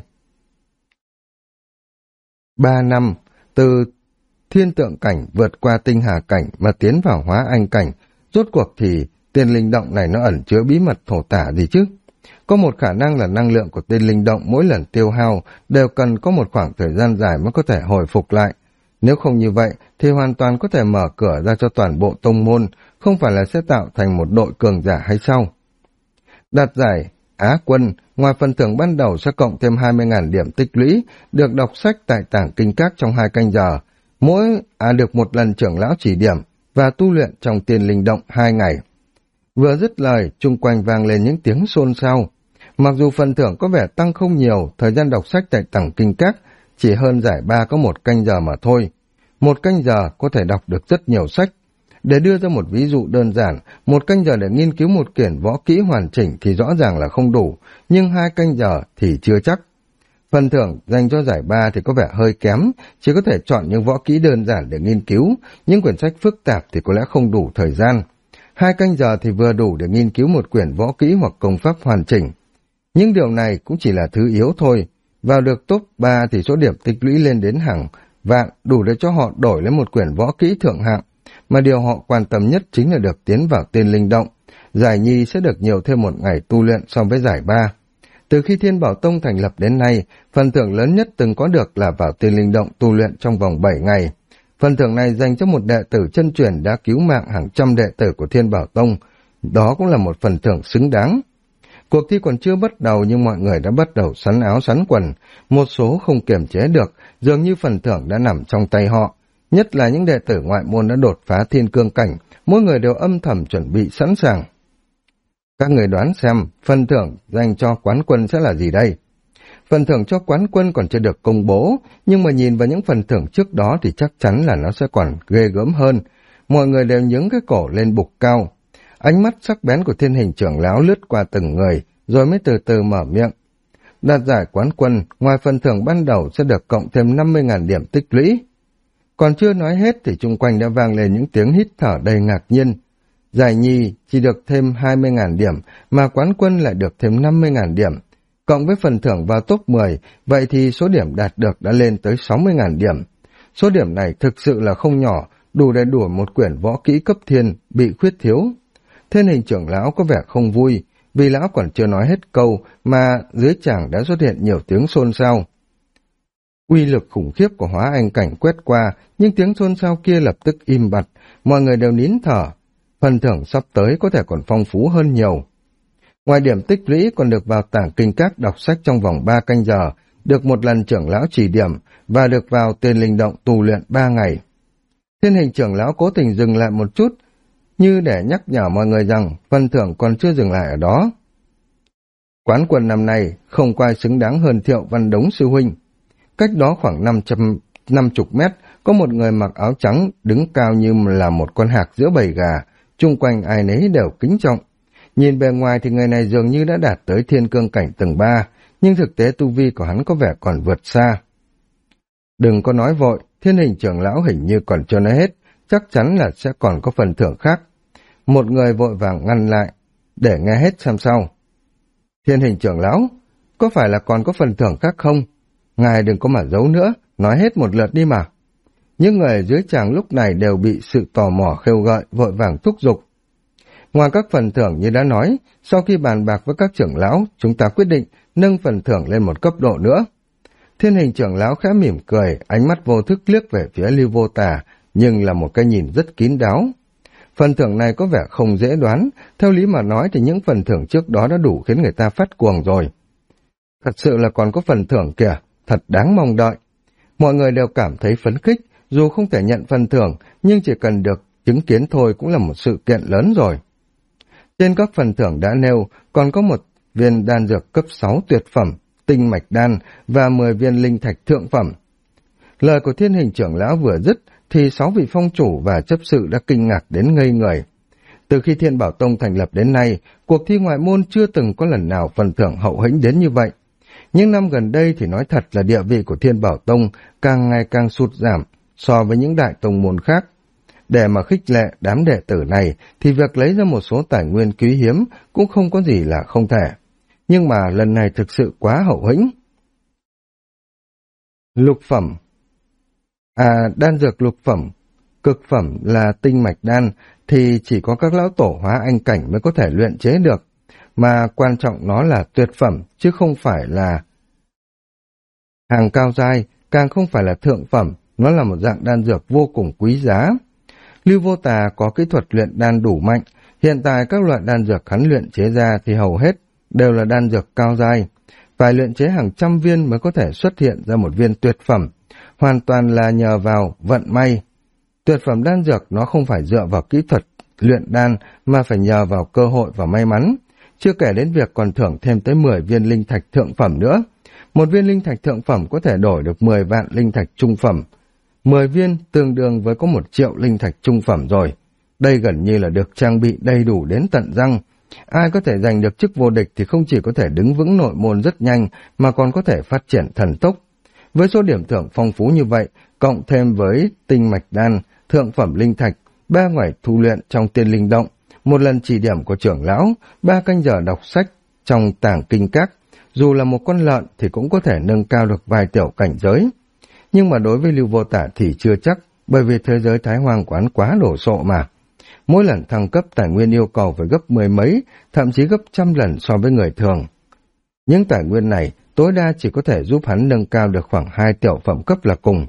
3 năm, từ thiên tượng cảnh vượt qua tinh hà cảnh mà tiến vào hóa anh cảnh, rốt cuộc thì tên linh động này nó ẩn chứa bí mật thổ tả gì chứ? Có một khả năng là năng lượng của tên linh động mỗi lần tiêu hao đều cần có một khoảng thời gian dài mới có thể hồi phục lại. Nếu không như vậy thì hoàn toàn có thể mở cửa ra cho toàn bộ tông môn, không phải là sẽ tạo thành một đội cường giả hay sao? Đạt giải Á quân, ngoài phần thưởng ban đầu sẽ cộng thêm 20.000 điểm tích lũy, được đọc sách tại tảng kinh các trong 2 canh giờ, được một lần trưởng lão chỉ điểm và tu luyện trong tiền linh động 2 ngày. Vừa dứt lời, chung quanh vang lên những tiếng xôn xao. Mặc dù phần thưởng có vẻ tăng không nhiều, thời gian đọc sách tại tảng kinh các chỉ hơn giải 3 có 1 canh giờ mà thôi. 1 canh giờ có thể đọc được rất nhiều sách. Để đưa ra một ví dụ đơn giản, 1 canh giờ để nghiên cứu một quyển võ kỹ hoàn chỉnh thì rõ ràng là không đủ, nhưng 2 canh giờ thì chưa chắc. Phần thưởng dành cho giải 3 thì có vẻ hơi kém, chỉ có thể chọn những võ kỹ đơn giản để nghiên cứu, những quyển sách phức tạp thì có lẽ không đủ thời gian. 2 canh giờ thì vừa đủ để nghiên cứu một quyển võ kỹ hoặc công pháp hoàn chỉnh. Nhưng điều này cũng chỉ là thứ yếu thôi. Vào được top 3 thì số điểm tích lũy lên đến hàng vạn, đủ để cho họ đổi lấy một quyển võ kỹ thượng hạng. Mà điều họ quan tâm nhất chính là được tiến vào tên linh động. Giải nhì sẽ được nhiều thêm 1 ngày tu luyện so với giải 3. Từ khi Thiên Bảo Tông thành lập đến nay, phần thưởng lớn nhất từng có được là vào tên linh động tu luyện trong vòng 7 ngày. Phần thưởng này dành cho một đệ tử chân truyền đã cứu mạng hàng trăm đệ tử của Thiên Bảo Tông. Đó cũng là một phần thưởng xứng đáng. Cuộc thi còn chưa bắt đầu nhưng mọi người đã bắt đầu sắn áo sắn quần. Một số không kiềm chế được, dường như phần thưởng đã nằm trong tay họ. Nhất là những đệ tử ngoại môn đã đột phá thiên cương cảnh, mỗi người đều âm thầm chuẩn bị sẵn sàng. Các người đoán xem, phần thưởng dành cho quán quân sẽ là gì đây? Phần thưởng cho quán quân còn chưa được công bố, nhưng mà nhìn vào những phần thưởng trước đó thì chắc chắn là nó sẽ còn ghê gớm hơn. Mọi người đều nhướng cái cổ lên bục cao. Ánh mắt sắc bén của Thiên Hình trưởng lão lướt qua từng người, rồi mới từ từ mở miệng. Đạt giải quán quân, ngoài phần thưởng ban đầu sẽ được cộng thêm 50.000 điểm tích lũy. Còn chưa nói hết thì chung quanh đã vang lên những tiếng hít thở đầy ngạc nhiên. Giải nhì chỉ được thêm 20.000 điểm, mà quán quân lại được thêm 50.000 điểm. Cộng với phần thưởng vào top 10, vậy thì số điểm đạt được đã lên tới 60.000 điểm. Số điểm này thực sự là không nhỏ, đủ để đuổi một quyển võ kỹ cấp thiên bị khuyết thiếu. Thiên Hình trưởng lão có vẻ không vui, vì lão còn chưa nói hết câu mà dưới tràng đã xuất hiện nhiều tiếng xôn xao. Uy lực khủng khiếp của hóa anh cảnh quét qua, nhưng tiếng xôn xao kia lập tức im bặt, mọi người đều nín thở. Phần thưởng sắp tới có thể còn phong phú hơn nhiều. Ngoài điểm tích lũy còn được vào tảng kinh các đọc sách trong vòng 3 canh giờ, được một lần trưởng lão chỉ điểm và được vào tên linh động tu luyện 3 ngày. Thiên Hình trưởng lão cố tình dừng lại một chút, như để nhắc nhở mọi người rằng phần thưởng còn chưa dừng lại ở đó. Quán quân năm nay không có ai xứng đáng hơn Thiệu Văn Đống sư huynh. Cách đó khoảng 500 50 mét, có một người mặc áo trắng đứng cao như là một con hạc giữa bầy gà, chung quanh ai nấy đều kính trọng. Nhìn bề ngoài thì người này dường như đã đạt tới thiên cương cảnh tầng 3, nhưng thực tế tu vi của hắn có vẻ còn vượt xa. Đừng có nói vội, Thiên Hình trưởng lão hình như còn chưa nói hết, chắc chắn là sẽ còn có phần thưởng khác. Một người vội vàng ngăn lại, để nghe hết xem sau. Thiên Hình trưởng lão, có phải là còn có phần thưởng khác không? Ngài đừng có mà giấu nữa, nói hết một lượt đi mà. Những người dưới tràng lúc này đều bị sự tò mò khêu gợi, vội vàng thúc giục. Ngoài các phần thưởng như đã nói, sau khi bàn bạc với các trưởng lão, chúng ta quyết định nâng phần thưởng lên một cấp độ nữa. Thiên Hình trưởng lão khẽ mỉm cười, ánh mắt vô thức liếc về phía Lưu Vô Tà, nhưng là một cái nhìn rất kín đáo. Phần thưởng này có vẻ không dễ đoán, theo lý mà nói thì những phần thưởng trước đó đã đủ khiến người ta phát cuồng rồi. Thật sự là còn có phần thưởng kìa, thật đáng mong đợi. Mọi người đều cảm thấy phấn khích, dù không thể nhận phần thưởng, nhưng chỉ cần được chứng kiến thôi cũng là một sự kiện lớn rồi. Trên các phần thưởng đã nêu, còn có một viên đan dược cấp 6 tuyệt phẩm, tinh mạch đan và 10 viên linh thạch thượng phẩm. Lời của Thiên Hình trưởng lão vừa dứt, thì 6 vị phong chủ và chấp sự đã kinh ngạc đến ngây người. Từ khi Thiên Bảo Tông thành lập đến nay, cuộc thi ngoại môn chưa từng có lần nào phần thưởng hậu hĩnh đến như vậy. Những năm gần đây thì nói thật là địa vị của Thiên Bảo Tông càng ngày càng sụt giảm so với những đại tông môn khác. Để mà khích lệ đám đệ tử này thì việc lấy ra một số tài nguyên quý hiếm cũng không có gì là không thể. Nhưng mà lần này thực sự quá hậu hĩnh. Lục phẩm. Đan dược lục phẩm. Cực phẩm là tinh mạch đan thì chỉ có các lão tổ hóa anh cảnh mới có thể luyện chế được. Mà quan trọng nó là tuyệt phẩm chứ không phải là hàng cao giai, càng không phải là thượng phẩm, nó là một dạng đan dược vô cùng quý giá. Lưu Vô Tà có kỹ thuật luyện đan đủ mạnh, hiện tại các loại đan dược hắn luyện chế ra thì hầu hết đều là đan dược cao giai, phải luyện chế hàng trăm viên mới có thể xuất hiện ra một viên tuyệt phẩm, hoàn toàn là nhờ vào vận may. Tuyệt phẩm đan dược nó không phải dựa vào kỹ thuật luyện đan mà phải nhờ vào cơ hội và may mắn, chưa kể đến việc còn thưởng thêm tới 10 viên linh thạch thượng phẩm nữa. Một viên linh thạch thượng phẩm có thể đổi được 10 vạn linh thạch trung phẩm. 10 viên tương đương với có 1 triệu linh thạch trung phẩm rồi. Đây gần như là được trang bị đầy đủ đến tận răng. Ai có thể giành được chức vô địch thì không chỉ có thể đứng vững nội môn rất nhanh mà còn có thể phát triển thần tốc. Với số điểm thưởng phong phú như vậy, cộng thêm với tinh mạch đan, thượng phẩm linh thạch, 3 ngày tu luyện trong tiên linh động, 1 lần chỉ điểm của trưởng lão, 3 canh giờ đọc sách trong tàng kinh các, dù là một con lợn thì cũng có thể nâng cao được vài tiểu cảnh giới. Nhưng mà đối với Lưu Vô Tả thì chưa chắc, bởi vì thế giới Thái Hoang quán quá đổ sộ mà. Mỗi lần thăng cấp tài nguyên yêu cầu phải gấp 10 mấy, thậm chí gấp 100 lần so với người thường. Những tài nguyên này tối đa chỉ có thể giúp hắn nâng cao được khoảng 2 tiểu phẩm cấp là cùng.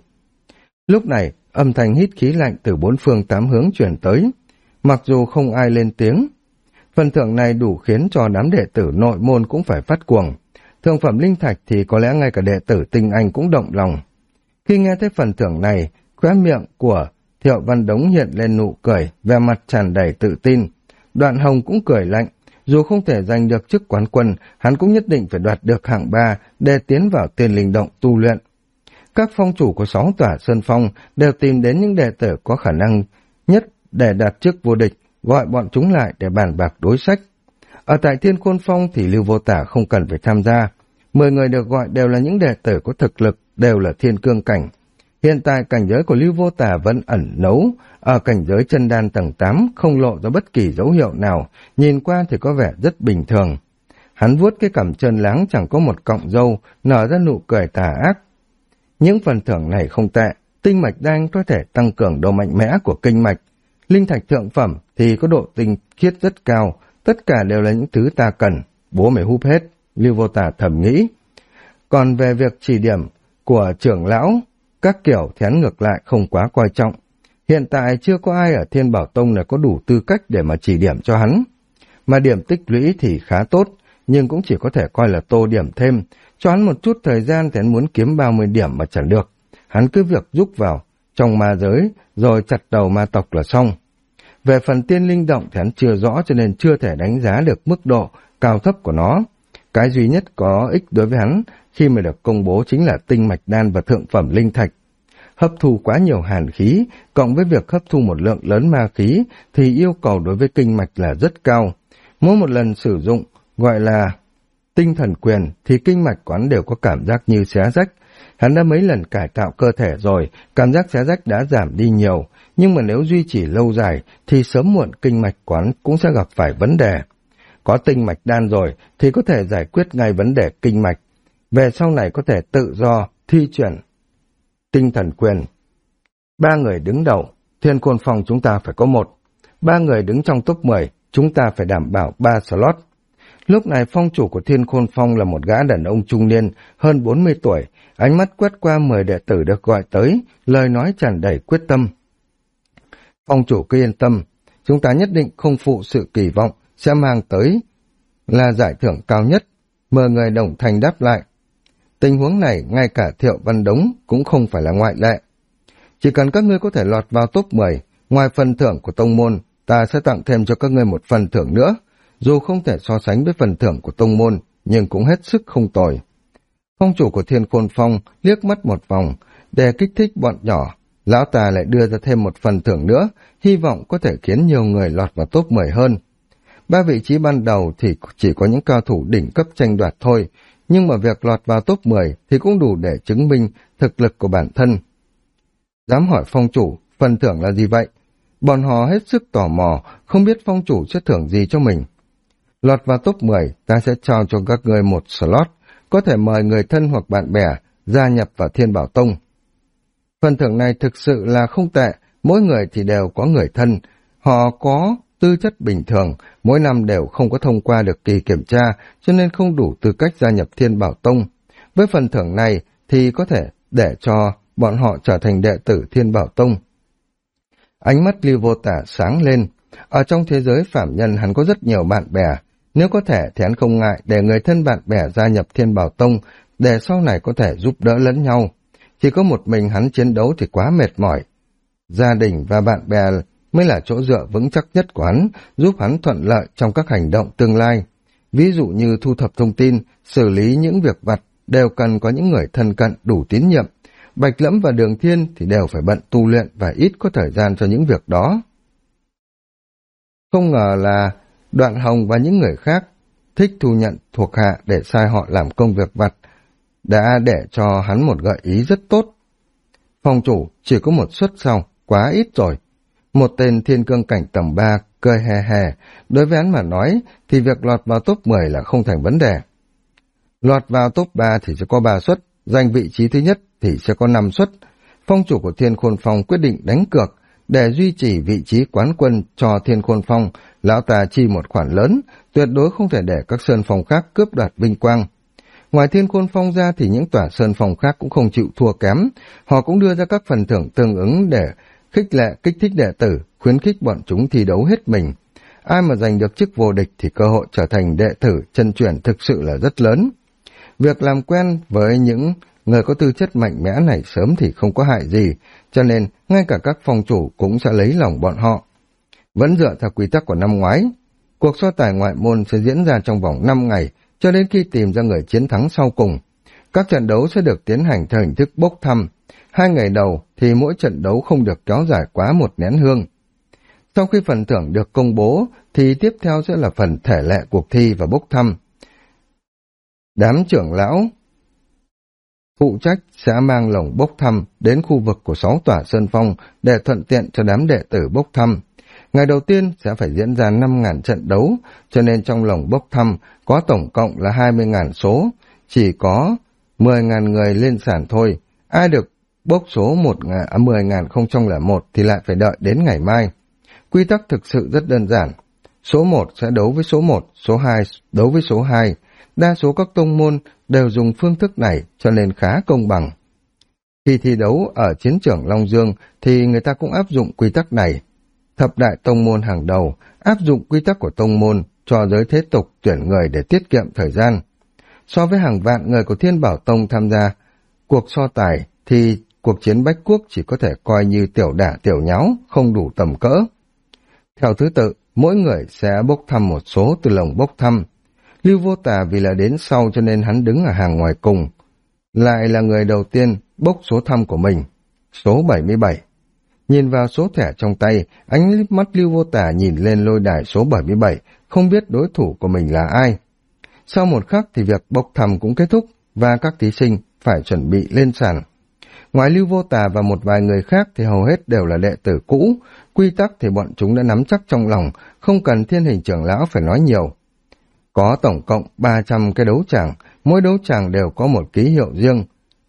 Lúc này, âm thanh hít khí lạnh từ 4 phương 8 hướng truyền tới. Mặc dù không ai lên tiếng, phần thưởng này đủ khiến cho đám đệ tử nội môn cũng phải phát cuồng. Thượng phẩm linh thạch thì có lẽ ngay cả đệ tử tinh anh cũng động lòng. Khi nghe thấy phần thưởng này, khóe miệng của Thiệu Văn Đống hiện lên nụ cười, vẻ mặt tràn đầy tự tin. Đoạn Hồng cũng cười lạnh, dù không thể giành được chức quán quân, hắn cũng nhất định phải đoạt được hạng 3 để tiến vào tiên linh động tu luyện. Các phong chủ của 6 tòa sơn phong đều tìm đến những đệ tử có khả năng nhất để đạt chức vô địch, gọi bọn chúng lại để bàn bạc đối sách. Ở tại Thiên Khôn Phong thì Lưu Vô Tả không cần phải tham gia. 10 người được gọi đều là những đệ tử có thực lực, đều là thiên cương cảnh. Hiện tại cảnh giới của Lưu Vô Tả vẫn ẩn nấu, ở cảnh giới chân đan tầng 8 không lộ ra bất kỳ dấu hiệu nào, nhìn qua thì có vẻ rất bình thường. Hắn vuốt cái cằm trơn láng chẳng có một cọng râu, nở ra nụ cười tà ác. Những phần thưởng này không tệ, tinh mạch đan có thể tăng cường độ mạnh mẽ của kinh mạch. Linh thạch thượng phẩm thì có độ tinh khiết rất cao, tất cả đều là những thứ ta cần, bố mày húp hết, Lưu Vô Tả thầm nghĩ. Còn về việc chỉ điểm của trưởng lão, các kiểu thì hắn ngược lại không quá coi trọng. Hiện tại chưa có ai ở Thiên Bảo Tông là có đủ tư cách để mà chỉ điểm cho hắn. Mà điểm tích lũy thì khá tốt, nhưng cũng chỉ có thể coi là tô điểm thêm. Cho hắn một chút thời gian thì hắn muốn kiếm 30 điểm mà chẳng được. Hắn cứ việc rúc vào trong ma giới rồi chặt đầu ma tộc là xong. Về phần tiên linh động thì hắn chưa rõ cho nên chưa thể đánh giá được mức độ cao thấp của nó. Cái duy nhất có ích đối với hắn khi mà được công bố chính là tinh mạch đan và thượng phẩm linh thạch. hấp thu quá nhiều hàn khí, cộng với việc hấp thu một lượng lớn ma khí, thì yêu cầu đối với kinh mạch là rất cao. Mỗi một lần sử dụng, gọi là tinh thần quyền, thì kinh mạch quán đều có cảm giác như xé rách. Hắn đã mấy lần cải tạo cơ thể rồi, cảm giác xé rách đã giảm đi nhiều, nhưng mà nếu duy trì lâu dài, thì sớm muộn kinh mạch quán cũng sẽ gặp phải vấn đề. Có tinh mạch đan rồi, thì có thể giải quyết ngay vấn đề kinh mạch. Về sau này có thể tự do, thi chuyển tinh thần quyền. 3 người đứng đầu, Thiên Khôn Phong chúng ta phải có 1. 3 người đứng trong top 10, chúng ta phải đảm bảo 3 slot. Lúc này phong chủ của Thiên Khôn Phong là một gã đàn ông trung niên, hơn 40 tuổi, ánh mắt quét qua 10 đệ tử được gọi tới, lời nói tràn đầy quyết tâm. Phong chủ cứ yên tâm, chúng ta nhất định không phụ sự kỳ vọng, sẽ mang tới là giải thưởng cao nhất. 10 người đồng thanh đáp lại. Tình huống này ngay cả Thiệu Văn Đống cũng không phải là ngoại lệ. Chỉ cần các ngươi có thể lọt vào top 10, ngoài phần thưởng của tông môn, ta sẽ tặng thêm cho các ngươi một phần thưởng nữa. Dù không thể so sánh với phần thưởng của tông môn, nhưng cũng hết sức không tồi. Phong chủ của Thiên Khôn Phong liếc mắt một vòng, để kích thích bọn nhỏ, lão ta lại đưa ra thêm một phần thưởng nữa, hy vọng có thể khiến nhiều người lọt vào top 10 hơn. 3 vị trí ban đầu thì chỉ có những cao thủ đỉnh cấp tranh đoạt thôi, nhưng mà việc lọt vào top 10 thì cũng đủ để chứng minh thực lực của bản thân. Dám hỏi phong chủ, phần thưởng là gì vậy? Bọn họ hết sức tò mò, không biết phong chủ sẽ thưởng gì cho mình. Lọt vào top 10, ta sẽ trao cho các người một slot, có thể mời người thân hoặc bạn bè gia nhập vào Thiên Bảo Tông. Phần thưởng này thực sự là không tệ, mỗi người thì đều có người thân, họ có tư chất bình thường, mỗi năm đều không có thông qua được kỳ kiểm tra, cho nên không đủ tư cách gia nhập Thiên Bảo Tông. Với phần thưởng này thì có thể để cho bọn họ trở thành đệ tử Thiên Bảo Tông. Ánh mắt Lưu Vô Tả sáng lên, ở trong thế giới phạm nhân hắn có rất nhiều bạn bè, nếu có thể thì hắn không ngại để người thân bạn bè gia nhập Thiên Bảo Tông, để sau này có thể giúp đỡ lẫn nhau. Chỉ có một mình hắn chiến đấu thì quá mệt mỏi. Gia đình và bạn bè mới là chỗ dựa vững chắc nhất của hắn, giúp hắn thuận lợi trong các hành động tương lai. Ví dụ như thu thập thông tin, xử lý những việc vặt, đều cần có những người thân cận đủ tín nhiệm. Bạch Lẫm và Đường Thiên thì đều phải bận tu luyện và ít có thời gian cho những việc đó. Không ngờ là Đoạn Hồng và những người khác thích thu nhận thuộc hạ để sai họ làm công việc vặt, đã để cho hắn một gợi ý rất tốt. Phong chủ chỉ có một suất sau, quá ít rồi. Một tên thiên cương cảnh tầm 3 cười hè hè, đối với hắn mà nói thì việc lọt vào top 10 là không thành vấn đề. Lọt vào top 3 thì sẽ có 3 suất, giành vị trí thứ nhất thì sẽ có 5 suất. Phong chủ của Thiên Khôn Phong quyết định đánh cược, để duy trì vị trí quán quân cho Thiên Khôn Phong, lão ta chi một khoản lớn, tuyệt đối không thể để các sơn phong khác cướp đoạt vinh quang. Ngoài Thiên Khôn Phong ra thì những tòa sơn phong khác cũng không chịu thua kém, họ cũng đưa ra các phần thưởng tương ứng để kích thích đệ tử, khuyến khích bọn chúng thi đấu hết mình. Ai mà giành được chức vô địch thì cơ hội trở thành đệ tử chân truyền thực sự là rất lớn. Việc làm quen với những người có tư chất mạnh mẽ này sớm thì không có hại gì, cho nên ngay cả các phong chủ cũng sẽ lấy lòng bọn họ. Vẫn dựa theo quy tắc của năm ngoái, cuộc so tài ngoại môn sẽ diễn ra trong vòng 5 ngày, cho đến khi tìm ra người chiến thắng sau cùng. Các trận đấu sẽ được tiến hành theo hình thức bốc thăm. 2 ngày đầu thì mỗi trận đấu không được kéo dài quá 1 nén hương. Sau khi phần thưởng được công bố thì tiếp theo sẽ là phần thể lệ cuộc thi và bốc thăm. Đám trưởng lão phụ trách sẽ mang lồng bốc thăm đến khu vực của 6 tòa sơn phong để thuận tiện cho đám đệ tử bốc thăm. Ngày đầu tiên sẽ phải diễn ra 5.000 trận đấu, cho nên trong lồng bốc thăm có tổng cộng là 20.000 số, chỉ có 10.000 người lên sàn thôi. Ai được bốc số 10.001 thì lại phải đợi đến ngày mai. Quy tắc thực sự rất đơn giản. Số 1 sẽ đấu với số 1, số 2 đấu với số 2. Đa số các tông môn đều dùng phương thức này cho nên khá công bằng. Khi thi đấu ở chiến trường Long Dương thì người ta cũng áp dụng quy tắc này. Thập đại tông môn hàng đầu áp dụng quy tắc của tông môn cho giới thế tục tuyển người để tiết kiệm thời gian. So với hàng vạn người của Thiên Bảo Tông tham gia cuộc so tài thì cuộc chiến Bách Quốc chỉ có thể coi như tiểu đả tiểu nháo, không đủ tầm cỡ. Theo thứ tự, mỗi người sẽ bốc thăm một số từ lồng bốc thăm. Lưu Vô Tà vì là đến sau cho nên hắn đứng ở hàng ngoài cùng, lại là người đầu tiên bốc số thăm của mình. số 77. Nhìn vào số thẻ trong tay, ánh mắt Lưu Vô Tà nhìn lên lôi đài số 77, không biết đối thủ của mình là ai. Sau một khắc thì việc bốc thăm cũng kết thúc, và các thí sinh phải chuẩn bị lên sàn. Ngoài Lưu Vô Tà và một vài người khác thì hầu hết đều là đệ tử cũ, quy tắc thì bọn chúng đã nắm chắc trong lòng, không cần Thiên Hình trưởng lão phải nói nhiều. Có tổng cộng 300 cái đấu tràng, mỗi đấu tràng đều có một ký hiệu riêng.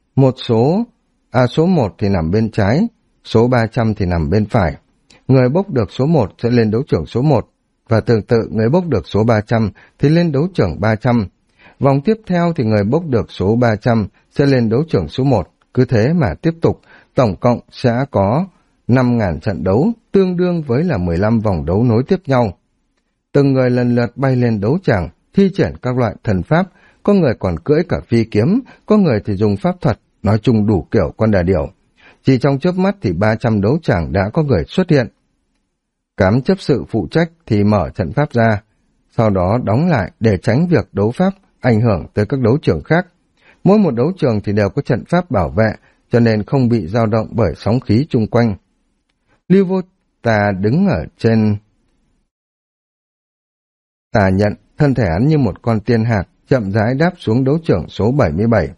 Số 1 thì nằm bên trái, số 300 thì nằm bên phải. Người bốc được số 1 sẽ lên đấu trưởng số 1, và tương tự người bốc được số 300 thì lên đấu trưởng 300. Vòng tiếp theo thì người bốc được số 300 sẽ lên đấu trưởng số 1, cứ thế mà tiếp tục, tổng cộng sẽ có 5.000 trận đấu, tương đương với là 15 vòng đấu nối tiếp nhau. Từng người lần lượt bay lên đấu tràng, thi triển các loại thần pháp, có người còn cưỡi cả phi kiếm, có người thì dùng pháp thuật, nói chung đủ kiểu con đà điểu. Chỉ trong chớp mắt thì 300 đấu tràng đã có người xuất hiện. Cám chấp sự phụ trách thì mở trận pháp ra, sau đó đóng lại để tránh việc đấu pháp ảnh hưởng tới các đấu trường khác. Mỗi một đấu trường thì đều có trận pháp bảo vệ, cho nên không bị dao động bởi sóng khí chung quanh. Lưu Vô Tà đứng ở trên tà nhận, thân thể hắn như một con tiên hạc, chậm rãi đáp xuống đấu trường số 77.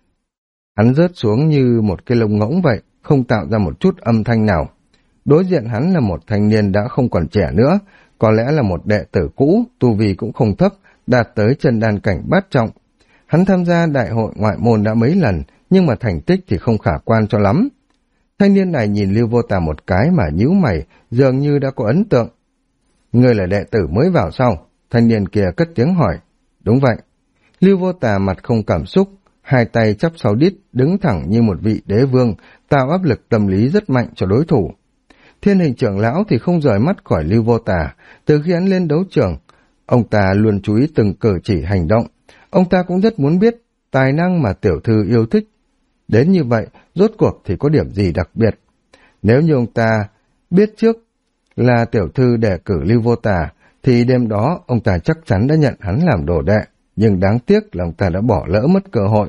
Hắn rớt xuống như một cái lông ngỗng vậy, không tạo ra một chút âm thanh nào. Đối diện hắn là một thanh niên đã không còn trẻ nữa, có lẽ là một đệ tử cũ, tu vi cũng không thấp, đạt tới chân đan cảnh bát trọng. Hắn tham gia đại hội ngoại môn đã mấy lần, nhưng mà thành tích thì không khả quan cho lắm. Thanh niên này nhìn Lưu Vô Tà một cái mà nhíu mày, dường như đã có ấn tượng. Ngươi là đệ tử mới vào sau? Thanh niên kia cất tiếng hỏi. Đúng vậy. Lưu Vô Tà mặt không cảm xúc, hai tay chắp sau đít, đứng thẳng như một vị đế vương, tạo áp lực tâm lý rất mạnh cho đối thủ. Thiên Hình trưởng lão thì không rời mắt khỏi Lưu Vô Tà, từ khi hắn lên đấu trường, ông ta luôn chú ý từng cử chỉ hành động. Ông ta cũng rất muốn biết tài năng mà tiểu thư yêu thích. Đến như vậy, rốt cuộc thì có điểm gì đặc biệt? Nếu như ông ta biết trước là tiểu thư đề cử Lưu Vô Tà, thì đêm đó ông ta chắc chắn đã nhận hắn làm đồ đệ, nhưng đáng tiếc là ông ta đã bỏ lỡ mất cơ hội.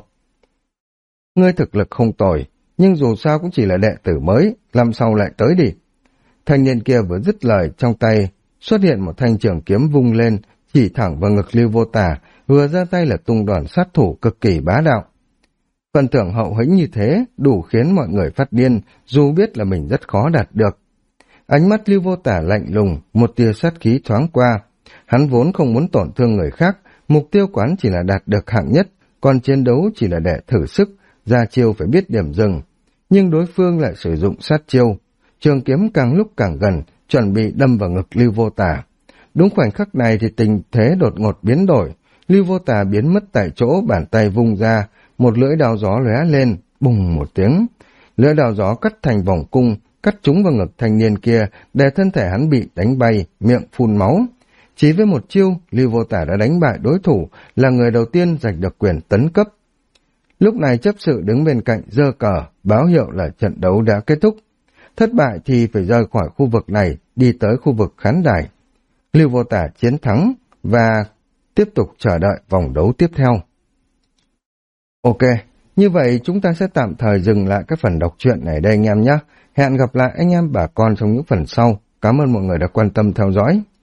Ngươi thực lực không tồi, nhưng dù sao cũng chỉ là đệ tử mới, làm sao lại tới đi. Thanh niên kia vừa dứt lời, trong tay xuất hiện một thanh trường kiếm vung lên, chỉ thẳng vào ngực Lưu Vô Tà, vừa ra tay là tung đòn sát thủ cực kỳ bá đạo. Phần thưởng hậu hĩnh như thế đủ khiến mọi người phát điên, dù biết là mình rất khó đạt được. Ánh mắt Lưu Vô Tà lạnh lùng, một tia sát khí thoáng qua. Hắn vốn không muốn tổn thương người khác, mục tiêu quán chỉ là đạt được hạng nhất, còn chiến đấu chỉ là để thử sức, ra chiêu phải biết điểm dừng. Nhưng đối phương lại sử dụng sát chiêu. Trường kiếm càng lúc càng gần, chuẩn bị đâm vào ngực Lưu Vô Tà. Đúng khoảnh khắc này thì tình thế đột ngột biến đổi. Lưu Vô Tà biến mất tại chỗ, bàn tay vung ra, một lưỡi đao gió lóe lên, bùng một tiếng. Lưỡi đao gió cắt thành vòng cung, cắt trúng vào ngực thanh niên kia, để thân thể hắn bị đánh bay, miệng phun máu. Chỉ với một chiêu, Lưu Vô Tà đã đánh bại đối thủ, là người đầu tiên giành được quyền tấn cấp. Lúc này chấp sự đứng bên cạnh giơ cờ, báo hiệu là trận đấu đã kết thúc. Thất bại thì phải rời khỏi khu vực này, đi tới khu vực khán đài. Lưu Vô Tà chiến thắng và tiếp tục chờ đợi vòng đấu tiếp theo. Ok, như vậy chúng ta sẽ tạm thời dừng lại cái phần đọc truyện này đây anh em nhé. Hẹn gặp lại anh em bà con trong những phần sau. Cảm ơn mọi người đã quan tâm theo dõi.